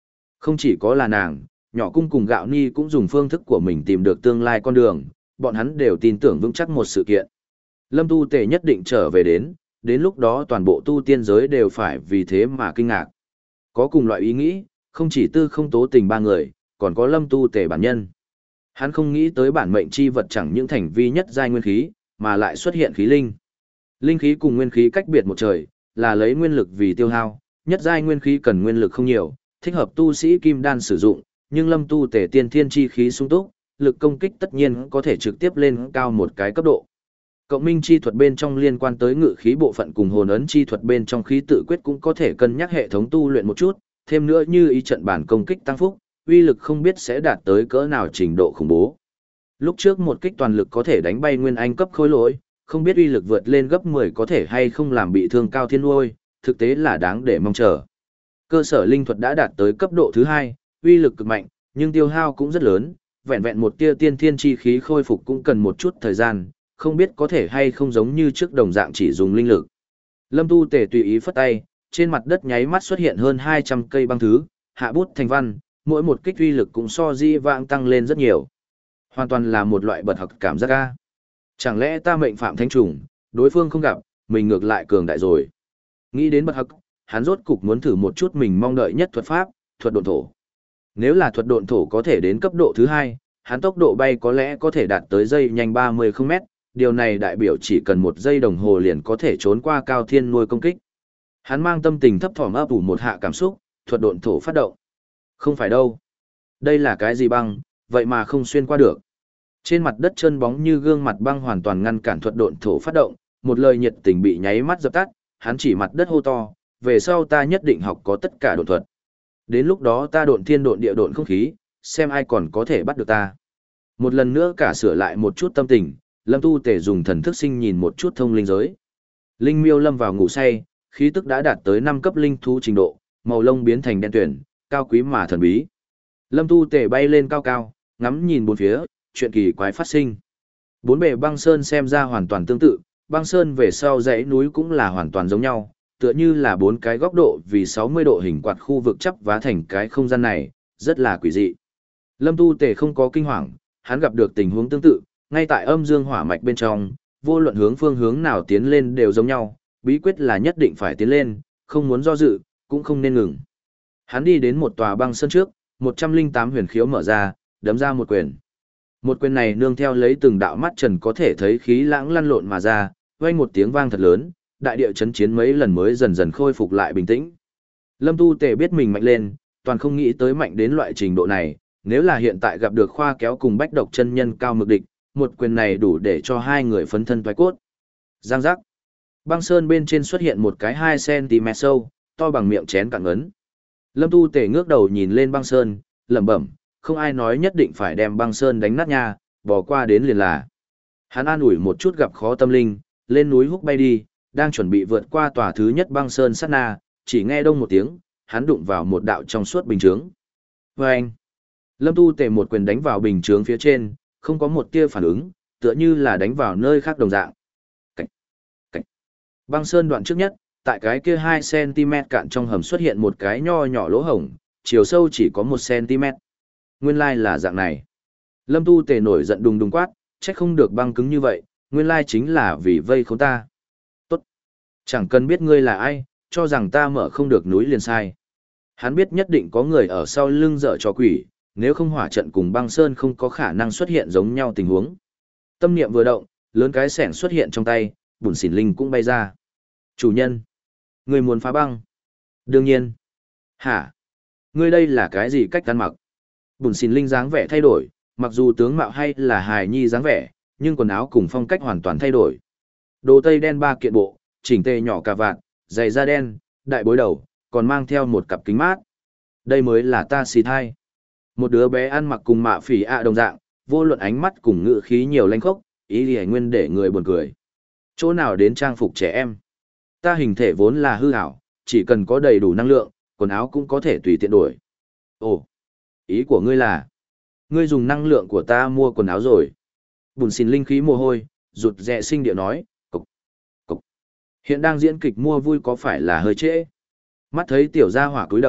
Không chỉ có là nàng, nhỏ cung cùng gạo ni cũng dùng phương thức của mình tìm được tương lai con đường, bọn hắn đều tin tưởng vững chắc một sự kiện. Lâm Tu Tề nhất định trở về đến, đến lúc đó toàn bộ tu tiên giới đều phải vì thế mà kinh ngạc. Có cùng loại ý nghĩ, không chỉ Tư Không Tố Tình ba người, còn có Lâm Tu Tề bản nhân. Hắn không nghĩ tới bản mệnh chi vật chẳng những thành vi nhất giai nguyên khí, mà lại xuất hiện khí linh. Linh khí cùng nguyên khí cách biệt một trời, là lấy nguyên lực vì tiêu hao, nhất giai nguyên khí cần nguyên lực không nhiều, thích hợp tu sĩ kim đan sử dụng, nhưng Lâm Tu Tề tiên thiên chi khí sung túc, lực công kích tất nhiên có thể trực tiếp lên cao một cái cấp độ. Cộng minh chi thuật bên trong liên quan tới ngự khí bộ phận cùng hồn ấn chi thuật bên trong khí tự quyết cũng có thể cân nhắc hệ thống tu luyện một chút, thêm nữa như ý trận bản công kích tăng phúc, uy lực không biết sẽ đạt tới cỡ nào trình độ khủng bố. Lúc trước một kích toàn lực có thể đánh bay nguyên anh cấp khối lỗi, không biết uy lực vượt lên gấp mười có thể hay không làm bị thương Cao Thiên Nuôi, thực tế là đáng để mong chờ. Cơ sở linh thuật đã đạt tới cấp độ thứ hai, uy lực cực mạnh, nhưng tiêu hao cũng rất lớn, vẹn vẹn một tia tiên thiên chi khí khôi phục cũng cần một chút thời gian, không biết có thể hay không giống như trước đồng dạng chỉ dùng linh lực. Lâm Tu Tề tùy ý phất tay, trên mặt đất nháy mắt xuất hiện hơn hai trăm cây băng thứ, hạ bút thành văn, mỗi một kích uy lực cũng so di vãng tăng lên rất nhiều. Hoàn toàn là một loại bật học cảm giác ga. Chẳng lẽ ta mệnh phạm thánh trùng, đối phương không gặp, mình ngược lại cường đại rồi. Nghĩ đến bật học, hắn rốt cục muốn thử một chút mình mong đợi nhất thuật pháp, thuật độn thổ. Nếu là thuật độn thổ có thể đến cấp độ thứ hai, hắn tốc độ bay có lẽ có thể đạt tới giây nhanh ba mươi mét, điều này đại biểu chỉ cần một giây đồng hồ liền có thể trốn qua Cao Thiên Nuôi công kích. Hắn mang tâm tình thấp thỏm ấp ủ một hạ cảm xúc, thuật độn thổ phát động. Không phải đâu. Đây là cái gì băng, vậy mà không xuyên qua được. Trên mặt đất trơn bóng như gương mặt băng hoàn toàn ngăn cản thuật độn thổ phát động, một lời nhiệt tình bị nháy mắt dập tắt, hắn chỉ mặt đất hô to, về sau ta nhất định học có tất cả độn thuật. Đến lúc đó ta độn thiên độn địa độn không khí, xem ai còn có thể bắt được ta. Một lần nữa cả sửa lại một chút tâm tình, Lâm Tu Tề dùng thần thức sinh nhìn một chút thông linh giới. Linh miêu lâm vào ngủ say, khí tức đã đạt tới năm cấp linh thú trình độ, màu lông biến thành đen tuyển, cao quý mà thần bí. Lâm Tu Tề bay lên cao cao, ngắm nhìn bốn phía, chuyện kỳ quái phát sinh. Bốn bề băng sơn xem ra hoàn toàn tương tự, băng sơn về sau dãy núi cũng là hoàn toàn giống nhau, tựa như là bốn cái góc độ vì sáu mươi độ hình quạt khu vực chắp vá thành cái không gian này, rất là quỷ dị. Lâm Tu Tề không có kinh hoàng, hắn gặp được tình huống tương tự, ngay tại âm dương hỏa mạch bên trong, vô luận hướng phương hướng nào tiến lên đều giống nhau, bí quyết là nhất định phải tiến lên, không muốn do dự, cũng không nên ngừng. Hắn đi đến một tòa băng sơn trước, một trăm linh tám huyền khiếu mở ra, đấm ra một quyền. Một quyền này nương theo lấy từng đạo mắt trần có thể thấy khí lãng lăn lộn mà ra, vang một tiếng vang thật lớn, đại địa chấn chiến mấy lần mới dần dần khôi phục lại bình tĩnh. Lâm Tu Tề biết mình mạnh lên, toàn không nghĩ tới mạnh đến loại trình độ này, nếu là hiện tại gặp được Khoa Kéo cùng Bách Độc chân nhân cao mực địch, một quyền này đủ để cho hai người phấn thân toái cốt. Giang giác. Băng sơn bên trên xuất hiện một cái hai xăng-ti-mét sâu, to bằng miệng chén cạn ấn. Lâm Tu Tề ngước đầu nhìn lên băng sơn, lẩm bẩm, không ai nói nhất định phải đem băng sơn đánh nát nha, bỏ qua đến liền là. Hắn an ủi một chút gặp khó tâm linh, lên núi húc bay đi, đang chuẩn bị vượt qua tòa thứ nhất băng sơn sát na, chỉ nghe đông một tiếng, hắn đụng vào một đạo trong suốt bình chướng. Và anh, Lâm Tu Tề một quyền đánh vào bình chướng phía trên, không có một tia phản ứng, tựa như là đánh vào nơi khác đồng dạng. Cảnh, cảnh. Băng sơn đoạn trước nhất, tại cái kia hai xăng-ti-mét cạn trong hầm xuất hiện một cái nho nhỏ lỗ hổng, chiều sâu chỉ có một xăng-ti-mét. Nguyên lai là dạng này. Lâm Tu Tề nổi giận đùng đùng quát, trách không được băng cứng như vậy, nguyên lai chính là vì vây khốn ta. Tốt. Chẳng cần biết ngươi là ai, cho rằng ta mở không được núi liền sai. Hắn biết nhất định có người ở sau lưng dở trò quỷ, nếu không hỏa trận cùng băng sơn không có khả năng xuất hiện giống nhau tình huống. Tâm niệm vừa động, lớn cái sẻng xuất hiện trong tay, bùn xỉn linh cũng bay ra. Chủ nhân, ngươi muốn phá băng? Đương nhiên. Hả? Ngươi đây là cái gì cách ăn mặc? Bùn xỉn linh dáng vẻ thay đổi, mặc dù tướng mạo hay là hài nhi dáng vẻ, nhưng quần áo cùng phong cách hoàn toàn thay đổi. Đồ tây đen ba kiện bộ, chỉnh tề nhỏ cà vạt, giày da đen, đại bối đầu, còn mang theo một cặp kính mát. Đây mới là ta xì thai. Một đứa bé ăn mặc cùng mạ phỉ ạ đồng dạng, vô luận ánh mắt cùng ngữ khí nhiều lanh khốc, ý gì nguyên để người buồn cười. Chỗ nào đến trang phục trẻ em? Ta hình thể vốn là hư ảo, chỉ cần có đầy đủ năng lượng, quần áo cũng có thể tùy tiện đổi. Ồ, ý của ngươi là, ngươi dùng năng lượng của ta mua quần áo rồi. Bùn xỉn linh khí mồ hôi, rụt rè sinh điệu nói, cục, cục. Hiện đang diễn kịch mua vui có phải là hơi trễ? Mắt thấy tiểu gia hỏa cúi đầu,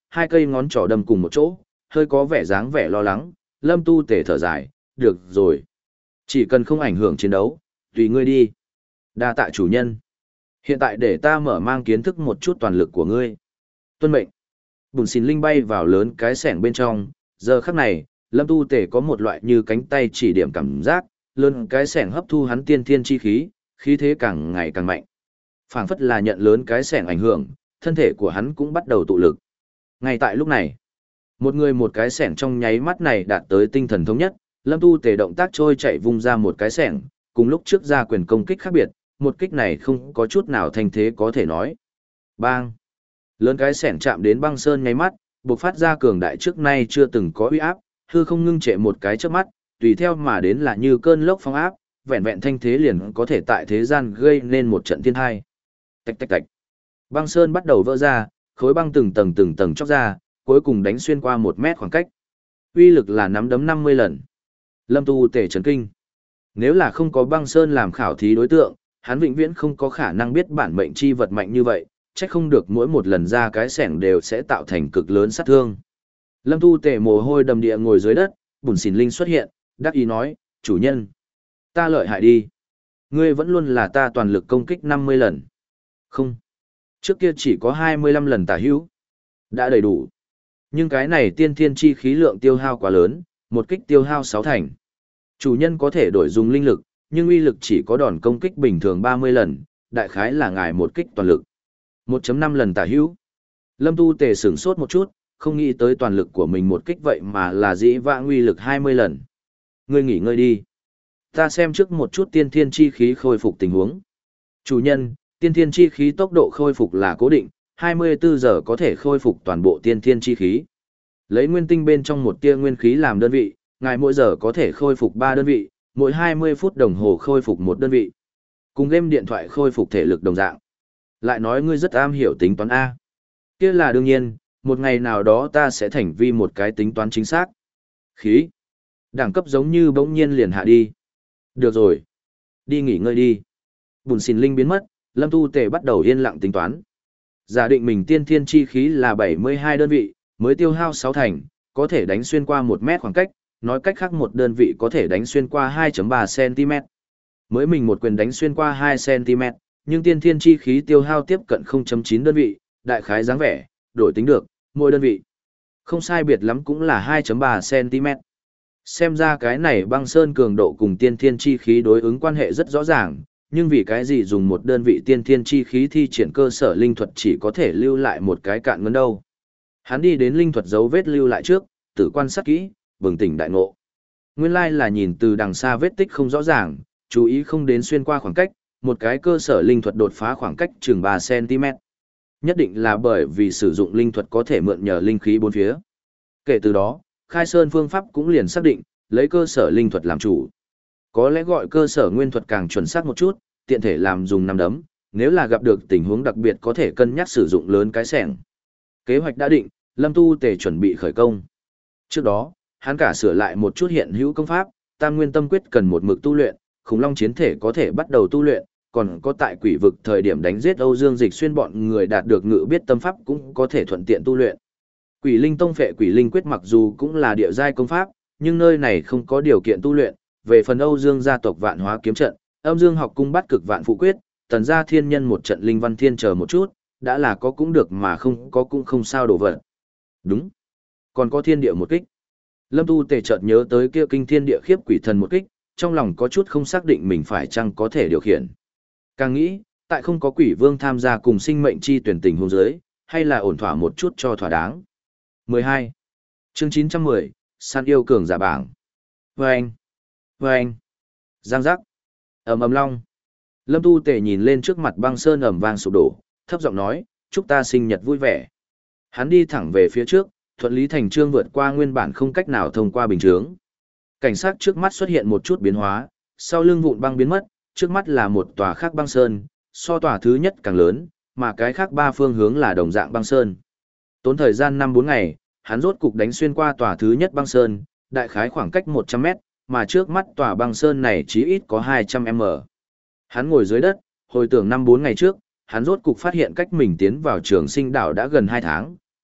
hai cây ngón trỏ đâm cùng một chỗ, hơi có vẻ dáng vẻ lo lắng, Lâm Tu Tể thở dài, được rồi. Chỉ cần không ảnh hưởng chiến đấu, tùy ngươi đi. Đa tạ chủ nhân. Hiện tại để ta mở mang kiến thức một chút toàn lực của ngươi. Tuân mệnh. Bùn xìn linh bay vào lớn cái sẻng bên trong, giờ khắc này, Lâm Tu Tể có một loại như cánh tay chỉ điểm cảm giác, lớn cái sẻng hấp thu hắn tiên thiên chi khí, khí thế càng ngày càng mạnh. Phảng phất là nhận lớn cái sẻng ảnh hưởng, thân thể của hắn cũng bắt đầu tụ lực. Ngay tại lúc này, một người một cái sẻng trong nháy mắt này đạt tới tinh thần thống nhất, Lâm Tu Tề động tác trôi chạy vung ra một cái sẻng, cùng lúc trước ra quyền công kích khác biệt, một kích này không có chút nào thanh thế có thể nói. Bang! Lớn cái sẻng chạm đến băng sơn nháy mắt, bộc phát ra cường đại trước nay chưa từng có uy áp, hư không ngưng trệ một cái trước mắt, tùy theo mà đến là như cơn lốc phong áp, vẹn vẹn thanh thế liền có thể tại thế gian gây nên một trận thiên hai. Tạch tạch tạch. Băng sơn bắt đầu vỡ ra, khối băng từng tầng từng tầng chóc ra, cuối cùng đánh xuyên qua một mét khoảng cách. Uy lực là nắm đấm năm mươi lần. Lâm Tu Tể chấn kinh. Nếu là không có băng sơn làm khảo thí đối tượng, hắn vĩnh viễn không có khả năng biết bản mệnh chi vật mạnh như vậy, chắc không được mỗi một lần ra cái sẻng đều sẽ tạo thành cực lớn sát thương. Lâm Tu Tể mồ hôi đầm địa ngồi dưới đất, Bùn Xìn Linh xuất hiện, đắc ý nói, chủ nhân, ta lợi hại đi. Ngươi vẫn luôn là ta toàn lực công kích năm mươi lần. Không. Trước kia chỉ có hai mươi lăm lần tả hữu. Đã đầy đủ. Nhưng cái này tiên thiên chi khí lượng tiêu hao quá lớn, một kích tiêu hao sáu thành. Chủ nhân có thể đổi dùng linh lực, nhưng uy lực chỉ có đòn công kích bình thường ba mươi lần, đại khái là ngài một kích toàn lực. một phẩy năm lần tả hữu. Lâm Tu Tề sửng sốt một chút, không nghĩ tới toàn lực của mình một kích vậy mà là dĩ vãng uy lực hai mươi lần. Ngươi nghỉ ngơi đi. Ta xem trước một chút tiên thiên chi khí khôi phục tình huống. Chủ nhân, tiên thiên chi khí tốc độ khôi phục là cố định, hai mươi bốn giờ có thể khôi phục toàn bộ tiên thiên chi khí. Lấy nguyên tinh bên trong một tia nguyên khí làm đơn vị, ngài mỗi giờ có thể khôi phục ba đơn vị, mỗi hai mươi phút đồng hồ khôi phục một đơn vị. Cùng game điện thoại khôi phục thể lực đồng dạng. Lại nói ngươi rất am hiểu tính toán A. Kia là đương nhiên, một ngày nào đó ta sẽ thành vi một cái tính toán chính xác. Khí. Đẳng cấp giống như bỗng nhiên liền hạ đi. Được rồi. Đi nghỉ ngơi đi. Bùn Xìn Linh biến mất, Lâm Tu Tề bắt đầu yên lặng tính toán. Giả định mình tiên thiên chi khí là bảy mươi hai đơn vị, mới tiêu hao sáu thành, có thể đánh xuyên qua một mét khoảng cách, nói cách khác một đơn vị có thể đánh xuyên qua hai phẩy ba xăng-ti-mét. Mới mình một quyền đánh xuyên qua hai xăng-ti-mét, nhưng tiên thiên chi khí tiêu hao tiếp cận không phẩy chín đơn vị, đại khái dáng vẻ, đổi tính được, mỗi đơn vị. Không sai biệt lắm cũng là hai phẩy ba xăng-ti-mét. Xem ra cái này băng sơn cường độ cùng tiên thiên chi khí đối ứng quan hệ rất rõ ràng, nhưng vì cái gì dùng một đơn vị tiên thiên chi khí thi triển cơ sở linh thuật chỉ có thể lưu lại một cái cạn ngấn đâu. Hắn đi đến linh thuật dấu vết lưu lại trước, tự quan sát kỹ, bừng tỉnh đại ngộ. Nguyên lai là nhìn từ đằng xa vết tích không rõ ràng, chú ý không đến xuyên qua khoảng cách, một cái cơ sở linh thuật đột phá khoảng cách chừng ba xăng-ti-mét. Nhất định là bởi vì sử dụng linh thuật có thể mượn nhờ linh khí bốn phía. Kể từ đó, khai sơn phương pháp cũng liền xác định, lấy cơ sở linh thuật làm chủ. Có lẽ gọi cơ sở nguyên thuật càng chuẩn xác một chút, tiện thể làm dùng nắm đấm, nếu là gặp được tình huống đặc biệt có thể cân nhắc sử dụng lớn cái sẻng. Kế hoạch đã định, Lâm Tu Tề chuẩn bị khởi công. Trước đó, hắn cả sửa lại một chút hiện hữu công pháp, Tam Nguyên Tâm Quyết cần một mực tu luyện, Khủng Long Chiến Thể có thể bắt đầu tu luyện, còn có tại quỷ vực thời điểm đánh giết Âu Dương Dịch Xuyên bọn người đạt được ngự biết tâm pháp cũng có thể thuận tiện tu luyện. Quỷ Linh Tông Phệ Quỷ Linh Quyết mặc dù cũng là địa giai công pháp, nhưng nơi này không có điều kiện tu luyện. Về phần Âu Dương gia tộc Vạn Hóa kiếm trận, Âm Dương học cung Bát Cực Vạn Phụ Quyết, Tần gia thiên nhân một trận linh văn thiên chờ một chút, đã là có cũng được mà không có cũng không sao đổ vật. Đúng. Còn có thiên địa một kích. Lâm Tu Tề chợt nhớ tới kia kinh thiên địa khiếp quỷ thần một kích, trong lòng có chút không xác định mình phải chăng có thể điều khiển. Càng nghĩ, tại không có quỷ vương tham gia cùng sinh mệnh chi tuyển tình hôn giới, hay là ổn thỏa một chút cho thỏa đáng. mười hai. Chương chín trăm mười, Săn yêu cường giả bảng. Vâng. Vâng. Giang giác. Ầm ầm long. Lâm Tu Tề nhìn lên trước mặt băng sơn ầm vang sụp đổ, thấp giọng nói, chúc ta sinh nhật vui vẻ. Hắn đi thẳng về phía trước, thuận lý thành trương vượt qua nguyên bản không cách nào thông qua bình chướng. Cảnh sát trước mắt xuất hiện một chút biến hóa, sau lưng vụn băng biến mất, trước mắt là một tòa khác băng sơn, so tòa thứ nhất càng lớn, mà cái khác ba phương hướng là đồng dạng băng sơn. Tốn thời gian năm bốn ngày, hắn rốt cục đánh xuyên qua tòa thứ nhất băng sơn, đại khái khoảng cách một trăm mét, mà trước mắt tòa băng sơn này chí ít có hai trăm mét. Hắn ngồi dưới đất, hồi tưởng năm bốn ngày trước, hắn rốt cục phát hiện cách mình tiến vào trường sinh đảo đã gần hai tháng,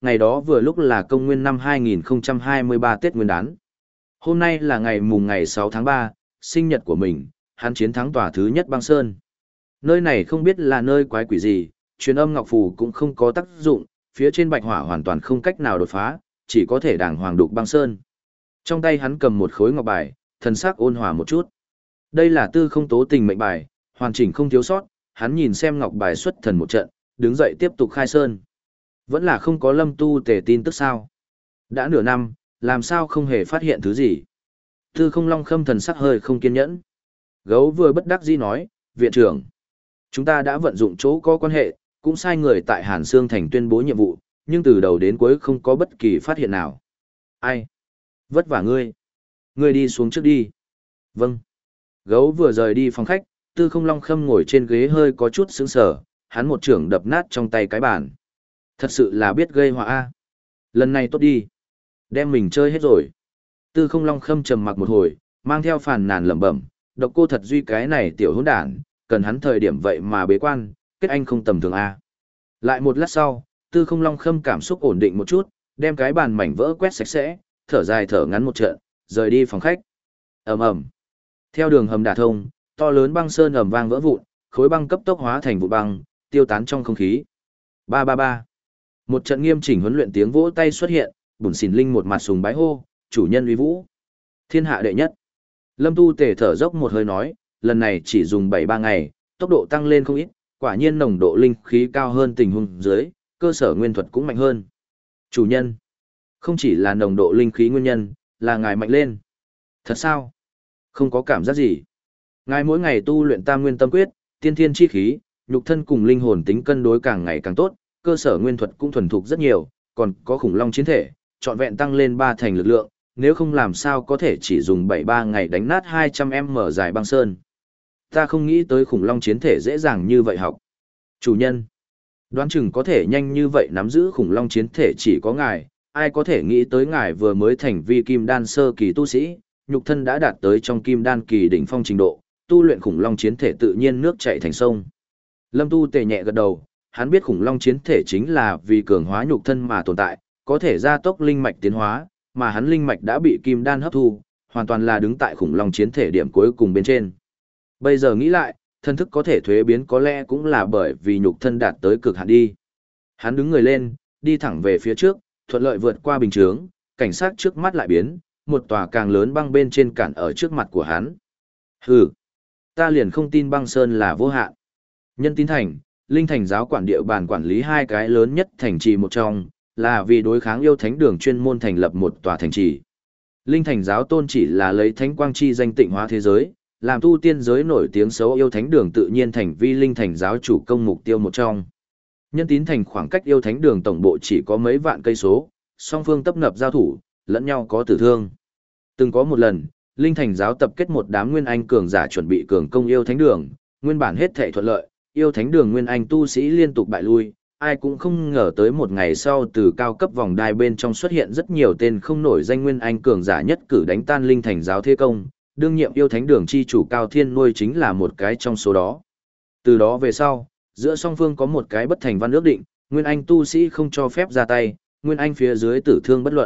ngày đó vừa lúc là công nguyên năm hai nghìn không trăm hai mươi ba Tết Nguyên đán. Hôm nay là ngày mùng ngày sáu tháng ba, sinh nhật của mình, hắn chiến thắng tòa thứ nhất băng sơn. Nơi này không biết là nơi quái quỷ gì, truyền âm ngọc phù cũng không có tác dụng, phía trên bạch hỏa hoàn toàn không cách nào đột phá, chỉ có thể đàng hoàng đục băng sơn. Trong tay hắn cầm một khối ngọc bài, thần sắc ôn hòa một chút. Đây là tư không tố tình mệnh bài, hoàn chỉnh không thiếu sót, hắn nhìn xem ngọc bài xuất thần một trận, đứng dậy tiếp tục khai sơn. Vẫn là không có Lâm Tu Tề tin tức sao. Đã nửa năm, làm sao không hề phát hiện thứ gì. Tư không long khâm thần sắc hơi không kiên nhẫn. Gấu vừa bất đắc dĩ nói, viện trưởng, chúng ta đã vận dụng chỗ có quan hệ, cũng sai người tại Hàn Sương Thành tuyên bố nhiệm vụ, nhưng từ đầu đến cuối không có bất kỳ phát hiện nào. Ai? Vất vả ngươi. Ngươi đi xuống trước đi. Vâng. Gấu vừa rời đi phòng khách, tư không long khâm ngồi trên ghế hơi có chút sững sờ, hắn một trưởng đập nát trong tay cái bàn. Thật sự là biết gây họa a. Lần này tốt đi. Đem mình chơi hết rồi. Tư không long khâm trầm mặc một hồi, mang theo phàn nàn lẩm bẩm, độc cô thật duy cái này tiểu hỗn đản, cần hắn thời điểm vậy mà bế quan, kết anh không tầm thường a. Lại một lát sau, tư không long khâm cảm xúc ổn định một chút, đem cái bàn mảnh vỡ quét sạch sẽ, thở dài thở ngắn một trận, rời đi phòng khách. Ầm ầm. Theo đường hầm đả thông, to lớn băng sơn ầm vang vỡ vụn, khối băng cấp tốc hóa thành vụ băng, tiêu tán trong không khí. Ba ba ba. Một trận nghiêm chỉnh huấn luyện tiếng vỗ tay xuất hiện, Bùn Xỉn Linh một mặt sùng bái hô, chủ nhân uy vũ, thiên hạ đệ nhất. Lâm Tu Tề thở dốc một hơi nói, lần này chỉ dùng bảy ba ngày, tốc độ tăng lên không ít, quả nhiên nồng độ linh khí cao hơn tình huống dưới, cơ sở nguyên thuật cũng mạnh hơn. Chủ nhân, không chỉ là nồng độ linh khí nguyên nhân, là ngài mạnh lên. Thật sao? Không có cảm giác gì. Ngài mỗi ngày tu luyện Tam Nguyên Tâm Quyết, tiên thiên chi khí, nhục thân cùng linh hồn tính cân đối càng ngày càng tốt, cơ sở nguyên thuật cũng thuần thục rất nhiều, còn có khủng long chiến thể, trọn vẹn tăng lên ba thành lực lượng, nếu không làm sao có thể chỉ dùng bảy ba ngày đánh nát hai trăm m dài băng sơn. Ta không nghĩ tới khủng long chiến thể dễ dàng như vậy học. Chủ nhân, đoán chừng có thể nhanh như vậy nắm giữ khủng long chiến thể chỉ có ngài, ai có thể nghĩ tới ngài vừa mới thành vi kim đan sơ kỳ tu sĩ, nhục thân đã đạt tới trong kim đan kỳ đỉnh phong trình độ, tu luyện khủng long chiến thể tự nhiên nước chảy thành sông. Lâm Tu Tề nhẹ gật đầu, hắn biết khủng long chiến thể chính là vì cường hóa nhục thân mà tồn tại, có thể gia tốc linh mạch tiến hóa, mà hắn linh mạch đã bị kim đan hấp thu, hoàn toàn là đứng tại khủng long chiến thể điểm cuối cùng bên trên. Bây giờ nghĩ lại, thân thức có thể thuế biến có lẽ cũng là bởi vì nhục thân đạt tới cực hạn đi. Hắn đứng người lên, đi thẳng về phía trước, thuận lợi vượt qua bình chướng, cảnh sát trước mắt lại biến, một tòa càng lớn băng bên trên cản ở trước mặt của hắn. Hừ, ta liền không tin băng sơn là vô hạn. Nhân Tín Thành, Linh Thành giáo quản địa bàn quản lý hai cái lớn nhất thành trì một trong, là vì đối kháng yêu thánh đường chuyên môn thành lập một tòa thành trì. Linh Thành giáo tôn chỉ là lấy thánh quang chi danh tịnh hóa thế giới, làm tu tiên giới nổi tiếng xấu yêu thánh đường tự nhiên thành vi Linh Thành giáo chủ công mục tiêu một trong. Nhân Tín Thành khoảng cách yêu thánh đường tổng bộ chỉ có mấy vạn cây số, song phương tấp nập giao thủ, lẫn nhau có tử thương. Từng có một lần, Linh Thành giáo tập kết một đám nguyên anh cường giả chuẩn bị cường công yêu thánh đường, nguyên bản hết thảy thuận lợi, yêu thánh đường nguyên anh tu sĩ liên tục bại lui, ai cũng không ngờ tới một ngày sau từ cao cấp vòng đai bên trong xuất hiện rất nhiều tên không nổi danh nguyên anh cường giả nhất cử đánh tan Linh Thành giáo thế công, đương nhiệm yêu thánh đường chi chủ Cao Thiên Nuôi chính là một cái trong số đó. Từ đó về sau, giữa song phương có một cái bất thành văn ước định, nguyên anh tu sĩ không cho phép ra tay, nguyên anh phía dưới tử thương bất luận.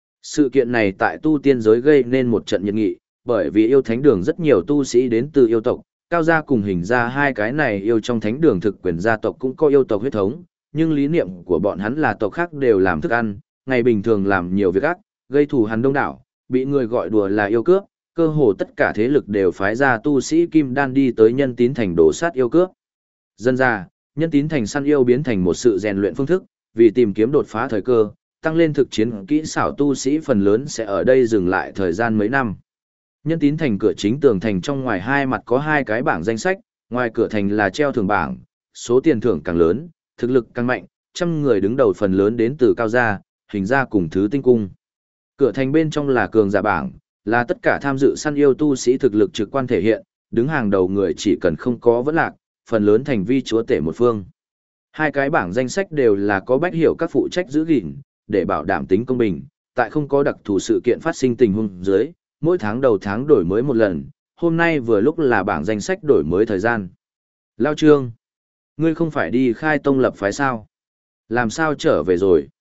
Sự kiện này tại tu tiên giới gây nên một trận nhiệt nghị, bởi vì yêu thánh đường rất nhiều tu sĩ đến từ yêu tộc, Cao gia cùng Hình gia hai cái này yêu trong thánh đường thực quyền gia tộc cũng có yêu tộc huyết thống, nhưng lý niệm của bọn hắn là tộc khác đều làm thức ăn, ngày bình thường làm nhiều việc ác, gây thù hằn đông đảo, bị người gọi đùa là yêu cướp, cơ hồ tất cả thế lực đều phái ra tu sĩ kim đan đi tới Nhân Tín Thành đổ sát yêu cướp. Dân ra, Nhân Tín Thành săn yêu biến thành một sự rèn luyện phương thức, vì tìm kiếm đột phá thời cơ, tăng lên thực chiến kỹ xảo tu sĩ phần lớn sẽ ở đây dừng lại thời gian mấy năm. Nhân Tín Thành cửa chính tường thành trong ngoài hai mặt có hai cái bảng danh sách, ngoài cửa thành là treo thưởng bảng, số tiền thưởng càng lớn, thực lực càng mạnh, trăm người đứng đầu phần lớn đến từ Cao gia, Hình gia cùng Thứ Tinh cung. Cửa thành bên trong là cường giả bảng, là tất cả tham dự săn yêu tu sĩ thực lực trực quan thể hiện, đứng hàng đầu người chỉ cần không có vấn lạc, phần lớn thành vi chúa tể một phương. Hai cái bảng danh sách đều là có bách hiểu các phụ trách giữ gìn, để bảo đảm tính công bình, tại không có đặc thù sự kiện phát sinh tình huống dưới, mỗi tháng đầu tháng đổi mới một lần, hôm nay vừa lúc là bảng danh sách đổi mới thời gian. Lao Trương, ngươi không phải đi khai tông lập phái sao? Làm sao trở về rồi?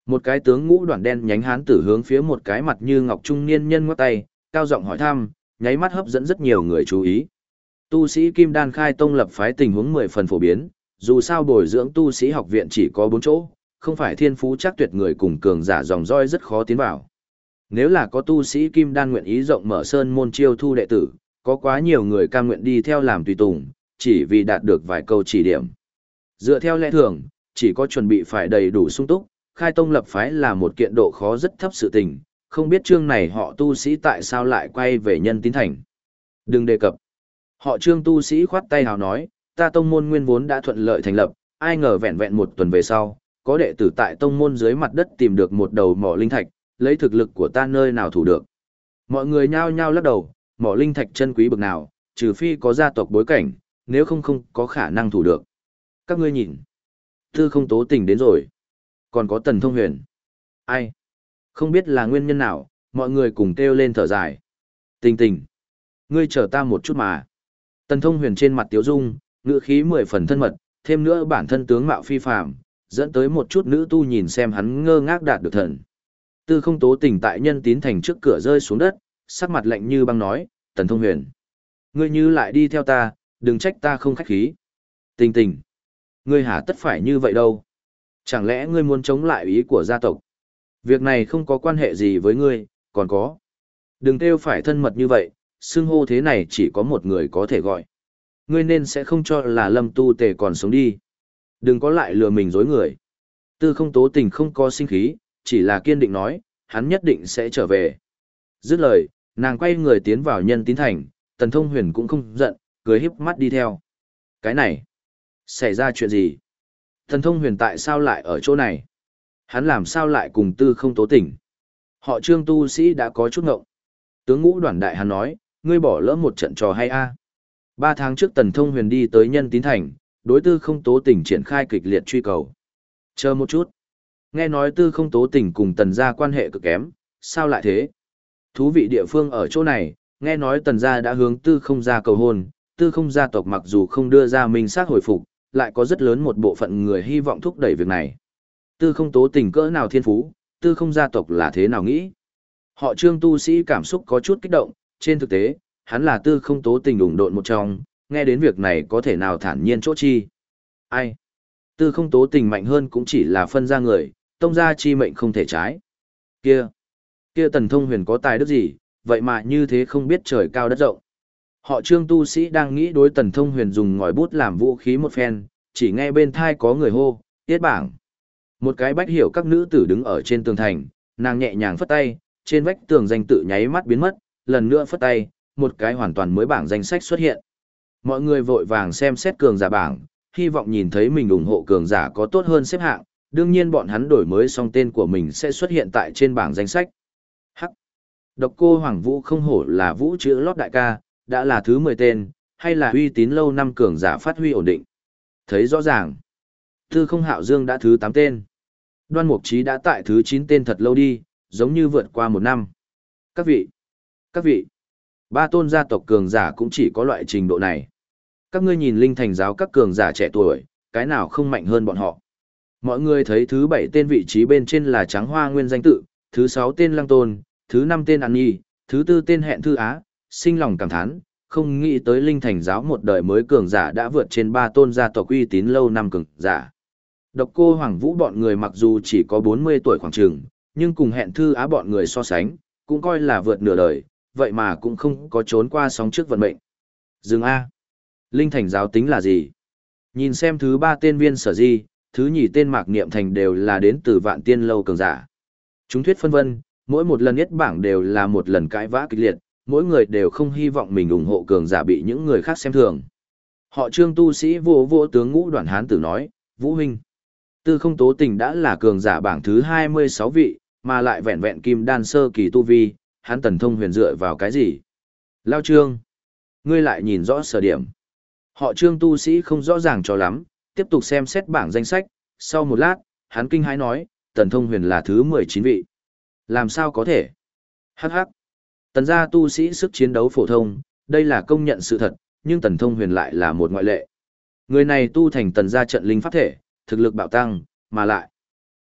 Một cái tướng ngũ đoàn đen nhánh hán tử hướng phía một cái mặt như ngọc trung niên nhân ngoắc tay, cao giọng hỏi thăm, nháy mắt hấp dẫn rất nhiều người chú ý. Tu sĩ Kim Đan khai tông lập phái tình huống mười phần phổ biến, dù sao bồi dưỡng tu sĩ học viện chỉ có bốn chỗ, không phải thiên phú chắc tuyệt người cùng cường giả dòng roi rất khó tiến vào. Nếu là có tu sĩ Kim Đan nguyện ý rộng mở sơn môn chiêu thu đệ tử, có quá nhiều người cam nguyện đi theo làm tùy tùng, chỉ vì đạt được vài câu chỉ điểm. Dựa theo lẽ thường, chỉ có chuẩn bị phải đầy đủ sung túc, khai tông lập phái là một kiện độ khó rất thấp sự tình, không biết chương này họ tu sĩ tại sao lại quay về Nhân Tín Thành. Đừng đề cập. Họ Trương tu sĩ khoát tay hào nói, ta tông môn nguyên vốn đã thuận lợi thành lập, ai ngờ vẹn vẹn một tuần về sau, có đệ tử tại tông môn dưới mặt đất tìm được một đầu mỏ linh thạch, lấy thực lực của ta nơi nào thủ được. Mọi người nhao nhao lắc đầu, mỏ linh thạch chân quý bậc nào, trừ phi có gia tộc bối cảnh, nếu không không có khả năng thủ được. Các ngươi nhìn, Tư Không Tố Tình đến rồi. Còn có Tần Thông Huyền. Ai? Không biết là nguyên nhân nào, mọi người cùng kêu lên thở dài. Tình Tình, ngươi chờ ta một chút mà. Tần Thông Huyền trên mặt tiếu dung, ngữ khí mười phần thân mật, thêm nữa bản thân tướng mạo phi phàm, dẫn tới một chút nữ tu nhìn xem hắn ngơ ngác đạt được thần. Tư Không Tố Tình tại Nhân Tín Thành trước cửa rơi xuống đất, sắc mặt lạnh như băng nói, Tần Thông Huyền, ngươi như lại đi theo ta, đừng trách ta không khách khí. Tình Tình, ngươi hả tất phải như vậy đâu. Chẳng lẽ ngươi muốn chống lại ý của gia tộc? Việc này không có quan hệ gì với ngươi, còn có. Đừng kêu phải thân mật như vậy, xưng hô thế này chỉ có một người có thể gọi. Ngươi nên sẽ không cho là Lâm Tu Tề còn sống đi. Đừng có lại lừa mình dối người. Tư Không Tố Tình không có sinh khí, chỉ là kiên định nói, hắn nhất định sẽ trở về. Dứt lời, nàng quay người tiến vào Nhân Tín Thành, Tần Thông Huyền cũng không giận, cười híp mắt đi theo. Cái này, xảy ra chuyện gì? Tần Thông Huyền tại sao lại ở chỗ này? Hắn làm sao lại cùng Tư Không Tố Tình? Họ Trương tu sĩ đã có chút ngộng. Tướng ngũ Đoản đại hắn nói, ngươi bỏ lỡ một trận trò hay a. Ba tháng trước Tần Thông Huyền đi tới Nhân Tín Thành, đối Tư Không Tố Tình triển khai kịch liệt truy cầu. Chờ một chút. Nghe nói Tư Không Tố Tình cùng Tần gia quan hệ cực kém, sao lại thế? Thú vị địa phương ở chỗ này, nghe nói Tần gia đã hướng Tư Không gia cầu hôn, Tư Không gia tộc mặc dù không đưa ra minh xác hồi phục, lại có rất lớn một bộ phận người hy vọng thúc đẩy việc này. Tư Không Tố Tình cỡ nào thiên phú, Tư Không gia tộc là thế nào nghĩ? Họ Trương tu sĩ cảm xúc có chút kích động, trên thực tế, hắn là Tư Không Tố Tình ủng độn một trong, nghe đến việc này có thể nào thản nhiên chỗ chi. Ai? Tư Không Tố Tình mạnh hơn cũng chỉ là phân ra người, tông gia chi mệnh không thể trái. Kia, kia Tần Thông Huyền có tài đức gì, vậy mà như thế không biết trời cao đất rộng. Họ Trương tu sĩ đang nghĩ đối Tần Thông Huyền dùng ngòi bút làm vũ khí một phen, chỉ nghe bên thai có người hô, tiết bảng. Một cái bách hiểu các nữ tử đứng ở trên tường thành, nàng nhẹ nhàng phất tay, trên vách tường danh tự nháy mắt biến mất, lần nữa phất tay, một cái hoàn toàn mới bảng danh sách xuất hiện. Mọi người vội vàng xem xét cường giả bảng, hy vọng nhìn thấy mình ủng hộ cường giả có tốt hơn xếp hạng, đương nhiên bọn hắn đổi mới xong tên của mình sẽ xuất hiện tại trên bảng danh sách. Hắc. Độc Cô Hoàng Vũ không hổ là vũ chữ lót đại ca, đã là thứ mười tên, hay là uy tín lâu năm cường giả phát huy ổn định. Thấy rõ ràng, Tư Không Hạo Dương đã thứ tám tên. Đoan Mục Trí đã tại thứ chín tên thật lâu đi, giống như vượt qua một năm. Các vị, các vị, ba tôn gia tộc cường giả cũng chỉ có loại trình độ này. Các ngươi nhìn Linh Thành giáo các cường giả trẻ tuổi, cái nào không mạnh hơn bọn họ. Mọi người thấy thứ bảy tên vị trí bên trên là Trắng Hoa Nguyên danh tự, thứ sáu tên Lăng Tôn, thứ năm tên An Nhi, thứ tư tên Hẹn Thư Á, sinh lòng cảm thán, không nghĩ tới Linh Thành giáo một đời mới cường giả đã vượt trên ba tôn gia tộc uy tín lâu năm cường giả. Độc Cô Hoàng Vũ bọn người mặc dù chỉ có bốn mươi tuổi khoảng chừng, nhưng cùng Hẹn Thư Á bọn người so sánh, cũng coi là vượt nửa đời, vậy mà cũng không có trốn qua sóng trước vận mệnh. Dừng A. Linh Thành giáo tính là gì? Nhìn xem thứ ba tên Viên Sở Di, thứ nhì tên Mạc Niệm Thành đều là đến từ Vạn Tiên lâu cường giả. Chúng thuyết phân vân, mỗi một lần nhất bảng đều là một lần cãi vã kịch liệt, mỗi người đều không hy vọng mình ủng hộ cường giả bị những người khác xem thường. Họ Trương tu sĩ vô vô tướng ngũ Đoạn hán tử nói, Vũ huynh, Tư Không Tố Tình đã là cường giả bảng thứ hai mươi sáu vị, mà lại vẹn vẹn kim đan sơ kỳ tu vi, hắn Tần Thông Huyền dựa vào cái gì? Lao Trương, ngươi lại nhìn rõ sở điểm. Họ Trương tu sĩ không rõ ràng cho lắm, tiếp tục xem xét bảng danh sách, sau một lát, hắn kinh hãi nói, Tần Thông Huyền là thứ mười chín vị. Làm sao có thể? Hắc hắc. Tần gia tu sĩ sức chiến đấu phổ thông, đây là công nhận sự thật, nhưng Tần Thông Huyền lại là một ngoại lệ. Người này tu thành Tần gia trận linh pháp thể, thực lực bạo tăng, mà lại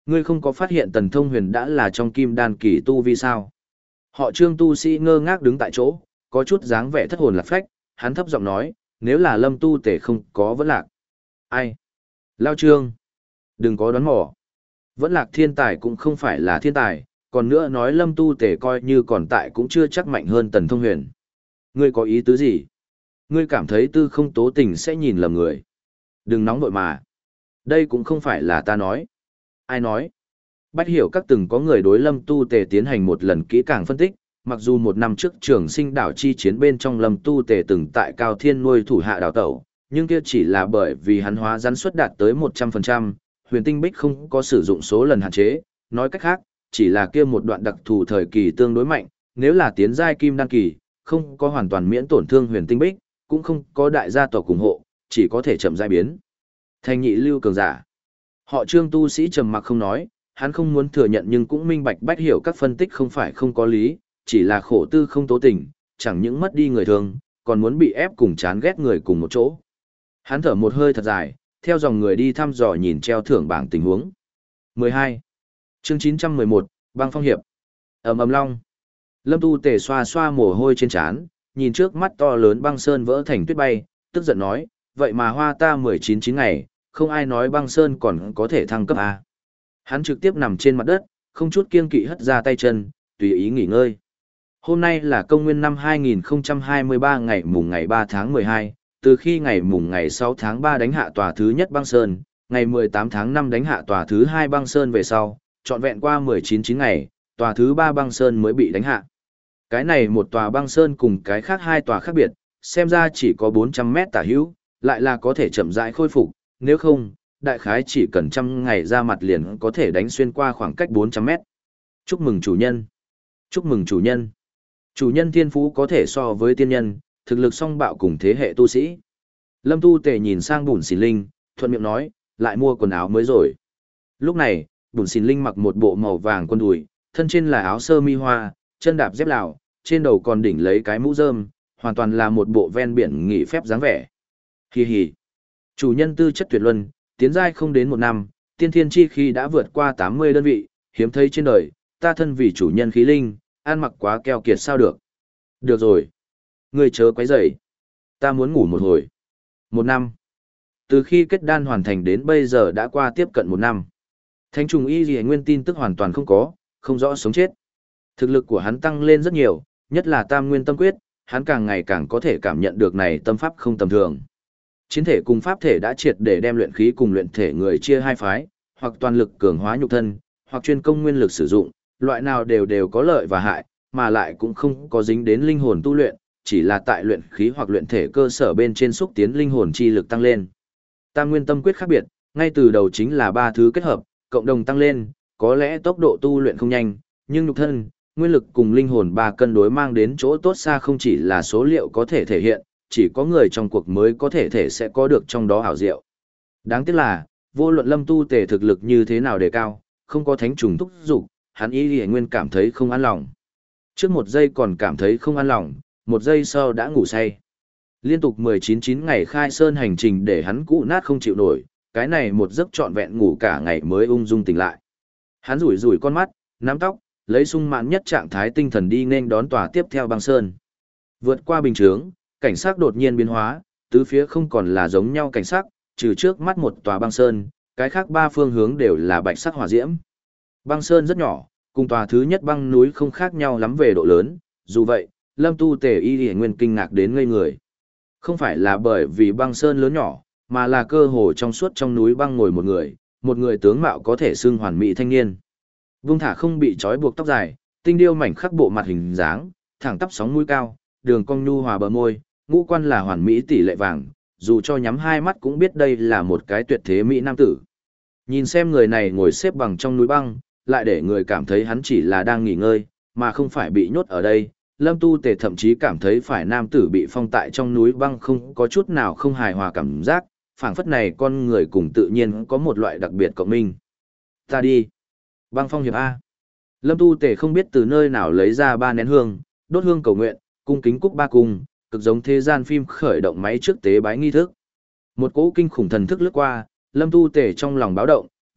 Ngươi không có phát hiện Tần Thông Huyền đã là trong kim đan kỳ tu vi sao? Họ Trương tu sĩ ngơ ngác đứng tại chỗ, có chút dáng vẻ thất hồn lạc phách, hắn thấp giọng nói, nếu là Lâm tu tể không có vẫn lạc. Ai? Lao Trương. Đừng có đoán mò. Vẫn lạc thiên tài cũng không phải là thiên tài, còn nữa nói Lâm tu tể coi như còn tại cũng chưa chắc mạnh hơn Tần Thông Huyền. Ngươi có ý tứ gì? Ngươi cảm thấy tư không tố tình sẽ nhìn lầm người. Đừng nóng vội mà. Đây cũng không phải là ta nói. Ai nói? Bách hiểu các từng có người đối Lâm tu tề tiến hành một lần kỹ càng phân tích, mặc dù một năm trước trường sinh đảo chi chiến bên trong Lâm tu tề từng tại Cao Thiên nuôi thủ hạ đảo tẩu, nhưng kia chỉ là bởi vì hắn hóa rắn suất đạt tới một trăm phần trăm, huyền tinh bích không có sử dụng số lần hạn chế, nói cách khác, chỉ là kia một đoạn đặc thù thời kỳ tương đối mạnh, nếu là tiến giai kim đan kỳ, không có hoàn toàn miễn tổn thương huyền tinh bích, cũng không có đại gia tộc ủng hộ, chỉ có thể chậm rãi biến thành nhị lưu cường giả. Họ Trương tu sĩ trầm mặc không nói, hắn không muốn thừa nhận nhưng cũng minh bạch Bách hiểu các phân tích không phải không có lý, chỉ là khổ tư không tố tình, chẳng những mất đi người thương, còn muốn bị ép cùng chán ghét người cùng một chỗ. Hắn thở một hơi thật dài, theo dòng người đi thăm dò nhìn treo thưởng bảng tình huống. mười hai. Chương chín trăm mười một, Băng Phong Hiệp. Ầm ầm long. Lâm Tu Tề xoa xoa mồ hôi trên trán, nhìn trước mắt to lớn băng sơn vỡ thành tuyết bay, tức giận nói, vậy mà hoa ta mười chín chín ngày, không ai nói băng sơn còn có thể thăng cấp à. Hắn trực tiếp nằm trên mặt đất, không chút kiêng kỵ hất ra tay chân, tùy ý nghỉ ngơi. Hôm nay là công nguyên năm hai nghìn không trăm hai mươi ba ngày mùng ngày ba tháng mười hai, từ khi ngày mùng ngày sáu tháng ba đánh hạ tòa thứ nhất băng sơn, ngày mười tám tháng năm đánh hạ tòa thứ hai băng sơn về sau, trọn vẹn qua mười chín chín ngày, tòa thứ ba băng sơn mới bị đánh hạ. Cái này một tòa băng sơn cùng cái khác hai tòa khác biệt, xem ra chỉ có bốn trăm mét tả hữu, lại là có thể chậm rãi khôi phục, nếu không, đại khái chỉ cần trăm ngày ra mặt liền có thể đánh xuyên qua khoảng cách bốn trăm mét. Chúc mừng chủ nhân. Chúc mừng chủ nhân. Chủ nhân thiên phú có thể so với tiên nhân, thực lực song bạo cùng thế hệ tu sĩ. Lâm Tu Tề nhìn sang Bùn Xỉn Linh, thuận miệng nói, lại mua quần áo mới rồi. Lúc này, Bùn Xỉn Linh mặc một bộ màu vàng quân đùi, thân trên là áo sơ mi hoa, chân đạp dép lào, trên đầu còn đỉnh lấy cái mũ rơm, hoàn toàn là một bộ ven biển nghỉ phép dáng vẻ. Hi hi. Chủ nhân tư chất tuyệt luân, tiến giai không đến một năm, tiên thiên chi khí đã vượt qua tám mươi đơn vị, hiếm thấy trên đời, ta thân vì chủ nhân khí linh, ăn mặc quá keo kiệt sao được. Được rồi. Ngươi chớ quấy rầy. Ta muốn ngủ một hồi. Một năm. Từ khi kết đan hoàn thành đến bây giờ đã qua tiếp cận một năm. Thánh trùng y gì nguyên tin tức hoàn toàn không có, không rõ sống chết. Thực lực của hắn tăng lên rất nhiều, nhất là tam nguyên tâm quyết, hắn càng ngày càng có thể cảm nhận được này tâm pháp không tầm thường. Chiến thể cùng pháp thể đã triệt để đem luyện khí cùng luyện thể người chia hai phái, hoặc toàn lực cường hóa nhục thân, hoặc chuyên công nguyên lực sử dụng, loại nào đều đều có lợi và hại, mà lại cũng không có dính đến linh hồn tu luyện, chỉ là tại luyện khí hoặc luyện thể cơ sở bên trên xúc tiến linh hồn chi lực tăng lên. Tam nguyên tâm quyết khác biệt, ngay từ đầu chính là ba thứ kết hợp, cộng đồng tăng lên, có lẽ tốc độ tu luyện không nhanh, nhưng nhục thân, nguyên lực cùng linh hồn ba cân đối mang đến chỗ tốt xa không chỉ là số liệu có thể thể hiện, chỉ có người trong cuộc mới có thể thể sẽ có được trong đó hảo diệu. Đáng tiếc là, vô luận Lâm Tu Tề thực lực như thế nào đề cao, không có thánh trùng thúc dục, hắn ý liễu nguyên cảm thấy không an lòng. Trước một giây còn cảm thấy không an lòng, một giây sau đã ngủ say. Liên tục mười chín chín ngày khai sơn hành trình để hắn cũ nát không chịu nổi, cái này một giấc trọn vẹn ngủ cả ngày mới ung dung tỉnh lại. Hắn rủi rủi con mắt, nắm tóc, lấy sung mãn nhất trạng thái tinh thần đi nên đón tòa tiếp theo băng sơn. Vượt qua bình chướng, cảnh sắc đột nhiên biến hóa, tứ phía không còn là giống nhau cảnh sắc, trừ trước mắt một tòa băng sơn, cái khác ba phương hướng đều là bạch sắc hỏa diễm. Băng sơn rất nhỏ, cùng tòa thứ nhất băng núi không khác nhau lắm về độ lớn, dù vậy, Lâm Tu Tề y y nguyên kinh ngạc đến ngây người. Không phải là bởi vì băng sơn lớn nhỏ, mà là cơ hồ trong suốt trong núi băng ngồi một người, một người tướng mạo có thể xưng hoàn mỹ thanh niên. Vung thả không bị trói buộc tóc dài, tinh điêu mảnh khắc bộ mặt hình dáng, thẳng tắp sóng mũi cao, đường cong nhu hòa bờ môi, ngũ quan là hoàn mỹ tỷ lệ vàng, dù cho nhắm hai mắt cũng biết đây là một cái tuyệt thế mỹ nam tử. Nhìn xem người này ngồi xếp bằng trong núi băng, lại để người cảm thấy hắn chỉ là đang nghỉ ngơi, mà không phải bị nhốt ở đây. Lâm Tu Tề thậm chí cảm thấy phải nam tử bị phong tại trong núi băng không có chút nào không hài hòa cảm giác, phảng phất này con người cùng tự nhiên có một loại đặc biệt cộng minh. Ta đi. Băng Phong Hiệp A. Lâm Tu Tề không biết từ nơi nào lấy ra ba nén hương, đốt hương cầu nguyện, cung kính cúc ba cung, cực giống thế gian phim khởi động máy trước tế bái nghi thức. Một cỗ kinh khủng thần thức lướt qua, Lâm Tu Tề trong lòng báo động,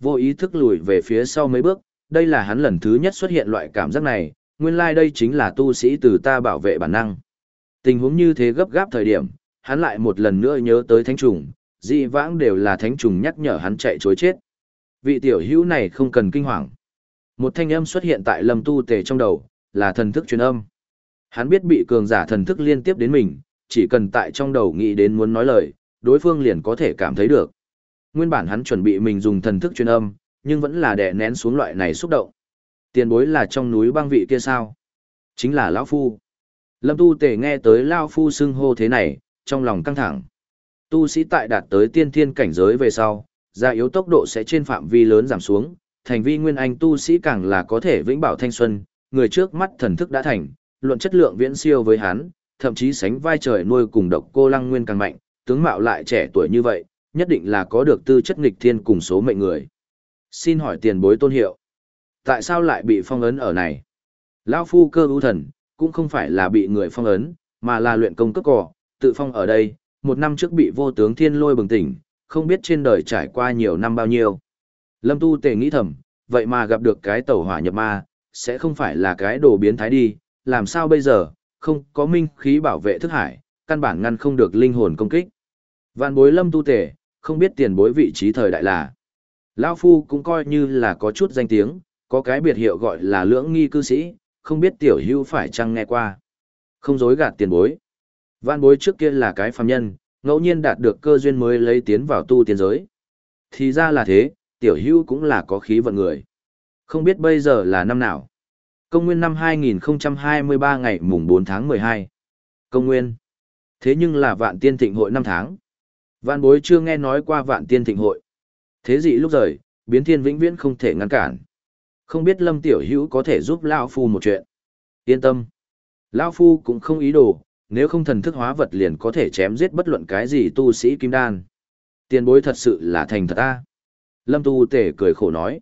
vô ý thức lùi về phía sau mấy bước, đây là hắn lần thứ nhất xuất hiện loại cảm giác này, nguyên lai đây chính là tu sĩ từ ta bảo vệ bản năng. Tình huống như thế gấp gáp thời điểm, hắn lại một lần nữa nhớ tới thánh trùng, dị vãng đều là thánh trùng nhắc nhở hắn chạy chối chết. Vị tiểu hữu này không cần kinh hoàng. Một thanh âm xuất hiện tại Lâm Tu Tề trong đầu, là thần thức truyền âm. Hắn biết bị cường giả thần thức liên tiếp đến mình, chỉ cần tại trong đầu nghĩ đến muốn nói lời, đối phương liền có thể cảm thấy được. Nguyên bản hắn chuẩn bị mình dùng thần thức truyền âm, nhưng vẫn là đè nén xuống loại này xúc động. Tiền bối là trong núi băng vị kia sao? Chính là lão phu. Lâm Tu Tề nghe tới lão phu xưng hô thế này, trong lòng căng thẳng. Tu sĩ tại đạt tới tiên thiên cảnh giới về sau, gia yếu tốc độ sẽ trên phạm vi lớn giảm xuống, thành vi nguyên anh tu sĩ càng là có thể vĩnh bảo thanh xuân, người trước mắt thần thức đã thành, luận chất lượng viễn siêu với hắn, thậm chí sánh vai trời nuôi cùng độc cô Lăng Nguyên càng mạnh, tướng mạo lại trẻ tuổi như vậy, nhất định là có được tư chất nghịch thiên cùng số mệnh người. Xin hỏi tiền bối tôn hiệu, tại sao lại bị phong ấn ở này? Lão phu Cơ ưu thần, cũng không phải là bị người phong ấn, mà là luyện công cấp cỏ, tự phong ở đây, một năm trước bị vô tướng thiên lôi bừng tỉnh, không biết trên đời trải qua nhiều năm bao nhiêu. Lâm Tu Tề nghĩ thầm, vậy mà gặp được cái tẩu hỏa nhập ma, sẽ không phải là cái đồ biến thái đi, làm sao bây giờ, không có minh khí bảo vệ thức hải, căn bản ngăn không được linh hồn công kích. Vạn bối Lâm Tu Tề, không biết tiền bối vị trí thời đại là. Lão phu cũng coi như là có chút danh tiếng, có cái biệt hiệu gọi là lưỡng nghi cư sĩ, không biết tiểu hữu phải chăng nghe qua. Không dối gạt tiền bối. Vạn bối trước kia là cái phàm nhân, ngẫu nhiên đạt được cơ duyên mới lấy tiến vào tu tiên giới. Thì ra là thế, tiểu hữu cũng là có khí vận người. Không biết bây giờ là năm nào? Công nguyên năm hai nghìn không trăm hai mươi ba ngày mùng bốn tháng mười hai. Công nguyên. Thế nhưng là vạn tiên thịnh hội năm tháng. Vạn bối chưa nghe nói qua vạn tiên thịnh hội. Thế dị lúc rời, biến thiên vĩnh viễn không thể ngăn cản. Không biết Lâm tiểu hữu có thể giúp lão phu một chuyện. Yên tâm. Lão phu cũng không ý đồ, nếu không thần thức hóa vật liền có thể chém giết bất luận cái gì tu sĩ kim đan. Tiền bối thật sự là thành thật ta. Lâm Tu Tề cười khổ nói.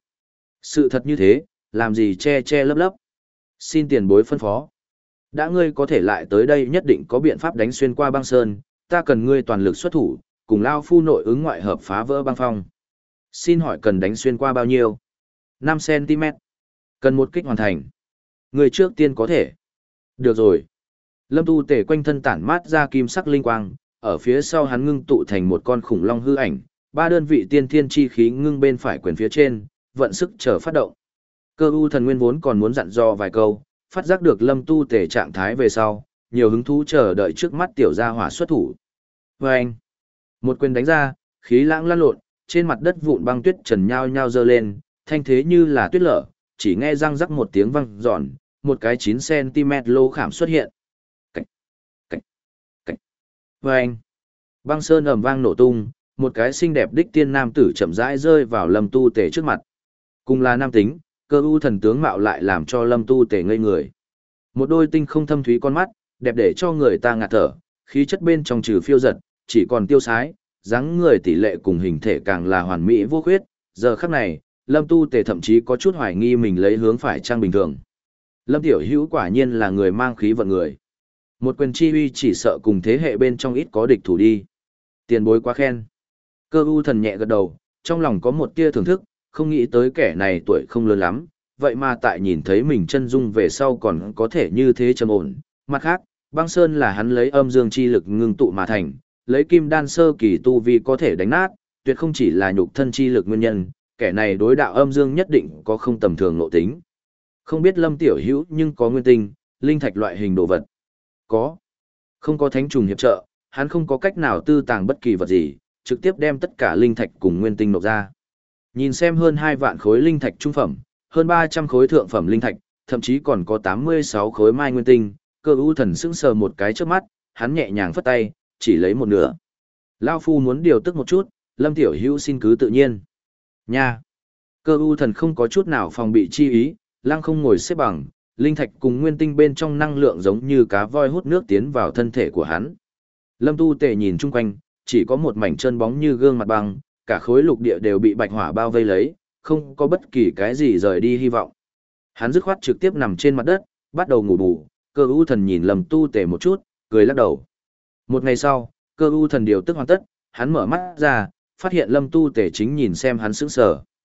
Sự thật như thế, làm gì che che lấp lấp. Xin tiền bối phân phó. Đã ngươi có thể lại tới đây nhất định có biện pháp đánh xuyên qua băng sơn, ta cần ngươi toàn lực xuất thủ, cùng lao phu nội ứng ngoại hợp phá vỡ băng phong. Xin hỏi cần đánh xuyên qua bao nhiêu? năm xăng ti mét. Cần một kích hoàn thành. Người trước tiên có thể. Được rồi. Lâm Tu Tề quanh thân tản mát ra kim sắc linh quang, ở phía sau hắn ngưng tụ thành một con khủng long hư ảnh, ba đơn vị tiên thiên chi khí ngưng bên phải quyền phía trên, vận sức chờ phát động. Cơ ưu thần nguyên vốn còn muốn dặn dò vài câu, phát giác được Lâm Tu Tề trạng thái về sau, nhiều hứng thú chờ đợi trước mắt tiểu gia hỏa xuất thủ. Vâng! Một quyền đánh ra, khí lãng lan lộn, trên mặt đất vụn băng tuyết trần nhao nhao dơ lên, thanh thế như là tuyết lở, chỉ nghe răng rắc một tiếng vang giòn, một cái chín xăng ti mét lô khảm xuất hiện. Cảnh! Cảnh! Cảnh! Vâng! Băng sơn ầm vang nổ tung, một cái xinh đẹp đích tiên nam tử chậm rãi rơi vào Lâm Tu Tề trước mặt. Cùng là nam tính, Cơ ưu thần tướng mạo lại làm cho Lâm Tu Tề ngây người. Một đôi tinh không thâm thúy con mắt, đẹp để cho người ta ngạt thở, khí chất bên trong trừ phiêu giật, chỉ còn tiêu sái, dáng người tỷ lệ cùng hình thể càng là hoàn mỹ vô khuyết. Giờ khắc này, Lâm Tu Tề thậm chí có chút hoài nghi mình lấy hướng phải trang bình thường. Lâm tiểu hữu quả nhiên là người mang khí vận người. Một quyền chi uy chỉ sợ cùng thế hệ bên trong ít có địch thủ đi. Tiền bối quá khen. Cơ ưu thần nhẹ gật đầu, trong lòng có một tia thưởng thức, không nghĩ tới kẻ này tuổi không lớn lắm, vậy mà tại nhìn thấy mình chân dung về sau còn có thể như thế trầm ổn. Mặt khác, băng sơn là hắn lấy âm dương chi lực ngưng tụ mà thành, lấy kim đan sơ kỳ tu vi có thể đánh nát, tuyệt không chỉ là nhục thân chi lực nguyên nhân, kẻ này đối đạo âm dương nhất định có không tầm thường nội tính. Không biết Lâm tiểu hữu nhưng có nguyên tinh, linh thạch loại hình đồ vật. Có. Không có thánh trùng hiệp trợ, hắn không có cách nào tư tàng bất kỳ vật gì, trực tiếp đem tất cả linh thạch cùng nguyên tinh nộp ra. Nhìn xem hơn hai vạn khối linh thạch trung phẩm, hơn ba trăm khối thượng phẩm linh thạch, thậm chí còn có tám mươi sáu khối mai nguyên tinh, Cơ ưu thần sững sờ một cái trước mắt, hắn nhẹ nhàng phất tay, chỉ lấy một nửa. Lao phu muốn điều tức một chút, Lâm tiểu hữu xin cứ tự nhiên. Nha. Cơ ưu thần không có chút nào phòng bị chi ý, lăng không ngồi xếp bằng, linh thạch cùng nguyên tinh bên trong năng lượng giống như cá voi hút nước tiến vào thân thể của hắn. Lâm Tu Tề nhìn chung quanh, chỉ có một mảnh chân bóng như gương mặt băng, cả khối lục địa đều bị bạch hỏa bao vây lấy, không có bất kỳ cái gì rời đi hy vọng. Hắn dứt khoát trực tiếp nằm trên mặt đất, bắt đầu ngủ bù. Cơ ưu thần nhìn Lâm Tu Tề một chút, cười lắc đầu. Một ngày sau, Cơ ưu thần điều tức hoàn tất, hắn mở mắt ra, phát hiện Lâm Tu Tề chính nhìn xem hắn sững sờ.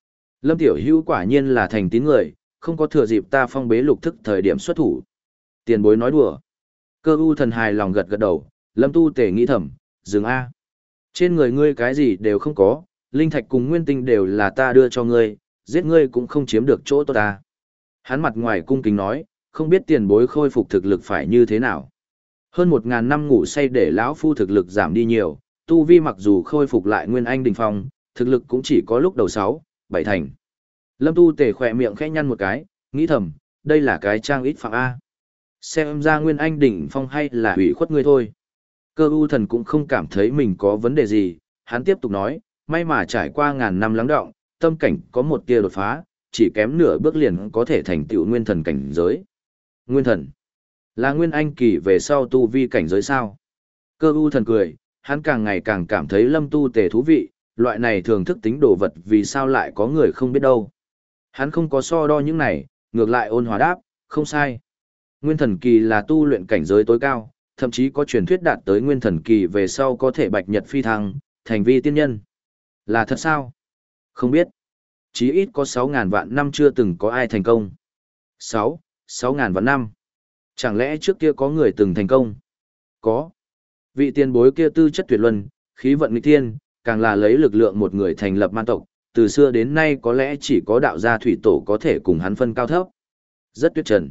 Lâm Tiểu Hữu quả nhiên là thành tín người, không có thừa dịp ta phong bế lục thức thời điểm xuất thủ. Tiền bối nói đùa. Cơ u thần hài lòng gật gật đầu, Lâm Tu Tể nghĩ thầm, dừng a. Trên người ngươi cái gì đều không có, linh thạch cùng nguyên tinh đều là ta đưa cho ngươi, giết ngươi cũng không chiếm được chỗ tốt ta. Hắn mặt ngoài cung kính nói, không biết tiền bối khôi phục thực lực phải như thế nào. Hơn một ngàn năm ngủ say để lão phu thực lực giảm đi nhiều, tu vi mặc dù khôi phục lại nguyên anh đỉnh phong, thực lực cũng chỉ có lúc đầu sáu, bảy thành. Lâm Tu Tể khỏe miệng khẽ nhăn một cái, nghĩ thầm, đây là cái trang ít phạm A. Xem ra nguyên anh đỉnh phong hay là hủy khuất ngươi thôi. Cơ u thần cũng không cảm thấy mình có vấn đề gì, hắn tiếp tục nói, may mà trải qua ngàn năm lắng đọng, tâm cảnh có một tia đột phá, chỉ kém nửa bước liền có thể thành tựu nguyên thần cảnh giới. Nguyên thần là nguyên anh kỳ về sau tu vi cảnh giới sao? Cơ u thần cười, hắn càng ngày càng cảm thấy Lâm Tu Tề thú vị, loại này thường thức tính đồ vật vì sao lại có người không biết đâu. Hắn không có so đo những này, ngược lại ôn hòa đáp, không sai. Nguyên thần kỳ là tu luyện cảnh giới tối cao, thậm chí có truyền thuyết đạt tới nguyên thần kỳ về sau có thể bạch nhật phi thăng, thành vi tiên nhân. Là thật sao? Không biết. Chí ít có sáu ngàn vạn năm chưa từng có ai thành công. sáu, sáu ngàn vạn năm. Chẳng lẽ trước kia có người từng thành công? Có. Vị tiền bối kia tư chất tuyệt luân, khí vận nghịch thiên, càng là lấy lực lượng một người thành lập man tộc, từ xưa đến nay có lẽ chỉ có đạo gia thủy tổ có thể cùng hắn phân cao thấp. Rất tuyệt trần.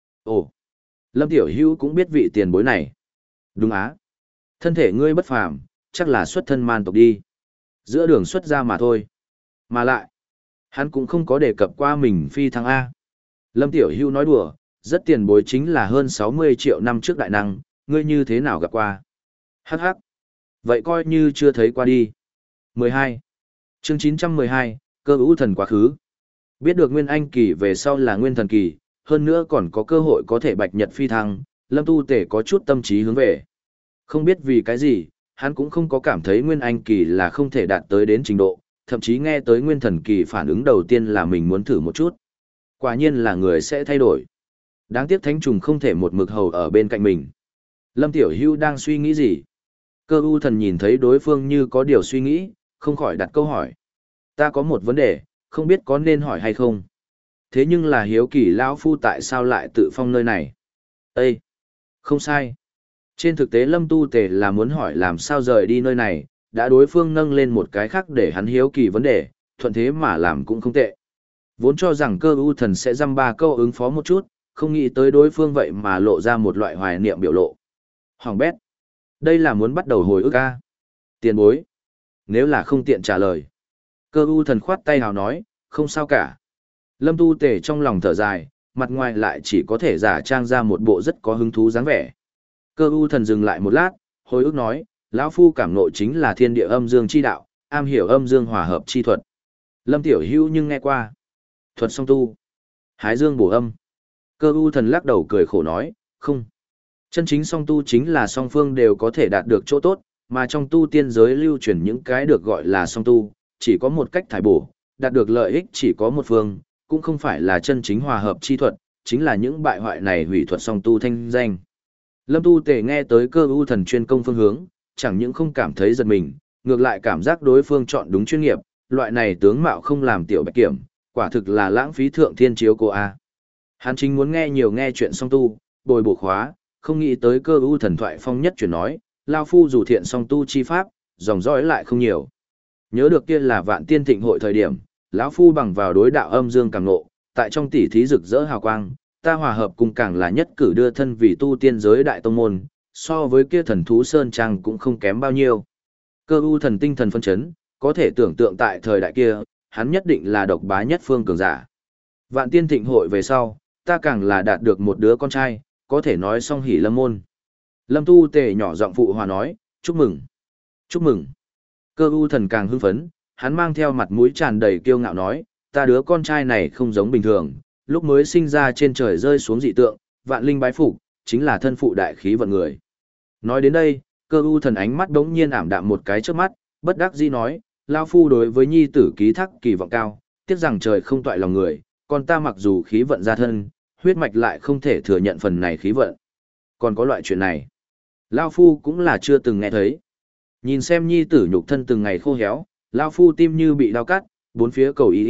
Ồ, Lâm Tiểu Hữu cũng biết vị tiền bối này. Đúng á. Thân thể ngươi bất phàm, chắc là xuất thân man tộc đi. Giữa đường xuất ra mà thôi. Mà lại, hắn cũng không có đề cập qua mình phi thăng A. Lâm Tiểu Hữu nói đùa, rất tiền bối chính là hơn sáu mươi triệu năm trước đại năng, ngươi như thế nào gặp qua? Hắc hắc. Vậy coi như chưa thấy qua đi. mười hai. Chương chín trăm mười hai, cơ ưu thần quá khứ. Biết được nguyên anh kỳ về sau là nguyên thần kỳ, hơn nữa còn có cơ hội có thể bạch nhật phi thăng, Lâm Tu Tể có chút tâm trí hướng về. Không biết vì cái gì, hắn cũng không có cảm thấy nguyên anh kỳ là không thể đạt tới đến trình độ, thậm chí nghe tới nguyên thần kỳ phản ứng đầu tiên là mình muốn thử một chút. Quả nhiên là người sẽ thay đổi. Đáng tiếc thánh trùng không thể một mực hầu ở bên cạnh mình. Lâm Tiểu Hưu đang suy nghĩ gì? Cơ u thần nhìn thấy đối phương như có điều suy nghĩ, không khỏi đặt câu hỏi. Ta có một vấn đề, không biết có nên hỏi hay không. Thế nhưng là hiếu kỳ lão phu tại sao lại tự phong nơi này? Ê! Không sai. Trên thực tế Lâm Tu Tề là muốn hỏi làm sao rời đi nơi này, đã đối phương nâng lên một cái khác để hắn hiếu kỳ vấn đề, thuận thế mà làm cũng không tệ. Vốn cho rằng cơ u thần sẽ dăm ba câu ứng phó một chút, không nghĩ tới đối phương vậy mà lộ ra một loại hoài niệm biểu lộ. Hoàng bét. Đây là muốn bắt đầu hồi ức a. Tiền bối. Nếu là không tiện trả lời. Cơ u thần khoát tay hào nói, không sao cả. Lâm Tu Tề trong lòng thở dài, mặt ngoài lại chỉ có thể giả trang ra một bộ rất có hứng thú dáng vẻ. Cơ u thần dừng lại một lát, hồi ức nói, lão phu cảm ngộ chính là thiên địa âm dương chi đạo, am hiểu âm dương hòa hợp chi thuật. Lâm Tiểu Hữu nhưng nghe qua. Thuật song tu. Hái dương bổ âm. Cơ u thần lắc đầu cười khổ nói, không. Chân chính song tu chính là song phương đều có thể đạt được chỗ tốt, mà trong tu tiên giới lưu truyền những cái được gọi là song tu, chỉ có một cách thải bổ, đạt được lợi ích chỉ có một phương, cũng không phải là chân chính hòa hợp chi thuật, chính là những bại hoại này hủy thuật song tu thanh danh. Lâm Tu Tề nghe tới cơ u thần chuyên công phương hướng, chẳng những không cảm thấy giật mình, ngược lại cảm giác đối phương chọn đúng chuyên nghiệp, loại này tướng mạo không làm tiểu bạch kiểm, quả thực là lãng phí thượng thiên chiếu cô A. Hắn chính muốn nghe nhiều nghe chuyện song tu, bồi bổ khóa, không nghĩ tới cơ u thần thoại phong nhất chuyển nói, lao phu dù thiện song tu chi pháp, dòng dõi lại không nhiều. Nhớ được kia là vạn tiên thịnh hội thời điểm, lão phu bằng vào đối đạo âm dương càng ngộ, tại trong tỉ thí rực rỡ hào quang, ta hòa hợp cùng càng là nhất cử đưa thân vì tu tiên giới đại tông môn, so với kia thần thú sơn trang cũng không kém bao nhiêu. Cơ u thần tinh thần phân chấn, có thể tưởng tượng tại thời đại kia, hắn nhất định là độc bá nhất phương cường giả. Vạn tiên thịnh hội về sau, ta càng là đạt được một đứa con trai, có thể nói song hỷ lâm môn. Lâm Tu Tề nhỏ giọng phụ hòa nói, chúc mừng, chúc mừng. Cơ u thần càng hưng phấn, hắn mang theo mặt mũi tràn đầy kiêu ngạo nói, ta đứa con trai này không giống bình thường, lúc mới sinh ra trên trời rơi xuống dị tượng, vạn linh bái phục, chính là thân phụ đại khí vận người. Nói đến đây, cơ u thần ánh mắt đống nhiên ảm đạm một cái trước mắt, bất đắc dĩ nói, lao phu đối với nhi tử ký thác kỳ vọng cao, tiếc rằng trời không toại lòng người, còn ta mặc dù khí vận ra thân, huyết mạch lại không thể thừa nhận phần này khí vận. Còn có loại chuyện này, lao phu cũng là chưa từng nghe thấy. Nhìn xem nhi tử nhục thân từng ngày khô héo, lao phu tim như bị đau cắt, bốn phía cầu ý ý,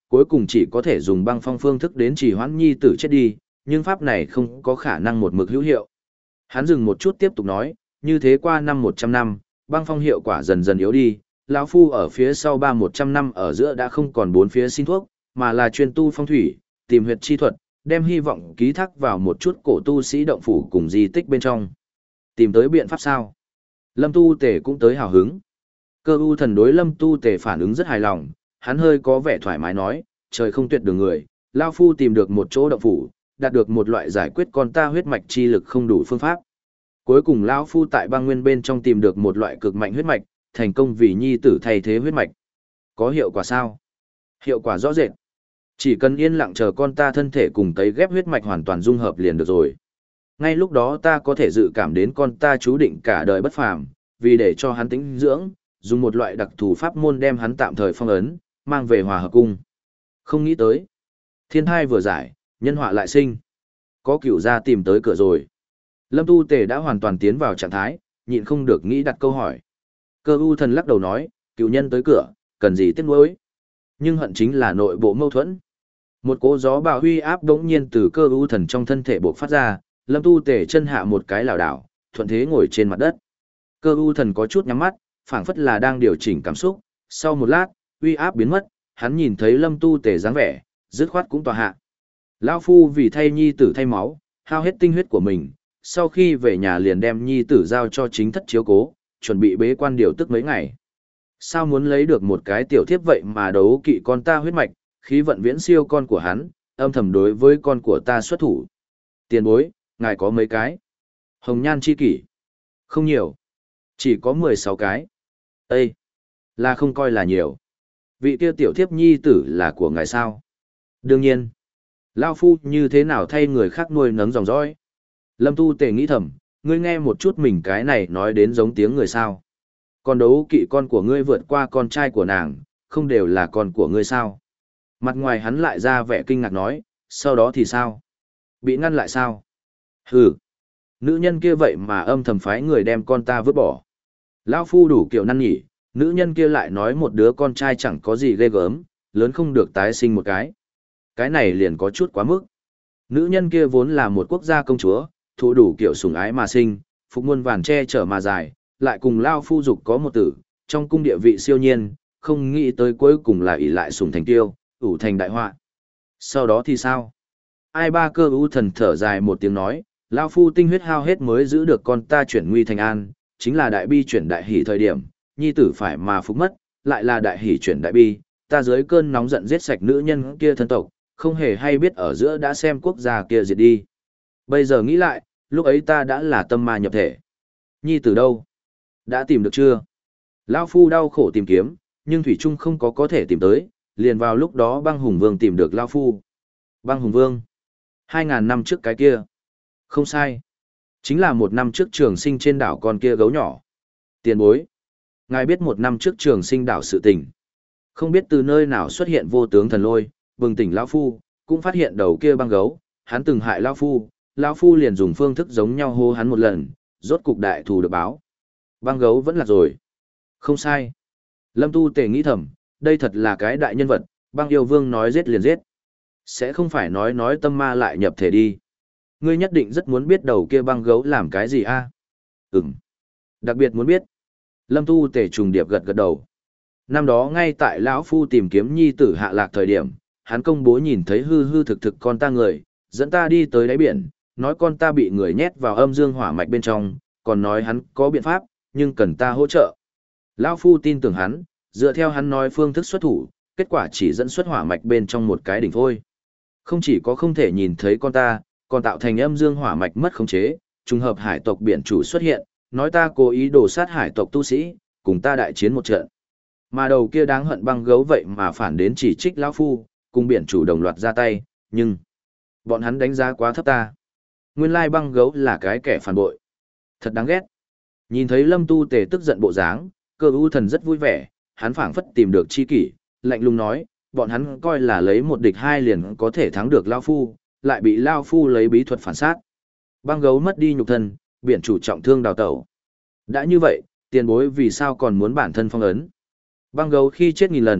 cuối cùng chỉ có thể dùng băng phong phương thức đến trì hoãn nhi tử chết đi, nhưng pháp này không có khả năng một mực hữu hiệu. Hắn dừng một chút tiếp tục nói, như thế qua năm một trăm năm, băng phong hiệu quả dần dần yếu đi, lão phu ở phía sau ba một trăm năm ở giữa đã không còn bốn phía xin thuốc, mà là chuyên tu phong thủy, tìm huyệt chi thuật, đem hy vọng ký thác vào một chút cổ tu sĩ động phủ cùng di tích bên trong. Tìm tới biện pháp sao? Lâm Tu Tề cũng tới hào hứng. Cơ u thần đối Lâm Tu Tề phản ứng rất hài lòng, hắn hơi có vẻ thoải mái nói, trời không tuyệt đường người, lão phu tìm được một chỗ động phủ, đạt được một loại giải quyết con ta huyết mạch chi lực không đủ phương pháp. Cuối cùng lão phu tại băng nguyên bên trong tìm được một loại cực mạnh huyết mạch, thành công vì nhi tử thay thế huyết mạch. Có hiệu quả sao? Hiệu quả rõ rệt. Chỉ cần yên lặng chờ con ta thân thể cùng tấy ghép huyết mạch hoàn toàn dung hợp liền được rồi. Ngay lúc đó ta có thể dự cảm đến con ta chú định cả đời bất phàm, vì để cho hắn tĩnh dưỡng, dùng một loại đặc thù pháp môn đem hắn tạm thời phong ấn, mang về Hòa Hợp cung. Không nghĩ tới, thiên thai vừa giải, nhân họa lại sinh. Có cửu gia tìm tới cửa rồi. Lâm Tu Tề đã hoàn toàn tiến vào trạng thái, nhịn không được nghĩ đặt câu hỏi. Cơ u thần lắc đầu nói, cửu nhân tới cửa, cần gì tiếc nuối. Nhưng hận chính là nội bộ mâu thuẫn. Một cỗ gió bạo huy áp đống nhiên từ cơ u thần trong thân thể bộc phát ra, Lâm Tu Tề chân hạ một cái lảo đảo, thuận thế ngồi trên mặt đất. Cơ u thần có chút nhắm mắt, phảng phất là đang điều chỉnh cảm xúc, sau một lát, uy áp biến mất, hắn nhìn thấy Lâm Tu Tề dáng vẻ, dứt khoát cũng tòa hạ. Lão phu vì thay nhi tử thay máu, hao hết tinh huyết của mình, sau khi về nhà liền đem nhi tử giao cho chính thất chiếu cố, chuẩn bị bế quan điều tức mấy ngày. Sao muốn lấy được một cái tiểu thiếp vậy mà đấu kỵ con ta huyết mạch, khí vận viễn siêu con của hắn, âm thầm đối với con của ta xuất thủ. Tiền bối, ngài có mấy cái? Hồng nhan chi kỷ. Không nhiều. Chỉ có mười sáu cái. Ê! Là không coi là nhiều. Vị kia tiểu thiếp nhi tử là của ngài sao? Đương nhiên. Lao phu như thế nào thay người khác nuôi nấng dòng dõi? Lâm Tu Tề nghĩ thầm, ngươi nghe một chút mình cái này nói đến giống tiếng người sao? Con đấu kỵ con của ngươi vượt qua con trai của nàng, không đều là con của ngươi sao? Mặt ngoài hắn lại ra vẻ kinh ngạc nói, sau đó thì sao? Bị ngăn lại sao? Hừ! Nữ nhân kia vậy mà âm thầm phái người đem con ta vứt bỏ. Lão phu đủ kiểu năn nhỉ, nữ nhân kia lại nói một đứa con trai chẳng có gì ghê gớm, lớn không được tái sinh một cái. Cái này liền có chút quá mức. Nữ nhân kia vốn là một quốc gia công chúa, thụ đủ kiểu sủng ái mà sinh, phục muôn vàn che chở mà dài, lại cùng Lao phu dục có một tử, trong cung địa vị siêu nhiên, không nghĩ tới cuối cùng là ỷ lại sủng thành tiêu, ủ thành đại họa. Sau đó thì sao? Ai ba cơ ưu thần thở dài một tiếng nói, Lao phu tinh huyết hao hết mới giữ được con ta chuyển nguy thành an, chính là đại bi chuyển đại hỷ thời điểm, nhi tử phải mà phục mất, lại là đại hỷ chuyển đại bi, ta dưới cơn nóng giận giết sạch nữ nhân kia thân tộc, không hề hay biết ở giữa đã xem quốc gia kia diệt đi. Bây giờ nghĩ lại, lúc ấy ta đã là tâm ma nhập thể. Nhi tử đâu? Đã tìm được chưa? Lão phu đau khổ tìm kiếm, nhưng Thủy Trung không có có thể tìm tới, liền vào lúc đó băng hùng vương tìm được Lão phu. Băng hùng vương? Hai ngàn năm trước cái kia. Không sai. Chính là một năm trước trường sinh trên đảo con kia gấu nhỏ. Tiền bối. Ngài biết một năm trước trường sinh đảo sự tình. Không biết từ nơi nào xuất hiện vô tướng thần lôi, bừng tỉnh Lão phu, cũng phát hiện đầu kia băng gấu, hắn từng hại Lão phu, Lão phu liền dùng phương thức giống nhau hô hắn một lần, rốt cục đại thù được báo. Băng gấu vẫn là rồi. Không sai. Lâm Tu Tề nghĩ thầm, đây thật là cái đại nhân vật, băng yêu vương nói giết liền giết. Sẽ không phải nói nói tâm ma lại nhập thể đi. Ngươi nhất định rất muốn biết đầu kia băng gấu làm cái gì a? À? Ừm. Đặc biệt muốn biết. Lâm Tu Tề trùng điệp gật gật đầu. Năm đó ngay tại lão phu tìm kiếm nhi tử hạ lạc thời điểm, hắn công bố nhìn thấy hư hư thực thực con ta người, dẫn ta đi tới đáy biển, nói con ta bị người nhét vào âm dương hỏa mạch bên trong, còn nói hắn có biện pháp, nhưng cần ta hỗ trợ. Lão phu tin tưởng hắn, dựa theo hắn nói phương thức xuất thủ, kết quả chỉ dẫn xuất hỏa mạch bên trong một cái đỉnh thôi. Không chỉ có không thể nhìn thấy con ta, còn tạo thành âm dương hỏa mạch mất khống chế, trùng hợp hải tộc biển chủ xuất hiện, nói ta cố ý đổ sát hải tộc tu sĩ, cùng ta đại chiến một trận. Mà đầu kia đáng hận băng gấu vậy mà phản đến chỉ trích lão phu, cùng biển chủ đồng loạt ra tay, nhưng bọn hắn đánh giá quá thấp ta. Nguyên lai băng gấu là cái kẻ phản bội. Thật đáng ghét. Nhìn thấy Lâm Tu Tề tức giận bộ dáng, Cơ U Thần rất vui vẻ, hắn phảng phất tìm được chi kỷ, lạnh lùng nói, bọn hắn coi là lấy một địch hai liền có thể thắng được lão phu, lại bị lão phu lấy bí thuật phản sát. Băng gấu mất đi nhục thân, biển chủ trọng thương đào tẩu. Đã như vậy, tiền bối vì sao còn muốn bản thân phong ấn? Băng gấu khi chết nghìn lần,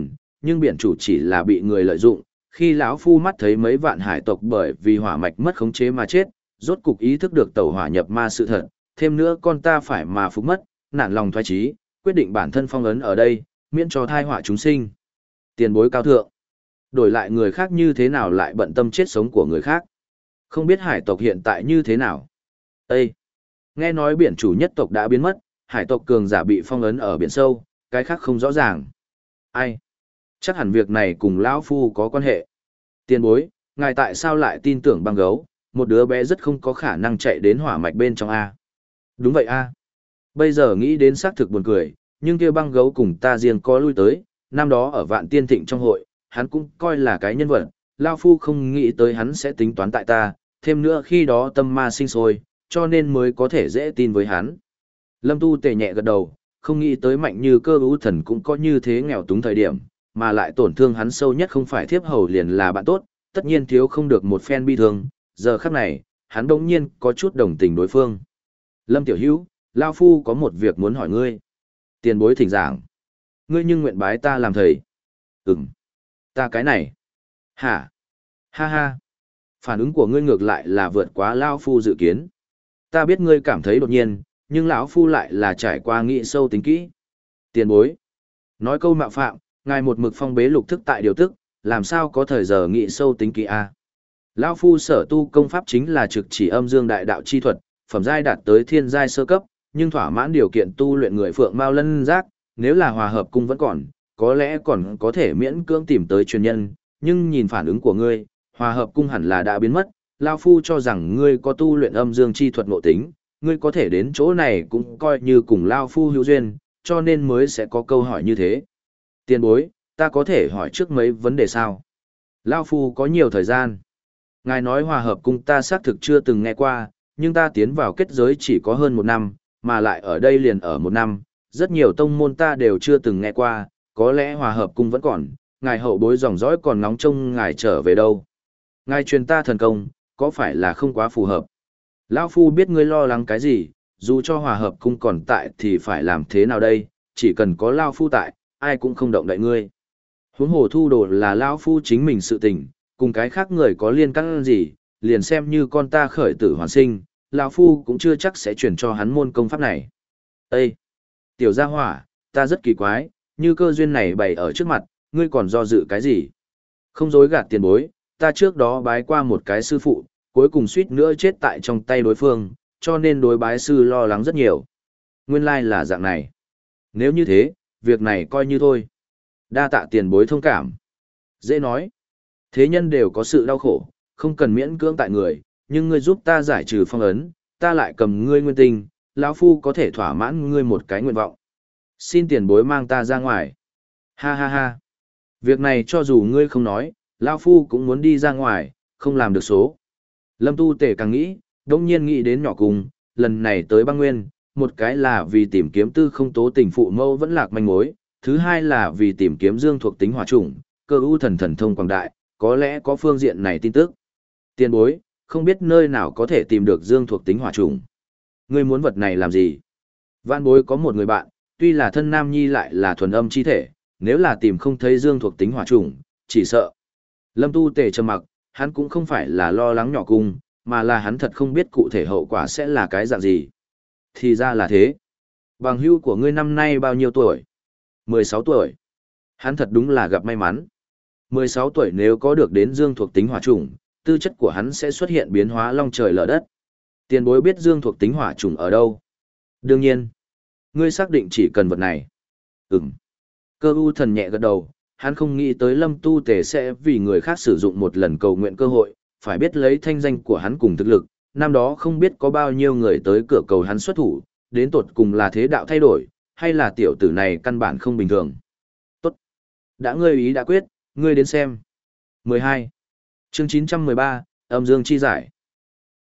nhưng biển chủ chỉ là bị người lợi dụng, khi lão phu mắt thấy mấy vạn hải tộc bởi vì hỏa mạch mất khống chế mà chết, rốt cục ý thức được tẩu hỏa nhập ma sự thật, thêm nữa con ta phải mà phục mất, nản lòng thoái chí, quyết định bản thân phong ấn ở đây, miễn cho thai họa chúng sinh. Tiền bối cao thượng, đổi lại người khác như thế nào lại bận tâm chết sống của người khác. Không biết hải tộc hiện tại như thế nào. Ê! Nghe nói biển chủ nhất tộc đã biến mất, hải tộc cường giả bị phong ấn ở biển sâu, cái khác không rõ ràng. Ai? Chắc hẳn việc này cùng lão phu có quan hệ. Tiền bối, ngài tại sao lại tin tưởng băng gấu, một đứa bé rất không có khả năng chạy đến hỏa mạch bên trong A. Đúng vậy A. Bây giờ nghĩ đến xác thực buồn cười, nhưng kia băng gấu cùng ta riêng có lui tới, năm đó ở vạn tiên thịnh trong hội, hắn cũng coi là cái nhân vật, lão phu không nghĩ tới hắn sẽ tính toán tại ta, thêm nữa khi đó tâm ma sinh sôi, cho nên mới có thể dễ tin với hắn. Lâm Tu Tề nhẹ gật đầu, không nghĩ tới mạnh như Cơ U Thần cũng có như thế nghèo túng thời điểm, mà lại tổn thương hắn sâu nhất không phải thiếp hầu liền là bạn tốt, tất nhiên thiếu không được một phen bi thương, giờ khắc này, hắn đống nhiên có chút đồng tình đối phương. Lâm Tiểu Hữu, Lao Phu có một việc muốn hỏi ngươi. Tiền bối thỉnh giảng. Ngươi nhưng nguyện bái ta làm thầy. Ừm. Ta cái này. Hả? Ha ha. Phản ứng của ngươi ngược lại là vượt quá Lao Phu dự kiến. Ta biết ngươi cảm thấy đột nhiên, nhưng lão Phu lại là trải qua nghĩ sâu tính kỹ. Tiền bối. Nói câu mạo phạm, ngài một mực phong bế lục thức tại điều tức, làm sao có thời giờ nghĩ sâu tính kỹ a? Lão Phu sở tu công pháp chính là trực chỉ âm dương đại đạo chi thuật, phẩm giai đạt tới thiên giai sơ cấp, nhưng thỏa mãn điều kiện tu luyện người phượng mao lân giác, nếu là hòa hợp cung vẫn còn, có lẽ còn có thể miễn cưỡng tìm tới truyền nhân, nhưng nhìn phản ứng của ngươi, hòa hợp cung hẳn là đã biến mất, Lão Phu cho rằng ngươi có tu luyện âm dương chi thuật ngộ tính, ngươi có thể đến chỗ này cũng coi như cùng Lão Phu hữu duyên, cho nên mới sẽ có câu hỏi như thế. Tiền bối, ta có thể hỏi trước mấy vấn đề sao? Lão Phu có nhiều thời gian. Ngài nói hòa hợp cung ta xác thực chưa từng nghe qua, nhưng ta tiến vào kết giới chỉ có hơn một năm, mà lại ở đây liền ở một năm, rất nhiều tông môn ta đều chưa từng nghe qua, có lẽ hòa hợp cung vẫn còn, ngài hậu bối dòng dõi còn nóng trông ngài trở về đâu. Ngài truyền ta thần công, có phải là không quá phù hợp? Lão Phu biết ngươi lo lắng cái gì, dù cho hòa hợp cung còn tại thì phải làm thế nào đây, chỉ cần có Lão Phu tại, ai cũng không động đậy ngươi. Huống hồ thu đồ là Lão Phu chính mình sự tình, cùng cái khác người có liên căn gì, liền xem như con ta khởi tử hoàn sinh, Lão Phu cũng chưa chắc sẽ chuyển cho hắn môn công pháp này. Ê! Tiểu gia hỏa, ta rất kỳ quái, như cơ duyên này bày ở trước mặt, ngươi còn do dự cái gì? Không dối gạt tiền bối, ta trước đó bái qua một cái sư phụ, cuối cùng suýt nữa chết tại trong tay đối phương, cho nên đối bái sư lo lắng rất nhiều. Nguyên lai là dạng này. Nếu như thế, việc này coi như thôi. Đa tạ tiền bối thông cảm. Dễ nói. Thế nhân đều có sự đau khổ, không cần miễn cưỡng tại người, nhưng ngươi giúp ta giải trừ phong ấn, ta lại cầm ngươi nguyên tinh, lão Phu có thể thỏa mãn ngươi một cái nguyện vọng. Xin tiền bối mang ta ra ngoài. Ha ha ha. Việc này cho dù ngươi không nói, lão Phu cũng muốn đi ra ngoài, không làm được số. Lâm Tu Tề càng nghĩ, đông nhiên nghĩ đến nhỏ cùng, lần này tới băng nguyên, một cái là vì tìm kiếm tư không tố tình phụ mâu vẫn lạc manh mối, thứ hai là vì tìm kiếm dương thuộc tính hỏa chủng, cơ ưu thần thần thông quảng đại, có lẽ có phương diện này tin tức. Tiền bối, không biết nơi nào có thể tìm được dương thuộc tính hỏa chủng. Ngươi muốn vật này làm gì? Vạn bối có một người bạn, tuy là thân nam nhi lại là thuần âm chi thể, nếu là tìm không thấy dương thuộc tính hỏa chủng, chỉ sợ. Lâm Tu Tề trầm mặc, hắn cũng không phải là lo lắng nhỏ cung, mà là hắn thật không biết cụ thể hậu quả sẽ là cái dạng gì. Thì ra là thế. Bằng hữu của ngươi năm nay bao nhiêu tuổi? mười sáu tuổi. Hắn thật đúng là gặp may mắn. mười sáu tuổi nếu có được đến dương thuộc tính hỏa chủng, tư chất của hắn sẽ xuất hiện biến hóa long trời lở đất. Tiền bối biết dương thuộc tính hỏa chủng ở đâu? Đương nhiên. Ngươi xác định chỉ cần vật này. Ừm. Cơ u thần nhẹ gật đầu, hắn không nghĩ tới Lâm Tu Tề sẽ vì người khác sử dụng một lần cầu nguyện cơ hội, phải biết lấy thanh danh của hắn cùng thực lực, năm đó không biết có bao nhiêu người tới cửa cầu hắn xuất thủ, đến tột cùng là thế đạo thay đổi, hay là tiểu tử này căn bản không bình thường. Tốt. Đã ngươi ý đã quyết, ngươi đến xem. mười hai. Chương chín trăm mười ba, âm dương chi giải.